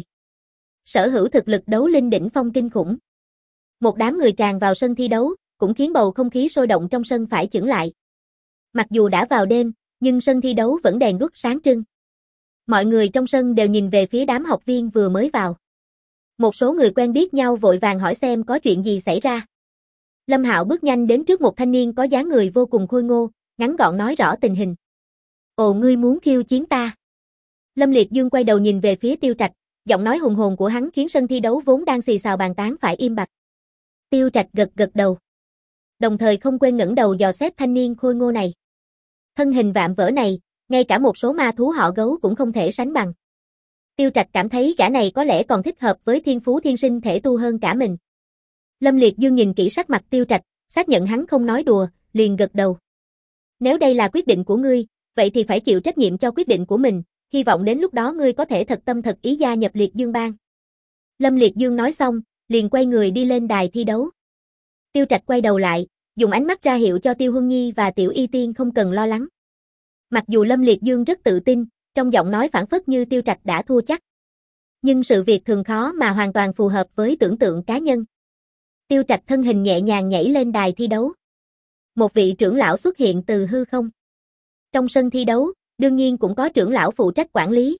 A: Sở hữu thực lực đấu linh đỉnh phong kinh khủng. Một đám người tràn vào sân thi đấu, cũng khiến bầu không khí sôi động trong sân phải chững lại. Mặc dù đã vào đêm, nhưng sân thi đấu vẫn đèn đuốc sáng trưng. Mọi người trong sân đều nhìn về phía đám học viên vừa mới vào. Một số người quen biết nhau vội vàng hỏi xem có chuyện gì xảy ra. Lâm Hạo bước nhanh đến trước một thanh niên có dáng người vô cùng khôi ngô, ngắn gọn nói rõ tình hình. Ồ, ngươi muốn khiêu chiến ta? Lâm Liệt Dương quay đầu nhìn về phía Tiêu Trạch, giọng nói hùng hồn của hắn khiến sân thi đấu vốn đang xì xào bàn tán phải im bặt. Tiêu Trạch gật gật đầu. Đồng thời không quên ngẩng đầu dò xét thanh niên khôi ngô này. Thân hình vạm vỡ này, ngay cả một số ma thú họ gấu cũng không thể sánh bằng. Tiêu Trạch cảm thấy gã này có lẽ còn thích hợp với thiên phú thiên sinh thể tu hơn cả mình. Lâm Liệt Dương nhìn kỹ sắc mặt Tiêu Trạch, xác nhận hắn không nói đùa, liền gật đầu. Nếu đây là quyết định của ngươi, vậy thì phải chịu trách nhiệm cho quyết định của mình, hy vọng đến lúc đó ngươi có thể thật tâm thật ý gia nhập Liệt Dương Bang. Lâm Liệt Dương nói xong, liền quay người đi lên đài thi đấu. Tiêu Trạch quay đầu lại, dùng ánh mắt ra hiệu cho Tiêu Huân Nhi và Tiểu Y Tiên không cần lo lắng. Mặc dù Lâm Liệt Dương rất tự tin, trong giọng nói phảng phất như Tiêu Trạch đã thua chắc. Nhưng sự việc thường khó mà hoàn toàn phù hợp với tưởng tượng cá nhân. Tiêu Trạch thân hình nhẹ nhàng nhảy lên đài thi đấu. Một vị trưởng lão xuất hiện từ hư không. Trong sân thi đấu, đương nhiên cũng có trưởng lão phụ trách quản lý.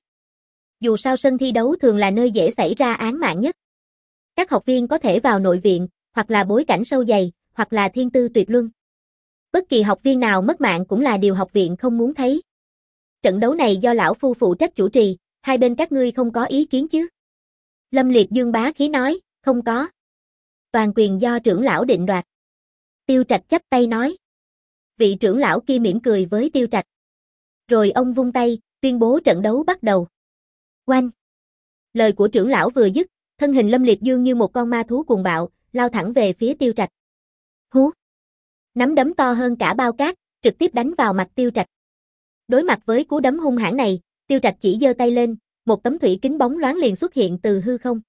A: Dù sao sân thi đấu thường là nơi dễ xảy ra án mạng nhất. Các học viên có thể vào nội viện, hoặc là bối cảnh sâu dày, hoặc là thiên tư tuyệt luân. Bất kỳ học viên nào mất mạng cũng là điều học viện không muốn thấy. Trận đấu này do lão phu phụ trách chủ trì, hai bên các ngươi không có ý kiến chứ? Lâm Liệt Dương bá khí nói, không có. Toàn quyền do trưởng lão định đoạt. Tiêu Trạch chắp tay nói. Vị trưởng lão kia mỉm cười với Tiêu Trạch. Rồi ông vung tay, tuyên bố trận đấu bắt đầu. Oanh! Lời của trưởng lão vừa dứt, thân hình Lâm Liệt Dương như một con ma thú cuồng bạo, lao thẳng về phía Tiêu Trạch. Hú! Nắm đấm to hơn cả bao cát, trực tiếp đánh vào mặt Tiêu Trạch. Đối mặt với cú đấm hung hãn này, Tiêu Trạch chỉ giơ tay lên, một tấm thủy kính bóng loáng liền xuất hiện từ hư không.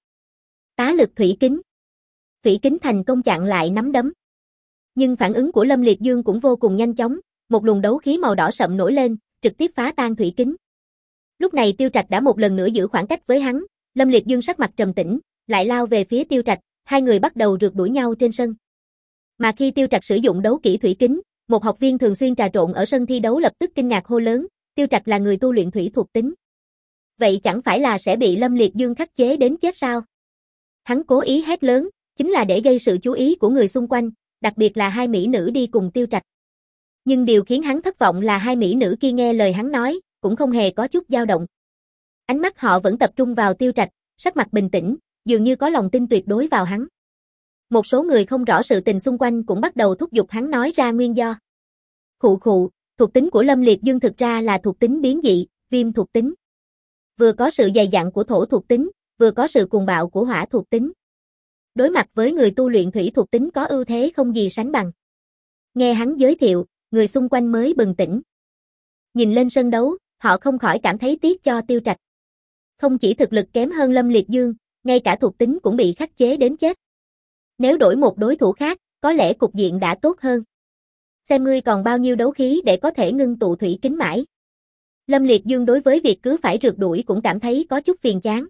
A: Tá lực thủy kính. Thủy kính thành công chặn lại nắm đấm. Nhưng phản ứng của Lâm Liệt Dương cũng vô cùng nhanh chóng, một luồng đấu khí màu đỏ sậm nổi lên, trực tiếp phá tan thủy kính. Lúc này Tiêu Trạch đã một lần nữa giữ khoảng cách với hắn, Lâm Liệt Dương sắc mặt trầm tĩnh, lại lao về phía Tiêu Trạch, hai người bắt đầu rượt đuổi nhau trên sân. Mà khi Tiêu Trạch sử dụng đấu kỹ thủy kính, một học viên thường xuyên trà trộn ở sân thi đấu lập tức kinh ngạc hô lớn, Tiêu Trạch là người tu luyện thủy thuộc tính. Vậy chẳng phải là sẽ bị Lâm Liệt Dương khắc chế đến chết sao? Hắn cố ý hét lớn, chính là để gây sự chú ý của người xung quanh, đặc biệt là hai mỹ nữ đi cùng Tiêu Trạch. Nhưng điều khiến hắn thất vọng là hai mỹ nữ kia nghe lời hắn nói, cũng không hề có chút dao động. Ánh mắt họ vẫn tập trung vào Tiêu Trạch, sắc mặt bình tĩnh, dường như có lòng tin tuyệt đối vào hắn. Một số người không rõ sự tình xung quanh cũng bắt đầu thúc giục hắn nói ra nguyên do. Khụ khụ, thuộc tính của Lâm Liệt Dương thực ra là thuộc tính biến dị, viêm thuộc tính. Vừa có sự dày dặn của thổ thuộc tính, vừa có sự cuồng bạo của hỏa thuộc tính. Đối mặt với người tu luyện thủy thuộc tính có ưu thế không gì sánh bằng. Nghe hắn giới thiệu, người xung quanh mới bừng tỉnh. Nhìn lên sân đấu, họ không khỏi cảm thấy tiếc cho Tiêu Trạch. Không chỉ thực lực kém hơn Lâm Liệt Dương, ngay cả thuộc tính cũng bị khắc chế đến chết. Nếu đổi một đối thủ khác, có lẽ cục diện đã tốt hơn. Xem ngươi còn bao nhiêu đấu khí để có thể ngưng tụ thủy kính mãi. Lâm Liệt Dương đối với việc cứ phải rượt đuổi cũng cảm thấy có chút phiền chán.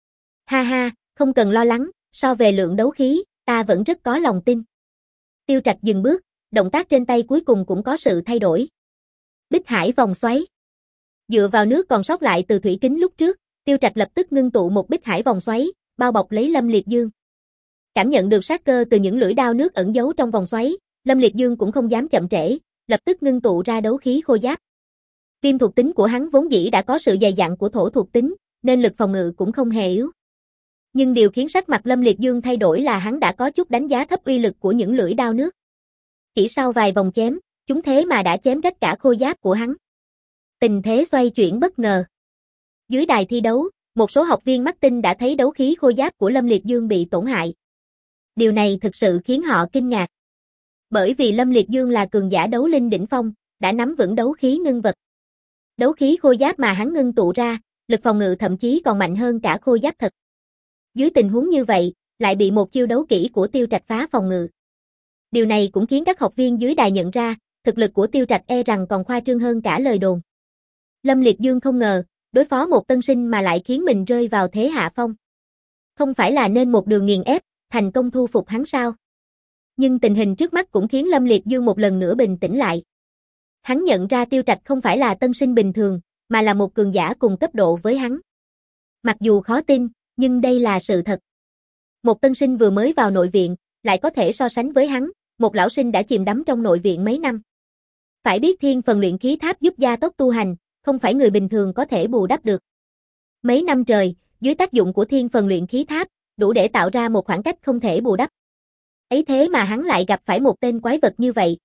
A: Ha ha, không cần lo lắng, so về lượng đấu khí, ta vẫn rất có lòng tin. Tiêu Trạch dừng bước, động tác trên tay cuối cùng cũng có sự thay đổi. Bích Hải vòng xoáy. Dựa vào nước còn sót lại từ thủy kính lúc trước, Tiêu Trạch lập tức ngưng tụ một Bích Hải vòng xoáy, bao bọc lấy Lâm Liệt Dương. Cảm nhận được sát cơ từ những lưỡi đao nước ẩn giấu trong vòng xoáy, Lâm Liệt Dương cũng không dám chậm trễ, lập tức ngưng tụ ra đấu khí khô giáp. Viêm thuộc tính của hắn vốn dĩ đã có sự dày dặn của thổ thuộc tính, nên lực phòng ngự cũng không hề yếu. Nhưng điều khiến sắc mặt Lâm Liệt Dương thay đổi là hắn đã có chút đánh giá thấp uy lực của những lưỡi đao nước. Chỉ sau vài vòng chém, chúng thế mà đã chém rách cả khôi giáp của hắn. Tình thế xoay chuyển bất ngờ. Dưới đài thi đấu, một số học viên mắt tinh đã thấy đấu khí khôi giáp của Lâm Liệt Dương bị tổn hại. Điều này thực sự khiến họ kinh ngạc. Bởi vì Lâm Liệt Dương là cường giả đấu linh đỉnh phong, đã nắm vững đấu khí ngưng vật. Đấu khí khôi giáp mà hắn ngưng tụ ra, lực phòng ngự thậm chí còn mạnh hơn cả khôi giáp thật. Dưới tình huống như vậy, lại bị một chiêu đấu kỹ của Tiêu Trạch phá phòng ngự. Điều này cũng khiến các học viên dưới đài nhận ra, thực lực của Tiêu Trạch e rằng còn khoa trương hơn cả lời đồn. Lâm Liệt Dương không ngờ, đối phó một tân sinh mà lại khiến mình rơi vào thế hạ phong. Không phải là nên một đường nghiền ép, thành công thu phục hắn sao? Nhưng tình hình trước mắt cũng khiến Lâm Liệt Dương một lần nữa bình tĩnh lại. Hắn nhận ra Tiêu Trạch không phải là tân sinh bình thường, mà là một cường giả cùng cấp độ với hắn. Mặc dù khó tin, nhưng đây là sự thật. Một tân sinh vừa mới vào nội viện, lại có thể so sánh với hắn, một lão sinh đã chìm đắm trong nội viện mấy năm. Phải biết thiên phần luyện khí tháp giúp gia tốc tu hành, không phải người bình thường có thể bù đắp được. Mấy năm trời, dưới tác dụng của thiên phần luyện khí tháp, đủ để tạo ra một khoảng cách không thể bù đắp. Ấy thế mà hắn lại gặp phải một tên quái vật như vậy.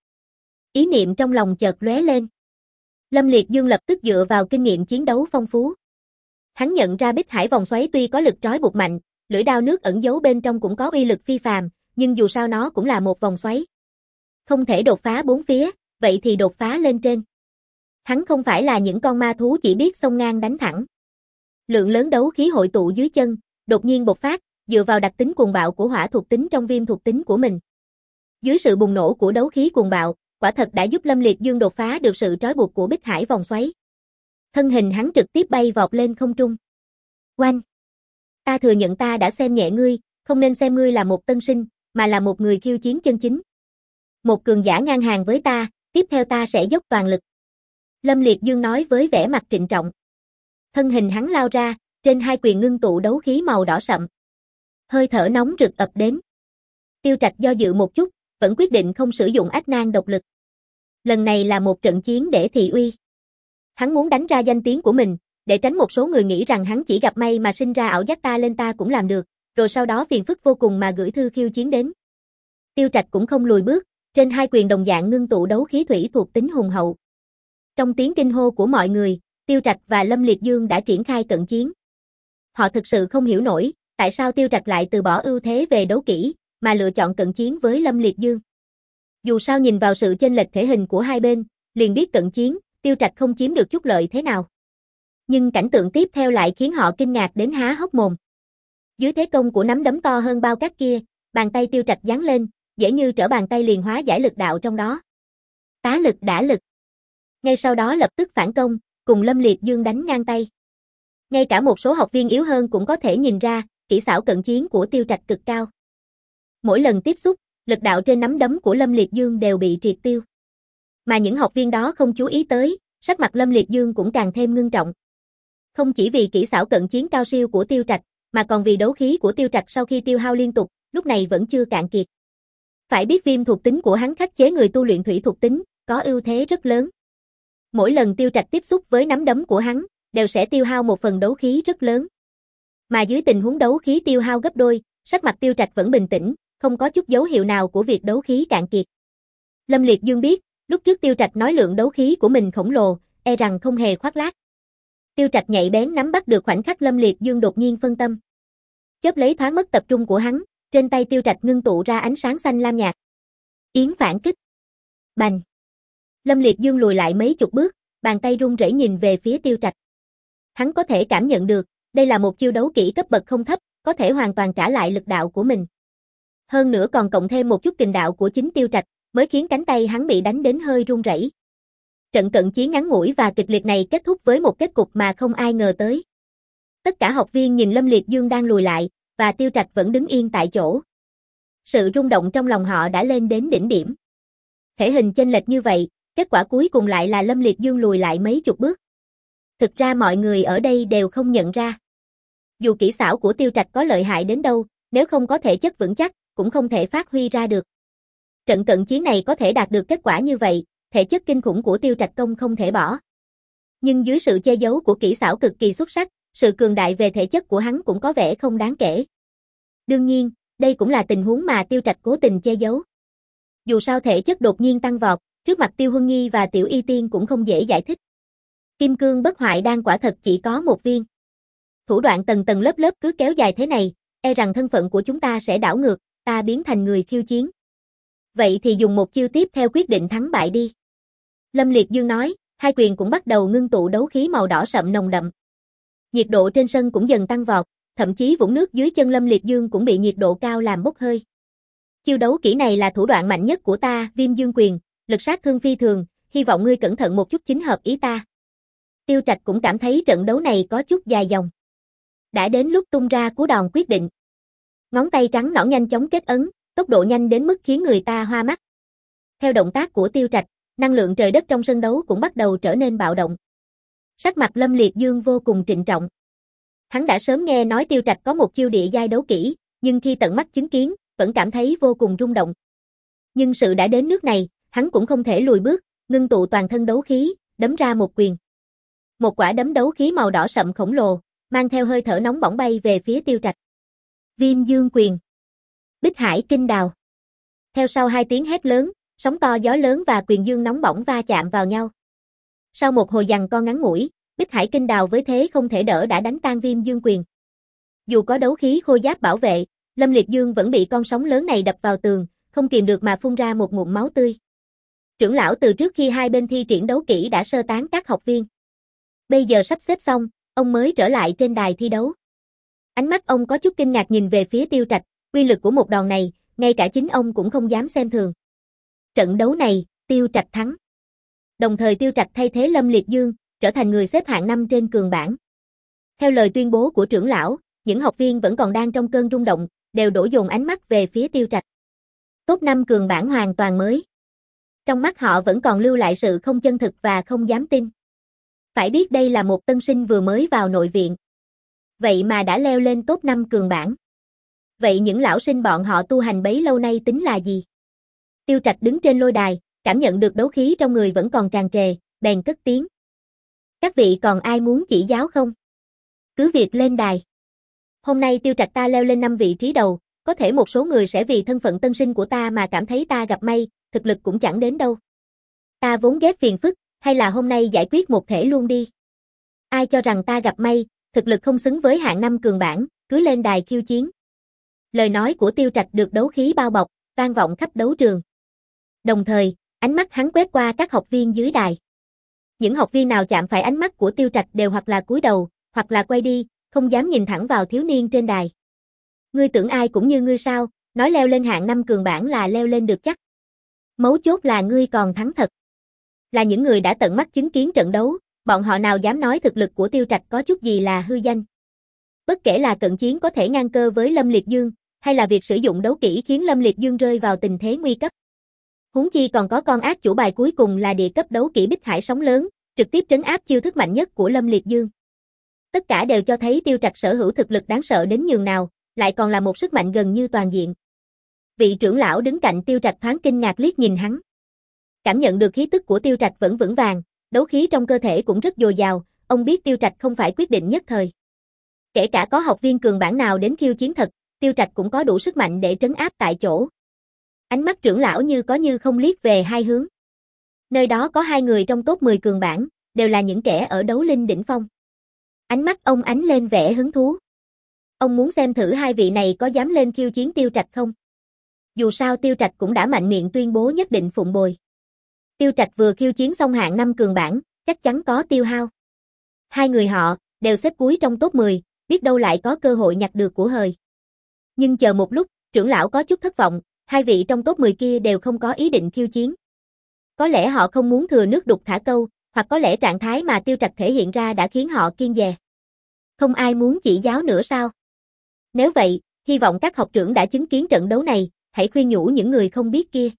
A: Ý niệm trong lòng chợt lóe lên. Lâm Liệt Dương lập tức dựa vào kinh nghiệm chiến đấu phong phú. Hắn nhận ra Bích Hải vòng xoáy tuy có lực trói buộc mạnh, lưỡi đao nước ẩn giấu bên trong cũng có uy lực phi phàm, nhưng dù sao nó cũng là một vòng xoáy. Không thể đột phá bốn phía, vậy thì đột phá lên trên. Hắn không phải là những con ma thú chỉ biết xông ngang đánh thẳng. Lượng lớn đấu khí hội tụ dưới chân, đột nhiên bộc phát, dựa vào đặc tính cuồng bạo của hỏa thuộc tính trong viêm thuộc tính của mình. Dưới sự bùng nổ của đấu khí cuồng bạo, quả thật đã giúp Lâm Liệt Dương đột phá được sự trói buộc của Bích Hải vòng xoáy. Thân hình hắn trực tiếp bay vọt lên không trung. Oanh! Ta thừa nhận ta đã xem nhẹ ngươi, không nên xem ngươi là một tân sinh, mà là một người khiêu chiến chân chính. Một cường giả ngang hàng với ta, tiếp theo ta sẽ dốc toàn lực. Lâm Liệt Dương nói với vẻ mặt trịnh trọng. Thân hình hắn lao ra, trên hai quyền ngưng tụ đấu khí màu đỏ sậm. Hơi thở nóng rực ập đến. Tiêu Trạch do dự một chút, vẫn quyết định không sử dụng ách nan độc lực. Lần này là một trận chiến để thị uy. Hắn muốn đánh ra danh tiếng của mình, để tránh một số người nghĩ rằng hắn chỉ gặp may mà sinh ra ảo giác ta lên ta cũng làm được, rồi sau đó phiền phức vô cùng mà gửi thư khiêu chiến đến. Tiêu Trạch cũng không lùi bước, trên hai quyền đồng dạng ngưng tụ đấu khí thủy thuộc tính hùng hậu. Trong tiếng kinh hô của mọi người, Tiêu Trạch và Lâm Liệt Dương đã triển khai cận chiến. Họ thực sự không hiểu nổi, tại sao Tiêu Trạch lại từ bỏ ưu thế về đấu kỹ, mà lựa chọn cận chiến với Lâm Liệt Dương. Dù sao nhìn vào sự chênh lệch thể hình của hai bên, liền biết cận chiến, Tiêu Trạch không chiếm được chút lợi thế nào. Nhưng cảnh tượng tiếp theo lại khiến họ kinh ngạc đến há hốc mồm. Dưới thế công của nắm đấm to hơn bao cát kia, bàn tay Tiêu Trạch giáng lên, dễ như trở bàn tay liền hóa giải lực đạo trong đó. Tá lực đả lực. Ngay sau đó lập tức phản công, cùng Lâm Liệt Dương đánh ngang tay. Ngay cả một số học viên yếu hơn cũng có thể nhìn ra, kỹ xảo cận chiến của Tiêu Trạch cực cao. Mỗi lần tiếp xúc, lực đạo trên nắm đấm của Lâm Liệt Dương đều bị triệt tiêu. Mà những học viên đó không chú ý tới, sắc mặt Lâm Liệt Dương cũng càng thêm ngưng trọng. Không chỉ vì kỹ xảo cận chiến cao siêu của Tiêu Trạch, mà còn vì đấu khí của Tiêu Trạch sau khi tiêu hao liên tục, lúc này vẫn chưa cạn kiệt. Phải biết viêm thuộc tính của hắn khắc chế người tu luyện thủy thuộc tính, có ưu thế rất lớn. Mỗi lần Tiêu Trạch tiếp xúc với nắm đấm của hắn, đều sẽ tiêu hao một phần đấu khí rất lớn. Mà dưới tình huống đấu khí tiêu hao gấp đôi, sắc mặt Tiêu Trạch vẫn bình tĩnh, không có chút dấu hiệu nào của việc đấu khí cạn kiệt. Lâm Liệt Dương biết, lúc trước Tiêu Trạch nói lượng đấu khí của mình khổng lồ, e rằng không hề khoác lác. Tiêu Trạch nhạy bén nắm bắt được khoảnh khắc Lâm Liệt Dương đột nhiên phân tâm. Chớp lấy thoáng mất tập trung của hắn, trên tay Tiêu Trạch ngưng tụ ra ánh sáng xanh lam nhạt. Yến phản kích. Bành. Lâm Liệt Dương lùi lại mấy chục bước, bàn tay run rẩy nhìn về phía Tiêu Trạch. Hắn có thể cảm nhận được, đây là một chiêu đấu kỹ cấp bậc không thấp, có thể hoàn toàn trả lại lực đạo của mình. Hơn nữa còn cộng thêm một chút kình đạo của chính Tiêu Trạch, mới khiến cánh tay hắn bị đánh đến hơi run rẩy. Trận cận chiến ngắn ngủi và kịch liệt này kết thúc với một kết cục mà không ai ngờ tới. Tất cả học viên nhìn Lâm Liệt Dương đang lùi lại, và Tiêu Trạch vẫn đứng yên tại chỗ. Sự rung động trong lòng họ đã lên đến đỉnh điểm. Thể hình chênh lệch như vậy, kết quả cuối cùng lại là Lâm Liệt Dương lùi lại mấy chục bước. Thực ra mọi người ở đây đều không nhận ra. Dù kỹ xảo của Tiêu Trạch có lợi hại đến đâu, nếu không có thể chất vững chắc, cũng không thể phát huy ra được. Trận cận chiến này có thể đạt được kết quả như vậy, thể chất kinh khủng của Tiêu Trạch công không thể bỏ. Nhưng dưới sự che giấu của kỹ xảo cực kỳ xuất sắc, sự cường đại về thể chất của hắn cũng có vẻ không đáng kể. Đương nhiên, đây cũng là tình huống mà Tiêu Trạch cố tình che giấu. Dù sao thể chất đột nhiên tăng vọt, trước mặt Tiêu Huân Nhi và Tiểu Y Tiên cũng không dễ giải thích. Kim cương bất hoại đan quả thật chỉ có một viên. Thủ đoạn tầng tầng lớp lớp cứ kéo dài thế này, e rằng thân phận của chúng ta sẽ đảo ngược, ta biến thành người khiêu chiến. Vậy thì dùng một chiêu tiếp theo quyết định thắng bại đi. Lâm Liệt Dương nói, hai quyền cũng bắt đầu ngưng tụ đấu khí màu đỏ sậm nồng đậm. Nhiệt độ trên sân cũng dần tăng vọt, thậm chí vũng nước dưới chân Lâm Liệt Dương cũng bị nhiệt độ cao làm bốc hơi. Chiêu đấu kỹ này là thủ đoạn mạnh nhất của ta, Viêm Dương quyền, lực sát thương phi thường, hy vọng ngươi cẩn thận một chút chính hợp ý ta. Tiêu Trạch cũng cảm thấy trận đấu này có chút dài dòng. Đã đến lúc tung ra cú đòn quyết định. Ngón tay trắng nõn nhanh chóng kết ấn, tốc độ nhanh đến mức khiến người ta hoa mắt. Theo động tác của Tiêu Trạch, năng lượng trời đất trong sân đấu cũng bắt đầu trở nên bạo động. Sắc mặt Lâm Liệt Dương vô cùng trịnh trọng. Hắn đã sớm nghe nói Tiêu Trạch có một chiêu địa giai đấu kỹ, nhưng khi tận mắt chứng kiến, vẫn cảm thấy vô cùng rung động. Nhưng sự đã đến nước này, hắn cũng không thể lùi bước, ngưng tụ toàn thân đấu khí, đấm ra một quyền. Một quả đấm đấu khí màu đỏ sậm khổng lồ, mang theo hơi thở nóng bỏng bay về phía Tiêu Trạch. Viêm Dương quyền. Bích Hải Kinh Đào. Theo sau hai tiếng hét lớn, sóng to gió lớn và quyền dương nóng bỏng va chạm vào nhau. Sau một hồi giằng co ngắn ngủi, Bích Hải Kinh Đào với thế không thể đỡ đã đánh tan Viêm Dương quyền. Dù có đấu khí khôi giáp bảo vệ, Lâm Liệt Dương vẫn bị con sóng lớn này đập vào tường, không kìm được mà phun ra một ngụm máu tươi. Trưởng lão từ trước khi hai bên thi triển đấu kỹ đã sơ tán các học viên. Bây giờ sắp xếp xong, ông mới trở lại trên đài thi đấu. Ánh mắt ông có chút kinh ngạc nhìn về phía Tiêu Trạch, uy lực của một đòn này, ngay cả chính ông cũng không dám xem thường. Trận đấu này, Tiêu Trạch thắng. Đồng thời Tiêu Trạch thay thế Lâm Liệt Dương, trở thành người xếp hạng năm trên cường bảng. Theo lời tuyên bố của trưởng lão, những học viên vẫn còn đang trong cơn rung động, đều đổ dồn ánh mắt về phía Tiêu Trạch. Top năm cường bảng hoàn toàn mới. Trong mắt họ vẫn còn lưu lại sự không chân thực và không dám tin. Phải biết đây là một tân sinh vừa mới vào nội viện. Vậy mà đã leo lên top năm cường bảng. Vậy những lão sinh bọn họ tu hành bấy lâu nay tính là gì? Tiêu Trạch đứng trên lôi đài, cảm nhận được đấu khí trong người vẫn còn tràn trề, bèn cất tiếng. Các vị còn ai muốn chỉ giáo không? Cứ việc lên đài. Hôm nay Tiêu Trạch ta leo lên năm vị trí đầu, có thể một số người sẽ vì thân phận tân sinh của ta mà cảm thấy ta gặp may, thực lực cũng chẳng đến đâu. Ta vốn ghét phiền phức, hay là hôm nay giải quyết một thể luôn đi. Ai cho rằng ta gặp may, thực lực không xứng với hạng năm cường bảng, cứ lên đài khiêu chiến. Lời nói của Tiêu Trạch được đấu khí bao bọc, vang vọng khắp đấu trường. Đồng thời, ánh mắt hắn quét qua các học viên dưới đài. Những học viên nào chạm phải ánh mắt của Tiêu Trạch đều hoặc là cúi đầu, hoặc là quay đi, không dám nhìn thẳng vào thiếu niên trên đài. Ngươi tưởng ai cũng như ngươi sao, nói leo lên hạng năm cường bảng là leo lên được chắc. Mấu chốt là ngươi còn thắng thật. Là những người đã tận mắt chứng kiến trận đấu, bọn họ nào dám nói thực lực của Tiêu Trạch có chút gì là hư danh. Bất kể là cận chiến có thể ngang cơ với Lâm Liệt Dương, hay là việc sử dụng đấu kỹ khiến Lâm Liệt Dương rơi vào tình thế nguy cấp. Huống chi còn có con ác chủ bài cuối cùng là địa cấp đấu kỹ Bích Hải sóng lớn, trực tiếp trấn áp chiêu thức mạnh nhất của Lâm Liệt Dương. Tất cả đều cho thấy Tiêu Trạch sở hữu thực lực đáng sợ đến nhường nào, lại còn là một sức mạnh gần như toàn diện. Vị trưởng lão đứng cạnh Tiêu Trạch thoáng kinh ngạc liếc nhìn hắn. Cảm nhận được khí tức của Tiêu Trạch vẫn vững vàng, đấu khí trong cơ thể cũng rất dồi dào, ông biết Tiêu Trạch không phải quyết định nhất thời. Kể cả có học viên cường bảng nào đến khiêu chiến thật, Tiêu Trạch cũng có đủ sức mạnh để trấn áp tại chỗ. Ánh mắt trưởng lão như có như không liếc về hai hướng. Nơi đó có hai người trong top mười cường bảng, đều là những kẻ ở đấu linh đỉnh phong. Ánh mắt ông ánh lên vẻ hứng thú. Ông muốn xem thử hai vị này có dám lên khiêu chiến Tiêu Trạch không? Dù sao Tiêu Trạch cũng đã mạnh miệng tuyên bố nhất định phụng bồi. Tiêu Trạch vừa khiêu chiến xong hạng năm cường bảng, chắc chắn có tiêu hao. Hai người họ, đều xếp cuối trong top mười, biết đâu lại có cơ hội nhặt được của hời. Nhưng chờ một lúc, trưởng lão có chút thất vọng, hai vị trong top mười kia đều không có ý định khiêu chiến. Có lẽ họ không muốn thừa nước đục thả câu, hoặc có lẽ trạng thái mà Tiêu Trạch thể hiện ra đã khiến họ kiêng dè. Không ai muốn chỉ giáo nữa sao? Nếu vậy, hy vọng các học trưởng đã chứng kiến trận đấu này, hãy khuyên nhủ những người không biết kia.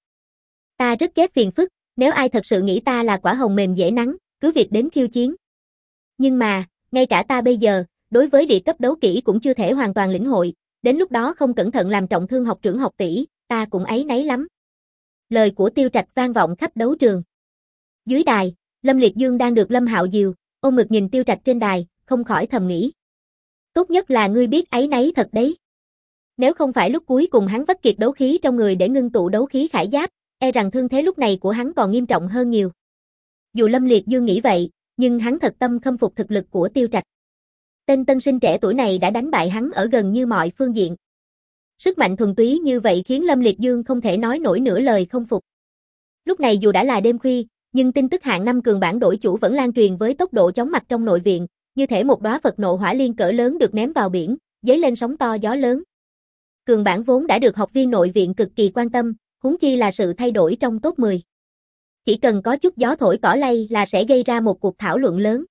A: Ta rất ghét phiền phức, nếu ai thật sự nghĩ ta là quả hồng mềm dễ nắng, cứ việc đến khiêu chiến. Nhưng mà, ngay cả ta bây giờ, đối với địa cấp đấu kỹ cũng chưa thể hoàn toàn lĩnh hội, đến lúc đó không cẩn thận làm trọng thương học trưởng học tỷ, ta cũng áy náy lắm. Lời của Tiêu Trạch vang vọng khắp đấu trường. Dưới đài, Lâm Liệt Dương đang được Lâm Hạo dìu, ôm ngực nhìn Tiêu Trạch trên đài, không khỏi thầm nghĩ. Tốt nhất là ngươi biết áy náy thật đấy. Nếu không phải lúc cuối cùng hắn vắt kiệt đấu khí trong người để ngưng tụ đấu khí khải giáp, e rằng thương thế lúc này của hắn còn nghiêm trọng hơn nhiều. Dù Lâm Liệt Dương nghĩ vậy, nhưng hắn thật tâm khâm phục thực lực của Tiêu Trạch. Tên tân sinh trẻ tuổi này đã đánh bại hắn ở gần như mọi phương diện. Sức mạnh thuần túy như vậy khiến Lâm Liệt Dương không thể nói nổi nửa lời không phục. Lúc này dù đã là đêm khuya, nhưng tin tức hạng năm cường bảng đổi chủ vẫn lan truyền với tốc độ chóng mặt trong nội viện, như thể một đóa Phật nộ hỏa liên cỡ lớn được ném vào biển, dấy lên sóng to gió lớn. Cường bảng vốn đã được học viên nội viện cực kỳ quan tâm, huống chi là sự thay đổi trong top mười. Chỉ cần có chút gió thổi cỏ lay là sẽ gây ra một cuộc thảo luận lớn.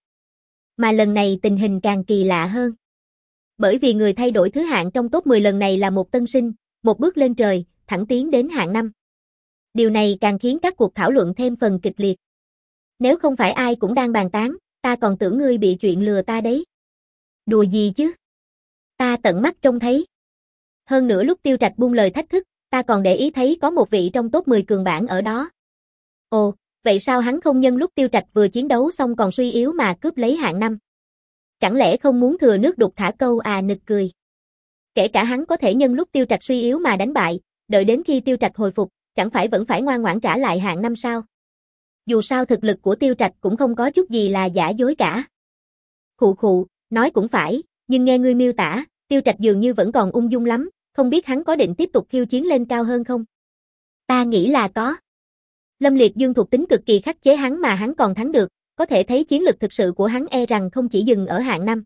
A: Mà lần này tình hình càng kỳ lạ hơn. Bởi vì người thay đổi thứ hạng trong top mười lần này là một tân sinh, một bước lên trời, thẳng tiến đến hạng năm. Điều này càng khiến các cuộc thảo luận thêm phần kịch liệt. Nếu không phải ai cũng đang bàn tán, ta còn tưởng ngươi bị chuyện lừa ta đấy. Đùa gì chứ? Ta tận mắt trông thấy. Hơn nữa lúc Tiêu Trạch buông lời thách thức, ta còn để ý thấy có một vị trong top mười cường bảng ở đó. Ồ, vậy sao hắn không nhân lúc Tiêu Trạch vừa chiến đấu xong còn suy yếu mà cướp lấy hạng năm? Chẳng lẽ không muốn thừa nước đục thả câu à, nực cười. Kể cả hắn có thể nhân lúc Tiêu Trạch suy yếu mà đánh bại, đợi đến khi Tiêu Trạch hồi phục, chẳng phải vẫn phải ngoan ngoãn trả lại hạng năm sao? Dù sao thực lực của Tiêu Trạch cũng không có chút gì là giả dối cả. Khụ khụ, nói cũng phải, nhưng nghe ngươi miêu tả, Tiêu Trạch dường như vẫn còn ung dung lắm, không biết hắn có định tiếp tục khiêu chiến lên cao hơn không? Ta nghĩ là có. Lâm Liệt Dương thuộc tính cực kỳ khắc chế hắn mà hắn còn thắng được, có thể thấy chiến lực thực sự của hắn e rằng không chỉ dừng ở hạng năm.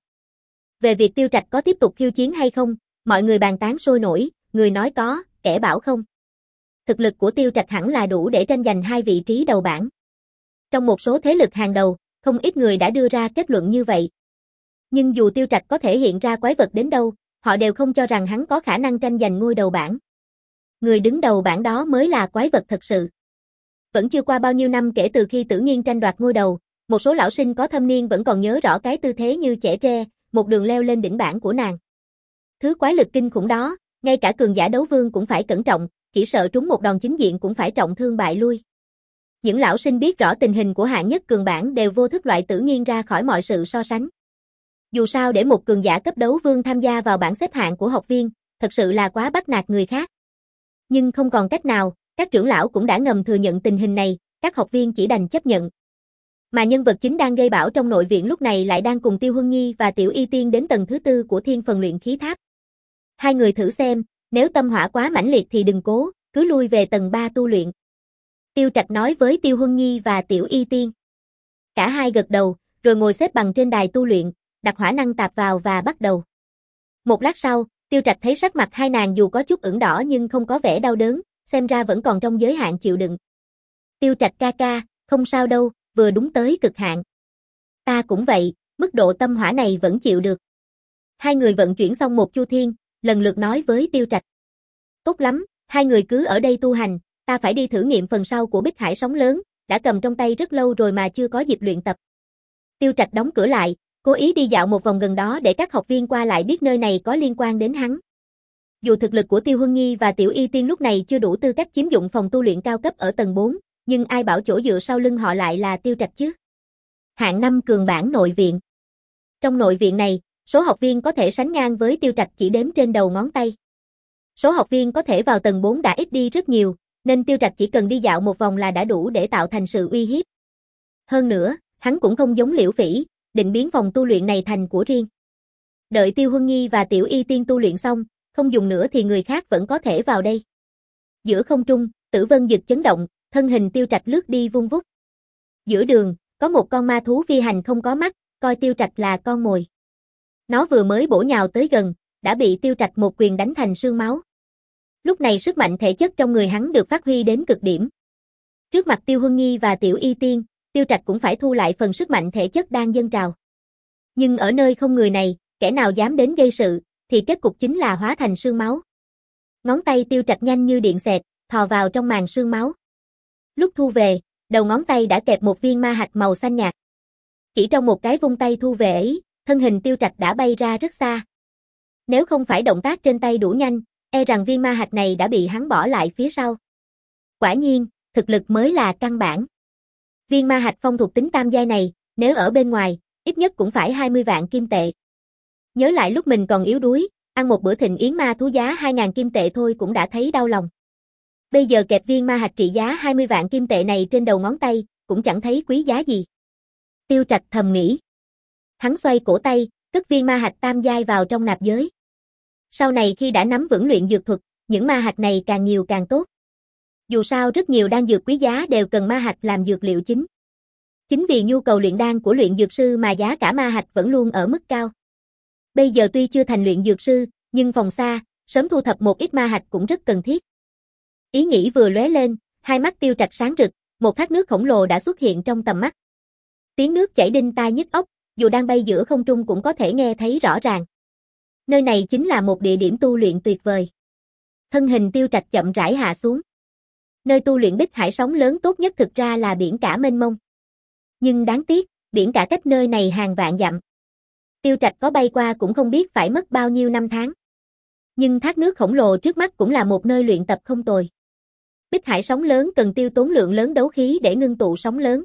A: Về việc Tiêu Trạch có tiếp tục khiêu chiến hay không, mọi người bàn tán sôi nổi, người nói có, kẻ bảo không. Thực lực của Tiêu Trạch hẳn là đủ để tranh giành hai vị trí đầu bảng. Trong một số thế lực hàng đầu, không ít người đã đưa ra kết luận như vậy. Nhưng dù Tiêu Trạch có thể hiện ra quái vật đến đâu, họ đều không cho rằng hắn có khả năng tranh giành ngôi đầu bảng. Người đứng đầu bảng đó mới là quái vật thật sự. Vẫn chưa qua bao nhiêu năm kể từ khi Tử Nghiên tranh đoạt ngôi đầu, một số lão sinh có thâm niên vẫn còn nhớ rõ cái tư thế như chẻ tre, một đường leo lên đỉnh bảng của nàng. Thứ quái lực kinh khủng đó, ngay cả cường giả đấu vương cũng phải cẩn trọng, chỉ sợ trúng một đòn chính diện cũng phải trọng thương bại lui. Những lão sinh biết rõ tình hình của hạng nhất cường bảng đều vô thức loại Tử Nghiên ra khỏi mọi sự so sánh. Dù sao để một cường giả cấp đấu vương tham gia vào bảng xếp hạng của học viên, thật sự là quá bắt nạt người khác. Nhưng không còn cách nào, các trưởng lão cũng đã ngầm thừa nhận tình hình này, các học viên chỉ đành chấp nhận. Mà nhân vật chính đang gây bão trong nội viện lúc này lại đang cùng Tiêu Huân Nhi và Tiểu Y Tiên đến tầng thứ tư của Thiên Phần Luyện Khí Tháp. Hai người thử xem, nếu tâm hỏa quá mãnh liệt thì đừng cố, cứ lui về tầng ba tu luyện. Tiêu Trạch nói với Tiêu Huân Nhi và Tiểu Y Tiên. Cả hai gật đầu, rồi ngồi xếp bằng trên đài tu luyện, đặt hỏa năng tạp vào và bắt đầu. Một lát sau, Tiêu Trạch thấy sắc mặt hai nàng dù có chút ửng đỏ nhưng không có vẻ đau đớn, xem ra vẫn còn trong giới hạn chịu đựng. Tiêu Trạch ca ca, không sao đâu, vừa đúng tới cực hạn. Ta cũng vậy, mức độ tâm hỏa này vẫn chịu được. Hai người vận chuyển xong một chu thiên, lần lượt nói với Tiêu Trạch. Tốt lắm, hai người cứ ở đây tu hành, ta phải đi thử nghiệm phần sau của Bích Hải sóng lớn, đã cầm trong tay rất lâu rồi mà chưa có dịp luyện tập. Tiêu Trạch đóng cửa lại, cố ý đi dạo một vòng gần đó để các học viên qua lại biết nơi này có liên quan đến hắn. Dù thực lực của Tiêu Huân Nhi và Tiểu Y Tiên lúc này chưa đủ tư cách chiếm dụng phòng tu luyện cao cấp ở tầng bốn, nhưng ai bảo chỗ dựa sau lưng họ lại là Tiêu Trạch chứ. Hạng năm cường bảng nội viện. Trong nội viện này, số học viên có thể sánh ngang với Tiêu Trạch chỉ đếm trên đầu ngón tay. Số học viên có thể vào tầng bốn đã ít đi rất nhiều, nên Tiêu Trạch chỉ cần đi dạo một vòng là đã đủ để tạo thành sự uy hiếp. Hơn nữa, hắn cũng không giống Liễu Phỉ, định biến phòng tu luyện này thành của riêng. Đợi Tiêu Huân Nhi và Tiểu Y Tiên tu luyện xong, không dùng nữa thì người khác vẫn có thể vào đây. Giữa không trung, Tử Vân Dực chấn động, thân hình Tiêu Trạch lướt đi vung vút. Giữa đường, có một con ma thú phi hành không có mắt, coi Tiêu Trạch là con mồi. Nó vừa mới bổ nhào tới gần, đã bị Tiêu Trạch một quyền đánh thành sương máu. Lúc này sức mạnh thể chất trong người hắn được phát huy đến cực điểm. Trước mặt Tiêu Huân Nhi và Tiểu Y Tiên, Tiêu Trạch cũng phải thu lại phần sức mạnh thể chất đang dâng trào. Nhưng ở nơi không người này, kẻ nào dám đến gây sự, thì kết cục chính là hóa thành sương máu. Ngón tay Tiêu Trạch nhanh như điện xẹt, thò vào trong màn sương máu. Lúc thu về, đầu ngón tay đã kẹp một viên ma hạch màu xanh nhạt. Chỉ trong một cái vung tay thu về ấy, thân hình Tiêu Trạch đã bay ra rất xa. Nếu không phải động tác trên tay đủ nhanh, e rằng viên ma hạch này đã bị hắn bỏ lại phía sau. Quả nhiên, thực lực mới là căn bản. Viên ma hạch phong thuộc tính tam giai này, nếu ở bên ngoài, ít nhất cũng phải hai mươi vạn kim tệ. Nhớ lại lúc mình còn yếu đuối, ăn một bữa thịnh yến ma thú giá hai nghìn kim tệ thôi cũng đã thấy đau lòng. Bây giờ kẹp viên ma hạch trị giá hai mươi vạn kim tệ này trên đầu ngón tay, cũng chẳng thấy quý giá gì. Tiêu Trạch thầm nghĩ. Hắn xoay cổ tay, cất viên ma hạch tam giai vào trong nạp giới. Sau này khi đã nắm vững luyện dược thuật, những ma hạch này càng nhiều càng tốt. Dù sao rất nhiều đan dược quý giá đều cần ma hạch làm dược liệu chính. Chính vì nhu cầu luyện đan của luyện dược sư mà giá cả ma hạch vẫn luôn ở mức cao. Bây giờ tuy chưa thành luyện dược sư, nhưng phòng xa, sớm thu thập một ít ma hạch cũng rất cần thiết. Ý nghĩ vừa lóe lên, hai mắt Tiêu Trạch sáng rực, một thác nước khổng lồ đã xuất hiện trong tầm mắt. Tiếng nước chảy đinh tai nhức óc, dù đang bay giữa không trung cũng có thể nghe thấy rõ ràng. Nơi này chính là một địa điểm tu luyện tuyệt vời. Thân hình Tiêu Trạch chậm rãi hạ xuống. Nơi tu luyện Bích Hải sóng lớn tốt nhất thực ra là biển cả mênh mông. Nhưng đáng tiếc, biển cả cách nơi này hàng vạn dặm. Tiêu Trạch có bay qua cũng không biết phải mất bao nhiêu năm tháng. Nhưng thác nước khổng lồ trước mắt cũng là một nơi luyện tập không tồi. Bích Hải sóng lớn cần tiêu tốn lượng lớn đấu khí để ngưng tụ sóng lớn.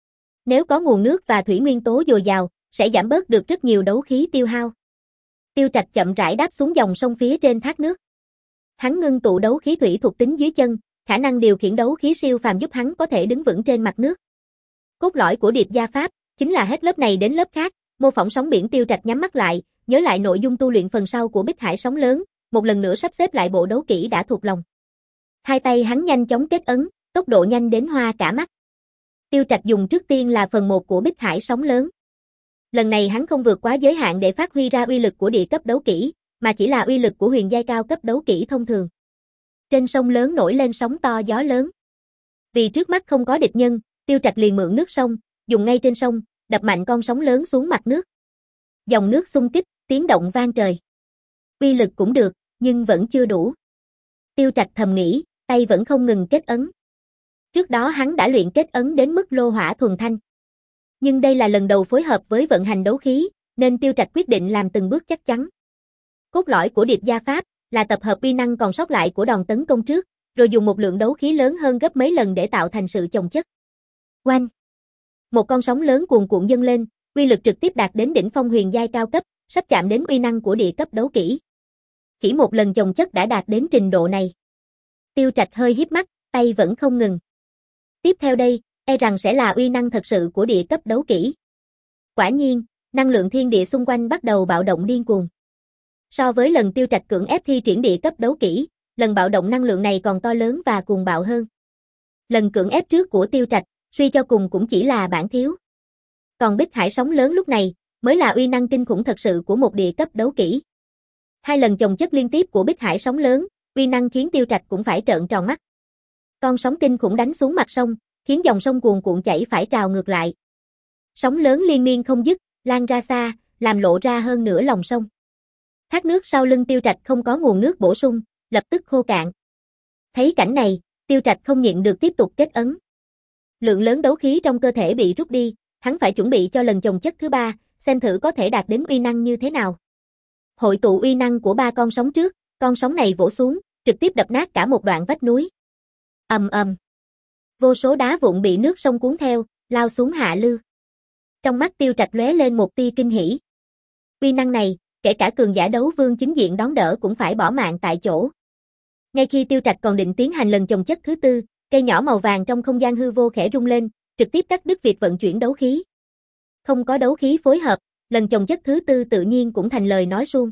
A: Nếu có nguồn nước và thủy nguyên tố dồi dào, sẽ giảm bớt được rất nhiều đấu khí tiêu hao. Tiêu Trạch chậm rãi đáp xuống dòng sông phía trên thác nước. Hắn ngưng tụ đấu khí thủy thuộc tính dưới chân, khả năng điều khiển đấu khí siêu phàm giúp hắn có thể đứng vững trên mặt nước. Cốt lõi của điệp gia pháp chính là hết lớp này đến lớp khác, mô phỏng sóng biển. Tiêu Trạch nhắm mắt lại, nhớ lại nội dung tu luyện phần sau của Bích Hải sóng lớn, một lần nữa sắp xếp lại bộ đấu kỹ đã thuộc lòng. Hai tay hắn nhanh chóng kết ấn, tốc độ nhanh đến hoa cả mắt. Tiêu Trạch dùng trước tiên là phần một của Bích Hải sóng lớn. Lần này hắn không vượt quá giới hạn để phát huy ra uy lực của địa cấp đấu kỹ, mà chỉ là uy lực của huyền giai cao cấp đấu kỹ thông thường. Trên sông lớn nổi lên sóng to gió lớn. Vì trước mắt không có địch nhân, Tiêu Trạch liền mượn nước sông, dùng ngay trên sông, đập mạnh con sóng lớn xuống mặt nước. Dòng nước xung kích, tiếng động vang trời. Uy lực cũng được, nhưng vẫn chưa đủ. Tiêu Trạch thầm nghĩ, tay vẫn không ngừng kết ấn. Trước đó hắn đã luyện kết ấn đến mức lô hỏa thuần thanh. Nhưng đây là lần đầu phối hợp với vận hành đấu khí, nên Tiêu Trạch quyết định làm từng bước chắc chắn. Cốt lõi của điệp gia pháp là tập hợp uy năng còn sót lại của đòn tấn công trước, rồi dùng một lượng đấu khí lớn hơn gấp mấy lần để tạo thành sự chồng chất. Oanh! Một con sóng lớn cuồn cuộn dâng lên, uy lực trực tiếp đạt đến đỉnh phong huyền giai cao cấp, sắp chạm đến uy năng của địa cấp đấu kỹ. Chỉ một lần chồng chất đã đạt đến trình độ này. Tiêu Trạch hơi híp mắt, tay vẫn không ngừng. Tiếp theo đây, e rằng sẽ là uy năng thật sự của địa cấp đấu kỹ. Quả nhiên, năng lượng thiên địa xung quanh bắt đầu bạo động điên cuồng. So với lần Tiêu Trạch cưỡng ép thi triển địa cấp đấu kỹ, lần bạo động năng lượng này còn to lớn và cuồng bạo hơn. Lần cưỡng ép trước của Tiêu Trạch, suy cho cùng cũng chỉ là bản thiếu. Còn Bích Hải sóng lớn lúc này, mới là uy năng kinh khủng thật sự của một địa cấp đấu kỹ. Hai lần chồng chất liên tiếp của Bích Hải sóng lớn, uy năng khiến Tiêu Trạch cũng phải trợn tròn mắt. Con sóng kinh khủng đánh xuống mặt sông, khiến dòng sông cuồn cuộn chảy phải trào ngược lại. Sóng lớn liên miên không dứt, lan ra xa, làm lộ ra hơn nửa lòng sông. Thác nước sau lưng Tiêu Trạch không có nguồn nước bổ sung, lập tức khô cạn. Thấy cảnh này, Tiêu Trạch không nhịn được tiếp tục kết ấn. Lượng lớn đấu khí trong cơ thể bị rút đi, hắn phải chuẩn bị cho lần chồng chất thứ ba, xem thử có thể đạt đến uy năng như thế nào. Hội tụ uy năng của ba con sóng trước, con sóng này vỗ xuống, trực tiếp đập nát cả một đoạn vách núi. Ầm ầm. Vô số đá vụn bị nước sông cuốn theo, lao xuống hạ lưu. Trong mắt Tiêu Trạch lóe lên một tia kinh hỉ. Uy năng này, kể cả cường giả đấu vương chính diện đón đỡ cũng phải bỏ mạng tại chỗ. Ngay khi Tiêu Trạch còn định tiến hành lần chồng chất thứ tư, cây nhỏ màu vàng trong không gian hư vô khẽ rung lên, trực tiếp cắt đứt việc vận chuyển đấu khí. Không có đấu khí phối hợp, lần chồng chất thứ tư tự nhiên cũng thành lời nói suông.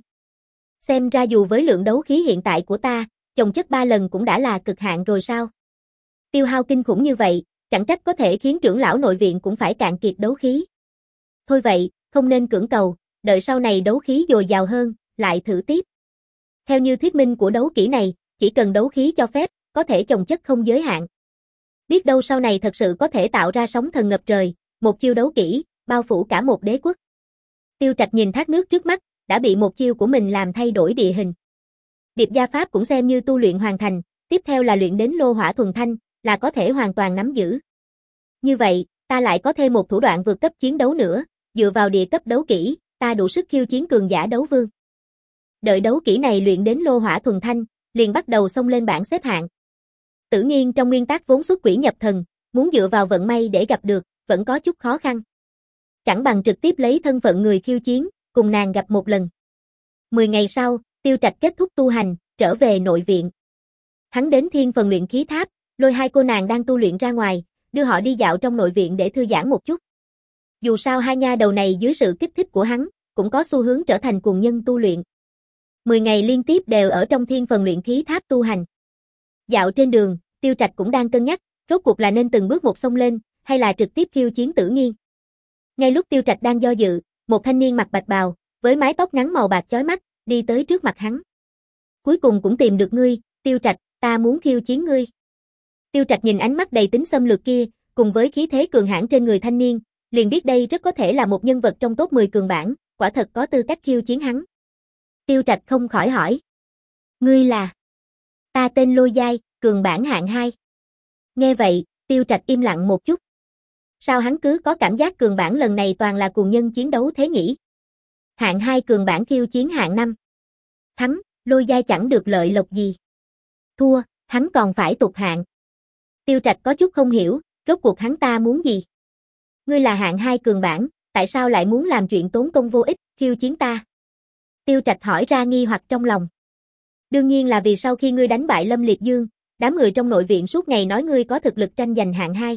A: Xem ra dù với lượng đấu khí hiện tại của ta, chồng chất ba lần cũng đã là cực hạn rồi sao? Tiêu hao kinh khủng như vậy, chẳng trách có thể khiến trưởng lão nội viện cũng phải cạn kiệt đấu khí. Thôi vậy, không nên cưỡng cầu, đợi sau này đấu khí dồi dào hơn, lại thử tiếp. Theo như thuyết minh của đấu kỹ này, chỉ cần đấu khí cho phép, có thể chồng chất không giới hạn. Biết đâu sau này thật sự có thể tạo ra sóng thần ngập trời, một chiêu đấu kỹ, bao phủ cả một đế quốc. Tiêu Trạch nhìn thác nước trước mắt, đã bị một chiêu của mình làm thay đổi địa hình. Điệp gia pháp cũng xem như tu luyện hoàn thành, tiếp theo là luyện đến lô hỏa thuần thanh, là có thể hoàn toàn nắm giữ. Như vậy, ta lại có thêm một thủ đoạn vượt cấp chiến đấu nữa, dựa vào địa cấp đấu kỹ, ta đủ sức khiêu chiến cường giả đấu vương. Đợi đấu kỹ này luyện đến lô hỏa thuần thanh, liền bắt đầu xông lên bảng xếp hạng. Tử Nghiên trong nguyên tắc vốn xuất quỷ nhập thần, muốn dựa vào vận may để gặp được, vẫn có chút khó khăn. Chẳng bằng trực tiếp lấy thân phận người khiêu chiến, cùng nàng gặp một lần. Mười ngày sau, Tiêu Trạch kết thúc tu hành, trở về nội viện. Hắn đến Thiên Phần luyện khí tháp, lôi hai cô nàng đang tu luyện ra ngoài, đưa họ đi dạo trong nội viện để thư giãn một chút. Dù sao hai nha đầu này dưới sự kích thích của hắn, cũng có xu hướng trở thành cuồng nhân tu luyện. Mười ngày liên tiếp đều ở trong Thiên Phần luyện khí tháp tu hành. Dạo trên đường, Tiêu Trạch cũng đang cân nhắc, rốt cuộc là nên từng bước một xông lên, hay là trực tiếp khiêu chiến Tử Nghiên. Ngay lúc Tiêu Trạch đang do dự, một thanh niên mặc bạch bào, với mái tóc ngắn màu bạc chói mắt, đi tới trước mặt hắn. Cuối cùng cũng tìm được ngươi, Tiêu Trạch, ta muốn khiêu chiến ngươi. Tiêu Trạch nhìn ánh mắt đầy tính xâm lược kia, cùng với khí thế cường hãn trên người thanh niên, liền biết đây rất có thể là một nhân vật trong top mười cường bảng, quả thật có tư cách khiêu chiến hắn. Tiêu Trạch không khỏi hỏi. Ngươi là? Ta tên Lôi Giai, cường bảng hạng hai. Nghe vậy, Tiêu Trạch im lặng một chút. Sao hắn cứ có cảm giác cường bảng lần này toàn là cuồng nhân chiến đấu thế nhỉ? Hạng hai cường bảng khiêu chiến hạng năm. Thắng, Lôi Giai chẳng được lợi lộc gì. Thua, hắn còn phải tụt hạng. Tiêu Trạch có chút không hiểu, rốt cuộc hắn ta muốn gì? Ngươi là hạng hai cường bảng, tại sao lại muốn làm chuyện tốn công vô ích, khiêu chiến ta? Tiêu Trạch hỏi ra nghi hoặc trong lòng. Đương nhiên là vì sau khi ngươi đánh bại Lâm Liệt Dương, đám người trong nội viện suốt ngày nói ngươi có thực lực tranh giành hạng hai.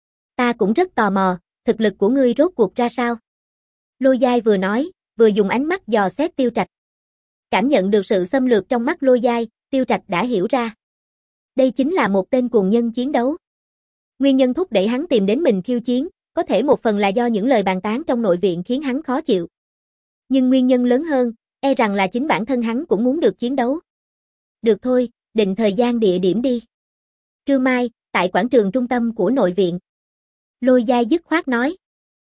A: Ta cũng rất tò mò, thực lực của ngươi rốt cuộc ra sao? Lôi Giai vừa nói, vừa dùng ánh mắt dò xét Tiêu Trạch. Cảm nhận được sự xâm lược trong mắt Lôi Giai, Tiêu Trạch đã hiểu ra. Đây chính là một tên cuồng nhân chiến đấu. Nguyên nhân thúc đẩy hắn tìm đến mình khiêu chiến, có thể một phần là do những lời bàn tán trong nội viện khiến hắn khó chịu. Nhưng nguyên nhân lớn hơn, e rằng là chính bản thân hắn cũng muốn được chiến đấu. Được thôi, định thời gian địa điểm đi. Trưa mai, tại quảng trường trung tâm của nội viện. Lôi Giai dứt khoát nói.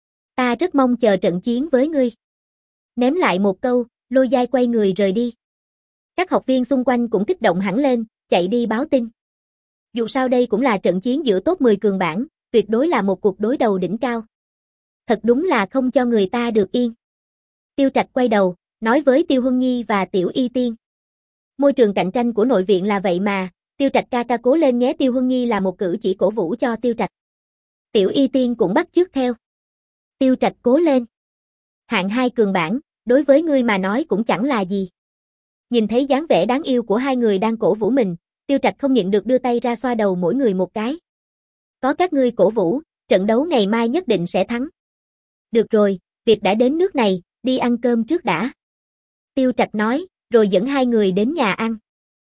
A: Ta rất mong chờ trận chiến với ngươi. Ném lại một câu, Lôi Giai quay người rời đi. Các học viên xung quanh cũng kích động hẳn lên, chạy đi báo tin. Dù sao đây cũng là trận chiến giữa top mười cường bảng, tuyệt đối là một cuộc đối đầu đỉnh cao. Thật đúng là không cho người ta được yên. Tiêu Trạch quay đầu, nói với Tiêu Huân Nhi và Tiểu Y Tiên. Môi trường cạnh tranh của nội viện là vậy mà, Tiêu Trạch ca ca cố lên nhé. Tiêu Huân Nhi là một cử chỉ cổ vũ cho Tiêu Trạch. Tiểu Y Tiên cũng bắt chước theo. Tiêu Trạch cố lên. Hạng hai cường bảng, đối với ngươi mà nói cũng chẳng là gì. Nhìn thấy dáng vẻ đáng yêu của hai người đang cổ vũ mình, Tiêu Trạch không nhịn được đưa tay ra xoa đầu mỗi người một cái. Có các ngươi cổ vũ, trận đấu ngày mai nhất định sẽ thắng. Được rồi, việc đã đến nước này, đi ăn cơm trước đã. Tiêu Trạch nói, rồi dẫn hai người đến nhà ăn.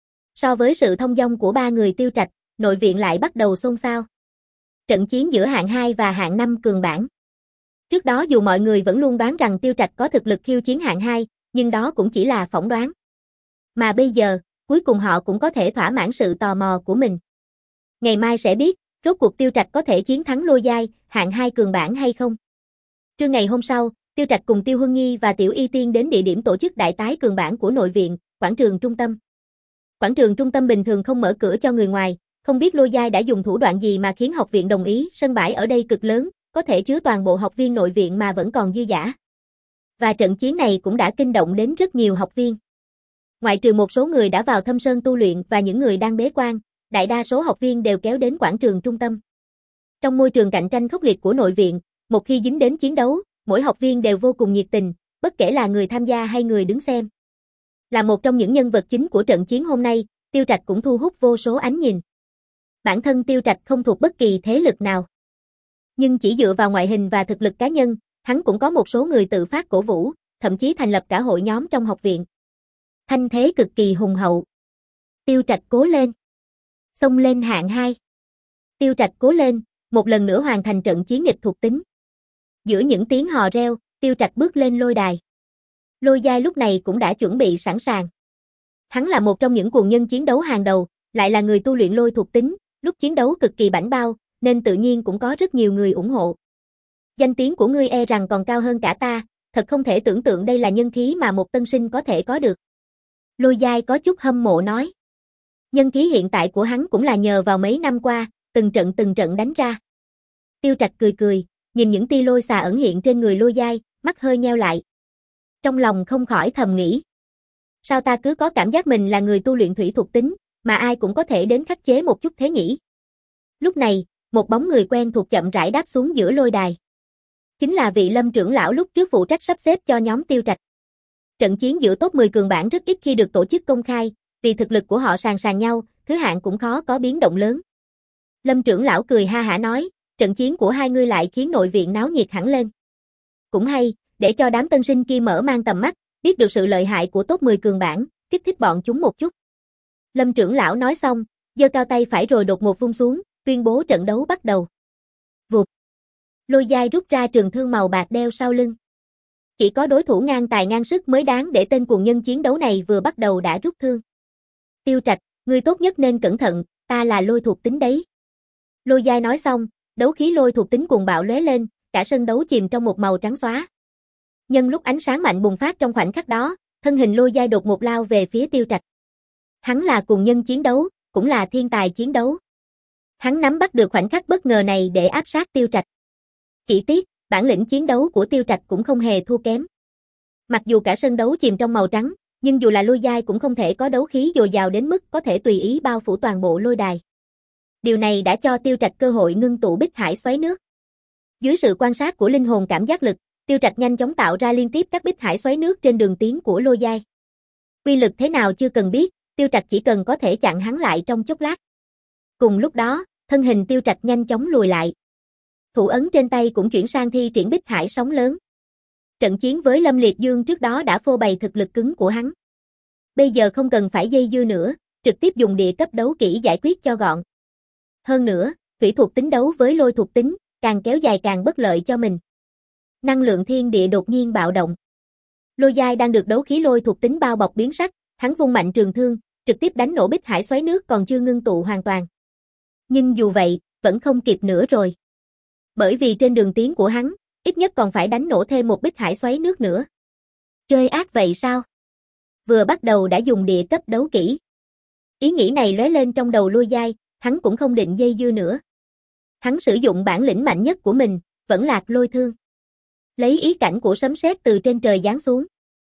A: So với sự thông dong của ba người Tiêu Trạch, nội viện lại bắt đầu xôn xao. Trận chiến giữa hạng hai và hạng năm cường bảng. Trước đó dù mọi người vẫn luôn đoán rằng Tiêu Trạch có thực lực khiêu chiến hạng hai, nhưng đó cũng chỉ là phỏng đoán. Mà bây giờ, cuối cùng họ cũng có thể thỏa mãn sự tò mò của mình. Ngày mai sẽ biết, rốt cuộc Tiêu Trạch có thể chiến thắng Lôi Giai, hạng hai cường bảng hay không. Trưa ngày hôm sau, Tiêu Trạch cùng Tiêu Huân Nhi và Tiểu Y Tiên đến địa điểm tổ chức đại tái cường bảng của nội viện, quảng trường trung tâm. Quảng trường trung tâm bình thường không mở cửa cho người ngoài, không biết Lôi Giai đã dùng thủ đoạn gì mà khiến học viện đồng ý. Sân bãi ở đây cực lớn, có thể chứa toàn bộ học viên nội viện mà vẫn còn dư dả. Và trận chiến này cũng đã kinh động đến rất nhiều học viên. Ngoại trừ một số người đã vào thâm sơn tu luyện và những người đang bế quan, đại đa số học viên đều kéo đến quảng trường trung tâm. Trong môi trường cạnh tranh khốc liệt của nội viện, một khi dính đến chiến đấu, mỗi học viên đều vô cùng nhiệt tình, bất kể là người tham gia hay người đứng xem. Là một trong những nhân vật chính của trận chiến hôm nay, Tiêu Trạch cũng thu hút vô số ánh nhìn. Bản thân Tiêu Trạch không thuộc bất kỳ thế lực nào. Nhưng chỉ dựa vào ngoại hình và thực lực cá nhân, hắn cũng có một số người tự phát cổ vũ, thậm chí thành lập cả hội nhóm trong học viện. Thanh thế cực kỳ hùng hậu. Tiêu Trạch cố lên. Xông lên hạng hai. Tiêu Trạch cố lên, một lần nữa hoàn thành trận chiến nghịch thuộc tính. Giữa những tiếng hò reo, Tiêu Trạch bước lên lôi đài. Lôi Giai lúc này cũng đã chuẩn bị sẵn sàng. Hắn là một trong những cuồng nhân chiến đấu hàng đầu, lại là người tu luyện lôi thuộc tính, lúc chiến đấu cực kỳ bảnh bao, nên tự nhiên cũng có rất nhiều người ủng hộ. Danh tiếng của ngươi e rằng còn cao hơn cả ta, thật không thể tưởng tượng đây là nhân khí mà một tân sinh có thể có được. Lôi Giai có chút hâm mộ nói. Nhân khí hiện tại của hắn cũng là nhờ vào mấy năm qua, từng trận từng trận đánh ra. Tiêu Trạch cười cười, nhìn những tia lôi xà ẩn hiện trên người Lôi Giai, mắt hơi nheo lại. Trong lòng không khỏi thầm nghĩ. Sao ta cứ có cảm giác mình là người tu luyện thủy thuộc tính, mà ai cũng có thể đến khắc chế một chút thế nhỉ? Lúc này, một bóng người quen thuộc chậm rãi đáp xuống giữa lôi đài. Chính là vị Lâm trưởng lão lúc trước phụ trách sắp xếp cho nhóm Tiêu Trạch. Trận chiến giữa top mười cường bảng rất ít khi được tổ chức công khai, vì thực lực của họ sàn sàn nhau, thứ hạng cũng khó có biến động lớn. Lâm trưởng lão cười ha hả nói, trận chiến của hai ngươi lại khiến nội viện náo nhiệt hẳn lên. Cũng hay, để cho đám tân sinh kia mở mang tầm mắt, biết được sự lợi hại của top mười cường bảng, kích thích bọn chúng một chút. Lâm trưởng lão nói xong, giơ cao tay phải rồi đột ngột vung xuống, tuyên bố trận đấu bắt đầu. Vụt. Lôi Giai rút ra trường thương màu bạc đeo sau lưng. Chỉ có đối thủ ngang tài ngang sức mới đáng để tên cuồng nhân chiến đấu này vừa bắt đầu đã rút thương. Tiêu Trạch, ngươi tốt nhất nên cẩn thận, ta là lôi thuộc tính đấy. Lôi Giai nói xong, đấu khí lôi thuộc tính cuồng bạo lóe lên, cả sân đấu chìm trong một màu trắng xóa. Nhân lúc ánh sáng mạnh bùng phát trong khoảnh khắc đó, thân hình Lôi Giai đột ngột lao về phía Tiêu Trạch. Hắn là cuồng nhân chiến đấu, cũng là thiên tài chiến đấu. Hắn nắm bắt được khoảnh khắc bất ngờ này để áp sát Tiêu Trạch. Chỉ tiếc, bản lĩnh chiến đấu của Tiêu Trạch cũng không hề thua kém. Mặc dù cả sân đấu chìm trong màu trắng, nhưng dù là Lôi Giai cũng không thể có đấu khí dồi dào đến mức có thể tùy ý bao phủ toàn bộ lôi đài. Điều này đã cho Tiêu Trạch cơ hội ngưng tụ bích hải xoáy nước. Dưới sự quan sát của linh hồn cảm giác lực, Tiêu Trạch nhanh chóng tạo ra liên tiếp các bích hải xoáy nước trên đường tiến của Lôi Giai. Quy lực thế nào chưa cần biết, Tiêu Trạch chỉ cần có thể chặn hắn lại trong chốc lát. Cùng lúc đó, thân hình Tiêu Trạch nhanh chóng lùi lại. Thủ ấn trên tay cũng chuyển sang thi triển bích hải sóng lớn. Trận chiến với Lâm Liệt Dương trước đó đã phô bày thực lực cứng của hắn. Bây giờ không cần phải dây dưa nữa, trực tiếp dùng địa cấp đấu kỹ giải quyết cho gọn. Hơn nữa, thủy thuộc tính đấu với lôi thuộc tính, càng kéo dài càng bất lợi cho mình. Năng lượng thiên địa đột nhiên bạo động. Lôi Giai đang được đấu khí lôi thuộc tính bao bọc biến sắc, hắn vung mạnh trường thương, trực tiếp đánh nổ bích hải xoáy nước còn chưa ngưng tụ hoàn toàn. Nhưng dù vậy, vẫn không kịp nữa rồi. Bởi vì trên đường tiến của hắn, ít nhất còn phải đánh nổ thêm một bích hải xoáy nước nữa. Chơi ác vậy sao? Vừa bắt đầu đã dùng địa cấp đấu kỹ. Ý nghĩ này lóe lên trong đầu Lôi Giai, hắn cũng không định dây dưa nữa. Hắn sử dụng bản lĩnh mạnh nhất của mình, vẫn lạc lôi thương. Lấy ý cảnh của sấm sét từ trên trời giáng xuống.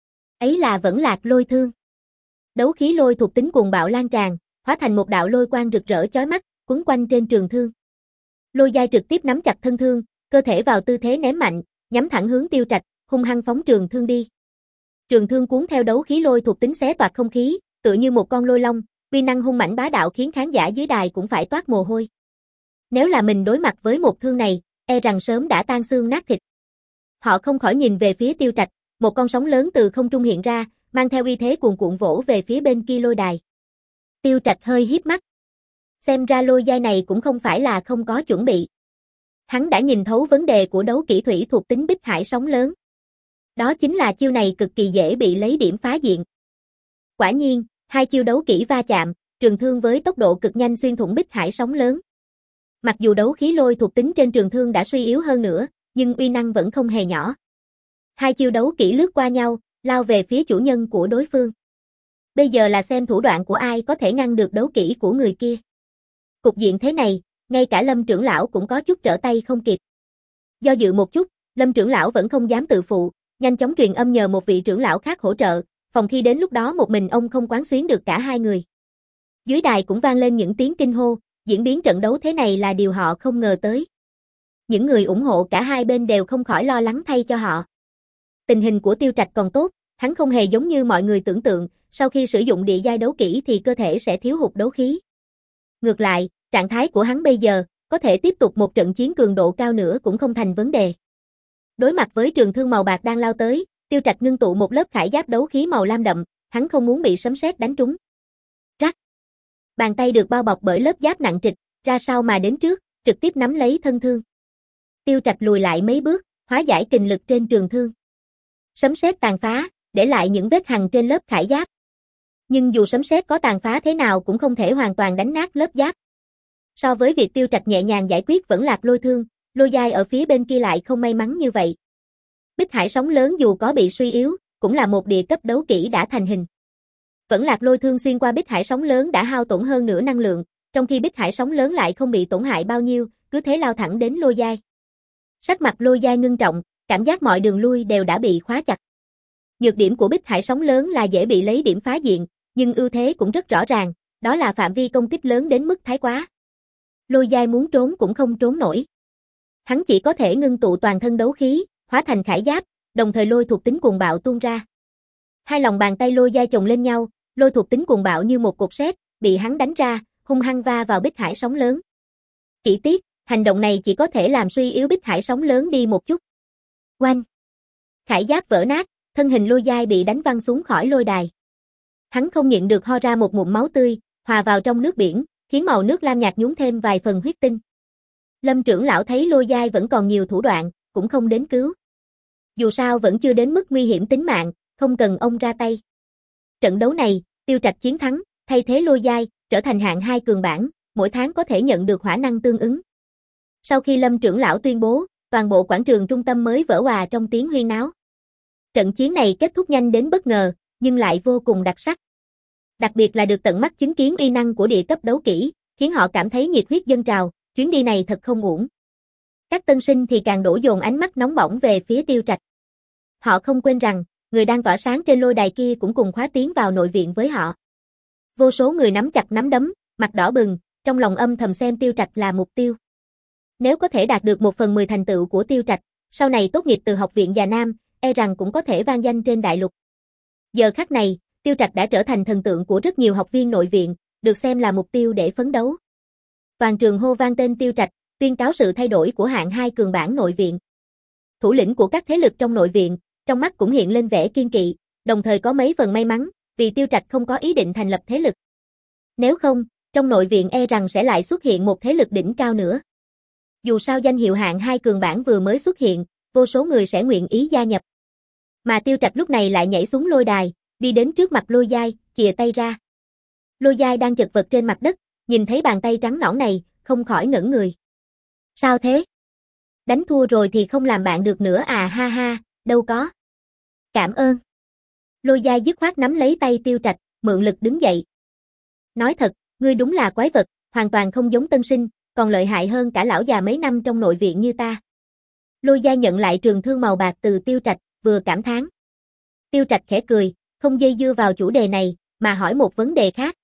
A: Ấy là vẫn lạc lôi thương. Đấu khí lôi thuộc tính cuồng bạo lan tràn, hóa thành một đạo lôi quang rực rỡ chói mắt, quấn quanh trên trường thương. Lôi Giai trực tiếp nắm chặt thân thương, cơ thể vào tư thế ném mạnh, nhắm thẳng hướng Tiêu Trạch, hung hăng phóng trường thương đi. Trường thương cuốn theo đấu khí lôi thuộc tính xé toạc không khí, tựa như một con lôi long, uy năng hung mãnh bá đạo khiến khán giả dưới đài cũng phải toát mồ hôi. Nếu là mình đối mặt với một thương này, e rằng sớm đã tan xương nát thịt. Họ không khỏi nhìn về phía Tiêu Trạch, một con sóng lớn từ không trung hiện ra, mang theo uy thế cuồn cuộn vỗ về phía bên kia lôi đài. Tiêu Trạch hơi híp mắt. Xem ra Lôi Giai này cũng không phải là không có chuẩn bị. Hắn đã nhìn thấu vấn đề của đấu kỹ thủy thuộc tính Bích Hải sóng lớn. Đó chính là chiêu này cực kỳ dễ bị lấy điểm phá diện. Quả nhiên, hai chiêu đấu kỹ va chạm, trường thương với tốc độ cực nhanh xuyên thủng Bích Hải sóng lớn. Mặc dù đấu khí lôi thuộc tính trên trường thương đã suy yếu hơn nữa, nhưng uy năng vẫn không hề nhỏ. Hai chiêu đấu kỹ lướt qua nhau, lao về phía chủ nhân của đối phương. Bây giờ là xem thủ đoạn của ai có thể ngăn được đấu kỹ của người kia. Cục diện thế này, ngay cả Lâm trưởng lão cũng có chút trở tay không kịp. Do dự một chút, Lâm trưởng lão vẫn không dám tự phụ, nhanh chóng truyền âm nhờ một vị trưởng lão khác hỗ trợ, phòng khi đến lúc đó một mình ông không quán xuyến được cả hai người. Dưới đài cũng vang lên những tiếng kinh hô, diễn biến trận đấu thế này là điều họ không ngờ tới. Những người ủng hộ cả hai bên đều không khỏi lo lắng thay cho họ. Tình hình của Tiêu Trạch còn tốt, hắn không hề giống như mọi người tưởng tượng, sau khi sử dụng địa giai đấu kỹ thì cơ thể sẽ thiếu hụt đấu khí. Ngược lại, trạng thái của hắn bây giờ, có thể tiếp tục một trận chiến cường độ cao nữa cũng không thành vấn đề. Đối mặt với trường thương màu bạc đang lao tới, Tiêu Trạch ngưng tụ một lớp khải giáp đấu khí màu lam đậm, hắn không muốn bị sấm sét đánh trúng. Rắc. Bàn tay được bao bọc bởi lớp giáp nặng trịch, ra sau mà đến trước, trực tiếp nắm lấy thân thương. Tiêu Trạch lùi lại mấy bước, hóa giải kình lực trên trường thương. Sấm sét tàn phá, để lại những vết hằn trên lớp khải giáp. Nhưng dù sấm sét có tàn phá thế nào cũng không thể hoàn toàn đánh nát lớp giáp. So với việc Tiêu Trạch nhẹ nhàng giải quyết vẫn lạc lôi thương, Lôi Giai ở phía bên kia lại không may mắn như vậy. Bích Hải sóng lớn dù có bị suy yếu, cũng là một địa cấp đấu kỹ đã thành hình. Vẫn lạc lôi thương xuyên qua Bích Hải sóng lớn đã hao tổn hơn nửa năng lượng, trong khi Bích Hải sóng lớn lại không bị tổn hại bao nhiêu, cứ thế lao thẳng đến Lôi Giai. Sắc mặt Lôi Giai ngưng trọng, cảm giác mọi đường lui đều đã bị khóa chặt. Nhược điểm của Bích Hải sóng lớn là dễ bị lấy điểm phá diện, nhưng ưu thế cũng rất rõ ràng, đó là phạm vi công kích lớn đến mức thái quá. Lôi Giai muốn trốn cũng không trốn nổi. Hắn chỉ có thể ngưng tụ toàn thân đấu khí, hóa thành khải giáp, đồng thời lôi thuộc tính cuồng bạo tuôn ra. Hai lòng bàn tay Lôi Giai chồng lên nhau, lôi thuộc tính cuồng bạo như một cột sét, bị hắn đánh ra, hung hăng va vào Bích Hải sóng lớn. Chỉ tiếc, hành động này chỉ có thể làm suy yếu Bích Hải sóng lớn đi một chút. Oanh! Khải giáp vỡ nát, thân hình Lôi Giai bị đánh văng xuống khỏi lôi đài. Hắn không nhịn được ho ra một ngụm máu tươi, hòa vào trong nước biển, khiến màu nước lam nhạt nhúng thêm vài phần huyết tinh. Lâm trưởng lão thấy Lôi Giai vẫn còn nhiều thủ đoạn, cũng không đến cứu. Dù sao vẫn chưa đến mức nguy hiểm tính mạng, không cần ông ra tay. Trận đấu này, Tiêu Trạch chiến thắng, thay thế Lôi Giai, trở thành hạng hai cường bảng, mỗi tháng có thể nhận được hỏa năng tương ứng. Sau khi Lâm trưởng lão tuyên bố, toàn bộ quảng trường trung tâm mới vỡ òa trong tiếng huyên náo. Trận chiến này kết thúc nhanh đến bất ngờ, nhưng lại vô cùng đặc sắc. Đặc biệt là được tận mắt chứng kiến uy năng của địa cấp đấu kỹ, khiến họ cảm thấy nhiệt huyết dâng trào, chuyến đi này thật không uổng. Các tân sinh thì càng đổ dồn ánh mắt nóng bỏng về phía Tiêu Trạch. Họ không quên rằng, người đang tỏa sáng trên lôi đài kia cũng cùng khóa tiến vào nội viện với họ. Vô số người nắm chặt nắm đấm, mặt đỏ bừng, trong lòng âm thầm xem Tiêu Trạch là mục tiêu. Nếu có thể đạt được một phần mười thành tựu của Tiêu Trạch, sau này tốt nghiệp từ học viện Già Nam, e rằng cũng có thể vang danh trên đại lục. Giờ khắc này, Tiêu Trạch đã trở thành thần tượng của rất nhiều học viên nội viện, được xem là mục tiêu để phấn đấu. Toàn trường hô vang tên Tiêu Trạch, tuyên cáo sự thay đổi của hạng hai cường bảng nội viện. Thủ lĩnh của các thế lực trong nội viện, trong mắt cũng hiện lên vẻ kiên kỵ, đồng thời có mấy phần may mắn, vì Tiêu Trạch không có ý định thành lập thế lực. Nếu không, trong nội viện e rằng sẽ lại xuất hiện một thế lực đỉnh cao nữa. Dù sao danh hiệu hạng hai cường bảng vừa mới xuất hiện, vô số người sẽ nguyện ý gia nhập. Mà Tiêu Trạch lúc này lại nhảy xuống lôi đài, đi đến trước mặt Lôi Giai, chìa tay ra. Lôi Giai đang chật vật trên mặt đất, nhìn thấy bàn tay trắng nõn này, không khỏi ngẩn người. Sao thế? Đánh thua rồi thì không làm bạn được nữa à ha ha, đâu có. Cảm ơn. Lôi Giai dứt khoát nắm lấy tay Tiêu Trạch, mượn lực đứng dậy. Nói thật, ngươi đúng là quái vật, hoàn toàn không giống tân sinh, còn lợi hại hơn cả lão già mấy năm trong nội viện như ta. Lôi Giai nhận lại trường thương màu bạc từ Tiêu Trạch, vừa cảm thán. Tiêu Trạch khẽ cười, không dây dưa vào chủ đề này, mà hỏi một vấn đề khác.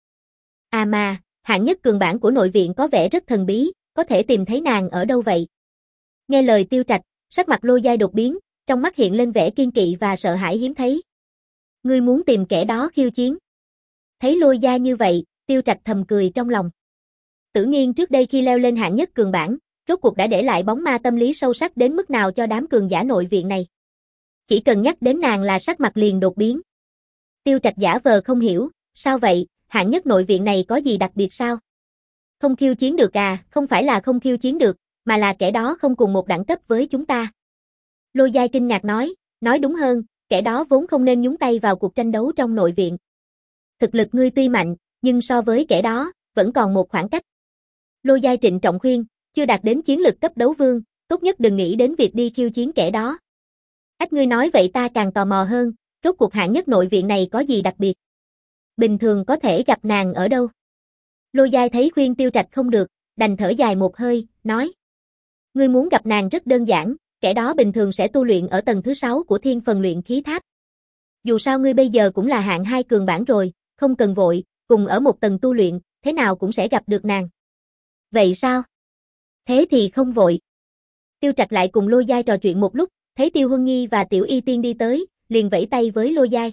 A: À mà, hạng nhất cường bản của nội viện có vẻ rất thần bí, có thể tìm thấy nàng ở đâu vậy? Nghe lời Tiêu Trạch, sắc mặt Lôi Giai đột biến, trong mắt hiện lên vẻ kiên kỵ và sợ hãi hiếm thấy. Ngươi muốn tìm kẻ đó khiêu chiến? Thấy Lôi Giai như vậy, Tiêu Trạch thầm cười trong lòng. Tử Nghiên trước đây khi leo lên hạng nhất cường bản, rốt cuộc đã để lại bóng ma tâm lý sâu sắc đến mức nào cho đám cường giả nội viện này. Chỉ cần nhắc đến nàng là sắc mặt liền đột biến. Tiêu Trạch giả vờ không hiểu, sao vậy, hạng nhất nội viện này có gì đặc biệt sao? Không khiêu chiến được à, không phải là không khiêu chiến được, mà là kẻ đó không cùng một đẳng cấp với chúng ta. Lôi Giai kinh ngạc nói, nói đúng hơn, kẻ đó vốn không nên nhúng tay vào cuộc tranh đấu trong nội viện. Thực lực ngươi tuy mạnh, nhưng so với kẻ đó, vẫn còn một khoảng cách. Lôi Giai trịnh trọng khuyên, chưa đạt đến chiến lực cấp đấu vương, tốt nhất đừng nghĩ đến việc đi khiêu chiến kẻ đó. Ách ngươi nói vậy ta càng tò mò hơn, rốt cuộc hạng nhất nội viện này có gì đặc biệt? Bình thường có thể gặp nàng ở đâu? Lôi Giai thấy khuyên Tiêu Trạch không được, đành thở dài một hơi, nói. Ngươi muốn gặp nàng rất đơn giản, kẻ đó bình thường sẽ tu luyện ở tầng thứ sáu của thiên phần luyện khí tháp. Dù sao ngươi bây giờ cũng là hạng hai cường bản rồi, không cần vội, cùng ở một tầng tu luyện, thế nào cũng sẽ gặp được nàng. Vậy sao? Thế thì không vội. Tiêu Trạch lại cùng Lôi Giai trò chuyện một lúc, thấy Tiêu Huân Nhi và Tiểu Y Tiên đi tới, liền vẫy tay với Lôi Giai.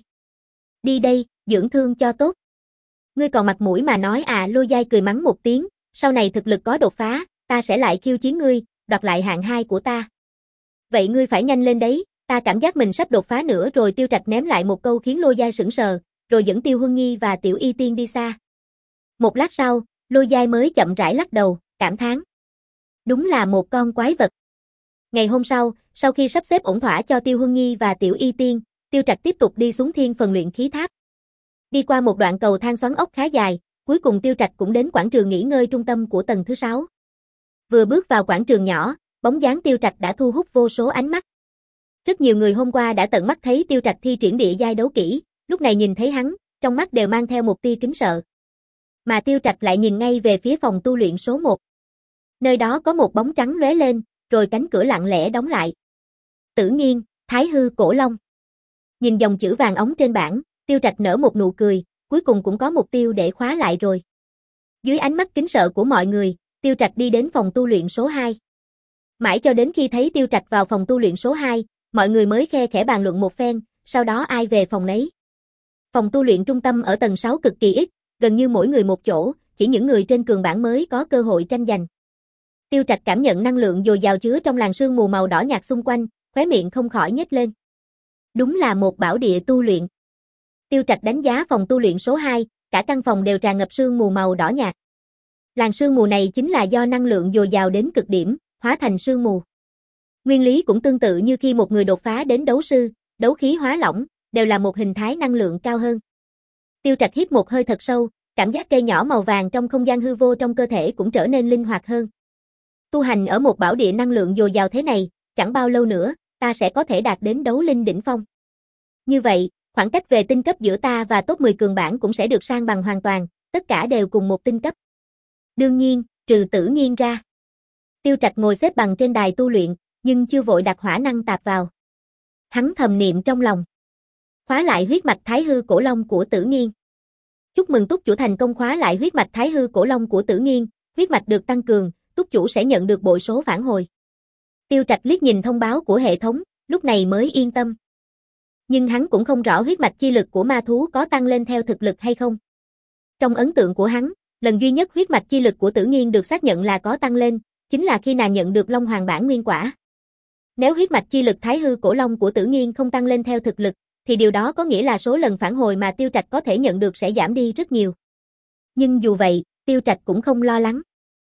A: Đi đây, dưỡng thương cho tốt. Ngươi còn mặt mũi mà nói à? Lôi Giai cười mắng một tiếng, sau này thực lực có đột phá, ta sẽ lại khiêu chiến ngươi, đoạt lại hạng hai của ta. Vậy ngươi phải nhanh lên đấy, ta cảm giác mình sắp đột phá nữa rồi. Tiêu Trạch ném lại một câu khiến Lôi Giai sững sờ, rồi dẫn Tiêu Huân Nhi và Tiểu Y Tiên đi xa. Một lát sau, Lôi Giai mới chậm rãi lắc đầu, cảm thán. Đúng là một con quái vật. Ngày hôm sau, sau khi sắp xếp ổn thỏa cho Tiêu Huân Nhi và Tiểu Y Tiên, Tiêu Trạch tiếp tục đi xuống thiên phần luyện khí tháp. Đi qua một đoạn cầu thang xoắn ốc khá dài, cuối cùng Tiêu Trạch cũng đến quảng trường nghỉ ngơi trung tâm của tầng thứ sáu. Vừa bước vào quảng trường nhỏ, bóng dáng Tiêu Trạch đã thu hút vô số ánh mắt. Rất nhiều người hôm qua đã tận mắt thấy Tiêu Trạch thi triển địa giai đấu kỹ, lúc này nhìn thấy hắn, trong mắt đều mang theo một tia kính sợ. Mà Tiêu Trạch lại nhìn ngay về phía phòng tu luyện số một. Nơi đó có một bóng trắng lóe lên, rồi cánh cửa lặng lẽ đóng lại. Tử Nghiên, Thái Hư Cổ Long. Nhìn dòng chữ vàng óng trên bảng, Tiêu Trạch nở một nụ cười, cuối cùng cũng có mục tiêu để khóa lại rồi. Dưới ánh mắt kính sợ của mọi người, Tiêu Trạch đi đến phòng tu luyện số hai. Mãi cho đến khi thấy Tiêu Trạch vào phòng tu luyện số hai, mọi người mới khe khẽ bàn luận một phen, sau đó ai về phòng nấy. Phòng tu luyện trung tâm ở tầng sáu cực kỳ ít, gần như mỗi người một chỗ, chỉ những người trên cường bản mới có cơ hội tranh giành. Tiêu Trạch cảm nhận năng lượng dồi dào chứa trong làn sương mù màu đỏ nhạt xung quanh, khóe miệng không khỏi nhếch lên. Đúng là một bảo địa tu luyện. Tiêu Trạch đánh giá phòng tu luyện số hai, cả căn phòng đều tràn ngập sương mù màu đỏ nhạt. Làn sương mù này chính là do năng lượng dồi dào đến cực điểm, hóa thành sương mù. Nguyên lý cũng tương tự như khi một người đột phá đến đấu sư, đấu khí hóa lỏng, đều là một hình thái năng lượng cao hơn. Tiêu Trạch hít một hơi thật sâu, cảm giác cây nhỏ màu vàng trong không gian hư vô trong cơ thể cũng trở nên linh hoạt hơn. Tu hành ở một bảo địa năng lượng dồi dào thế này, chẳng bao lâu nữa, ta sẽ có thể đạt đến đấu linh đỉnh phong. Như vậy, khoảng cách về tinh cấp giữa ta và top mười cường bản cũng sẽ được san bằng hoàn toàn, tất cả đều cùng một tinh cấp. Đương nhiên, trừ Tử Nghiên ra. Tiêu Trạch ngồi xếp bằng trên đài tu luyện, nhưng chưa vội đặt hỏa năng tạp vào. Hắn thầm niệm trong lòng. Khóa lại huyết mạch Thái Hư Cổ Long của Tử Nghiên. Chúc mừng túc chủ thành công khóa lại huyết mạch Thái Hư Cổ Long của Tử Nghiên, huyết mạch được tăng cường, túc chủ sẽ nhận được bội số phản hồi. Tiêu Trạch liếc nhìn thông báo của hệ thống, lúc này mới yên tâm. Nhưng hắn cũng không rõ huyết mạch chi lực của ma thú có tăng lên theo thực lực hay không. Trong ấn tượng của hắn, lần duy nhất huyết mạch chi lực của Tử Nghiên được xác nhận là có tăng lên, chính là khi nàng nhận được Long Hoàng bản nguyên quả. Nếu huyết mạch chi lực Thái Hư Cổ Long của Tử Nghiên không tăng lên theo thực lực, thì điều đó có nghĩa là số lần phản hồi mà Tiêu Trạch có thể nhận được sẽ giảm đi rất nhiều. Nhưng dù vậy, Tiêu Trạch cũng không lo lắng.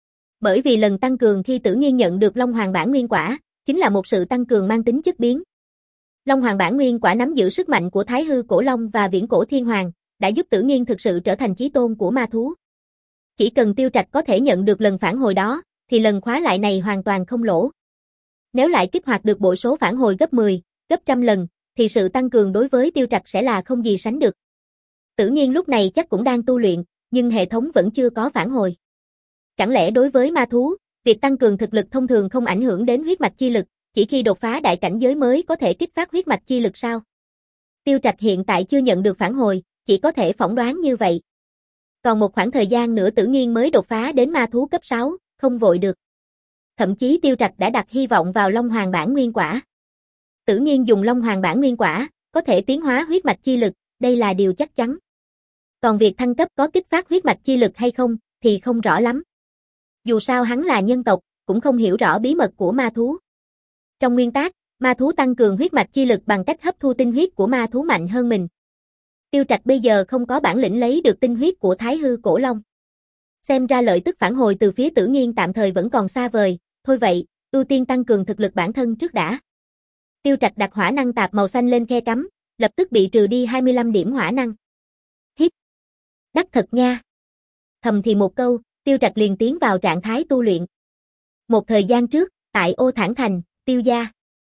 A: Bởi vì lần tăng cường khi Tử Nghiên nhận được Long Hoàng bản nguyên quả, chính là một sự tăng cường mang tính chất biến. Long Hoàng bản nguyên quả nắm giữ sức mạnh của Thái Hư Cổ Long và Viễn Cổ Thiên Hoàng, đã giúp Tử Nghiên thực sự trở thành chí tôn của ma thú. Chỉ cần Tiêu Trạch có thể nhận được lần phản hồi đó, thì lần khóa lại này hoàn toàn không lỗ. Nếu lại kích hoạt được bội số phản hồi gấp mười, gấp trăm lần, thì sự tăng cường đối với Tiêu Trạch sẽ là không gì sánh được. Tử Nghiên lúc này chắc cũng đang tu luyện, nhưng hệ thống vẫn chưa có phản hồi. Chẳng lẽ đối với ma thú, việc tăng cường thực lực thông thường không ảnh hưởng đến huyết mạch chi lực, chỉ khi đột phá đại cảnh giới mới có thể kích phát huyết mạch chi lực sao? Tiêu Trạch hiện tại chưa nhận được phản hồi, chỉ có thể phỏng đoán như vậy. Còn một khoảng thời gian nữa Tử Nghiên mới đột phá đến ma thú cấp sáu, không vội được. Thậm chí Tiêu Trạch đã đặt hy vọng vào Long Hoàng bản nguyên quả. Tử Nghiên dùng Long Hoàng bản nguyên quả, có thể tiến hóa huyết mạch chi lực, đây là điều chắc chắn. Còn việc thăng cấp có kích phát huyết mạch chi lực hay không, thì không rõ lắm. Dù sao hắn là nhân tộc, cũng không hiểu rõ bí mật của ma thú. Trong nguyên tắc, ma thú tăng cường huyết mạch chi lực bằng cách hấp thu tinh huyết của ma thú mạnh hơn mình. Tiêu Trạch bây giờ không có bản lĩnh lấy được tinh huyết của Thái Hư Cổ Long. Xem ra lợi tức phản hồi từ phía Tử Nghiên tạm thời vẫn còn xa vời, thôi vậy, ưu tiên tăng cường thực lực bản thân trước đã. Tiêu Trạch đặt hỏa năng tạp màu xanh lên khe cắm, lập tức bị trừ đi hai mươi lăm điểm hỏa năng. Hít. Đắc thật nha. Thầm thì một câu, Tiêu Trạch liền tiến vào trạng thái tu luyện. Một thời gian trước, tại Ô Thản Thành, Tiêu gia.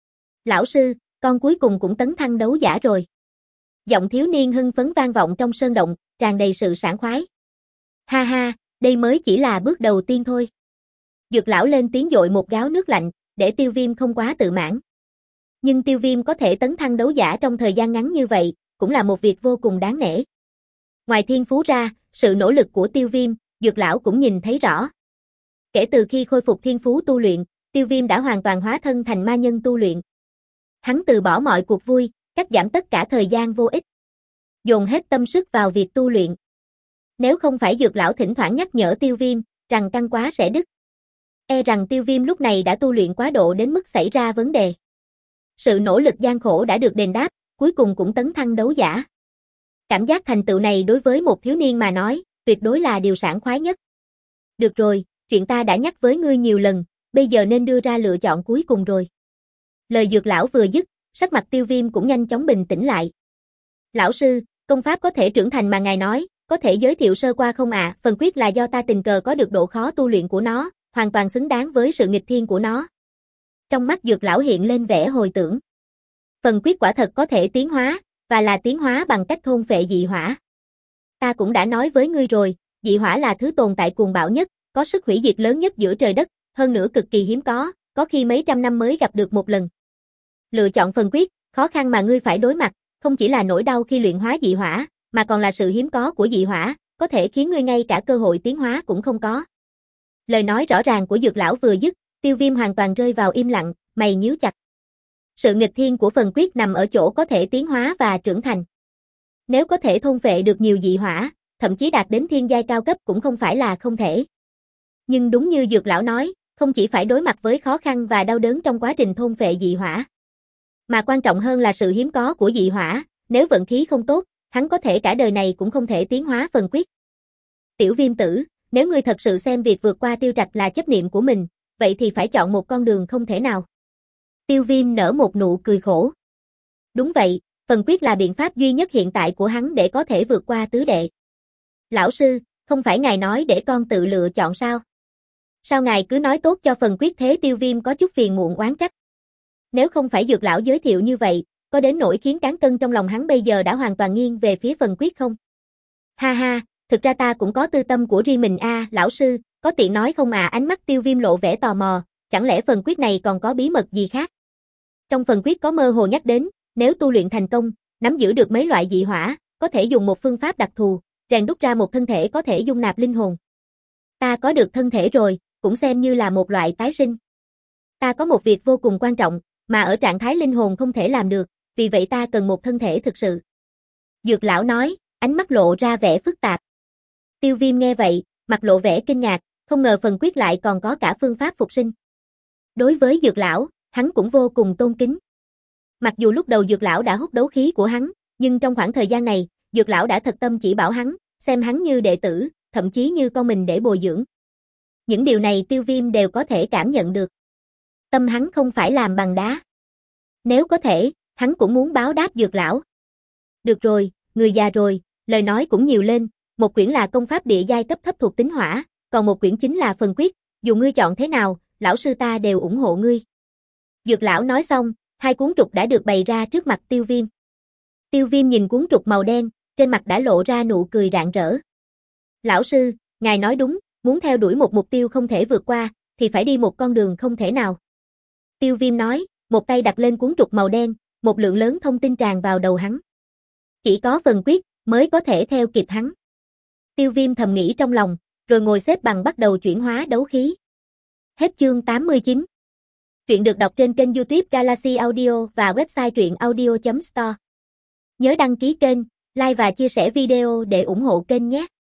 A: Lão sư, con cuối cùng cũng tấn thăng đấu giả rồi. Giọng thiếu niên hưng phấn vang vọng trong sơn động, tràn đầy sự sảng khoái. Ha ha, đây mới chỉ là bước đầu tiên thôi. Dược lão lên tiếng dội một gáo nước lạnh, để Tiêu Viêm không quá tự mãn. Nhưng Tiêu Viêm có thể tấn thăng đấu giả trong thời gian ngắn như vậy, cũng là một việc vô cùng đáng nể. Ngoài thiên phú ra, sự nỗ lực của Tiêu Viêm, Dược lão cũng nhìn thấy rõ. Kể từ khi khôi phục thiên phú tu luyện, Tiêu Viêm đã hoàn toàn hóa thân thành ma nhân tu luyện. Hắn từ bỏ mọi cuộc vui, cắt giảm tất cả thời gian vô ích, dồn hết tâm sức vào việc tu luyện. Nếu không phải Dược lão thỉnh thoảng nhắc nhở Tiêu Viêm, rằng căng quá sẽ đứt. E rằng Tiêu Viêm lúc này đã tu luyện quá độ đến mức xảy ra vấn đề. Sự nỗ lực gian khổ đã được đền đáp, cuối cùng cũng tấn thăng đấu giả. Cảm giác thành tựu này đối với một thiếu niên mà nói, tuyệt đối là điều sảng khoái nhất. Được rồi, chuyện ta đã nhắc với ngươi nhiều lần, bây giờ nên đưa ra lựa chọn cuối cùng rồi. Lời Dược lão vừa dứt, sắc mặt Tiêu Viêm cũng nhanh chóng bình tĩnh lại. Lão sư, công pháp có thể trưởng thành mà ngài nói, có thể giới thiệu sơ qua không ạ? À? Phần quyết là do ta tình cờ có được độ khó tu luyện của nó, hoàn toàn xứng đáng với sự nghịch thiên của nó. Trong mắt Dược lão hiện lên vẻ hồi tưởng. Phần quyết quả thật có thể tiến hóa, và là tiến hóa bằng cách thôn phệ dị hỏa. Ta cũng đã nói với ngươi rồi, dị hỏa là thứ tồn tại cuồng bạo nhất, có sức hủy diệt lớn nhất giữa trời đất, hơn nữa cực kỳ hiếm có, có khi mấy trăm năm mới gặp được một lần. Lựa chọn phần quyết, khó khăn mà ngươi phải đối mặt, không chỉ là nỗi đau khi luyện hóa dị hỏa, mà còn là sự hiếm có của dị hỏa, có thể khiến ngươi ngay cả cơ hội tiến hóa cũng không có. Lời nói rõ ràng của Dược lão vừa dứt, Tiêu Viêm hoàn toàn rơi vào im lặng, mày nhíu chặt. Sự nghịch thiên của phần quyết nằm ở chỗ có thể tiến hóa và trưởng thành. Nếu có thể thôn phệ được nhiều dị hỏa, thậm chí đạt đến thiên giai cao cấp cũng không phải là không thể. Nhưng đúng như Dược lão nói, không chỉ phải đối mặt với khó khăn và đau đớn trong quá trình thôn phệ dị hỏa, mà quan trọng hơn là sự hiếm có của dị hỏa, nếu vận khí không tốt, hắn có thể cả đời này cũng không thể tiến hóa phần quyết. Tiểu Viêm tử, nếu ngươi thật sự xem việc vượt qua Tiêu Trạch là chấp niệm của mình, vậy thì phải chọn một con đường không thể nào. Tiêu Viêm nở một nụ cười khổ. Đúng vậy, phần quyết là biện pháp duy nhất hiện tại của hắn để có thể vượt qua tứ đệ. Lão sư, không phải ngài nói để con tự lựa chọn sao? Sao ngài cứ nói tốt cho phần quyết thế? Tiêu Viêm có chút phiền muộn oán trách. Nếu không phải Dược lão giới thiệu như vậy, có đến nỗi khiến cán cân trong lòng hắn bây giờ đã hoàn toàn nghiêng về phía phần quyết không? Ha ha, thực ra ta cũng có tư tâm của riêng mình a, à, lão sư, có tiện nói không à? Ánh mắt Tiêu Viêm lộ vẻ tò mò, chẳng lẽ phần quyết này còn có bí mật gì khác? Trong phần quyết có mơ hồ nhắc đến, nếu tu luyện thành công, nắm giữ được mấy loại dị hỏa, có thể dùng một phương pháp đặc thù, rèn đúc ra một thân thể có thể dung nạp linh hồn. Ta có được thân thể rồi, cũng xem như là một loại tái sinh. Ta có một việc vô cùng quan trọng, mà ở trạng thái linh hồn không thể làm được, vì vậy ta cần một thân thể thực sự. Dược lão nói, ánh mắt lộ ra vẻ phức tạp. Tiêu Viêm nghe vậy, mặt lộ vẻ kinh ngạc, không ngờ phần quyết lại còn có cả phương pháp phục sinh. Đối với Dược lão, hắn cũng vô cùng tôn kính. Mặc dù lúc đầu Dược lão đã hút đấu khí của hắn, nhưng trong khoảng thời gian này, Dược lão đã thật tâm chỉ bảo hắn, xem hắn như đệ tử, thậm chí như con mình để bồi dưỡng. Những điều này Tiêu Viêm đều có thể cảm nhận được. Tâm hắn không phải làm bằng đá. Nếu có thể, hắn cũng muốn báo đáp Dược lão. Được rồi, người già rồi, lời nói cũng nhiều lên, một quyển là công pháp địa giai cấp thấp thuộc tính hỏa, còn một quyển chính là phần quyết, dù ngươi chọn thế nào, lão sư ta đều ủng hộ ngươi. Dược lão nói xong, hai cuốn trục đã được bày ra trước mặt Tiêu Viêm. Tiêu Viêm nhìn cuốn trục màu đen, trên mặt đã lộ ra nụ cười rạng rỡ. Lão sư, ngài nói đúng, Muốn theo đuổi một mục tiêu không thể vượt qua, thì phải đi một con đường không thể nào. Tiêu Viêm nói, một tay đặt lên cuốn trục màu đen, một lượng lớn thông tin tràn vào đầu hắn. Chỉ có phần quyết, mới có thể theo kịp hắn. Tiêu Viêm thầm nghĩ trong lòng, rồi ngồi xếp bằng bắt đầu chuyển hóa đấu khí. Hết chương tám mươi chín. Truyện được đọc trên kênh YouTube Galaxy Audio và website truyện audio chấm store. Nhớ đăng ký kênh, like và chia sẻ video để ủng hộ kênh nhé.